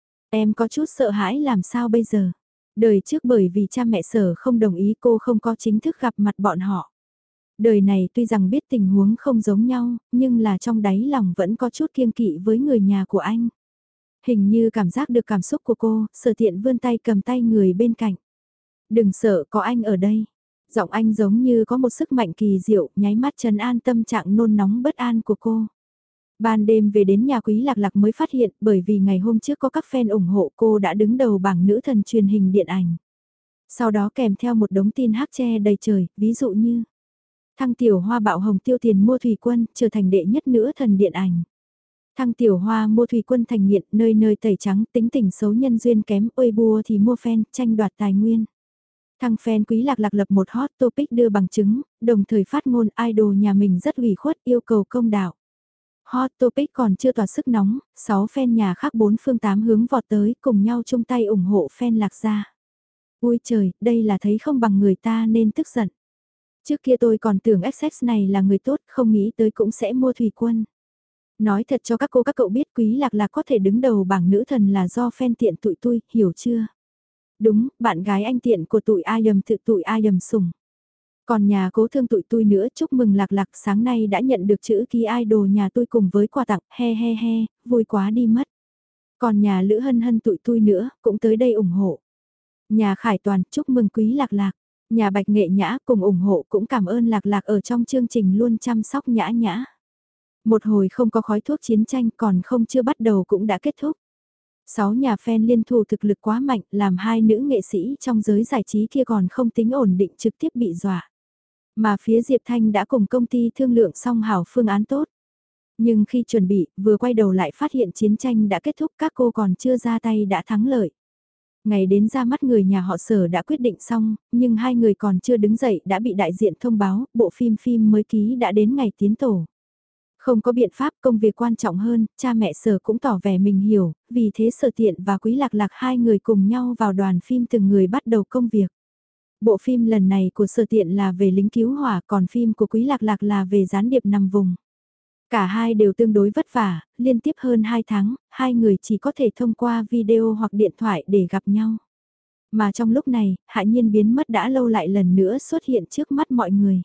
Em có chút sợ hãi làm sao bây giờ? Đời trước bởi vì cha mẹ Sở không đồng ý cô không có chính thức gặp mặt bọn họ. Đời này tuy rằng biết tình huống không giống nhau, nhưng là trong đáy lòng vẫn có chút kiêng kỵ với người nhà của anh. Hình như cảm giác được cảm xúc của cô, Sở Tiện vươn tay cầm tay người bên cạnh. Đừng sợ, có anh ở đây. Giọng anh giống như có một sức mạnh kỳ diệu, nháy mắt trấn an tâm trạng nôn nóng bất an của cô. Ban đêm về đến nhà Quý Lạc Lạc mới phát hiện, bởi vì ngày hôm trước có các fan ủng hộ cô đã đứng đầu bảng nữ thần truyền hình điện ảnh. Sau đó kèm theo một đống tin hắc che đầy trời, ví dụ như Thăng Tiểu Hoa bạo hồng tiêu tiền mua thủy quân, trở thành đệ nhất nữ thần điện ảnh. Thăng Tiểu Hoa mua thủy quân thành nghiện, nơi nơi tẩy trắng, tính tình xấu nhân duyên kém, Weibo thì mua fan, tranh đoạt tài nguyên. Thăng fan Quý Lạc Lạc lập một hot topic đưa bằng chứng, đồng thời phát ngôn idol nhà mình rất ủy khuất yêu cầu công đạo. Hot topic còn chưa tỏa sức nóng, 6 fan nhà khác 4 phương 8 hướng vọt tới cùng nhau chung tay ủng hộ fan Lạc gia. Ui trời, đây là thấy không bằng người ta nên tức giận. Trước kia tôi còn tưởng XX này là người tốt, không nghĩ tới cũng sẽ mua thủy quân. Nói thật cho các cô các cậu biết Quý Lạc Lạc có thể đứng đầu bảng nữ thần là do fan tiện tụi tôi, hiểu chưa? Đúng, bạn gái anh tiện của tụi ai đầm tự tụi ai đầm sủng. Còn nhà cố thương tụi tôi nữa, chúc mừng Lạc Lạc sáng nay đã nhận được chữ ký idol nhà tôi cùng với quà tặng, he he he, vui quá đi mất. Còn nhà Lữ Hân Hân tụi tôi nữa, cũng tới đây ủng hộ. Nhà Khải Toàn, chúc mừng Quý Lạc Lạc. Nhà Bạch Nghệ Nhã cùng ủng hộ cũng cảm ơn Lạc Lạc ở trong chương trình luôn chăm sóc nhã nhã. Một hồi không có khói thuốc chiến tranh còn không chưa bắt đầu cũng đã kết thúc. 6 nhà fan liên thủ thực lực quá mạnh làm hai nữ nghệ sĩ trong giới giải trí kia còn không tính ổn định trực tiếp bị dọa. Mà phía Diệp Thanh đã cùng công ty thương lượng xong hảo phương án tốt. Nhưng khi chuẩn bị, vừa quay đầu lại phát hiện chiến tranh đã kết thúc các cô còn chưa ra tay đã thắng lợi. Ngày đến ra mắt người nhà họ Sở đã quyết định xong, nhưng hai người còn chưa đứng dậy đã bị đại diện thông báo, bộ phim mới ký đã đến ngày tiến tổ. Không có biện pháp công việc quan trọng hơn, cha mẹ Sở cũng tỏ vẻ mình hiểu, vì thế Sở Tiện và Quý Lạc Lạc hai người cùng nhau vào đoàn phim từng người bắt đầu công việc. Bộ phim lần này của Sở Tiện là về lính cứu hỏa, còn phim của Quý Lạc Lạc là về gián điệp nằm vùng. Cả hai đều tương đối vất vả, liên tiếp hơn 2 tháng, hai người chỉ có thể thông qua video hoặc điện thoại để gặp nhau. Mà trong lúc này, Hạ Nhiên biến mất đã lâu lại lần nữa xuất hiện trước mắt mọi người.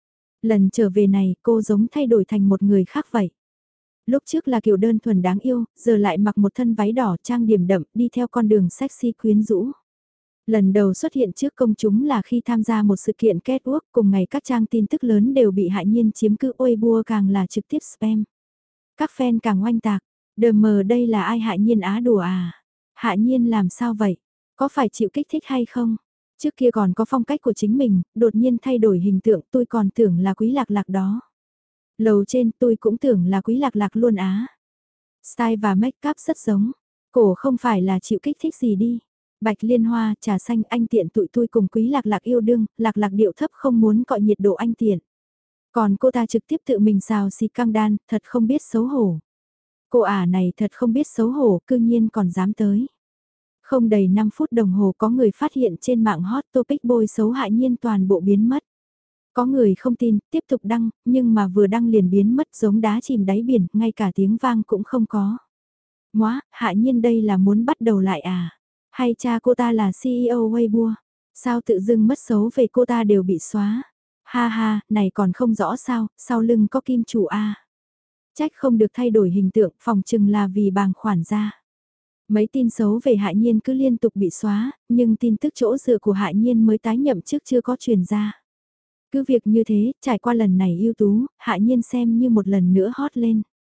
Lần trở về này cô giống thay đổi thành một người khác vậy. Lúc trước là kiểu đơn thuần đáng yêu, giờ lại mặc một thân váy đỏ trang điểm đậm đi theo con đường sexy quyến rũ. Lần đầu xuất hiện trước công chúng là khi tham gia một sự kiện catwalk cùng ngày các trang tin tức lớn đều bị Hạ Nhiên chiếm cứ Weibo càng là trực tiếp spam. Các fan càng oanh tạc, đờ mờ đây là ai Hạ Nhiên á đùa à? Hạ Nhiên làm sao vậy? Có phải chịu kích thích hay không? Trước kia còn có phong cách của chính mình, đột nhiên thay đổi hình tượng tôi còn tưởng là Quý Lạc Lạc đó. Lầu trên tôi cũng tưởng là Quý Lạc Lạc luôn á. Style và make up rất giống, cổ không phải là chịu kích thích gì đi. Bạch liên hoa, trà xanh anh tiện tụi tôi cùng Quý Lạc Lạc yêu đương, Lạc Lạc điệu thấp không muốn cọ nhiệt độ anh tiện. Còn cô ta trực tiếp tự mình xào xì căng đan, thật không biết xấu hổ. Cô ả này thật không biết xấu hổ, cư nhiên còn dám tới. Không đầy 5 phút đồng hồ có người phát hiện trên mạng hot topic bôi xấu Hạ Nhiên toàn bộ biến mất. Có người không tin, tiếp tục đăng, nhưng mà vừa đăng liền biến mất giống đá chìm đáy biển, ngay cả tiếng vang cũng không có. Móa, Hạ Nhiên đây là muốn bắt đầu lại à? Hay cha cô ta là CEO Weibo? Sao tự dưng mất xấu về cô ta đều bị xóa? Ha ha, này còn không rõ sao, sau lưng có kim chủ a. Trách không được thay đổi hình tượng, phòng chừng là vì bàng khoản ra. Mấy tin xấu về Hạ Nhiên cứ liên tục bị xóa, nhưng tin tức chỗ dựa của Hạ Nhiên mới tái nhậm chức chưa có truyền ra. Cứ việc như thế, trải qua lần này ưu tú, Hạ Nhiên xem như một lần nữa hot lên.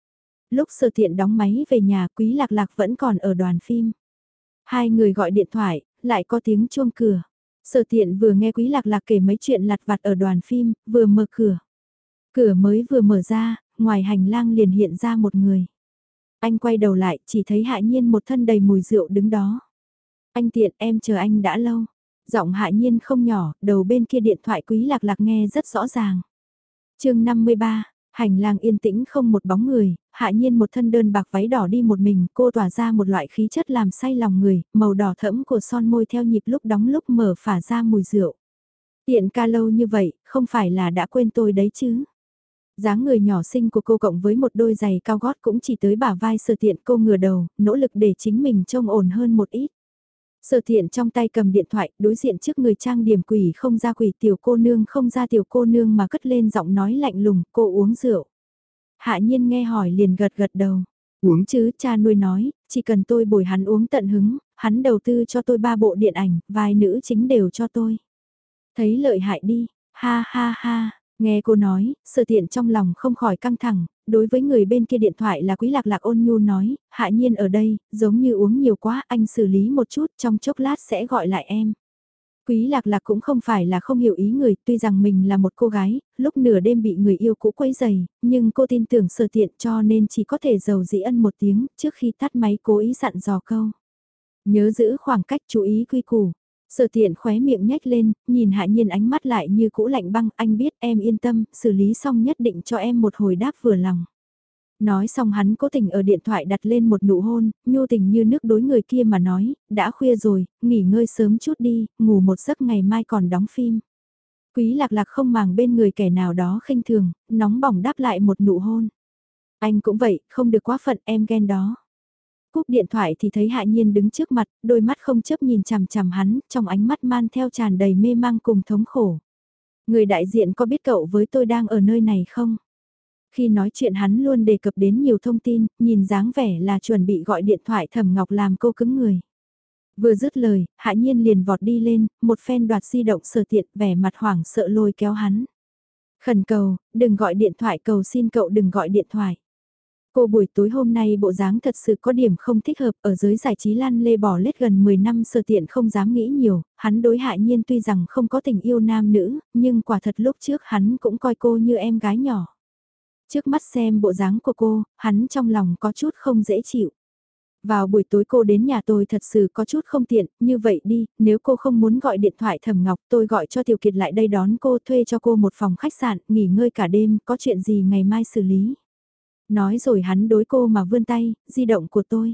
Lúc Sở Tiện đóng máy về nhà, Quý Lạc Lạc vẫn còn ở đoàn phim. Hai người gọi điện thoại, lại có tiếng chuông cửa. Sở Tiện vừa nghe Quý Lạc Lạc kể mấy chuyện lặt vặt ở đoàn phim, vừa mở cửa. Cửa mới vừa mở ra, ngoài hành lang liền hiện ra một người. Anh quay đầu lại, chỉ thấy Hạ Nhiên một thân đầy mùi rượu đứng đó. Anh Tiện, em chờ anh đã lâu. Giọng Hạ Nhiên không nhỏ, đầu bên kia điện thoại Quý Lạc Lạc nghe rất rõ ràng. chương 53, hành lang yên tĩnh không một bóng người, Hạ Nhiên một thân đơn bạc váy đỏ đi một mình, cô tỏa ra một loại khí chất làm say lòng người, màu đỏ thẫm của son môi theo nhịp lúc đóng lúc mở phả ra mùi rượu. Tiện ca lâu như vậy, không phải là đã quên tôi đấy chứ? Dáng người nhỏ xinh của cô cộng với một đôi giày cao gót cũng chỉ tới bả vai Sở Tiện, cô ngửa đầu, nỗ lực để chính mình trông ổn hơn một ít. Sở Tiện trong tay cầm điện thoại, đối diện trước người trang điểm quỷ không ra quỷ, tiểu cô nương không ra tiểu cô nương mà cất lên giọng nói lạnh lùng, cô uống rượu. Hạ Nhiên nghe hỏi liền gật gật đầu. Uống chứ, cha nuôi nói, chỉ cần tôi bồi hắn uống tận hứng, hắn đầu tư cho tôi 3 bộ điện ảnh, vai nữ chính đều cho tôi. Thấy lợi hại đi, ha ha ha. Nghe cô nói, Sở Tiện trong lòng không khỏi căng thẳng, đối với người bên kia điện thoại là Quý Lạc Lạc ôn nhu nói, Hạ Nhiên ở đây, giống như uống nhiều quá, anh xử lý một chút, trong chốc lát sẽ gọi lại em. Quý Lạc Lạc cũng không phải là không hiểu ý người, tuy rằng mình là một cô gái, lúc nửa đêm bị người yêu cũ quấy giày, nhưng cô tin tưởng Sở Tiện cho nên chỉ có thể giàu dĩ ân một tiếng, trước khi tắt máy cố ý dặn dò câu. Nhớ giữ khoảng cách, chú ý quy củ. Sở Tiện khóe miệng nhếch lên, nhìn Hạ Nhiên ánh mắt lại như cũ lạnh băng, anh biết em yên tâm, xử lý xong nhất định cho em một hồi đáp vừa lòng. Nói xong hắn cố tình ở điện thoại đặt lên một nụ hôn, nhu tình như nước đối người kia mà nói, đã khuya rồi, nghỉ ngơi sớm chút đi, ngủ một giấc ngày mai còn đóng phim. Quý Lạc Lạc không màng bên người kẻ nào đó khinh thường, nóng bỏng đáp lại một nụ hôn. Anh cũng vậy, không được quá phận em ghen đó. Cúp điện thoại thì thấy Hạ Nhiên đứng trước mặt, đôi mắt không chớp nhìn chằm chằm hắn, trong ánh mắt man theo tràn đầy mê mang cùng thống khổ. Người đại diện có biết cậu với tôi đang ở nơi này không? Khi nói chuyện hắn luôn đề cập đến nhiều thông tin, nhìn dáng vẻ là chuẩn bị gọi điện thoại Thẩm Ngọc làm cô cứng người. Vừa dứt lời, Hạ Nhiên liền vọt đi lên, một phen đoạt di động Sở Tiện, vẻ mặt hoảng sợ lôi kéo hắn. Khẩn cầu, đừng gọi điện thoại, cầu xin cậu đừng gọi điện thoại. Cô buổi tối hôm nay bộ dáng thật sự có điểm không thích hợp, ở giới giải trí lăn lê bỏ lết gần 10 năm Sở Tiện không dám nghĩ nhiều, hắn đối Hạ Nhiên tuy rằng không có tình yêu nam nữ, nhưng quả thật lúc trước hắn cũng coi cô như em gái nhỏ. Trước mắt xem bộ dáng của cô, hắn trong lòng có chút không dễ chịu. Vào buổi tối cô đến nhà tôi thật sự có chút không tiện, như vậy đi, nếu cô không muốn gọi điện thoại Thẩm Ngọc tôi gọi cho Tiểu Kiệt lại đây đón cô, thuê cho cô một phòng khách sạn, nghỉ ngơi cả đêm, có chuyện gì ngày mai xử lý. Nói rồi hắn đối cô mà vươn tay, di động của tôi.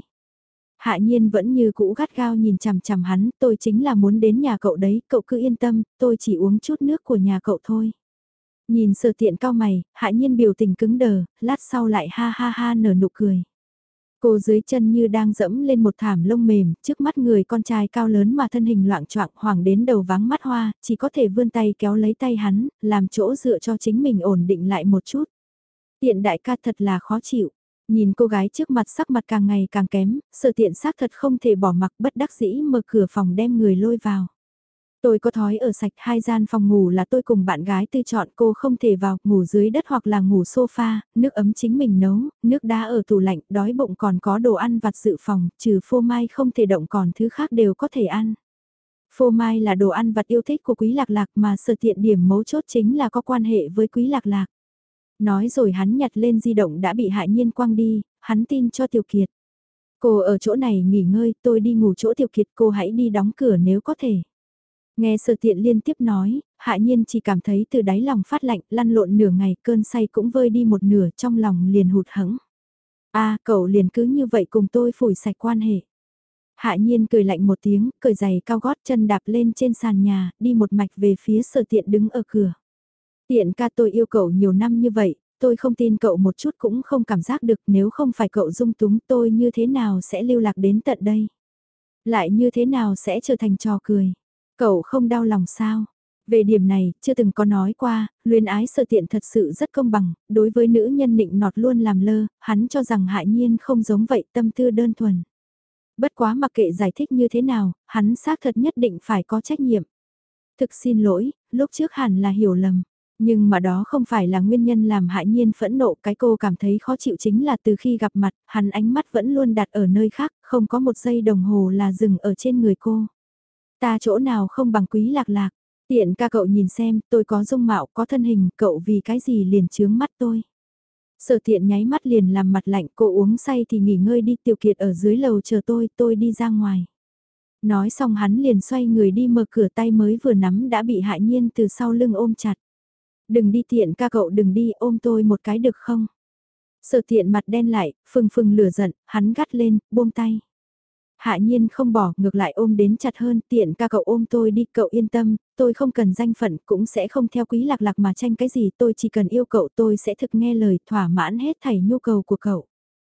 Hạ Nhiên vẫn như cũ gắt gao nhìn chằm chằm hắn, tôi chính là muốn đến nhà cậu đấy, cậu cứ yên tâm, tôi chỉ uống chút nước của nhà cậu thôi. Nhìn Sở Tiện cao mày, Hạ Nhiên biểu tình cứng đờ, lát sau lại ha ha ha nở nụ cười. Cô dưới chân như đang dẫm lên một thảm lông mềm, trước mắt người con trai cao lớn mà thân hình loạn choạng hoàng đến đầu váng mắt hoa, chỉ có thể vươn tay kéo lấy tay hắn, làm chỗ dựa cho chính mình ổn định lại một chút. Tiện đại ca thật là khó chịu. Nhìn cô gái trước mặt sắc mặt càng ngày càng kém, Sở Tiện xác thật không thể bỏ mặc bất đắc dĩ mở cửa phòng đem người lôi vào. Tôi có thói ở sạch 2 gian phòng ngủ là tôi cùng bạn gái tư chọn cô không thể vào, ngủ dưới đất hoặc là ngủ sofa, nước ấm chính mình nấu, nước đá ở tủ lạnh, đói bụng còn có đồ ăn vặt dự phòng, trừ phô mai không thể động còn thứ khác đều có thể ăn. Phô mai là đồ ăn vặt yêu thích của Quý Lạc Lạc mà Sở Tiện điểm mấu chốt chính là có quan hệ với Quý Lạc Lạc. Nói rồi hắn nhặt lên di động đã bị Hạ Nhiên quăng đi, hắn tin cho Tiểu Kiệt. Cô ở chỗ này nghỉ ngơi, tôi đi ngủ chỗ Tiểu Kiệt, cô hãy đi đóng cửa nếu có thể. Nghe Sở Tiện liên tiếp nói, Hạ Nhiên chỉ cảm thấy từ đáy lòng phát lạnh, lăn lộn nửa ngày, cơn say cũng vơi đi một nửa, trong lòng liền hụt hẫng. Cậu liền cứ như vậy cùng tôi phủi sạch quan hệ. Hạ Nhiên cười lạnh một tiếng, cởi giày cao gót chân đạp lên trên sàn nhà, đi một mạch về phía Sở Tiện đứng ở cửa. Tiện ca, tôi yêu cậu nhiều năm như vậy, tôi không tin cậu một chút cũng không cảm giác được, nếu không phải cậu dung túng tôi như thế nào sẽ lưu lạc đến tận đây. Lại như thế nào sẽ trở thành trò cười. Cậu không đau lòng sao? Về điểm này, chưa từng có nói qua, luyến ái Sở Tiện thật sự rất công bằng, đối với nữ nhân nịnh nọt luôn làm lơ, hắn cho rằng Hạ Nhiên không giống vậy, tâm tư đơn thuần. Bất quá mặc kệ giải thích như thế nào, hắn xác thật nhất định phải có trách nhiệm. Thực xin lỗi, lúc trước hẳn là hiểu lầm. Nhưng mà đó không phải là nguyên nhân làm Hạ Nhiên phẫn nộ, cái cô cảm thấy khó chịu chính là từ khi gặp mặt, hắn ánh mắt vẫn luôn đặt ở nơi khác, không có một giây đồng hồ là dừng ở trên người cô. Ta chỗ nào không bằng Quý Lạc Lạc, tiện ca cậu nhìn xem, tôi có dung mạo, có thân hình, cậu vì cái gì liền chướng mắt tôi. Sở Tiện nháy mắt liền làm mặt lạnh, cô uống say thì nghỉ ngơi đi, Tiểu Kiệt ở dưới lầu chờ tôi đi ra ngoài. Nói xong hắn liền xoay người đi mở cửa, tay mới vừa nắm đã bị Hạ Nhiên từ sau lưng ôm chặt. Đừng đi, Tiện ca cậu đừng đi, ôm tôi một cái được không? Sở Tiện mặt đen lại, phừng phừng lửa giận, hắn gắt lên, buông tay. Hạ Nhiên không bỏ, ngược lại ôm đến chặt hơn, Tiện ca cậu ôm tôi đi, cậu yên tâm, tôi không cần danh phận, cũng sẽ không theo Quý Lạc Lạc mà tranh cái gì, tôi chỉ cần yêu cậu, tôi sẽ thực nghe lời, thỏa mãn hết thảy nhu cầu của cậu.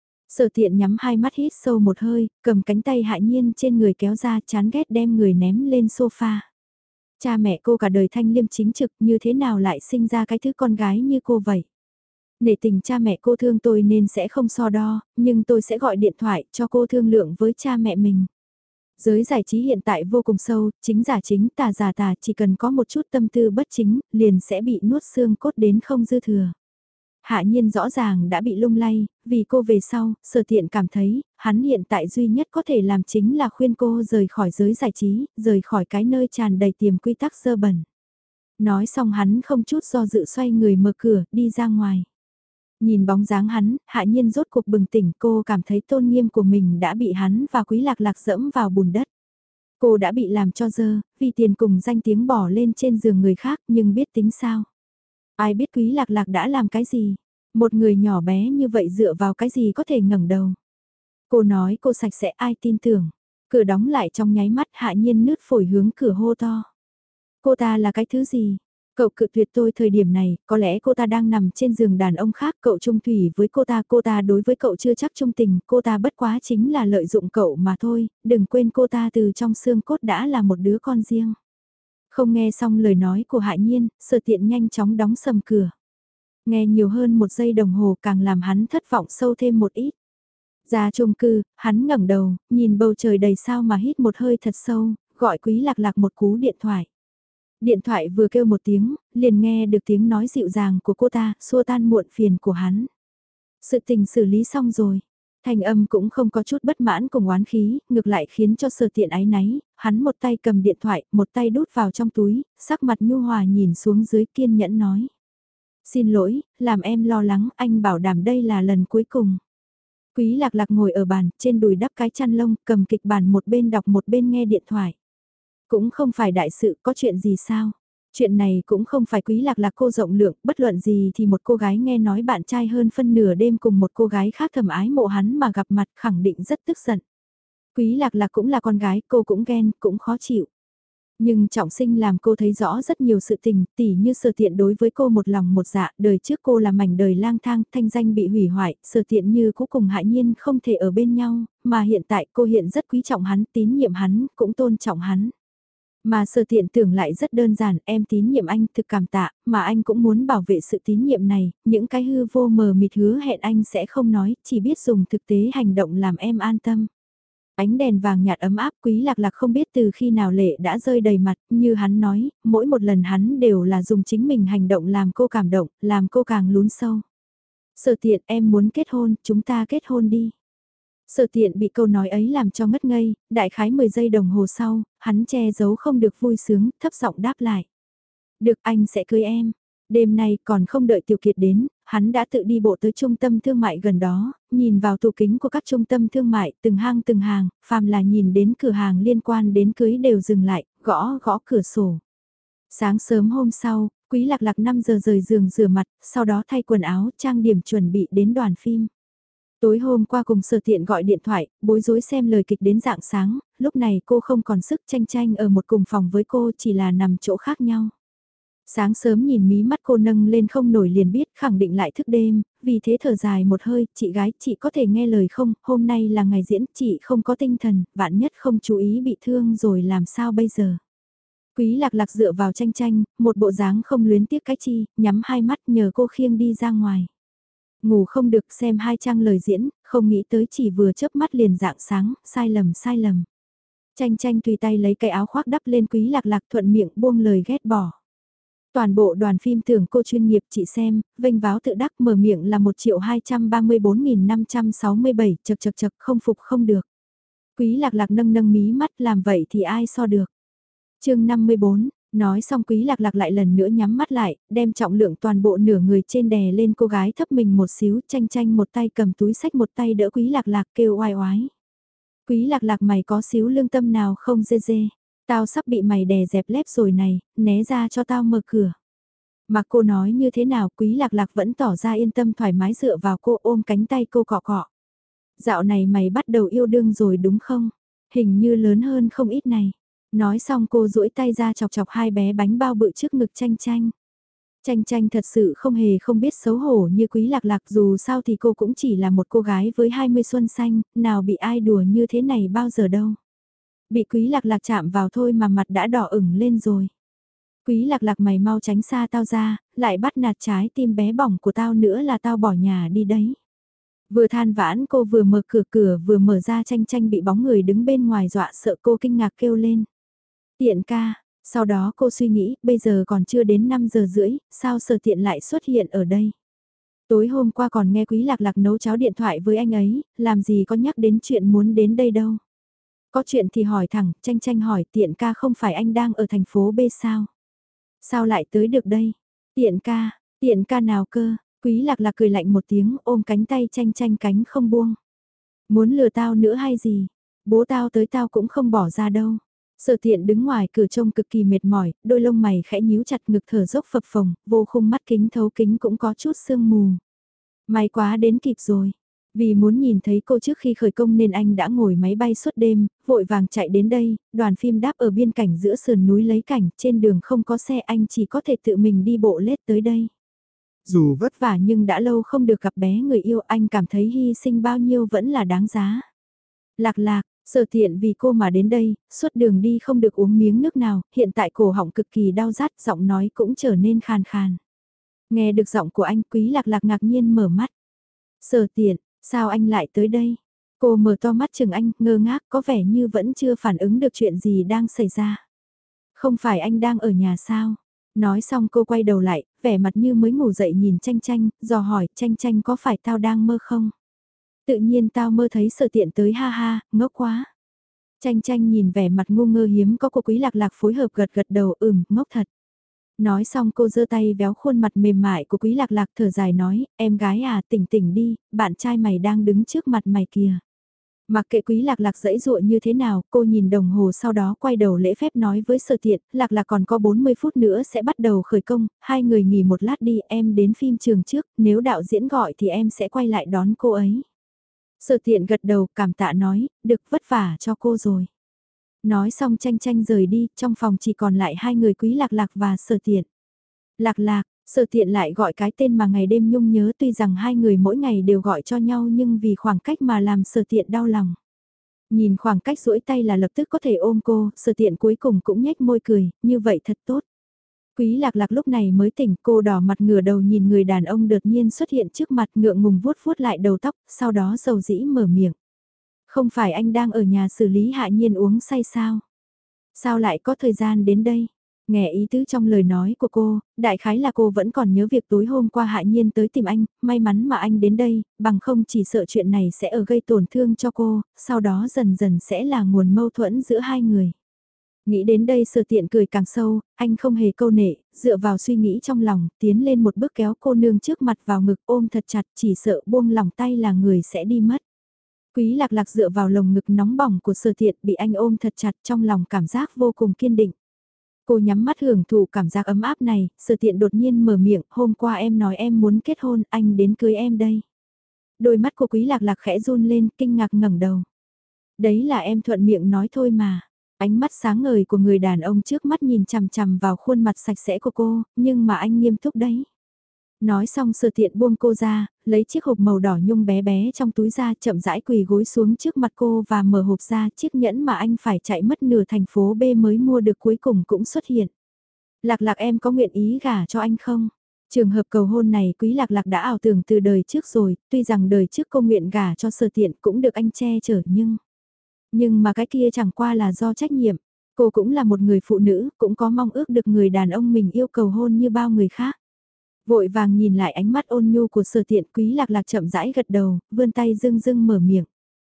Sở Tiện nhắm hai mắt hít sâu một hơi, cầm cánh tay Hạ Nhiên trên người kéo ra, chán ghét đem người ném lên sofa. Cha mẹ cô cả đời thanh liêm chính trực, như thế nào lại sinh ra cái thứ con gái như cô vậy? Nể tình cha mẹ cô thương tôi nên sẽ không so đo, nhưng tôi sẽ gọi điện thoại cho cô thương lượng với cha mẹ mình. Giới giải trí hiện tại vô cùng sâu, chính giả chính, tà giả tà, chỉ cần có một chút tâm tư bất chính, liền sẽ bị nuốt xương cốt đến không dư thừa. Hạ Nhiên rõ ràng đã bị lung lay, vì cô về sau, Sở Tiện cảm thấy, hắn hiện tại duy nhất có thể làm chính là khuyên cô rời khỏi giới giải trí, rời khỏi cái nơi tràn đầy tiềm quy tắc dơ bẩn. Nói xong hắn không chút do dự xoay người mở cửa, đi ra ngoài. Nhìn bóng dáng hắn, Hạ Nhiên rốt cuộc bừng tỉnh, cô cảm thấy tôn nghiêm của mình đã bị hắn và Quý Lạc Lạc dẫm vào bùn đất. Cô đã bị làm cho dơ, vì tiền cùng danh tiếng bỏ lên trên giường người khác, nhưng biết tính sao? Ai biết Quý Lạc Lạc đã làm cái gì? Một người nhỏ bé như vậy dựa vào cái gì có thể ngẩng đầu? Cô nói cô sạch sẽ, ai tin tưởng? Cửa đóng lại trong nháy mắt, Hạ Nhiên nứt phổi hướng cửa hô to. Cô ta là cái thứ gì? Cậu cự tuyệt tôi thời điểm này, có lẽ cô ta đang nằm trên giường đàn ông khác, cậu trung thủy với cô ta đối với cậu chưa chắc trung tình, cô ta bất quá chính là lợi dụng cậu mà thôi, đừng quên cô ta từ trong xương cốt đã là một đứa con riêng. Không nghe xong lời nói của Hạ Nhiên, Sở Tiện nhanh chóng đóng sầm cửa. Nghe nhiều hơn một giây đồng hồ càng làm hắn thất vọng sâu thêm một ít. Ra chung cư, hắn ngẩng đầu, nhìn bầu trời đầy sao mà hít một hơi thật sâu, gọi Quý Lạc Lạc một cú điện thoại. Điện thoại vừa kêu một tiếng, liền nghe được tiếng nói dịu dàng của cô ta, xua tan muộn phiền của hắn. Sự tình xử lý xong rồi. Thanh âm cũng không có chút bất mãn cùng oán khí, ngược lại khiến cho Sở Tiện áy náy, hắn một tay cầm điện thoại, một tay đút vào trong túi, sắc mặt nhu hòa nhìn xuống dưới kiên nhẫn nói. Xin lỗi, làm em lo lắng, anh bảo đảm đây là lần cuối cùng. Quý Lạc Lạc ngồi ở bàn, trên đùi đắp cái chăn lông, cầm kịch bản một bên đọc một bên nghe điện thoại. Cũng không phải đại sự, có chuyện gì sao? Chuyện này cũng không phải Quý Lạc Lạc cô rộng lượng, bất luận gì thì một cô gái nghe nói bạn trai hơn phân nửa đêm cùng một cô gái khác thầm ái mộ hắn mà gặp mặt khẳng định rất tức giận. Quý Lạc Lạc cũng là con gái, cô cũng ghen, cũng khó chịu. Nhưng trọng sinh làm cô thấy rõ rất nhiều sự tình, tỉ như Sở Tiện đối với cô một lòng một dạ, đời trước cô là mảnh đời lang thang, thanh danh bị hủy hoại, Sở Tiện như cũ cùng Hạ Nhiên không thể ở bên nhau, mà hiện tại cô hiện rất quý trọng hắn, tín nhiệm hắn, cũng tôn trọng hắn. Mà Sở Tiện tưởng lại rất đơn giản, em tín nhiệm anh thực cảm tạ, mà anh cũng muốn bảo vệ sự tín nhiệm này, những cái hư vô mờ mịt hứa hẹn anh sẽ không nói, chỉ biết dùng thực tế hành động làm em an tâm. Ánh đèn vàng nhạt ấm áp, Quý Lạc Lạc không biết từ khi nào lệ đã rơi đầy mặt, như hắn nói, mỗi một lần hắn đều là dùng chính mình hành động làm cô cảm động, làm cô càng lún sâu. Sở Tiện, em muốn kết hôn, chúng ta kết hôn đi. Sở Tiện bị câu nói ấy làm cho ngất ngây, đại khái 10 giây đồng hồ sau, hắn che giấu không được vui sướng, thấp giọng đáp lại. Được, anh sẽ cưới em. Đêm nay còn không đợi Tiểu Kiệt đến, hắn đã tự đi bộ tới trung tâm thương mại gần đó, nhìn vào tủ kính của các trung tâm thương mại, từng hàng, phàm là nhìn đến cửa hàng liên quan đến cưới đều dừng lại, gõ gõ cửa sổ. Sáng sớm hôm sau, Quý Lạc Lạc 5 giờ rời giường rửa mặt, sau đó thay quần áo, trang điểm chuẩn bị đến đoàn phim. Tối hôm qua cùng Sở Tiện gọi điện thoại, bối rối xem lời kịch đến rạng sáng, lúc này cô không còn sức tranh tranh ở một cùng phòng với cô, chỉ là nằm chỗ khác nhau. Sáng sớm nhìn mí mắt cô nâng lên không nổi liền biết khẳng định lại thức đêm, vì thế thở dài một hơi, chị gái, chị có thể nghe lời không, hôm nay là ngày diễn, chị không có tinh thần, vạn nhất không chú ý bị thương rồi làm sao bây giờ. Quý Lạc Lạc dựa vào tranh tranh, một bộ dáng không luyến tiếc cái chi, nhắm hai mắt nhờ cô khiêng đi ra ngoài. Ngủ không được xem hai trang lời diễn, không nghĩ tới chỉ vừa chớp mắt liền dạng sáng, sai lầm. Tranh tranh tùy tay lấy cái áo khoác đắp lên Quý Lạc Lạc thuận miệng buông lời ghét bỏ. Toàn bộ đoàn phim tưởng cô chuyên nghiệp chị xem, vênh váo tự đắc mở miệng là 1.234.567, chật chật chật không phục không được. Quý Lạc Lạc nâng nâng mí mắt làm vậy thì ai so được. chương 54, nói xong Quý Lạc Lạc lại lần nữa nhắm mắt lại, đem trọng lượng toàn bộ nửa người trên đè lên cô gái thấp mình một xíu, Tranh Tranh một tay cầm túi sách một tay đỡ Quý Lạc Lạc kêu oai oái. Quý Lạc Lạc mày có xíu lương tâm nào không dê dê, tao sắp bị mày đè dẹp lép rồi này, né ra cho tao mở cửa. Mà cô nói như thế nào Quý Lạc Lạc vẫn tỏ ra yên tâm thoải mái dựa vào cô ôm cánh tay cô cọ cọ. Dạo này mày bắt đầu yêu đương rồi đúng không? Hình như lớn hơn không ít này. Nói xong cô duỗi tay ra chọc chọc hai bé bánh bao bự trước ngực Tranh Tranh. Tranh Tranh thật sự không hề không biết xấu hổ như Quý Lạc Lạc, dù sao thì cô cũng chỉ là một cô gái với 20 xuân xanh, nào bị ai đùa như thế này bao giờ đâu. Bị Quý Lạc Lạc chạm vào thôi mà mặt đã đỏ ửng lên rồi. Quý Lạc Lạc mày mau tránh xa tao ra, lại bắt nạt trái tim bé bỏng của tao nữa là tao bỏ nhà đi đấy. Vừa than vãn cô vừa mở cửa vừa mở ra, Tranh Tranh bị bóng người đứng bên ngoài dọa sợ, cô kinh ngạc kêu lên. Tiện ca, sau đó cô suy nghĩ, bây giờ còn chưa đến 5 giờ rưỡi, sao Sở Tiện lại xuất hiện ở đây? Tối hôm qua còn nghe Quý Lạc Lạc nấu cháo điện thoại với anh ấy, làm gì có nhắc đến chuyện muốn đến đây đâu. Có chuyện thì hỏi thẳng, Tranh Tranh hỏi Tiện ca không phải anh đang ở thành phố B sao? Sao lại tới được đây? Tiện ca nào cơ? Quý Lạc Lạc cười lạnh một tiếng ôm cánh tay Tranh Tranh cánh không buông. Muốn lừa tao nữa hay gì? Bố tao tới tao cũng không bỏ ra đâu. Sở Tiện đứng ngoài cửa trông cực kỳ mệt mỏi, đôi lông mày khẽ nhíu chặt, ngực thở dốc phập phồng, vô khung mắt kính thấu kính cũng có chút sương mù. May quá đến kịp rồi. Vì muốn nhìn thấy cô trước khi khởi công nên anh đã ngồi máy bay suốt đêm, vội vàng chạy đến đây, đoàn phim đáp ở biên cảnh giữa sườn núi lấy cảnh, trên đường không có xe anh chỉ có thể tự mình đi bộ lết tới đây. Dù vất vả nhưng đã lâu không được gặp bé người yêu, anh cảm thấy hy sinh bao nhiêu vẫn là đáng giá. Lạc Lạc, Sở Tiện vì cô mà đến đây, suốt đường đi không được uống miếng nước nào, hiện tại cổ họng cực kỳ đau rát, giọng nói cũng trở nên khàn khàn. Nghe được giọng của anh, Quý Lạc Lạc ngạc nhiên mở mắt. Sở Tiện, sao anh lại tới đây? Cô mở to mắt chừng anh, ngơ ngác, có vẻ như vẫn chưa phản ứng được chuyện gì đang xảy ra. Không phải anh đang ở nhà sao? Nói xong cô quay đầu lại, vẻ mặt như mới ngủ dậy nhìn Tranh Tranh, dò hỏi Tranh Tranh có phải tao đang mơ không? Tự nhiên tao mơ thấy Sở Tiện tới, ha ha, ngốc quá. Tranh Tranh nhìn vẻ mặt ngu ngơ hiếm có của Quý Lạc Lạc phối hợp gật gật đầu, ngốc thật. Nói xong cô giơ tay véo khuôn mặt mềm mại của Quý Lạc Lạc, thở dài nói, em gái à, tỉnh tỉnh đi, bạn trai mày đang đứng trước mặt mày kìa. Mặc kệ Quý Lạc Lạc giãy giụa như thế nào, cô nhìn đồng hồ sau đó quay đầu lễ phép nói với Sở Tiện, Lạc Lạc còn có 40 phút nữa sẽ bắt đầu khởi công, hai người nghỉ một lát đi, em đến phim trường trước, nếu đạo diễn gọi thì em sẽ quay lại đón cô ấy. Sở Tiện gật đầu cảm tạ nói, được, vất vả cho cô rồi. Nói xong Tranh Tranh rời đi, trong phòng chỉ còn lại hai người Quý Lạc Lạc và Sở Tiện. Lạc Lạc, Sở Tiện lại gọi cái tên mà ngày đêm nhung nhớ, tuy rằng hai người mỗi ngày đều gọi cho nhau nhưng vì khoảng cách mà làm Sở Tiện đau lòng. Nhìn khoảng cách duỗi tay là lập tức có thể ôm cô, Sở Tiện cuối cùng cũng nhếch môi cười, như vậy thật tốt. Quý Lạc Lạc lúc này mới tỉnh, cô đỏ mặt ngửa đầu nhìn người đàn ông đột nhiên xuất hiện trước mặt, ngượng ngùng vuốt vuốt lại đầu tóc, sau đó dầu dĩ mở miệng. Không phải anh đang ở nhà xử lý Hạ Nhiên uống say sao? Sao lại có thời gian đến đây? Nghe ý tứ trong lời nói của cô, đại khái là cô vẫn còn nhớ việc tối hôm qua Hạ Nhiên tới tìm anh, may mắn mà anh đến đây, bằng không chỉ sợ chuyện này sẽ gây tổn thương cho cô, sau đó dần dần sẽ là nguồn mâu thuẫn giữa hai người. Nghĩ đến đây Sở Tiện cười càng sâu, anh không hề câu nệ, dựa vào suy nghĩ trong lòng, tiến lên một bước kéo cô nương trước mặt vào ngực ôm thật chặt, chỉ sợ buông lòng tay là người sẽ đi mất. Quý Lạc Lạc dựa vào lồng ngực nóng bỏng của Sở Tiện, bị anh ôm thật chặt, trong lòng cảm giác vô cùng kiên định. Cô nhắm mắt hưởng thụ cảm giác ấm áp này, Sở Tiện đột nhiên mở miệng, hôm qua em nói em muốn kết hôn, anh đến cưới em đây. Đôi mắt của Quý Lạc Lạc khẽ run lên, kinh ngạc ngẩng đầu. Đấy là em thuận miệng nói thôi mà. Ánh mắt sáng ngời của người đàn ông trước mắt nhìn chằm chằm vào khuôn mặt sạch sẽ của cô, nhưng mà anh nghiêm túc đấy. Nói xong Sở Tiện buông cô ra, lấy chiếc hộp màu đỏ nhung bé bé trong túi ra, chậm rãi quỳ gối xuống trước mặt cô và mở hộp ra, chiếc nhẫn mà anh phải chạy mất nửa thành phố B mới mua được cuối cùng cũng xuất hiện. Lạc Lạc, em có nguyện ý gả cho anh không? Trường hợp cầu hôn này Quý Lạc Lạc đã ảo tưởng từ đời trước rồi, tuy rằng đời trước cô nguyện gả cho Sở Tiện cũng được anh che chở nhưng mà cái kia chẳng qua là do trách nhiệm. Cô cũng là một người phụ nữ, cũng có mong ước được người đàn ông mình yêu cầu hôn như bao người khác. Vội vàng nhìn lại ánh mắt ôn nhu của Sở Tiện, Quý Lạc Lạc chậm rãi gật đầu, vươn tay dưng dưng mở miệng.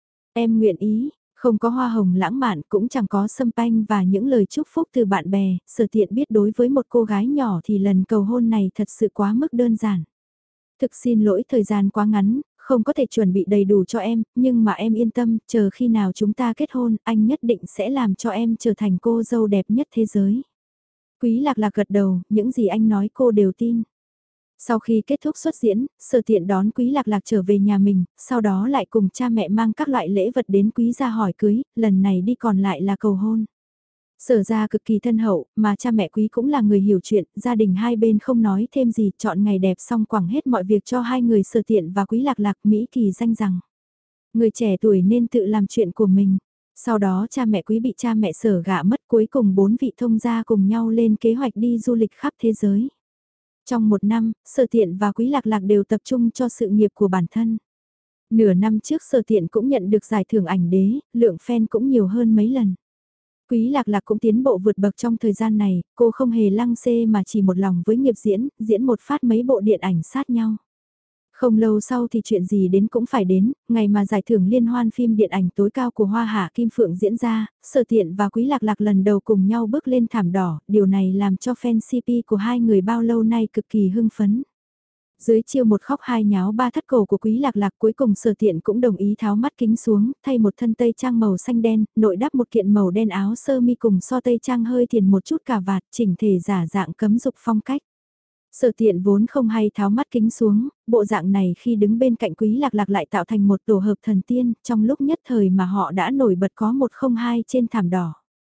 Em nguyện ý, không có hoa hồng lãng mạn cũng chẳng có sâm panh và những lời chúc phúc từ bạn bè, Sở Tiện biết đối với một cô gái nhỏ thì lần cầu hôn này thật sự quá mức đơn giản. Thực xin lỗi thời gian quá ngắn, không có thể chuẩn bị đầy đủ cho em, nhưng mà em yên tâm, chờ khi nào chúng ta kết hôn, anh nhất định sẽ làm cho em trở thành cô dâu đẹp nhất thế giới. Quý Lạc Lạc gật đầu, những gì anh nói cô đều tin. Sau khi kết thúc xuất diễn, Sở Tiện đón Quý Lạc Lạc trở về nhà mình, sau đó lại cùng cha mẹ mang các loại lễ vật đến Quý gia hỏi cưới, lần này đi còn lại là cầu hôn. Sở ra cực kỳ thân hậu, mà cha mẹ Quý cũng là người hiểu chuyện, gia đình hai bên không nói thêm gì, chọn ngày đẹp xong quẳng hết mọi việc cho hai người Sở Tiện và Quý Lạc Lạc. Mỹ kỳ danh rằng, người trẻ tuổi nên tự làm chuyện của mình. Sau đó cha mẹ Quý bị cha mẹ Sở gả mất, cuối cùng bốn vị thông gia cùng nhau lên kế hoạch đi du lịch khắp thế giới. Trong một năm, Sở Tiện và Quý Lạc Lạc đều tập trung cho sự nghiệp của bản thân. Nửa năm trước Sở Tiện cũng nhận được giải thưởng ảnh đế, lượng fan cũng nhiều hơn mấy lần. Quý Lạc Lạc cũng tiến bộ vượt bậc trong thời gian này, cô không hề lăng xê mà chỉ một lòng với nghiệp diễn, diễn một phát mấy bộ điện ảnh sát nhau. Không lâu sau thì chuyện gì đến cũng phải đến, ngày mà giải thưởng liên hoan phim điện ảnh tối cao của Hoa Hạ Kim Phượng diễn ra, Sở Tiện và Quý Lạc Lạc lần đầu cùng nhau bước lên thảm đỏ, điều này làm cho fan CP của hai người bao lâu nay cực kỳ hưng phấn. Dưới chiêu một khóc hai nháo ba thắt cổ của Quý Lạc Lạc, cuối cùng Sở Tiện cũng đồng ý tháo mắt kính xuống, thay một thân tây trang màu xanh đen, nội đắp một kiện màu đen áo sơ mi cùng so tây trang hơi thiền một chút cà vạt, chỉnh thể giả dạng cấm dục phong cách. Sở Tiện vốn không hay tháo mắt kính xuống, bộ dạng này khi đứng bên cạnh Quý Lạc Lạc lại tạo thành một tổ hợp thần tiên, trong lúc nhất thời mà họ đã nổi bật có 102 trên thảm đỏ.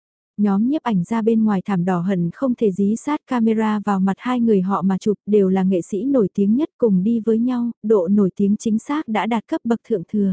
Nhóm nhiếp ảnh ra bên ngoài thảm đỏ hận không thể dí sát camera vào mặt hai người họ mà chụp, đều là nghệ sĩ nổi tiếng nhất cùng đi với nhau, độ nổi tiếng chính xác đã đạt cấp bậc thượng thừa.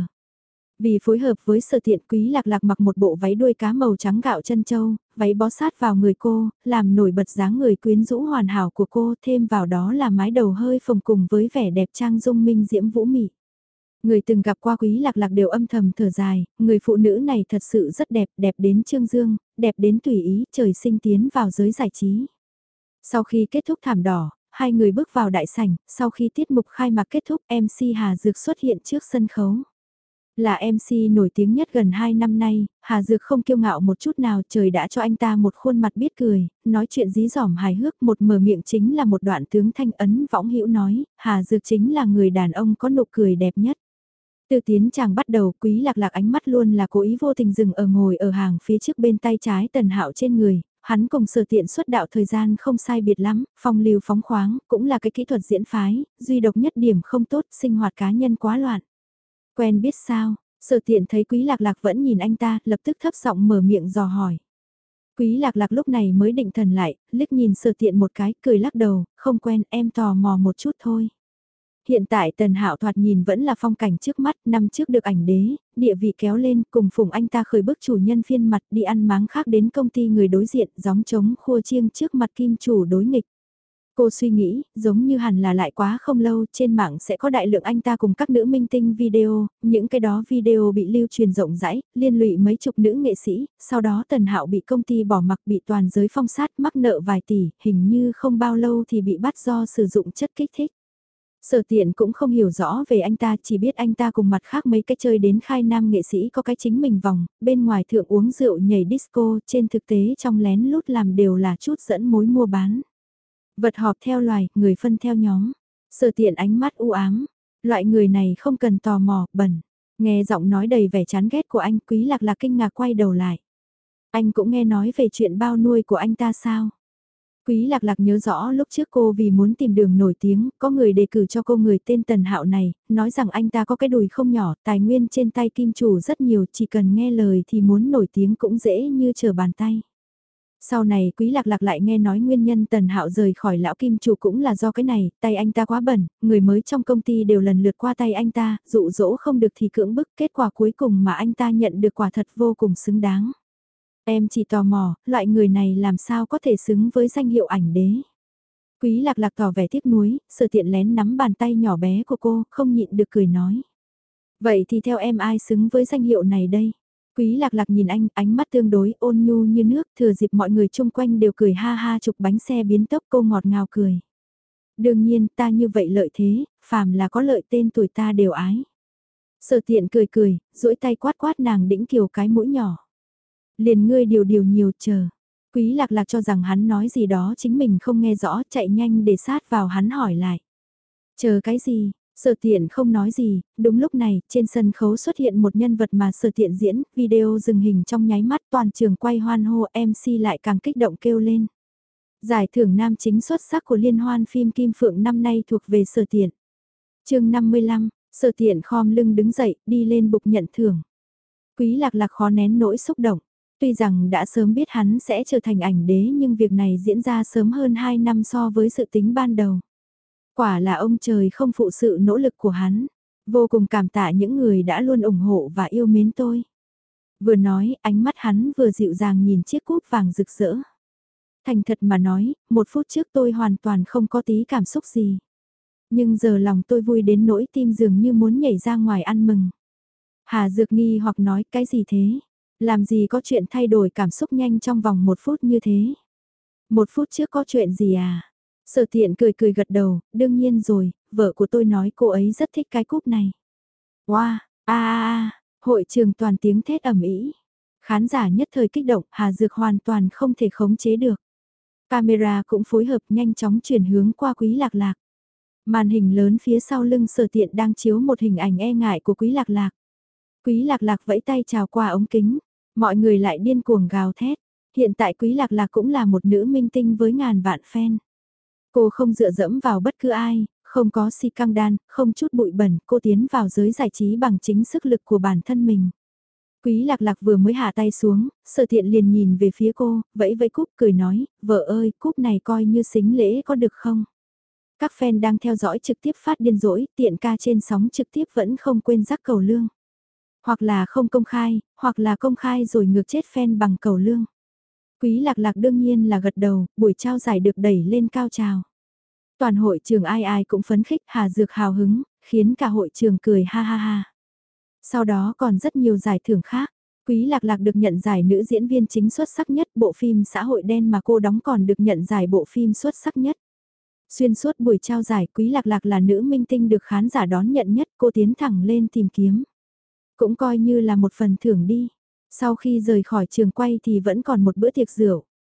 Vì phối hợp với Sở Tiện, Quý Lạc Lạc mặc một bộ váy đuôi cá màu trắng gạo chân châu, váy bó sát vào người cô, làm nổi bật dáng người quyến rũ hoàn hảo của cô, thêm vào đó là mái đầu hơi phồng cùng với vẻ đẹp trang dung minh diễm vũ mị. Người từng gặp qua Quý Lạc Lạc đều âm thầm thở dài, người phụ nữ này thật sự rất đẹp, đẹp đến trương dương, đẹp đến tùy ý, trời sinh tiến vào giới giải trí. Sau khi kết thúc thảm đỏ, hai người bước vào đại sảnh, sau khi tiết mục khai mạc kết thúc, MC Hà Dược xuất hiện trước sân khấu. Là MC nổi tiếng nhất gần 2 năm nay, Hà Dược không kiêu ngạo một chút nào, trời đã cho anh ta một khuôn mặt biết cười, nói chuyện dí dỏm hài hước, một mở miệng chính là một đoạn tướng thanh ấn võng hữu nói, Hà Dược chính là người đàn ông có nụ cười đẹp nhất. Từ tiến chàng bắt đầu, Quý Lạc Lạc ánh mắt luôn là cố ý vô tình dừng ở ngồi ở hàng phía trước bên tay trái Tần Hạo trên người, hắn cùng Sở Tiện xuất đạo thời gian không sai biệt lắm, phong lưu phóng khoáng, cũng là cái kỹ thuật diễn phái, duy độc nhất điểm không tốt, sinh hoạt cá nhân quá loạn. Quen biết sao, Sở Tiện thấy Quý Lạc Lạc vẫn nhìn anh ta, lập tức thấp giọng mở miệng dò hỏi. Quý Lạc Lạc lúc này mới định thần lại, liếc nhìn Sở Tiện một cái, cười lắc đầu, không quen, em tò mò một chút thôi. Hiện tại Tần Hạo thoạt nhìn vẫn là phong cảnh trước mắt, năm trước được ảnh đế, địa vị kéo lên, cùng phùng anh ta khởi bước chủ nhân phiên mặt đi ăn máng khác đến công ty người đối diện, gióng trống khua chiêng trước mặt kim chủ đối nghịch. Cô suy nghĩ, giống như hẳn là lại quá không lâu, trên mạng sẽ có đại lượng anh ta cùng các nữ minh tinh video, những cái đó video bị lưu truyền rộng rãi, liên lụy mấy chục nữ nghệ sĩ, sau đó Tần Hạo bị công ty bỏ mặc bị toàn giới phong sát mắc nợ vài tỷ, hình như không bao lâu thì bị bắt do sử dụng chất kích thích. Sở Tiện cũng không hiểu rõ về anh ta, chỉ biết anh ta cùng mặt khác mấy cái chơi đến khai nam nghệ sĩ có cái chính mình vòng, bên ngoài thượng uống rượu nhảy disco, trên thực tế trong lén lút làm đều là chút dẫn mối mua bán. Vật họp theo loài, người phân theo nhóm. Sở Tiện ánh mắt u ám, loại người này không cần tò mò, bẩn. Nghe giọng nói đầy vẻ chán ghét của anh, Quý Lạc Lạc kinh ngạc quay đầu lại. Anh cũng nghe nói về chuyện bao nuôi của anh ta sao? Quý Lạc Lạc nhớ rõ lúc trước cô vì muốn tìm đường nổi tiếng, có người đề cử cho cô người tên Tần Hạo này, nói rằng anh ta có cái đùi không nhỏ, tài nguyên trên tay kim chủ rất nhiều, chỉ cần nghe lời thì muốn nổi tiếng cũng dễ như trở bàn tay. Sau này Quý Lạc Lạc lại nghe nói nguyên nhân Tần Hạo rời khỏi lão kim chủ cũng là do cái này, tay anh ta quá bẩn, người mới trong công ty đều lần lượt qua tay anh ta, dụ dỗ không được thì cưỡng bức, kết quả cuối cùng mà anh ta nhận được quả thật vô cùng xứng đáng. Em chỉ tò mò, loại người này làm sao có thể xứng với danh hiệu ảnh đế. Quý Lạc Lạc tỏ vẻ tiếc nuối, Sở Tiện lén nắm bàn tay nhỏ bé của cô, không nhịn được cười nói. Vậy thì theo em ai xứng với danh hiệu này đây? Quý Lạc Lạc nhìn anh, ánh mắt tương đối ôn nhu như nước, thừa dịp mọi người chung quanh đều cười ha ha chụp bánh xe biến tốc, cô ngọt ngào cười. Đương nhiên, ta như vậy lợi thế, phàm là có lợi tên tuổi ta đều ái. Sở Tiện cười cười, duỗi tay quát quát nàng đĩnh kiều cái mũi nhỏ. Liền ngươi điều điều nhiều chờ. Quý Lạc Lạc cho rằng hắn nói gì đó chính mình không nghe rõ, chạy nhanh để sát vào hắn hỏi lại. Chờ cái gì? Sở Tiện không nói gì, đúng lúc này, trên sân khấu xuất hiện một nhân vật mà Sở Tiện diễn, video dừng hình trong nháy mắt, toàn trường quay hoan hô, MC lại càng kích động kêu lên. Giải thưởng nam chính xuất sắc của liên hoan phim Kim Phượng năm nay thuộc về Sở Tiện. Chương 55, Sở Tiện khom lưng đứng dậy, đi lên bục nhận thưởng. Quý Lạc Lạc khó nén nỗi xúc động. Tuy rằng đã sớm biết hắn sẽ trở thành ảnh đế nhưng việc này diễn ra sớm hơn 2 năm so với dự tính ban đầu. Quả là ông trời không phụ sự nỗ lực của hắn. Vô cùng cảm tạ những người đã luôn ủng hộ và yêu mến tôi. Vừa nói, ánh mắt hắn vừa dịu dàng nhìn chiếc cúp vàng rực rỡ. Thành thật mà nói, 1 phút trước tôi hoàn toàn không có tí cảm xúc gì. Nhưng giờ lòng tôi vui đến nỗi tim dường như muốn nhảy ra ngoài ăn mừng. Hà Dược nghi hoặc nói cái gì thế? Làm gì có chuyện thay đổi cảm xúc nhanh trong vòng 1 phút như thế? 1 phút trước có chuyện gì à? Sở Tiện cười cười gật đầu, đương nhiên rồi, vợ của tôi nói cô ấy rất thích cái cúp này. Wow, hội trường toàn tiếng thét ầm ĩ. Khán giả nhất thời kích động, Hà Dược hoàn toàn không thể khống chế được. Camera cũng phối hợp nhanh chóng chuyển hướng qua Quý Lạc Lạc. Màn hình lớn phía sau lưng Sở Tiện đang chiếu một hình ảnh e ngại của Quý Lạc Lạc. Quý Lạc Lạc vẫy tay chào qua ống kính, mọi người lại điên cuồng gào thét. Hiện tại Quý Lạc Lạc cũng là một nữ minh tinh với ngàn vạn fan. Cô không dựa dẫm vào bất cứ ai, không có si căng đan, không chút bụi bẩn, cô tiến vào giới giải trí bằng chính sức lực của bản thân mình. Quý Lạc Lạc vừa mới hạ tay xuống, Sở Tiện liền nhìn về phía cô, vẫy vẫy cúp cười nói, vợ ơi, cúp này coi như xính lễ có được không? Các fan đang theo dõi trực tiếp phát điên rỗi, Tiện ca trên sóng trực tiếp vẫn không quên rắc cầu lương. Hoặc là không công khai, hoặc là công khai rồi ngược chết fan bằng cầu lương. Quý Lạc Lạc đương nhiên là gật đầu, buổi trao giải được đẩy lên cao trào. Toàn hội trường ai ai cũng phấn khích, Hà Dược hào hứng, khiến cả hội trường cười ha ha ha. Sau đó còn rất nhiều giải thưởng khác. Quý Lạc Lạc được nhận giải nữ diễn viên chính xuất sắc nhất, bộ phim xã hội đen mà cô đóng còn được nhận giải bộ phim xuất sắc nhất. Xuyên suốt buổi trao giải, Quý Lạc Lạc là nữ minh tinh được khán giả đón nhận nhất, cô tiến thẳng lên tìm kiếm. Cũng coi như là một phần thưởng đi. Sau khi rời khỏi trường quay thì vẫn còn một bữa tiệc rượu.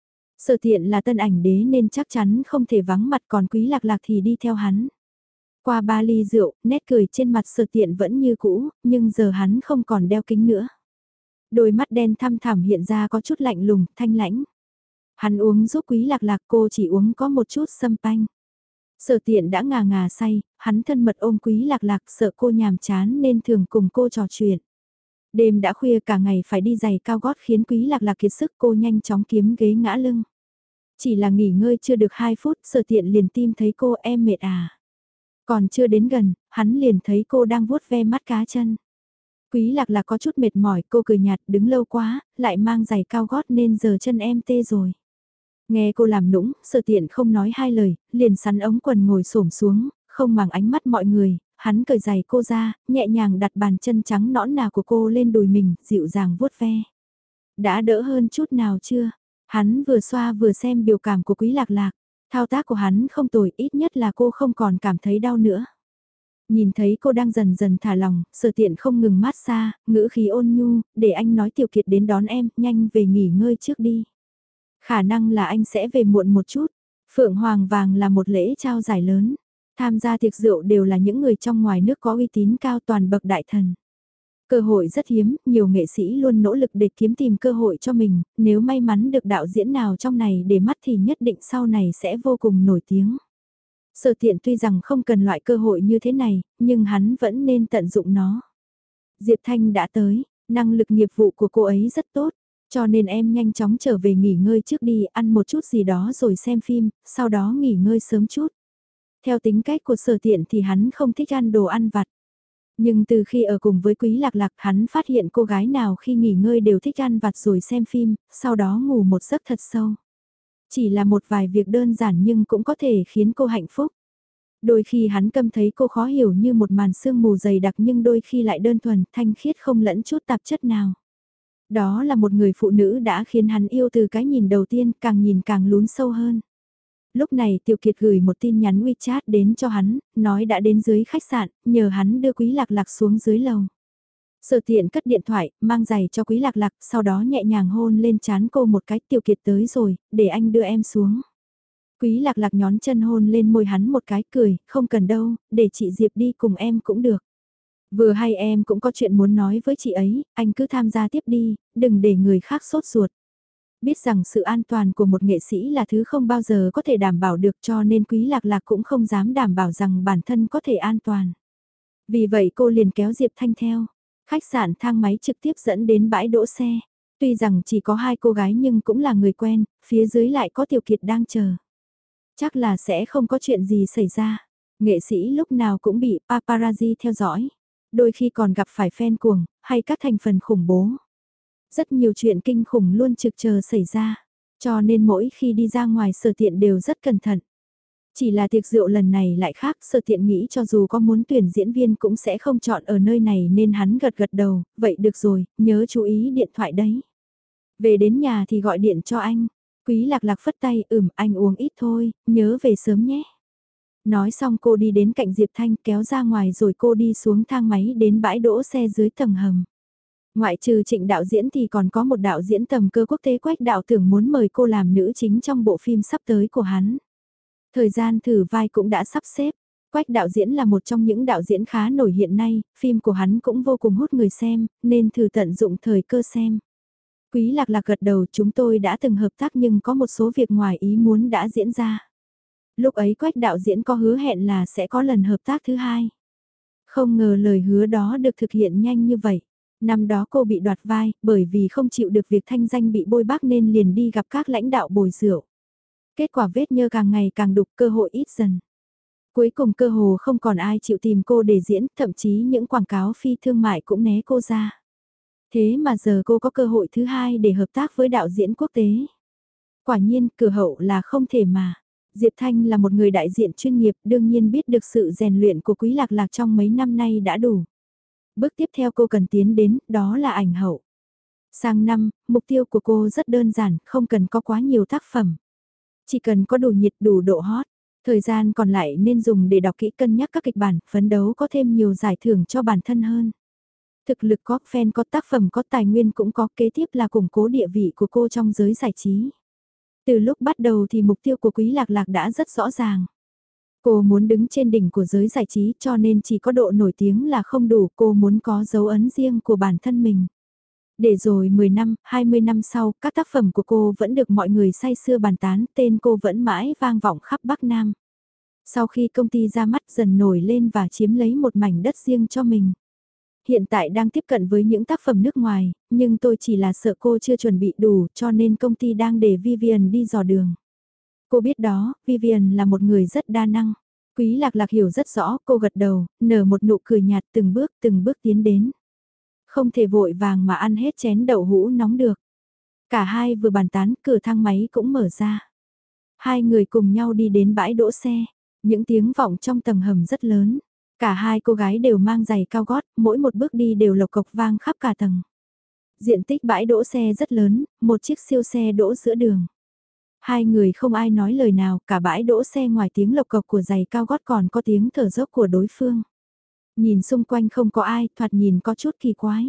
Sở Tiện là tân ảnh đế nên chắc chắn không thể vắng mặt, còn Quý Lạc Lạc thì đi theo hắn. Qua 3 ly rượu, nét cười trên mặt Sở Tiện vẫn như cũ, nhưng giờ hắn không còn đeo kính nữa. Đôi mắt đen thăm thẳm hiện ra có chút lạnh lùng, thanh lãnh. Hắn uống giúp Quý Lạc Lạc, cô chỉ uống có một chút sâm panh. Sở Tiện đã ngà ngà say, hắn thân mật ôm Quý Lạc Lạc, sợ cô nhàm chán nên thường cùng cô trò chuyện. Đêm đã khuya, cả ngày phải đi giày cao gót khiến Quý Lạc Lạc kiệt sức, cô nhanh chóng kiếm ghế ngã lưng. Chỉ là nghỉ ngơi chưa được 2 phút, Sở Tiện liền tim thấy cô, em mệt à. Còn chưa đến gần, hắn liền thấy cô đang vuốt ve mắt cá chân. Quý Lạc Lạc có chút mệt mỏi, cô cười nhạt, đứng lâu quá, lại mang giày cao gót nên giờ chân em tê rồi. Nghe cô làm nũng, Sở Tiện không nói hai lời, liền sắn ống quần ngồi xổm xuống, không màng ánh mắt mọi người, hắn cởi giày cô ra, nhẹ nhàng đặt bàn chân trắng nõn nà của cô lên đùi mình, dịu dàng vuốt ve. Đã đỡ hơn chút nào chưa? Hắn vừa xoa vừa xem biểu cảm của Quý Lạc Lạc, thao tác của hắn không tồi, ít nhất là cô không còn cảm thấy đau nữa. Nhìn thấy cô đang dần dần thả lòng, Sở Tiện không ngừng mát xa, ngữ khí ôn nhu, để anh nói Tiểu Kiệt đến đón em, nhanh về nghỉ ngơi trước đi. Khả năng là anh sẽ về muộn một chút. Phượng Hoàng Vàng là một lễ trao giải lớn. Tham gia tiệc rượu đều là những người trong ngoài nước có uy tín cao, toàn bậc đại thần. Cơ hội rất hiếm, nhiều nghệ sĩ luôn nỗ lực để kiếm tìm cơ hội cho mình, nếu may mắn được đạo diễn nào trong này để mắt thì nhất định sau này sẽ vô cùng nổi tiếng. Sở Tiện tuy rằng không cần loại cơ hội như thế này, nhưng hắn vẫn nên tận dụng nó. Diệp Thanh đã tới, năng lực nghiệp vụ của cô ấy rất tốt, cho nên em nhanh chóng trở về nghỉ ngơi trước đi, ăn một chút gì đó rồi xem phim, sau đó nghỉ ngơi sớm chút. Theo tính cách của Sở Tiện thì hắn không thích ăn đồ ăn vặt. Nhưng từ khi ở cùng với Quý Lạc Lạc, hắn phát hiện cô gái nào khi nghỉ ngơi đều thích ăn vặt rồi xem phim, sau đó ngủ một giấc thật sâu. Chỉ là một vài việc đơn giản nhưng cũng có thể khiến cô hạnh phúc. Đôi khi hắn cảm thấy cô khó hiểu như một màn sương mù dày đặc, nhưng đôi khi lại đơn thuần, thanh khiết không lẫn chút tạp chất nào. Đó là một người phụ nữ đã khiến hắn yêu từ cái nhìn đầu tiên, càng nhìn càng lún sâu hơn. Lúc này Tiểu Kiệt gửi một tin nhắn WeChat đến cho hắn, nói đã đến dưới khách sạn, nhờ hắn đưa Quý Lạc Lạc xuống dưới lầu. Sở Tiện cất điện thoại, mang giày cho Quý Lạc Lạc, sau đó nhẹ nhàng hôn lên trán cô một cái, Tiểu Kiệt tới rồi, để anh đưa em xuống. Quý Lạc Lạc nhón chân hôn lên môi hắn một cái, cười, không cần đâu, để chị Diệp đi cùng em cũng được. Vừa hay em cũng có chuyện muốn nói với chị ấy, anh cứ tham gia tiếp đi, đừng để người khác sốt ruột. Biết rằng sự an toàn của một nghệ sĩ là thứ không bao giờ có thể đảm bảo được, cho nên Quý Lạc Lạc cũng không dám đảm bảo rằng bản thân có thể an toàn. Vì vậy cô liền kéo Diệp Thanh theo. Khách sạn thang máy trực tiếp dẫn đến bãi đỗ xe. Tuy rằng chỉ có hai cô gái nhưng cũng là người quen, phía dưới lại có Tiểu Kiệt đang chờ. Chắc là sẽ không có chuyện gì xảy ra. Nghệ sĩ lúc nào cũng bị paparazzi theo dõi. Đôi khi còn gặp phải fan cuồng, hay các thành phần khủng bố. Rất nhiều chuyện kinh khủng luôn trực chờ xảy ra. Cho nên mỗi khi đi ra ngoài Sở Tiện đều rất cẩn thận. Chỉ là tiệc rượu lần này lại khác, Sở Tiện nghĩ cho dù có muốn tuyển diễn viên cũng sẽ không chọn ở nơi này nên hắn gật gật đầu, vậy được rồi, nhớ chú ý điện thoại đấy. Về đến nhà thì gọi điện cho anh. Quý Lạc Lạc phất tay, anh uống ít thôi, nhớ về sớm nhé. Nói xong cô đi đến cạnh Diệp Thanh kéo ra ngoài rồi cô đi xuống thang máy đến bãi đỗ xe dưới tầng hầm. Ngoại trừ Trịnh đạo diễn thì còn có một đạo diễn tầm cơ quốc tế Quách Đạo Tưởng muốn mời cô làm nữ chính trong bộ phim sắp tới của hắn. Thời gian thử vai cũng đã sắp xếp. Quách đạo diễn là một trong những đạo diễn khá nổi hiện nay, phim của hắn cũng vô cùng hút người xem, nên thử tận dụng thời cơ xem. Quý Lạc Lạc gật đầu, chúng tôi đã từng hợp tác nhưng có một số việc ngoài ý muốn đã diễn ra. Lúc ấy Quách đạo diễn có hứa hẹn là sẽ có lần hợp tác thứ hai. Không ngờ lời hứa đó được thực hiện nhanh như vậy. Năm đó cô bị đoạt vai, bởi vì không chịu được việc thanh danh bị bôi bác nên liền đi gặp các lãnh đạo bồi rượu. Kết quả vết nhơ càng ngày càng đục, cơ hội ít dần. Cuối cùng cơ hồ không còn ai chịu tìm cô để diễn, thậm chí những quảng cáo phi thương mại cũng né cô ra. Thế mà giờ cô có cơ hội thứ hai để hợp tác với đạo diễn quốc tế. Quả nhiên, cửa hậu là không thể mà. Diệp Thanh là một người đại diện chuyên nghiệp, đương nhiên biết được sự rèn luyện của Quý Lạc Lạc trong mấy năm nay đã đủ. Bước tiếp theo cô cần tiến đến, đó là ảnh hậu. Sang năm, mục tiêu của cô rất đơn giản, không cần có quá nhiều tác phẩm. Chỉ cần có đủ nhiệt, đủ độ hot. Thời gian còn lại nên dùng để đọc kỹ, cân nhắc các kịch bản, phấn đấu có thêm nhiều giải thưởng cho bản thân hơn. Thực lực có, fan có, tác phẩm có, tài nguyên cũng có, kế tiếp là củng cố địa vị của cô trong giới giải trí. Từ lúc bắt đầu thì mục tiêu của Quý Lạc Lạc đã rất rõ ràng. Cô muốn đứng trên đỉnh của giới giải trí cho nên chỉ có độ nổi tiếng là không đủ, cô muốn có dấu ấn riêng của bản thân mình. Để rồi 10 năm, 20 năm sau, các tác phẩm của cô vẫn được mọi người say sưa bàn tán, tên cô vẫn mãi vang vọng khắp Bắc Nam. Sau khi công ty ra mắt dần nổi lên và chiếm lấy một mảnh đất riêng cho mình. Hiện tại đang tiếp cận với những tác phẩm nước ngoài, nhưng tôi chỉ là sợ cô chưa chuẩn bị đủ cho nên công ty đang để Vivian đi dò đường. Cô biết đó, Vivian là một người rất đa năng. Quý Lạc Lạc hiểu rất rõ, cô gật đầu, nở một nụ cười nhạt từng bước tiến đến. Không thể vội vàng mà ăn hết chén đậu hũ nóng được. Cả hai vừa bàn tán, cửa thang máy cũng mở ra. Hai người cùng nhau đi đến bãi đỗ xe. Những tiếng vọng trong tầng hầm rất lớn. Cả hai cô gái đều mang giày cao gót, mỗi một bước đi đều lộc cộc vang khắp cả tầng. Diện tích bãi đỗ xe rất lớn, một chiếc siêu xe đỗ giữa đường. Hai người không ai nói lời nào, cả bãi đỗ xe ngoài tiếng lộc cộc của giày cao gót còn có tiếng thở dốc của đối phương. Nhìn xung quanh không có ai, thoạt nhìn có chút kỳ quái.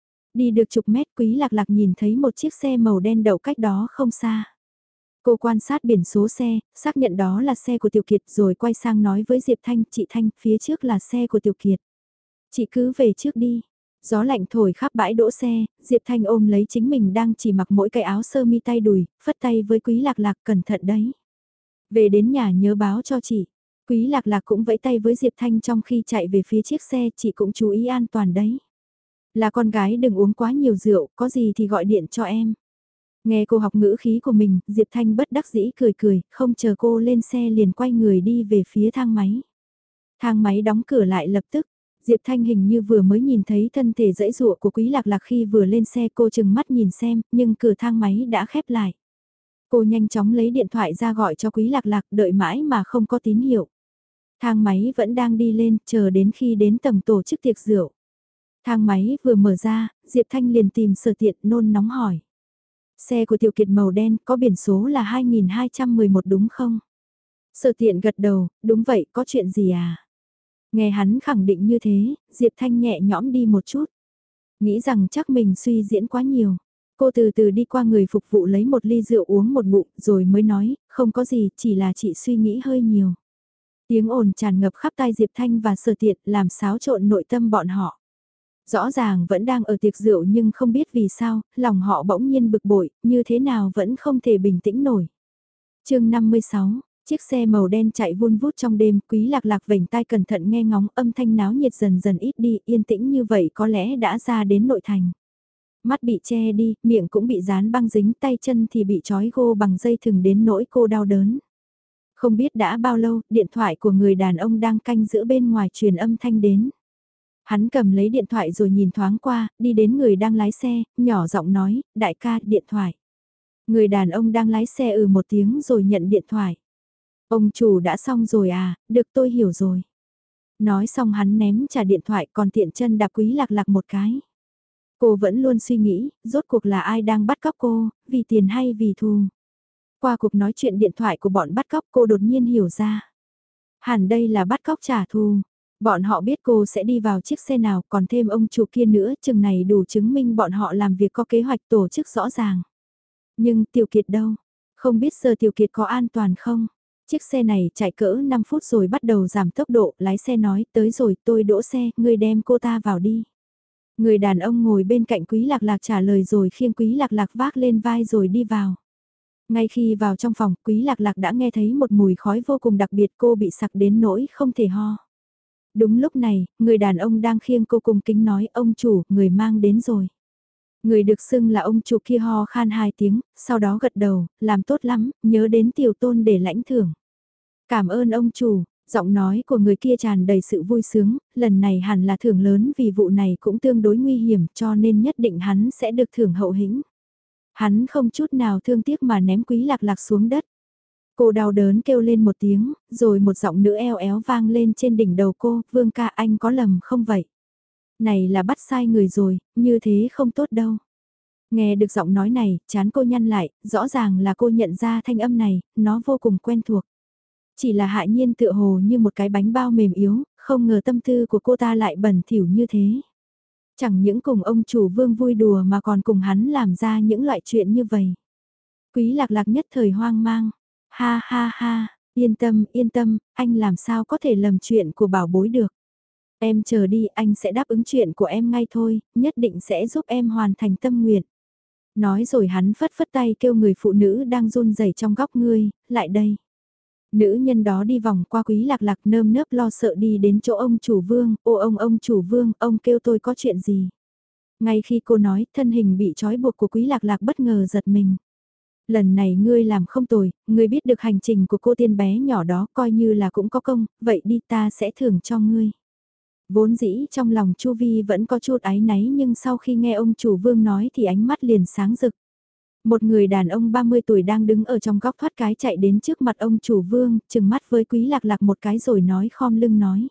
Đi được chục mét, Quý Lạc Lạc nhìn thấy một chiếc xe màu đen đậu cách đó không xa. Cô quan sát biển số xe, xác nhận đó là xe của Tiểu Kiệt rồi quay sang nói với Diệp Thanh, chị Thanh, phía trước là xe của Tiểu Kiệt. Chị cứ về trước đi. Gió lạnh thổi khắp bãi đỗ xe, Diệp Thanh ôm lấy chính mình đang chỉ mặc mỗi cái áo sơ mi tay đùi, phất tay với Quý Lạc Lạc, cẩn thận đấy. Về đến nhà nhớ báo cho chị. Quý Lạc Lạc cũng vẫy tay với Diệp Thanh trong khi chạy về phía chiếc xe, chị cũng chú ý an toàn đấy. Là con gái đừng uống quá nhiều rượu, có gì thì gọi điện cho em. Nghe cô học ngữ khí của mình, Diệp Thanh bất đắc dĩ cười cười, không chờ cô lên xe liền quay người đi về phía thang máy. Thang máy đóng cửa lại lập tức, Diệp Thanh hình như vừa mới nhìn thấy thân thể dãy dụa của Quý Lạc Lạc khi vừa lên xe, cô chừng mắt nhìn xem, nhưng cửa thang máy đã khép lại. Cô nhanh chóng lấy điện thoại ra gọi cho Quý Lạc Lạc, đợi mãi mà không có tín hiệu. Thang máy vẫn đang đi lên, chờ đến khi đến tầng tổ chức tiệc rượu. Thang máy vừa mở ra, Diệp Thanh liền tìm Sở Tiện nôn nóng hỏi. Xe của Tiểu Kiệt màu đen có biển số là 2211 đúng không? Sở Tiện gật đầu, đúng vậy, có chuyện gì à? Nghe hắn khẳng định như thế, Diệp Thanh nhẹ nhõm đi một chút. Nghĩ rằng chắc mình suy diễn quá nhiều. Cô từ từ đi qua người phục vụ lấy một ly rượu uống một ngụm rồi mới nói, không có gì, chỉ là chị suy nghĩ hơi nhiều. Tiếng ồn tràn ngập khắp tai Diệp Thanh và Sở Tiện làm xáo trộn nội tâm bọn họ. Rõ ràng vẫn đang ở tiệc rượu nhưng không biết vì sao, lòng họ bỗng nhiên bực bội, như thế nào vẫn không thể bình tĩnh nổi. chương 56, chiếc xe màu đen chạy vun vút trong đêm, Quý Lạc Lạc vểnh tai cẩn thận nghe ngóng, âm thanh náo nhiệt dần dần ít đi, yên tĩnh như vậy có lẽ đã ra đến nội thành. Mắt bị che đi, miệng cũng bị dán băng dính, tay chân thì bị trói gô bằng dây thừng đến nỗi cô đau đớn. Không biết đã bao lâu, điện thoại của người đàn ông đang canh giữa bên ngoài truyền âm thanh đến. Hắn cầm lấy điện thoại rồi nhìn thoáng qua, đi đến người đang lái xe, nhỏ giọng nói, đại ca, điện thoại. Người đàn ông đang lái xe một tiếng rồi nhận điện thoại. Ông chủ đã xong rồi à, được tôi hiểu rồi. Nói xong hắn ném trả điện thoại còn tiện chân đạp Quý Lạc Lạc một cái. Cô vẫn luôn suy nghĩ, rốt cuộc là ai đang bắt cóc cô, vì tiền hay vì thù. Qua cuộc nói chuyện điện thoại của bọn bắt cóc cô đột nhiên hiểu ra. Hẳn đây là bắt cóc trả thù. Bọn họ biết cô sẽ đi vào chiếc xe nào còn thêm ông chủ kia nữa, chừng này đủ chứng minh bọn họ làm việc có kế hoạch tổ chức rõ ràng. Nhưng Tiểu Kiệt đâu? Không biết giờ Tiểu Kiệt có an toàn không? Chiếc xe này chạy cỡ 5 phút rồi bắt đầu giảm tốc độ, lái xe nói tới rồi tôi đỗ xe, ngươi đem cô ta vào đi. Người đàn ông ngồi bên cạnh Quý Lạc Lạc trả lời rồi khiêng Quý Lạc Lạc vác lên vai rồi đi vào. Ngay khi vào trong phòng, Quý Lạc Lạc đã nghe thấy một mùi khói vô cùng đặc biệt, cô bị sặc đến nỗi không thể ho. Đúng lúc này, người đàn ông đang khiêng cô cung kính nói ông chủ, người mang đến rồi. Người được xưng là ông chủ kia ho khan 2 tiếng, sau đó gật đầu, làm tốt lắm, nhớ đến tiểu tôn để lãnh thưởng. Cảm ơn ông chủ, giọng nói của người kia tràn đầy sự vui sướng, lần này hẳn là thưởng lớn vì vụ này cũng tương đối nguy hiểm cho nên nhất định hắn sẽ được thưởng hậu hĩnh. Hắn không chút nào thương tiếc mà ném Quý Lạc Lạc xuống đất. Cô đau đớn kêu lên một tiếng, rồi một giọng nữ eo éo vang lên trên đỉnh đầu cô, Vương ca anh có lầm không vậy? Này là bắt sai người rồi, như thế không tốt đâu. Nghe được giọng nói này, chán cô nhăn lại, rõ ràng là cô nhận ra thanh âm này, nó vô cùng quen thuộc. Chỉ là Hạ Nhiên tựa hồ như một cái bánh bao mềm yếu, không ngờ tâm tư của cô ta lại bẩn thỉu như thế. Chẳng những cùng ông chủ Vương vui đùa mà còn cùng hắn làm ra những loại chuyện như vậy. Quý Lạc Lạc nhất thời hoang mang. Ha ha ha, yên tâm, anh làm sao có thể lầm chuyện của bảo bối được. Em chờ đi, anh sẽ đáp ứng chuyện của em ngay thôi, nhất định sẽ giúp em hoàn thành tâm nguyện. Nói rồi hắn phất phất tay kêu người phụ nữ đang run rẩy trong góc ngươi, lại đây. Nữ nhân đó đi vòng qua Quý Lạc Lạc nơm nớp lo sợ đi đến chỗ ông chủ Vương, ô ông chủ Vương, ông kêu tôi có chuyện gì. Ngay khi cô nói, thân hình bị trói buộc của Quý Lạc Lạc bất ngờ giật mình. Lần này ngươi làm không tồi, ngươi biết được hành trình của cô tiên bé nhỏ đó coi như là cũng có công, vậy đi ta sẽ thưởng cho ngươi. Vốn dĩ trong lòng Chu Vi vẫn có chút áy náy nhưng sau khi nghe ông chủ Vương nói thì ánh mắt liền sáng rực. Một người đàn ông 30 tuổi đang đứng ở trong góc thoát cái chạy đến trước mặt ông chủ Vương, chừng mắt với Quý Lạc Lạc một cái rồi nói khom lưng nói.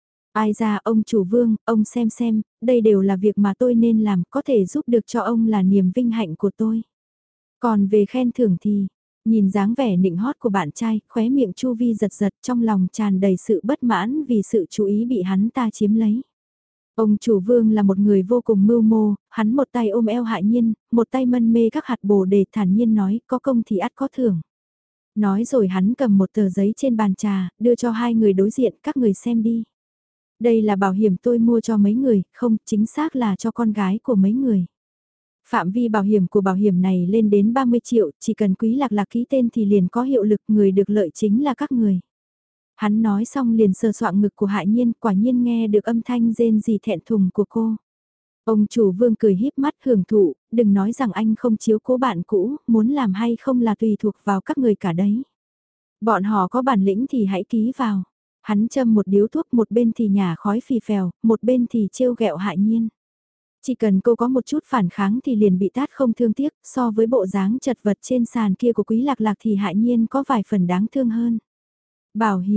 Ai ra ông chủ Vương, ông xem, đây đều là việc mà tôi nên làm, có thể giúp được cho ông là niềm vinh hạnh của tôi. Còn về khen thưởng thì, nhìn dáng vẻ nịnh hót của bạn trai, khóe miệng Chu Vi giật giật trong lòng tràn đầy sự bất mãn vì sự chú ý bị hắn ta chiếm lấy. Ông chủ Vương là một người vô cùng mưu mô, hắn một tay ôm eo Hạ Nhiên, một tay mân mê các hạt bồ đề thản nhiên nói có công thì ắt có thưởng. Nói rồi hắn cầm một tờ giấy trên bàn trà, đưa cho hai người đối diện các người xem đi. Đây là bảo hiểm tôi mua cho mấy người, không chính xác là cho con gái của mấy người. Phạm vi bảo hiểm của bảo hiểm này lên đến 30 triệu, chỉ cần Quý Lạc Lạc ký tên thì liền có hiệu lực, người được lợi chính là các người. Hắn nói xong liền sờ soạng ngực của Hạ Nhiên, quả nhiên nghe được âm thanh rên rỉ thẹn thùng của cô. Ông chủ Vương cười híp mắt hưởng thụ, đừng nói rằng anh không chiếu cố bạn cũ, muốn làm hay không là tùy thuộc vào các người cả đấy. Bọn họ có bản lĩnh thì hãy ký vào. Hắn châm một điếu thuốc, một bên thì nhả khói phì phèo, một bên thì trêu ghẹo Hạ Nhiên. Chỉ cần cô có một chút phản kháng thì liền bị tát không thương tiếc, so với bộ dáng chật vật trên sàn kia của Quý Lạc Lạc thì Hạ Nhiên có vài phần đáng thương hơn. Bảo hiểm,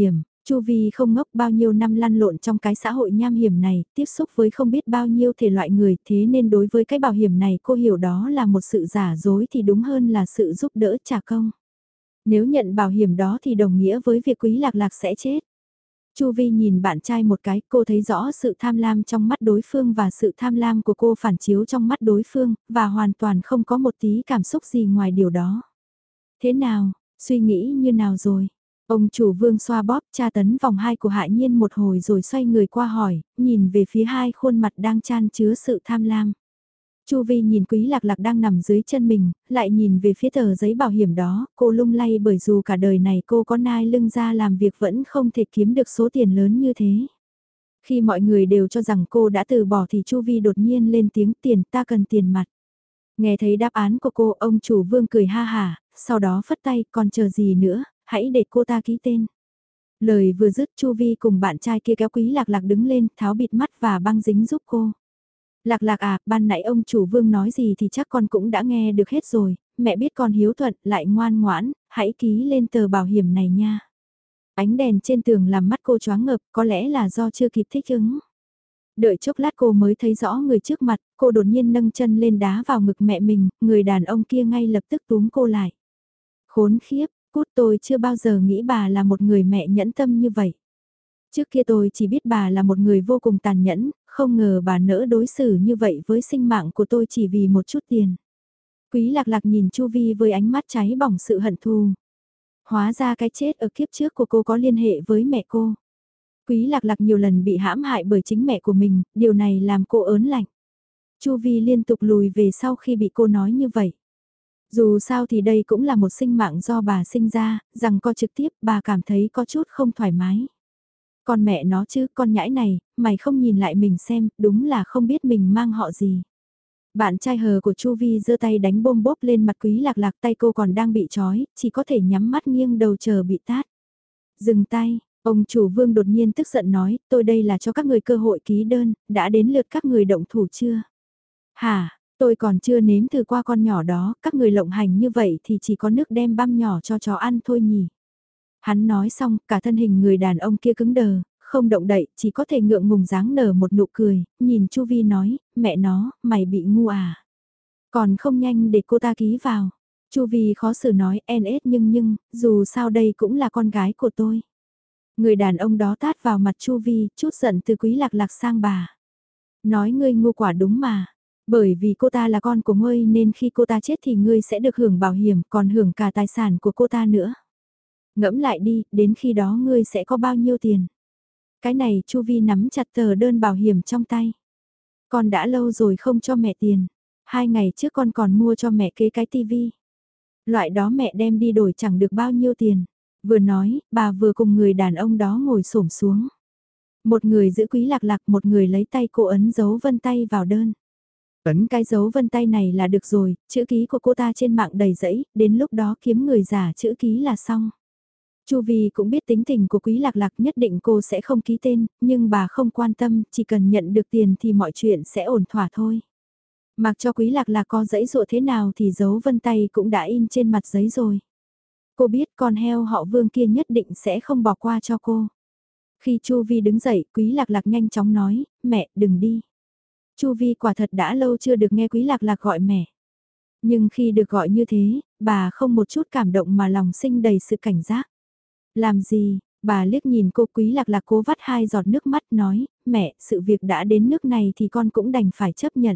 Chu Vi không ngốc, bao nhiêu năm lăn lộn trong cái xã hội nham hiểm này, tiếp xúc với không biết bao nhiêu thể loại người, thế nên đối với cái bảo hiểm này cô hiểu đó là một sự giả dối thì đúng hơn là sự giúp đỡ trả công. Nếu nhận bảo hiểm đó thì đồng nghĩa với việc Quý Lạc Lạc sẽ chết. Chu Vi nhìn bạn trai một cái, cô thấy rõ sự tham lam trong mắt đối phương và sự tham lam của cô phản chiếu trong mắt đối phương, và hoàn toàn không có một tí cảm xúc gì ngoài điều đó. Thế nào, suy nghĩ như nào rồi? Ông chủ Vương xoa bóp tra tấn vòng hai của Hạ Nhiên một hồi rồi xoay người qua hỏi, nhìn về phía hai khuôn mặt đang chan chứa sự tham lam. Chu Vi nhìn Quý Lạc Lạc đang nằm dưới chân mình, lại nhìn về phía tờ giấy bảo hiểm đó, cô lung lay bởi dù cả đời này cô có nai lưng ra làm việc vẫn không thể kiếm được số tiền lớn như thế. Khi mọi người đều cho rằng cô đã từ bỏ thì Chu Vi đột nhiên lên tiếng tiền, ta cần tiền mặt. Nghe thấy đáp án của cô, ông chủ Vương cười ha hả, sau đó phất tay, còn chờ gì nữa, hãy để cô ta ký tên. Lời vừa dứt, Chu Vi cùng bạn trai kia kéo Quý Lạc Lạc đứng lên, tháo bịt mắt và băng dính giúp cô. Lạc Lạc à, ban nãy ông chủ Vương nói gì thì chắc con cũng đã nghe được hết rồi, mẹ biết con hiếu thuận, lại ngoan ngoãn, hãy ký lên tờ bảo hiểm này nha. Ánh đèn trên tường làm mắt cô choáng ngợp, có lẽ là do chưa kịp thích ứng. Đợi chốc lát cô mới thấy rõ người trước mặt, cô đột nhiên nâng chân lên đá vào ngực mẹ mình, người đàn ông kia ngay lập tức túm cô lại. Khốn khiếp, cút, tôi chưa bao giờ nghĩ bà là một người mẹ nhẫn tâm như vậy. Trước kia tôi chỉ biết bà là một người vô cùng tàn nhẫn, không ngờ bà nỡ đối xử như vậy với sinh mạng của tôi chỉ vì một chút tiền. Quý Lạc Lạc nhìn Chu Vi với ánh mắt cháy bỏng sự hận thù. Hóa ra cái chết ở kiếp trước của cô có liên hệ với mẹ cô. Quý Lạc Lạc nhiều lần bị hãm hại bởi chính mẹ của mình, điều này làm cô ớn lạnh. Chu Vi liên tục lùi về sau khi bị cô nói như vậy. Dù sao thì đây cũng là một sinh mạng do bà sinh ra, rằng co trực tiếp bà cảm thấy có chút không thoải mái. Con mẹ nó chứ, con nhãi này, mày không nhìn lại mình xem, đúng là không biết mình mang họ gì. Bạn trai hờ của Chu Vi giơ tay đánh bôm bốp lên mặt Quý Lạc Lạc, tay cô còn đang bị trói, chỉ có thể nhắm mắt nghiêng đầu chờ bị tát. Dừng tay, ông chủ Vương đột nhiên tức giận nói, tôi đây là cho các người cơ hội ký đơn, đã đến lượt các người động thủ chưa? Hả, tôi còn chưa nếm thử qua con nhỏ đó, các người lộng hành như vậy thì chỉ có nước đem băm nhỏ cho chó ăn thôi nhỉ. Hắn nói xong, cả thân hình người đàn ông kia cứng đờ, không động đậy, chỉ có thể ngượng ngùng dáng nở một nụ cười, nhìn Chu Vi nói, mẹ nó, mày bị ngu à? Còn không nhanh để cô ta ký vào. Chu Vi khó xử nói, NS nhưng, dù sao đây cũng là con gái của tôi. Người đàn ông đó tát vào mặt Chu Vi, chút giận từ Quý Lạc Lạc sang bà. Nói ngươi ngu quả đúng mà. Bởi vì cô ta là con của ngươi nên khi cô ta chết thì ngươi sẽ được hưởng bảo hiểm, còn hưởng cả tài sản của cô ta nữa. Ngẫm lại đi, đến khi đó ngươi sẽ có bao nhiêu tiền? Cái này Chu Vi nắm chặt tờ đơn bảo hiểm trong tay. Con đã lâu rồi không cho mẹ tiền. 2 ngày trước con còn mua cho mẹ kế cái tivi. Loại đó mẹ đem đi đổi chẳng được bao nhiêu tiền. Vừa nói, bà vừa cùng người đàn ông đó ngồi xổm xuống. Một người giữ Quý Lạc Lạc, một người lấy tay cô ấn dấu vân tay vào đơn. Ấn cái dấu vân tay này là được rồi, chữ ký của cô ta trên mạng đầy rẫy, đến lúc đó kiếm người giả chữ ký là xong. Chu Vi cũng biết tính tình của Quý Lạc Lạc, nhất định cô sẽ không ký tên, nhưng bà không quan tâm, chỉ cần nhận được tiền thì mọi chuyện sẽ ổn thỏa thôi. Mặc cho Quý Lạc Lạc có giấy dụa thế nào thì dấu vân tay cũng đã in trên mặt giấy rồi. Cô biết con heo họ Vương kia nhất định sẽ không bỏ qua cho cô. Khi Chu Vi đứng dậy, Quý Lạc Lạc nhanh chóng nói, mẹ đừng đi. Chu Vi quả thật đã lâu chưa được nghe Quý Lạc Lạc gọi mẹ. Nhưng khi được gọi như thế, bà không một chút cảm động mà lòng sinh đầy sự cảnh giác. Làm gì, bà liếc nhìn cô. Quý Lạc Lạc cố vắt 2 giọt nước mắt nói, mẹ, sự việc đã đến nước này thì con cũng đành phải chấp nhận.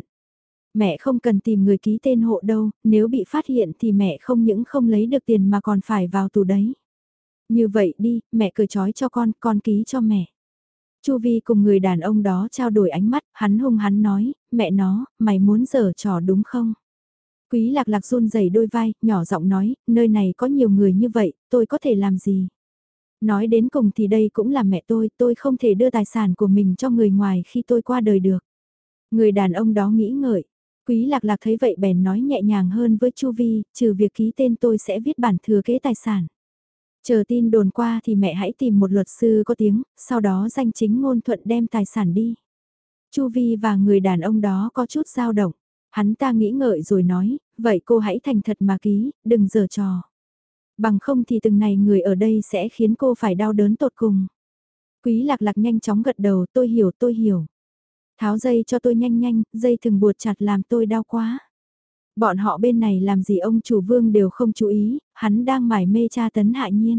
Mẹ không cần tìm người ký tên hộ đâu, nếu bị phát hiện thì mẹ không những không lấy được tiền mà còn phải vào tù đấy. Như vậy đi, mẹ cởi trói cho con ký cho mẹ. Chu Vi cùng người đàn ông đó trao đổi ánh mắt, hắn hung hắn nói, mẹ nó, mày muốn giở trò đúng không? Quý Lạc Lạc run rẩy đôi vai, nhỏ giọng nói, nơi này có nhiều người như vậy, tôi có thể làm gì? Nói đến cùng thì đây cũng là mẹ tôi không thể đưa tài sản của mình cho người ngoài khi tôi qua đời được. Người đàn ông đó nghĩ ngợi, Quý Lạc Lạc thấy vậy bèn nói nhẹ nhàng hơn với Chu Vi, trừ việc ký tên tôi sẽ viết bản thừa kế tài sản. Chờ tin đồn qua thì mẹ hãy tìm một luật sư có tiếng, sau đó danh chính ngôn thuận đem tài sản đi. Chu Vi và người đàn ông đó có chút dao động. Hắn ta nghĩ ngợi rồi nói, vậy cô hãy thành thật mà ký, đừng giở trò. Bằng không thì từng này người ở đây sẽ khiến cô phải đau đớn tột cùng. Quý Lạc Lạc nhanh chóng gật đầu, tôi hiểu. Tháo dây cho tôi nhanh nhanh, dây thừng buộc chặt làm tôi đau quá. Bọn họ bên này làm gì ông chủ Vương đều không chú ý, hắn đang mải mê tra tấn Hạ Nhiên.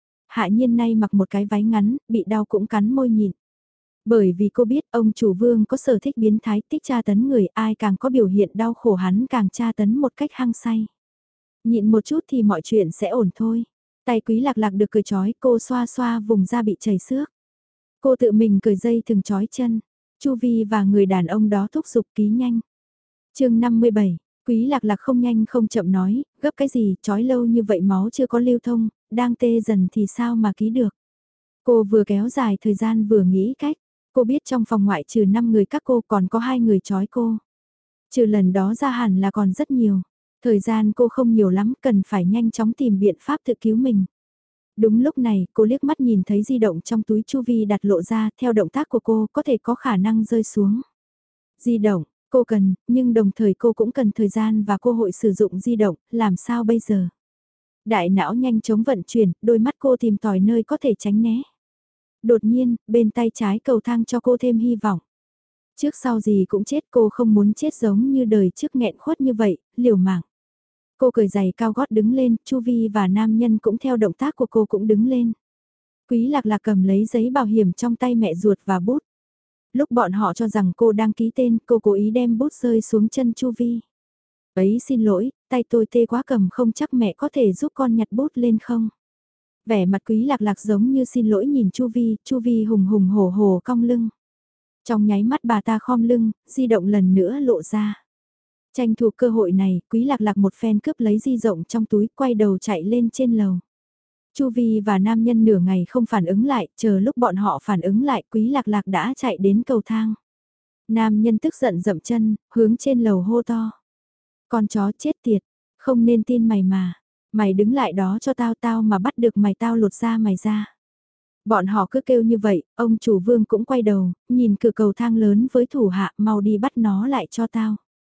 Hạ Nhiên nay mặc một cái váy ngắn, bị đau cũng cắn môi nhịn. Bởi vì cô biết ông chủ Vương có sở thích biến thái, thích tra tấn người, ai càng có biểu hiện đau khổ hắn càng tra tấn một cách hăng say. Nhịn một chút thì mọi chuyện sẽ ổn thôi. Tay Quý Lạc Lạc được cởi trói, cô xoa xoa vùng da bị chảy xước. Cô tự mình cởi dây thừng trói chân. Chu Vi và người đàn ông đó thúc giục ký nhanh. Chương 57, Quý Lạc Lạc không nhanh không chậm nói, gấp cái gì, trói lâu như vậy máu chưa có lưu thông, đang tê dần thì sao mà ký được. Cô vừa kéo dài thời gian vừa nghĩ cách, cô biết trong phòng ngoại trừ 5 người các cô còn có 2 người trói cô. Trừ lần đó ra hẳn là còn rất nhiều. Thời gian cô không nhiều lắm, cần phải nhanh chóng tìm biện pháp tự cứu mình. Đúng lúc này, cô liếc mắt nhìn thấy di động trong túi Chu Vi đặt lộ ra, theo động tác của cô có thể có khả năng rơi xuống. Di động, cô cần, nhưng đồng thời cô cũng cần thời gian và cơ hội sử dụng di động, làm sao bây giờ? Đại não nhanh chóng vận chuyển, đôi mắt cô tìm tòi nơi có thể tránh né. Đột nhiên, bên tay trái cầu thang cho cô thêm hy vọng. Trước sau gì cũng chết, cô không muốn chết giống như đời trước nghẹn khuất như vậy, liều mạng. Cô cởi giày cao gót đứng lên, Chu Vi và nam nhân cũng theo động tác của cô cũng đứng lên. Quý Lạc Lạc cầm lấy giấy bảo hiểm trong tay mẹ ruột và bút. Lúc bọn họ cho rằng cô đang ký tên, cô cố ý đem bút rơi xuống chân Chu Vi. Ấy xin lỗi, tay tôi tê quá cầm không chắc mẹ có thể giúp con nhặt bút lên không? Vẻ mặt Quý Lạc Lạc giống như xin lỗi nhìn Chu Vi hùng hùng hổ hổ cong lưng. Trong nháy mắt bà ta khom lưng, di động lần nữa lộ ra. Tranh thủ cơ hội này, Quý Lạc Lạc một phen cướp lấy di động trong túi, quay đầu chạy lên trên lầu. Chu Vi và nam nhân nửa ngày không phản ứng lại, chờ lúc bọn họ phản ứng lại, Quý Lạc Lạc đã chạy đến cầu thang. Nam nhân tức giận dậm chân, hướng trên lầu hô to. Con chó chết tiệt, không nên tin mày mà. Mày đứng lại đó cho tao mà bắt được mày tao lột da mày ra. Bọn họ cứ kêu như vậy, ông chủ Vương cũng quay đầu, nhìn cửa cầu thang lớn với thủ hạ, mau đi bắt nó lại cho tao.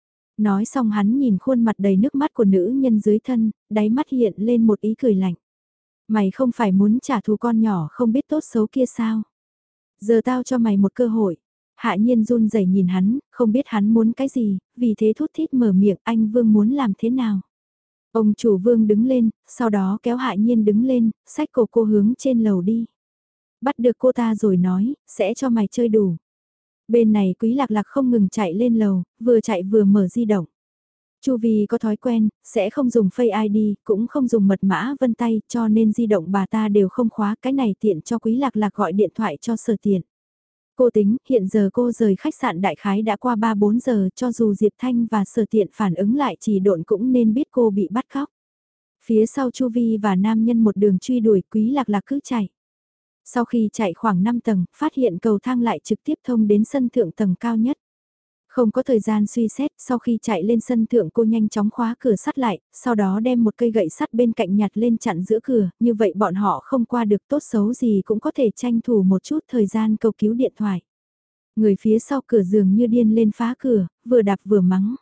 Nói xong hắn nhìn khuôn mặt đầy nước mắt của nữ nhân dưới thân, đáy mắt hiện lên một ý cười lạnh. Mày không phải muốn trả thù con nhỏ không biết tốt xấu kia sao? Giờ tao cho mày một cơ hội. Hạ Nhiên run rẩy nhìn hắn, không biết hắn muốn cái gì, vì thế thút thít mở miệng, anh Vương muốn làm thế nào? Ông chủ Vương đứng lên, sau đó kéo Hạ Nhiên đứng lên, xách cô hướng trên lầu đi. Bắt được cô ta rồi nói, sẽ cho mày chơi đủ. Bên này Quý Lạc Lạc không ngừng chạy lên lầu, vừa chạy vừa mở di động. Chu Vi có thói quen, sẽ không dùng Face ID, cũng không dùng mật mã vân tay, cho nên di động bà ta đều không khóa, cái này tiện cho Quý Lạc Lạc gọi điện thoại cho Sở Tiện. Cô tính, hiện giờ cô rời khách sạn đại khái đã qua 3-4 giờ, cho dù Diệp Thanh và Sở Tiện phản ứng lại chỉ độn cũng nên biết cô bị bắt cóc. Phía sau Chu Vi và nam nhân một đường truy đuổi, Quý Lạc Lạc cứ chạy. Sau khi chạy khoảng 5 tầng, phát hiện cầu thang lại trực tiếp thông đến sân thượng tầng cao nhất. Không có thời gian suy xét, sau khi chạy lên sân thượng cô nhanh chóng khóa cửa sắt lại, sau đó đem một cây gậy sắt bên cạnh nhặt lên chặn giữa cửa, như vậy bọn họ không qua được, tốt xấu gì cũng có thể tranh thủ một chút thời gian cầu cứu điện thoại. Người phía sau cửa giường như điên lên phá cửa, vừa đạp vừa mắng.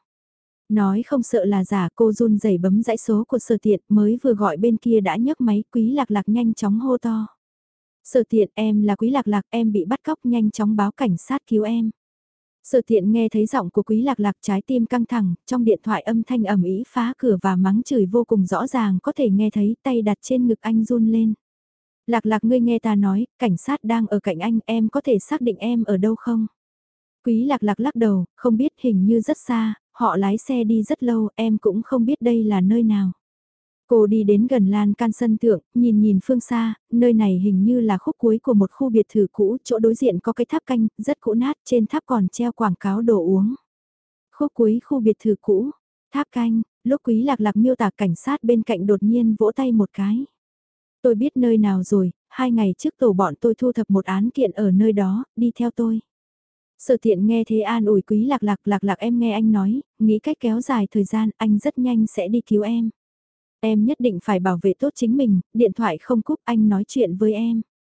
Nói không sợ là giả, cô run rẩy bấm dãy số của Sở Tiện, mới vừa gọi bên kia đã nhấc máy, Quý Lạc Lạc nhanh chóng hô to. Sở Tiện, em là Quý Lạc Lạc, em bị bắt cóc, nhanh chóng báo cảnh sát cứu em. Sở Tiện nghe thấy giọng của Quý Lạc Lạc, trái tim căng thẳng, trong điện thoại âm thanh ầm ĩ phá cửa và mắng chửi vô cùng rõ ràng, có thể nghe thấy, tay đặt trên ngực anh run lên. Lạc Lạc, ngươi nghe ta nói, cảnh sát đang ở cạnh anh, em có thể xác định em ở đâu không? Quý Lạc Lạc lắc đầu, không biết, hình như rất xa, họ lái xe đi rất lâu, em cũng không biết đây là nơi nào. Cô đi đến gần lan can sân thượng, nhìn phương xa, nơi này hình như là khúc cuối của một khu biệt thự cũ, chỗ đối diện có cái tháp canh, rất cũ nát, trên tháp còn treo quảng cáo đồ uống. Khúc cuối khu biệt thự cũ, tháp canh, lúc Quý Lạc Lạc miêu tả, cảnh sát bên cạnh đột nhiên vỗ tay một cái. Tôi biết nơi nào rồi, 2 ngày trước tổ bọn tôi thu thập một án kiện ở nơi đó, đi theo tôi. Sở Tiện nghe thế an ủi Quý Lạc Lạc, Lạc Lạc em nghe anh nói, nghĩ cách kéo dài thời gian, anh rất nhanh sẽ đi cứu em. Em nhất định phải bảo vệ tốt chính mình, điện thoại không cúp, anh nói chuyện với em.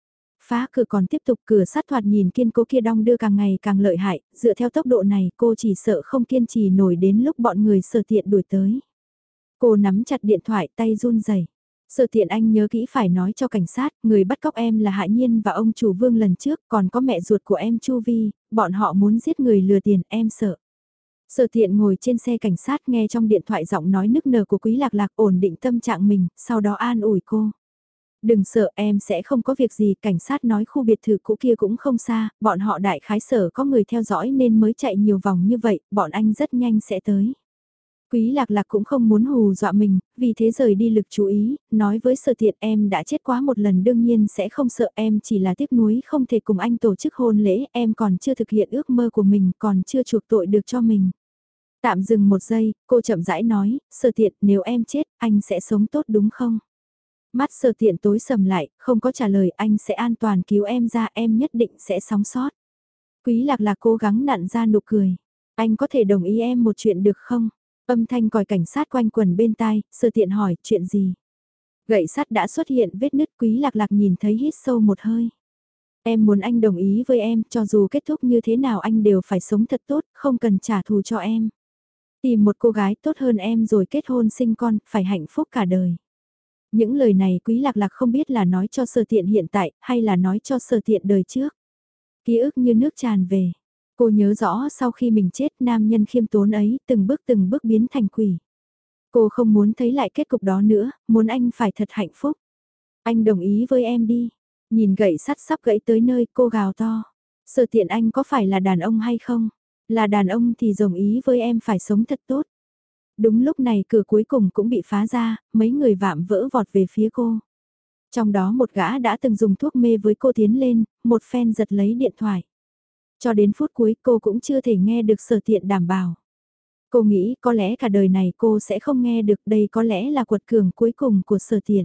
Phá cửa còn tiếp tục, cửa sắt thoạt nhìn kiên cố kia đong đưa càng ngày càng lợi hại, dựa theo tốc độ này cô chỉ sợ không kiên trì nổi đến lúc bọn người Sở Tiện đuổi tới. Cô nắm chặt điện thoại, tay run rẩy. Sở Tiện Anh nhớ kỹ phải nói cho cảnh sát, người bắt cóc em là Hạ Nhiên và ông chủ Vương lần trước, còn có mẹ ruột của em Chu Vi, bọn họ muốn giết người lừa tiền, em sợ. Sở Tiện ngồi trên xe cảnh sát nghe trong điện thoại giọng nói nức nở của Quý Lạc Lạc, ổn định tâm trạng mình, sau đó an ủi cô. Đừng sợ, em sẽ không có việc gì, cảnh sát nói khu biệt thự cũ kia cũng không xa, bọn họ đại khái sở có người theo dõi nên mới chạy nhiều vòng như vậy, bọn anh rất nhanh sẽ tới. Quý Lạc Lạc cũng không muốn hù dọa mình, vì thế rời đi lực chú ý, nói với Sở Tiện em đã chết quá một lần đương nhiên sẽ không sợ, em chỉ là tiếc nuối không thể cùng anh tổ chức hôn lễ, em còn chưa thực hiện ước mơ của mình, còn chưa chuộc tội được cho mình. Tạm dừng một giây, cô chậm rãi nói, Sở Tiện nếu em chết, anh sẽ sống tốt đúng không? Mắt Sở Tiện tối sầm lại, không có trả lời, anh sẽ an toàn cứu em ra, em nhất định sẽ sống sót. Quý Lạc Lạc cố gắng nặn ra nụ cười. Anh có thể đồng ý em một chuyện được không? Âm thanh còi cảnh sát quanh quần bên tai, Sở Tiện hỏi, chuyện gì? Gậy sắt đã xuất hiện vết nứt, Quý Lạc Lạc nhìn thấy hít sâu một hơi. Em muốn anh đồng ý với em, cho dù kết thúc như thế nào anh đều phải sống thật tốt, không cần trả thù cho em. Tìm một cô gái tốt hơn em rồi kết hôn sinh con, phải hạnh phúc cả đời. Những lời này Quý Lạc Lạc không biết là nói cho Sở Tiện hiện tại, hay là nói cho Sở Tiện đời trước. Ký ức như nước tràn về. Cô nhớ rõ sau khi mình chết nam nhân khiêm tốn ấy từng bước biến thành quỷ. Cô không muốn thấy lại kết cục đó nữa, muốn anh phải thật hạnh phúc. Anh đồng ý với em đi. Nhìn gậy sắt sắp gãy tới nơi cô gào to. Sở Tiện anh có phải là đàn ông hay không? Là đàn ông thì đồng ý với em phải sống thật tốt. Đúng lúc này cửa cuối cùng cũng bị phá ra, mấy người vạm vỡ vọt về phía cô. Trong đó một gã đã từng dùng thuốc mê với cô tiến lên, một phen giật lấy điện thoại. Cho đến phút cuối cô cũng chưa thể nghe được Sở Tiện đảm bảo. Cô nghĩ có lẽ cả đời này cô sẽ không nghe được, đây có lẽ là quật cường cuối cùng của Sở Tiện.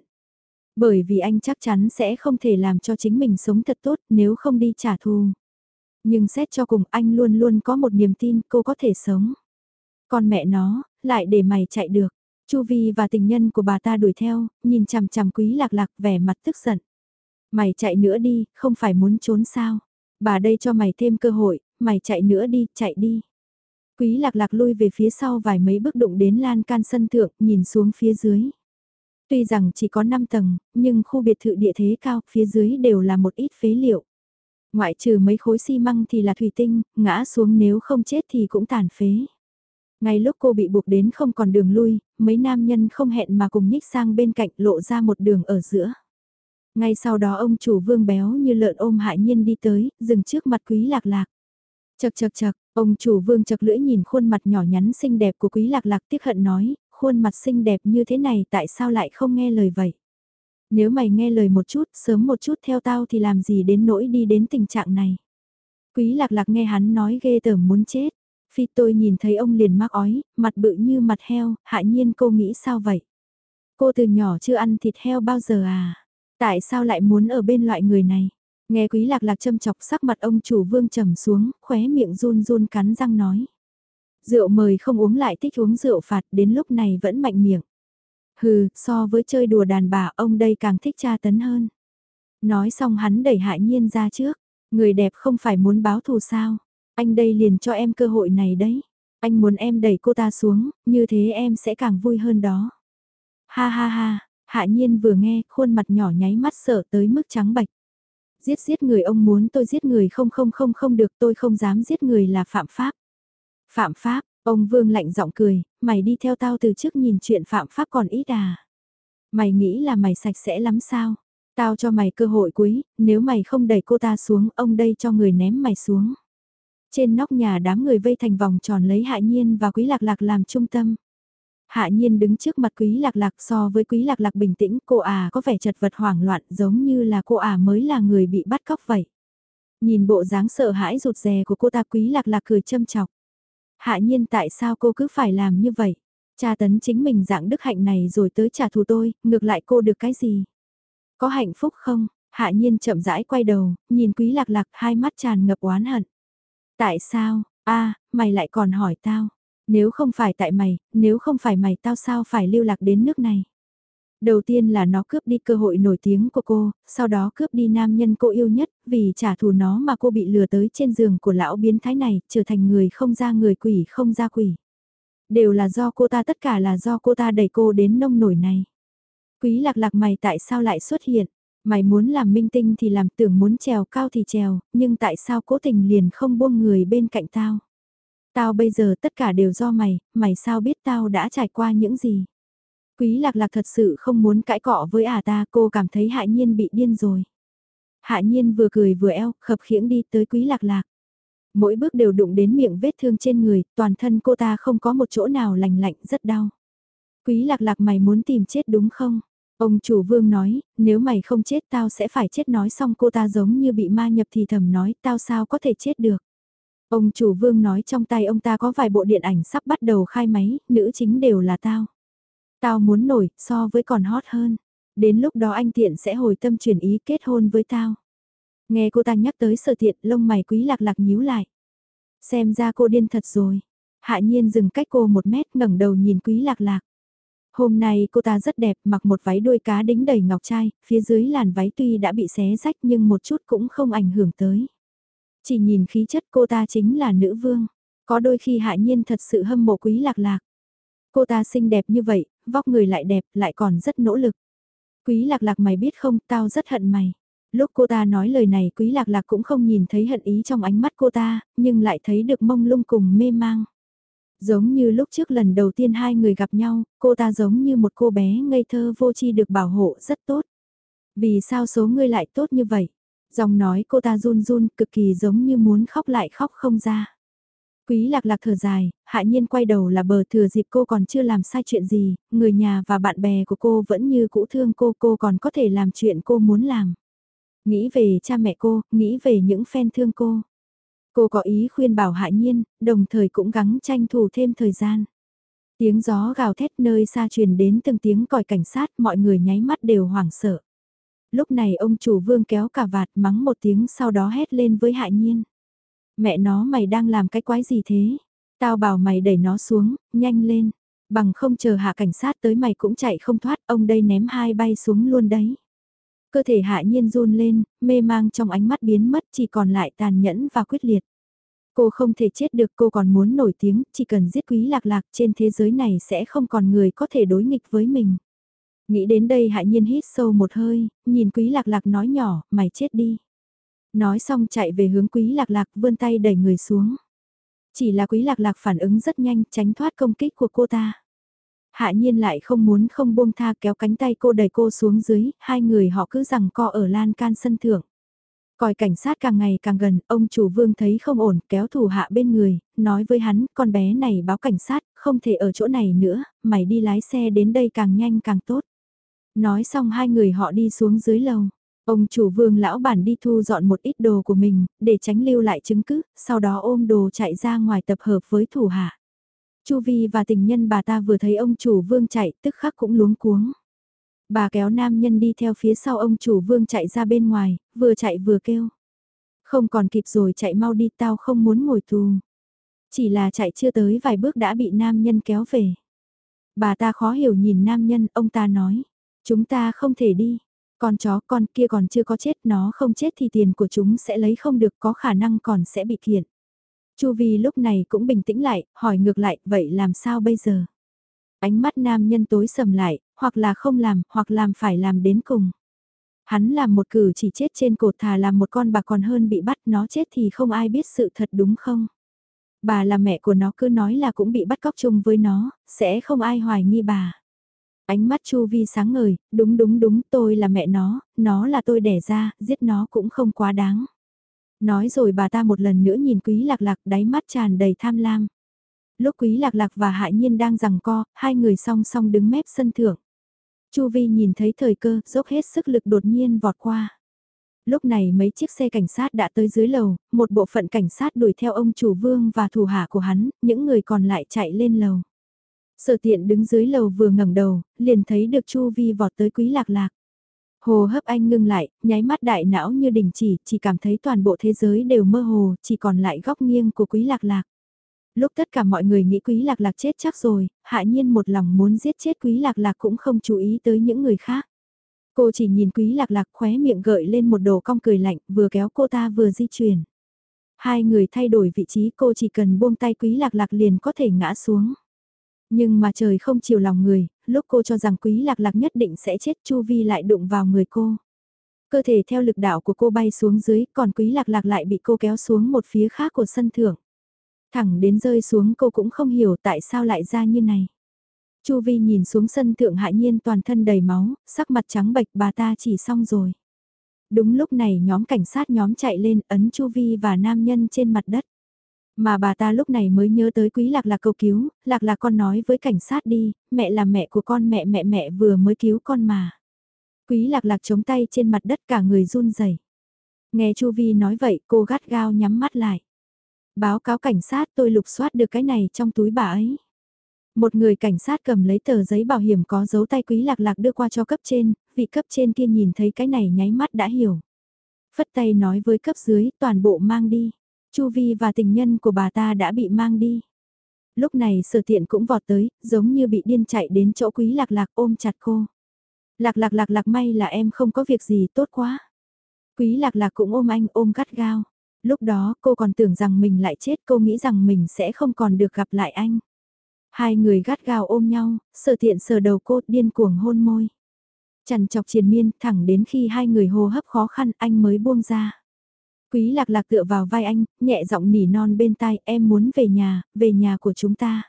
Bởi vì anh chắc chắn sẽ không thể làm cho chính mình sống thật tốt nếu không đi trả thù. Nhưng xét cho cùng anh luôn luôn có một niềm tin cô có thể sống. Con mẹ nó, lại để mày chạy được. Chu Vi và tình nhân của bà ta đuổi theo, nhìn chằm chằm Quý Lạc Lạc vẻ mặt tức giận. Mày chạy nữa đi, không phải muốn trốn sao? Bà đây cho mày thêm cơ hội, mày chạy nữa đi, chạy đi. Quý Lạc Lạc lui về phía sau vài mấy bước đụng đến lan can sân thượng, nhìn xuống phía dưới. Tuy rằng chỉ có 5 tầng, nhưng khu biệt thự địa thế cao, phía dưới đều là một ít phế liệu. Ngoại trừ mấy khối xi măng thì là thủy tinh, ngã xuống nếu không chết thì cũng tàn phế. Ngay lúc cô bị buộc đến không còn đường lui, mấy nam nhân không hẹn mà cùng nhích sang bên cạnh lộ ra một đường ở giữa. Ngay sau đó ông chủ Vương béo như lợn ôm Hạ Nhiên đi tới, dừng trước mặt Quý Lạc Lạc. Chật chật chật, ông chủ Vương chật lưỡi nhìn khuôn mặt nhỏ nhắn xinh đẹp của Quý Lạc Lạc tiếc hận nói, khuôn mặt xinh đẹp như thế này tại sao lại không nghe lời vậy? Nếu mày nghe lời một chút, sớm một chút theo tao thì làm gì đến nỗi đi đến tình trạng này? Quý Lạc Lạc nghe hắn nói ghê tởm muốn chết. Phi tôi nhìn thấy ông liền mắc ói, mặt bự như mặt heo, Hạ Nhiên cô nghĩ sao vậy? Cô từ nhỏ chưa ăn thịt heo bao giờ à? Tại sao lại muốn ở bên loại người này? Nghe Quý Lạc Lạc châm chọc sắc mặt ông chủ Vương trầm xuống, khóe miệng run run cắn răng nói. Rượu mời không uống lại thích uống rượu phạt, đến lúc này vẫn mạnh miệng. Hừ, so với chơi đùa đàn bà ông đây càng thích tra tấn hơn. Nói xong hắn đẩy Hạ Nhiên ra trước. Người đẹp không phải muốn báo thù sao? Anh đây liền cho em cơ hội này đấy. Anh muốn em đẩy cô ta xuống, như thế em sẽ càng vui hơn đó. Ha ha ha, Hạ Nhiên vừa nghe, khuôn mặt nhỏ nháy mắt sợ tới mức trắng bệch. Giết người ông muốn tôi giết người không được, tôi không dám giết người là phạm pháp. Phạm pháp, ông Vương lạnh giọng cười, mày đi theo tao từ trước nhìn chuyện phạm pháp còn ít à. Mày nghĩ là mày sạch sẽ lắm sao? Tao cho mày cơ hội cuối, nếu mày không đẩy cô ta xuống, ông đây cho người ném mày xuống. Trên nóc nhà đám người vây thành vòng tròn lấy Hạ Nhiên và Quý Lạc Lạc làm trung tâm. Hạ Nhiên đứng trước mặt Quý Lạc Lạc, so với Quý Lạc Lạc bình tĩnh, cô có vẻ chật vật hoảng loạn giống như là cô mới là người bị bắt cóc vậy. Nhìn bộ dáng sợ hãi rụt rè của cô ta, Quý Lạc Lạc cười châm chọc. Hạ Nhiên tại sao cô cứ phải làm như vậy? Tra tấn chính mình dạng đức hạnh này rồi tới trả thù tôi, ngược lại cô được cái gì? Có hạnh phúc không? Hạ Nhiên chậm rãi quay đầu, nhìn Quý Lạc Lạc, hai mắt tràn ngập oán hận. Tại sao? Mày lại còn hỏi tao. Nếu không phải tại mày, nếu không phải mày tao sao phải lưu lạc đến nước này? Đầu tiên là nó cướp đi cơ hội nổi tiếng của cô, sau đó cướp đi nam nhân cô yêu nhất, vì trả thù nó mà cô bị lừa tới trên giường của lão biến thái này, trở thành người không ra người quỷ không ra quỷ. Đều là do cô ta, tất cả là do cô ta đẩy cô đến nông nổi này. Quý lạc lạc mày tại sao lại xuất hiện? Mày muốn làm minh tinh thì làm, tưởng muốn trèo cao thì trèo, nhưng tại sao cố tình liền không buông người bên cạnh tao? Tao bây giờ tất cả đều do mày, mày sao biết tao đã trải qua những gì? Quý lạc lạc thật sự không muốn cãi cọ với ta, cô cảm thấy Hạ Nhiên bị điên rồi. Hạ Nhiên vừa cười vừa eo, khập khiễng đi tới Quý lạc lạc. Mỗi bước đều đụng đến miệng vết thương trên người, toàn thân cô ta không có một chỗ nào lành lạnh, rất đau. Quý lạc lạc, mày muốn tìm chết đúng không? Ông chủ Vương nói, nếu mày không chết tao sẽ phải chết, nói xong cô ta giống như bị ma nhập thì thầm nói, tao sao có thể chết được. Ông chủ Vương nói trong tay ông ta có vài bộ điện ảnh sắp bắt đầu khai máy, nữ chính đều là tao. Tao muốn nổi, so với còn hot hơn. Đến lúc đó anh Tiện sẽ hồi tâm chuyển ý kết hôn với tao. Nghe cô ta nhắc tới Sở Tiện, lông mày Quý lạc lạc nhíu lại. Xem ra cô điên thật rồi. Hạ Nhiên dừng cách cô 1 mét, ngẩng đầu nhìn Quý lạc lạc. Hôm nay cô ta rất đẹp, mặc một váy đuôi cá đính đầy ngọc trai, phía dưới làn váy tuy đã bị xé rách nhưng một chút cũng không ảnh hưởng tới. Chỉ nhìn khí chất cô ta chính là nữ vương. Có đôi khi Hạ Nhiên thật sự hâm mộ Quý lạc lạc. Cô ta xinh đẹp như vậy, vóc người lại đẹp, lại còn rất nỗ lực. Quý lạc lạc, mày biết không, tao rất hận mày. Lúc cô ta nói lời này Quý lạc lạc cũng không nhìn thấy hận ý trong ánh mắt cô ta, nhưng lại thấy được mông lung cùng mê mang. Giống như lúc trước lần đầu tiên hai người gặp nhau, cô ta giống như một cô bé ngây thơ vô tri được bảo hộ rất tốt. Vì sao số ngươi lại tốt như vậy? Giọng nói cô ta run run, cực kỳ giống như muốn khóc lại khóc không ra. Quý lạc lạc thở dài, Hạ Nhiên quay đầu là bờ, thừa dịp cô còn chưa làm sai chuyện gì, người nhà và bạn bè của cô vẫn như cũ thương cô còn có thể làm chuyện cô muốn làm. Nghĩ về cha mẹ cô, nghĩ về những fan thương cô. Cô có ý khuyên bảo Hạ Nhiên, đồng thời cũng gắng tranh thủ thêm thời gian. Tiếng gió gào thét nơi xa truyền đến từng tiếng còi cảnh sát, mọi người nháy mắt đều hoảng sợ. Lúc này ông chủ Vương kéo cà vạt mắng một tiếng, sau đó hét lên với Hạ Nhiên. Mẹ nó, mày đang làm cái quái gì thế? Tao bảo mày đẩy nó xuống, nhanh lên. Bằng không chờ hạ cảnh sát tới mày cũng chạy không thoát, ông đây ném hai bay xuống luôn đấy. Cơ thể Hạ Nhiên run lên, mê mang trong ánh mắt biến mất, chỉ còn lại tàn nhẫn và quyết liệt. Cô không thể chết được, cô còn muốn nổi tiếng, chỉ cần giết Quý lạc lạc trên thế giới này sẽ không còn người có thể đối nghịch với mình. Nghĩ đến đây Hạ Nhiên hít sâu một hơi, nhìn Quý lạc lạc nói nhỏ, mày chết đi. Nói xong chạy về hướng Quý lạc lạc, vươn tay đẩy người xuống. Chỉ là Quý lạc lạc phản ứng rất nhanh, tránh thoát công kích của cô ta. Hạ Nhiên lại không muốn không buông tha, kéo cánh tay cô đẩy cô xuống dưới, hai người họ cứ giằng co ở lan can sân thượng. Còi cảnh sát càng ngày càng gần, ông chủ Vương thấy không ổn, kéo thủ hạ bên người, nói với hắn, con bé này báo cảnh sát, không thể ở chỗ này nữa, mày đi lái xe đến đây càng nhanh càng tốt. Nói xong hai người họ đi xuống dưới lầu. Ông chủ Vương lão bản đi thu dọn một ít đồ của mình, để tránh lưu lại chứng cứ, sau đó ôm đồ chạy ra ngoài tập hợp với thủ hạ. Chu Vi và tình nhân bà ta vừa thấy ông chủ Vương chạy, tức khắc cũng luống cuống. Bà kéo nam nhân đi theo phía sau ông chủ Vương chạy ra bên ngoài, vừa chạy vừa kêu. Không còn kịp rồi, chạy mau đi, tao không muốn ngồi tù. Chỉ là chạy chưa tới vài bước đã bị nam nhân kéo về. Bà ta khó hiểu nhìn nam nhân, ông ta nói. Chúng ta không thể đi. Con chó con kia còn chưa có chết, nó không chết thì tiền của chúng sẽ lấy không được, có khả năng còn sẽ bị kiện. Chu Vi lúc này cũng bình tĩnh lại, hỏi ngược lại, vậy làm sao bây giờ? Ánh mắt nam nhân tối sầm lại, hoặc là không làm, hoặc làm phải làm đến cùng. Hắn làm một cử chỉ chết trên cột, thà làm một con bạc còn hơn bị bắt, nó chết thì không ai biết sự thật đúng không? Bà là mẹ của nó cứ nói là cũng bị bắt cóc chung với nó, sẽ không ai hoài nghi bà. Ánh mắt Chu Vi sáng ngời, đúng đúng đúng, tôi là mẹ nó là tôi đẻ ra, giết nó cũng không quá đáng. Nói rồi bà ta một lần nữa nhìn Quý lạc lạc, đáy mắt tràn đầy tham lam. Lúc Quý lạc lạc và Hạ Nhiên đang giằng co, hai người song song đứng mép sân thượng. Chu Vi nhìn thấy thời cơ, dốc hết sức lực đột nhiên vọt qua. Lúc này mấy chiếc xe cảnh sát đã tới dưới lầu, một bộ phận cảnh sát đuổi theo ông chủ Vương và thủ hạ của hắn, những người còn lại chạy lên lầu. Sở Tiện đứng dưới lầu vừa ngẩng đầu, liền thấy được Chu Vi vọt tới Quý lạc lạc. Hồ hấp anh ngưng lại, nháy mắt đại não như đình chỉ cảm thấy toàn bộ thế giới đều mơ hồ, chỉ còn lại góc nghiêng của Quý lạc lạc. Lúc tất cả mọi người nghĩ Quý lạc lạc chết chắc rồi, Hạ Nhiên một lòng muốn giết chết Quý lạc lạc cũng không chú ý tới những người khác. Cô chỉ nhìn Quý lạc lạc, khóe miệng gợi lên một đồ cong cười lạnh, vừa kéo cô ta vừa di chuyển. Hai người thay đổi vị trí, cô chỉ cần buông tay Quý lạc lạc liền có thể ngã xuống. Nhưng mà trời không chiều lòng người, lúc cô cho rằng Quý Lạc Lạc nhất định sẽ chết, Chu Vi lại đụng vào người cô. Cơ thể theo lực đạo của cô bay xuống dưới, còn Quý Lạc Lạc lại bị cô kéo xuống một phía khác của sân thượng. Thẳng đến rơi xuống cô cũng không hiểu tại sao lại ra như này. Chu Vi nhìn xuống sân thượng Hạ Nhiên toàn thân đầy máu, sắc mặt trắng bệch, bà ta chỉ xong rồi. Đúng lúc này nhóm cảnh sát nhóm chạy lên ấn Chu Vi và nam nhân trên mặt đất. Mà bà ta lúc này mới nhớ tới Quý Lạc Lạc cầu cứu, Lạc Lạc con nói với cảnh sát đi, mẹ là mẹ của con, mẹ vừa mới cứu con mà. Quý Lạc Lạc chống tay trên mặt đất cả người run rẩy. Nghe Chu Vi nói vậy cô gắt gao nhắm mắt lại. Báo cáo cảnh sát, tôi lục soát được cái này trong túi bà ấy. Một người cảnh sát cầm lấy tờ giấy bảo hiểm có dấu tay Quý Lạc Lạc đưa qua cho cấp trên, vị cấp trên kia nhìn thấy cái này nháy mắt đã hiểu. Phất tay nói với cấp dưới toàn bộ mang đi. Chu Vi và tình nhân của bà ta đã bị mang đi. Lúc này Sở Tiện cũng vọt tới, giống như bị điên chạy đến chỗ Quý Lạc Lạc ôm chặt cô. Lạc may là em không có việc gì, tốt quá. Quý Lạc Lạc cũng ôm anh ôm gắt gao. Lúc đó cô còn tưởng rằng mình lại chết, cô nghĩ rằng mình sẽ không còn được gặp lại anh. Hai người gắt gao ôm nhau, Sở Tiện sờ đầu cô điên cuồng hôn môi. Chằn chọc triền miên thẳng đến khi hai người hô hấp khó khăn anh mới buông ra. Quý Lạc Lạc tựa vào vai anh, nhẹ giọng nỉ non bên tai em muốn về nhà của chúng ta.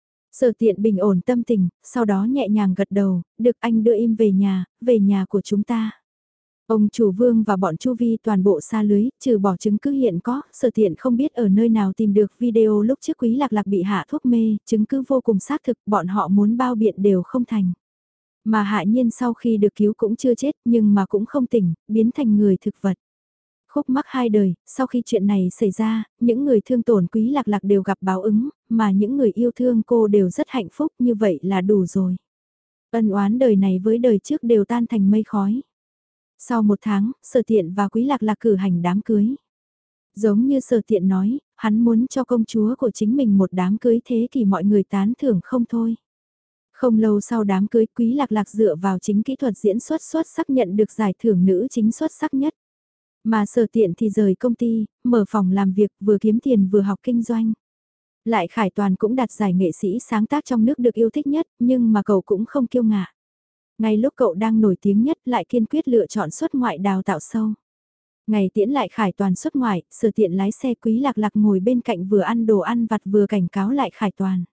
Sở Tiện bình ổn tâm tình, sau đó nhẹ nhàng gật đầu, được anh đưa im về nhà của chúng ta. Ông chủ Vương và bọn Chu Vi toàn bộ xa lưới, trừ bỏ chứng cứ hiện có, Sở Tiện không biết ở nơi nào tìm được video lúc trước Quý Lạc Lạc bị hạ thuốc mê, chứng cứ vô cùng xác thực, bọn họ muốn bao biện đều không thành. Mà Hạ Nhiên sau khi được cứu cũng chưa chết nhưng mà cũng không tỉnh, biến thành người thực vật. Khúc mắc hai đời, sau khi chuyện này xảy ra, những người thương tổn Quý Lạc Lạc đều gặp báo ứng, mà những người yêu thương cô đều rất hạnh phúc, như vậy là đủ rồi. Ân oán đời này với đời trước đều tan thành mây khói. Sau một tháng, Sở Tiện và Quý Lạc Lạc cử hành đám cưới. Giống như Sở Tiện nói, hắn muốn cho công chúa của chính mình một đám cưới thế kỷ mọi người tán thưởng không thôi. Không lâu sau đám cưới Quý Lạc Lạc dựa vào chính kỹ thuật diễn xuất sắc nhận được giải thưởng nữ chính xuất sắc nhất. Mà Sở Tiện thì rời công ty, mở phòng làm việc vừa kiếm tiền vừa học kinh doanh. Lại Khải Toàn cũng đạt giải nghệ sĩ sáng tác trong nước được yêu thích nhất, nhưng mà cậu cũng không kiêu ngạo. Ngay lúc cậu đang nổi tiếng nhất lại kiên quyết lựa chọn xuất ngoại đào tạo sâu. Ngày tiễn Lại Khải Toàn xuất ngoại, Sở Tiện lái xe Quý Lạc Lạc ngồi bên cạnh vừa ăn đồ ăn vặt vừa cảnh cáo Lại Khải Toàn.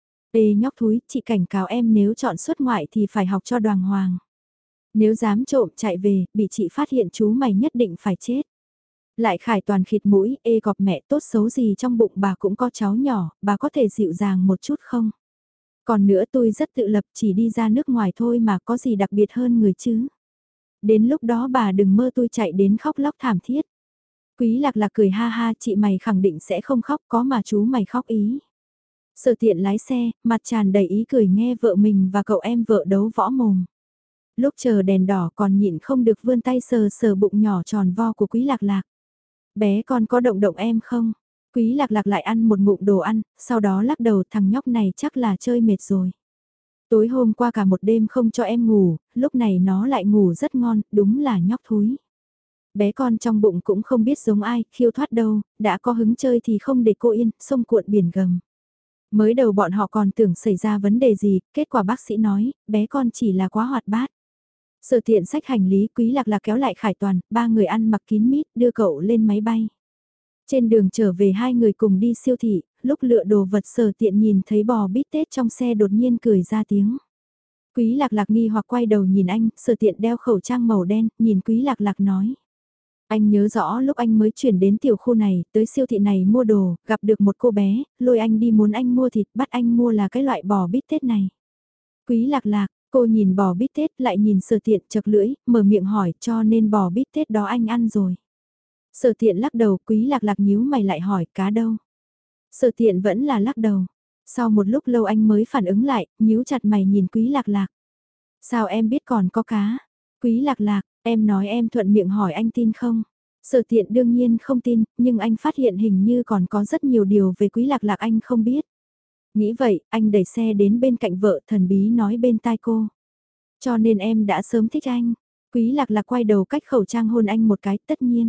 Ê nhóc thúi, chị cảnh cáo em nếu chọn xuất ngoại thì phải học cho đàng hoàng. Nếu dám trộm chạy về, bị chị phát hiện chú mày nhất định phải chết. Lại Khải Toàn khịt mũi, ê cọp mẹ tốt xấu gì trong bụng bà cũng có cháu nhỏ, bà có thể dịu dàng một chút không? Còn nữa tôi rất tự lập chỉ đi ra nước ngoài thôi mà có gì đặc biệt hơn người chứ. Đến lúc đó bà đừng mơ tôi chạy đến khóc lóc thảm thiết. Quý Lạc Lạc cười ha ha chị mày khẳng định sẽ không khóc có mà chú mày khóc ý. Sở Tiện lái xe, mặt tràn đầy ý cười nghe vợ mình và cậu em vợ đấu võ mồm. Lúc chờ đèn đỏ còn nhịn không được vươn tay sờ sờ bụng nhỏ tròn vo của Quý Lạc Lạc. Bé con có động động em không? Quý Lạc Lạc lại ăn một ngụm đồ ăn, sau đó lắc đầu thằng nhóc này chắc là chơi mệt rồi. Tối hôm qua cả một đêm không cho em ngủ, lúc này nó lại ngủ rất ngon, đúng là nhóc thúi. Bé con trong bụng cũng không biết giống ai, khiêu thoát đâu, đã có hứng chơi thì không để cô yên, sông cuộn biển gầm. Mới đầu bọn họ còn tưởng xảy ra vấn đề gì, kết quả bác sĩ nói, bé con chỉ là quá hoạt bát. Sở Tiện xách hành lý Quý Lạc Lạc kéo lại Khải Toàn, ba người ăn mặc kín mít, đưa cậu lên máy bay. Trên đường trở về hai người cùng đi siêu thị, lúc lựa đồ vật Sở Tiện nhìn thấy bò bít tết trong xe đột nhiên cười ra tiếng. Quý Lạc Lạc nghi hoặc quay đầu nhìn anh, Sở Tiện đeo khẩu trang màu đen, nhìn Quý Lạc Lạc nói. Anh nhớ rõ lúc anh mới chuyển đến tiểu khu này, tới siêu thị này mua đồ, gặp được một cô bé, lôi anh đi muốn anh mua thịt, bắt anh mua là cái loại bò bít tết này. Quý Lạc Lạc, cô nhìn bò bít tết lại nhìn Sở Tiện chật lưỡi, mở miệng hỏi cho nên bò bít tết đó anh ăn rồi. Sở Tiện lắc đầu, Quý Lạc Lạc nhíu mày lại hỏi cá đâu. Sở Tiện vẫn là lắc đầu. Sau một lúc lâu anh mới phản ứng lại, nhíu chặt mày nhìn Quý Lạc Lạc. Sao em biết còn có cá? Quý Lạc Lạc, em nói em thuận miệng hỏi anh tin không? Sở Tiện đương nhiên không tin, nhưng anh phát hiện hình như còn có rất nhiều điều về Quý Lạc Lạc anh không biết. Nghĩ vậy, anh đẩy xe đến bên cạnh vợ thần bí nói bên tai cô. Cho nên em đã sớm thích anh. Quý Lạc Lạc quay đầu cách khẩu trang hôn anh một cái tất nhiên.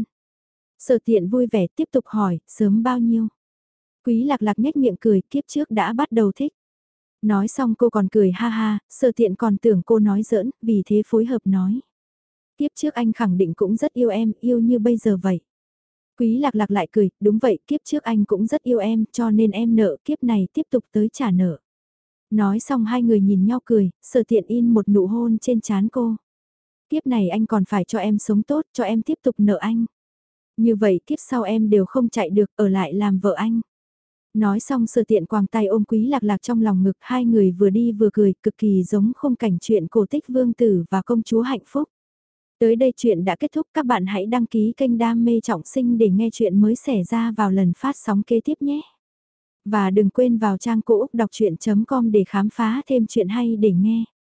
Sở Tiện vui vẻ tiếp tục hỏi, sớm bao nhiêu? Quý Lạc Lạc nhếch miệng cười, kiếp trước đã bắt đầu thích. Nói xong cô còn cười ha ha, Sở Tiện còn tưởng cô nói giỡn, vì thế phối hợp nói. Kiếp trước anh khẳng định cũng rất yêu em, yêu như bây giờ vậy. Quý Lạc Lạc lại cười, đúng vậy, kiếp trước anh cũng rất yêu em, cho nên em nợ kiếp này tiếp tục tới trả nợ. Nói xong hai người nhìn nhau cười, Sở Tiện in một nụ hôn trên trán cô. Kiếp này anh còn phải cho em sống tốt, cho em tiếp tục nợ anh. Như vậy kiếp sau em đều không chạy được, ở lại làm vợ anh. Nói xong Sở Tiện quàng tay ôm Quý Lạc Lạc trong lòng ngực, hai người vừa đi vừa cười, cực kỳ giống khung cảnh chuyện cổ tích vương tử và công chúa hạnh phúc. Tới đây chuyện đã kết thúc, các bạn hãy đăng ký kênh Đam mê trọng sinh để nghe chuyện mới xảy ra vào lần phát sóng kế tiếp nhé. Và đừng quên vào trang cô úc đọc chuyện.com để khám phá thêm chuyện hay để nghe.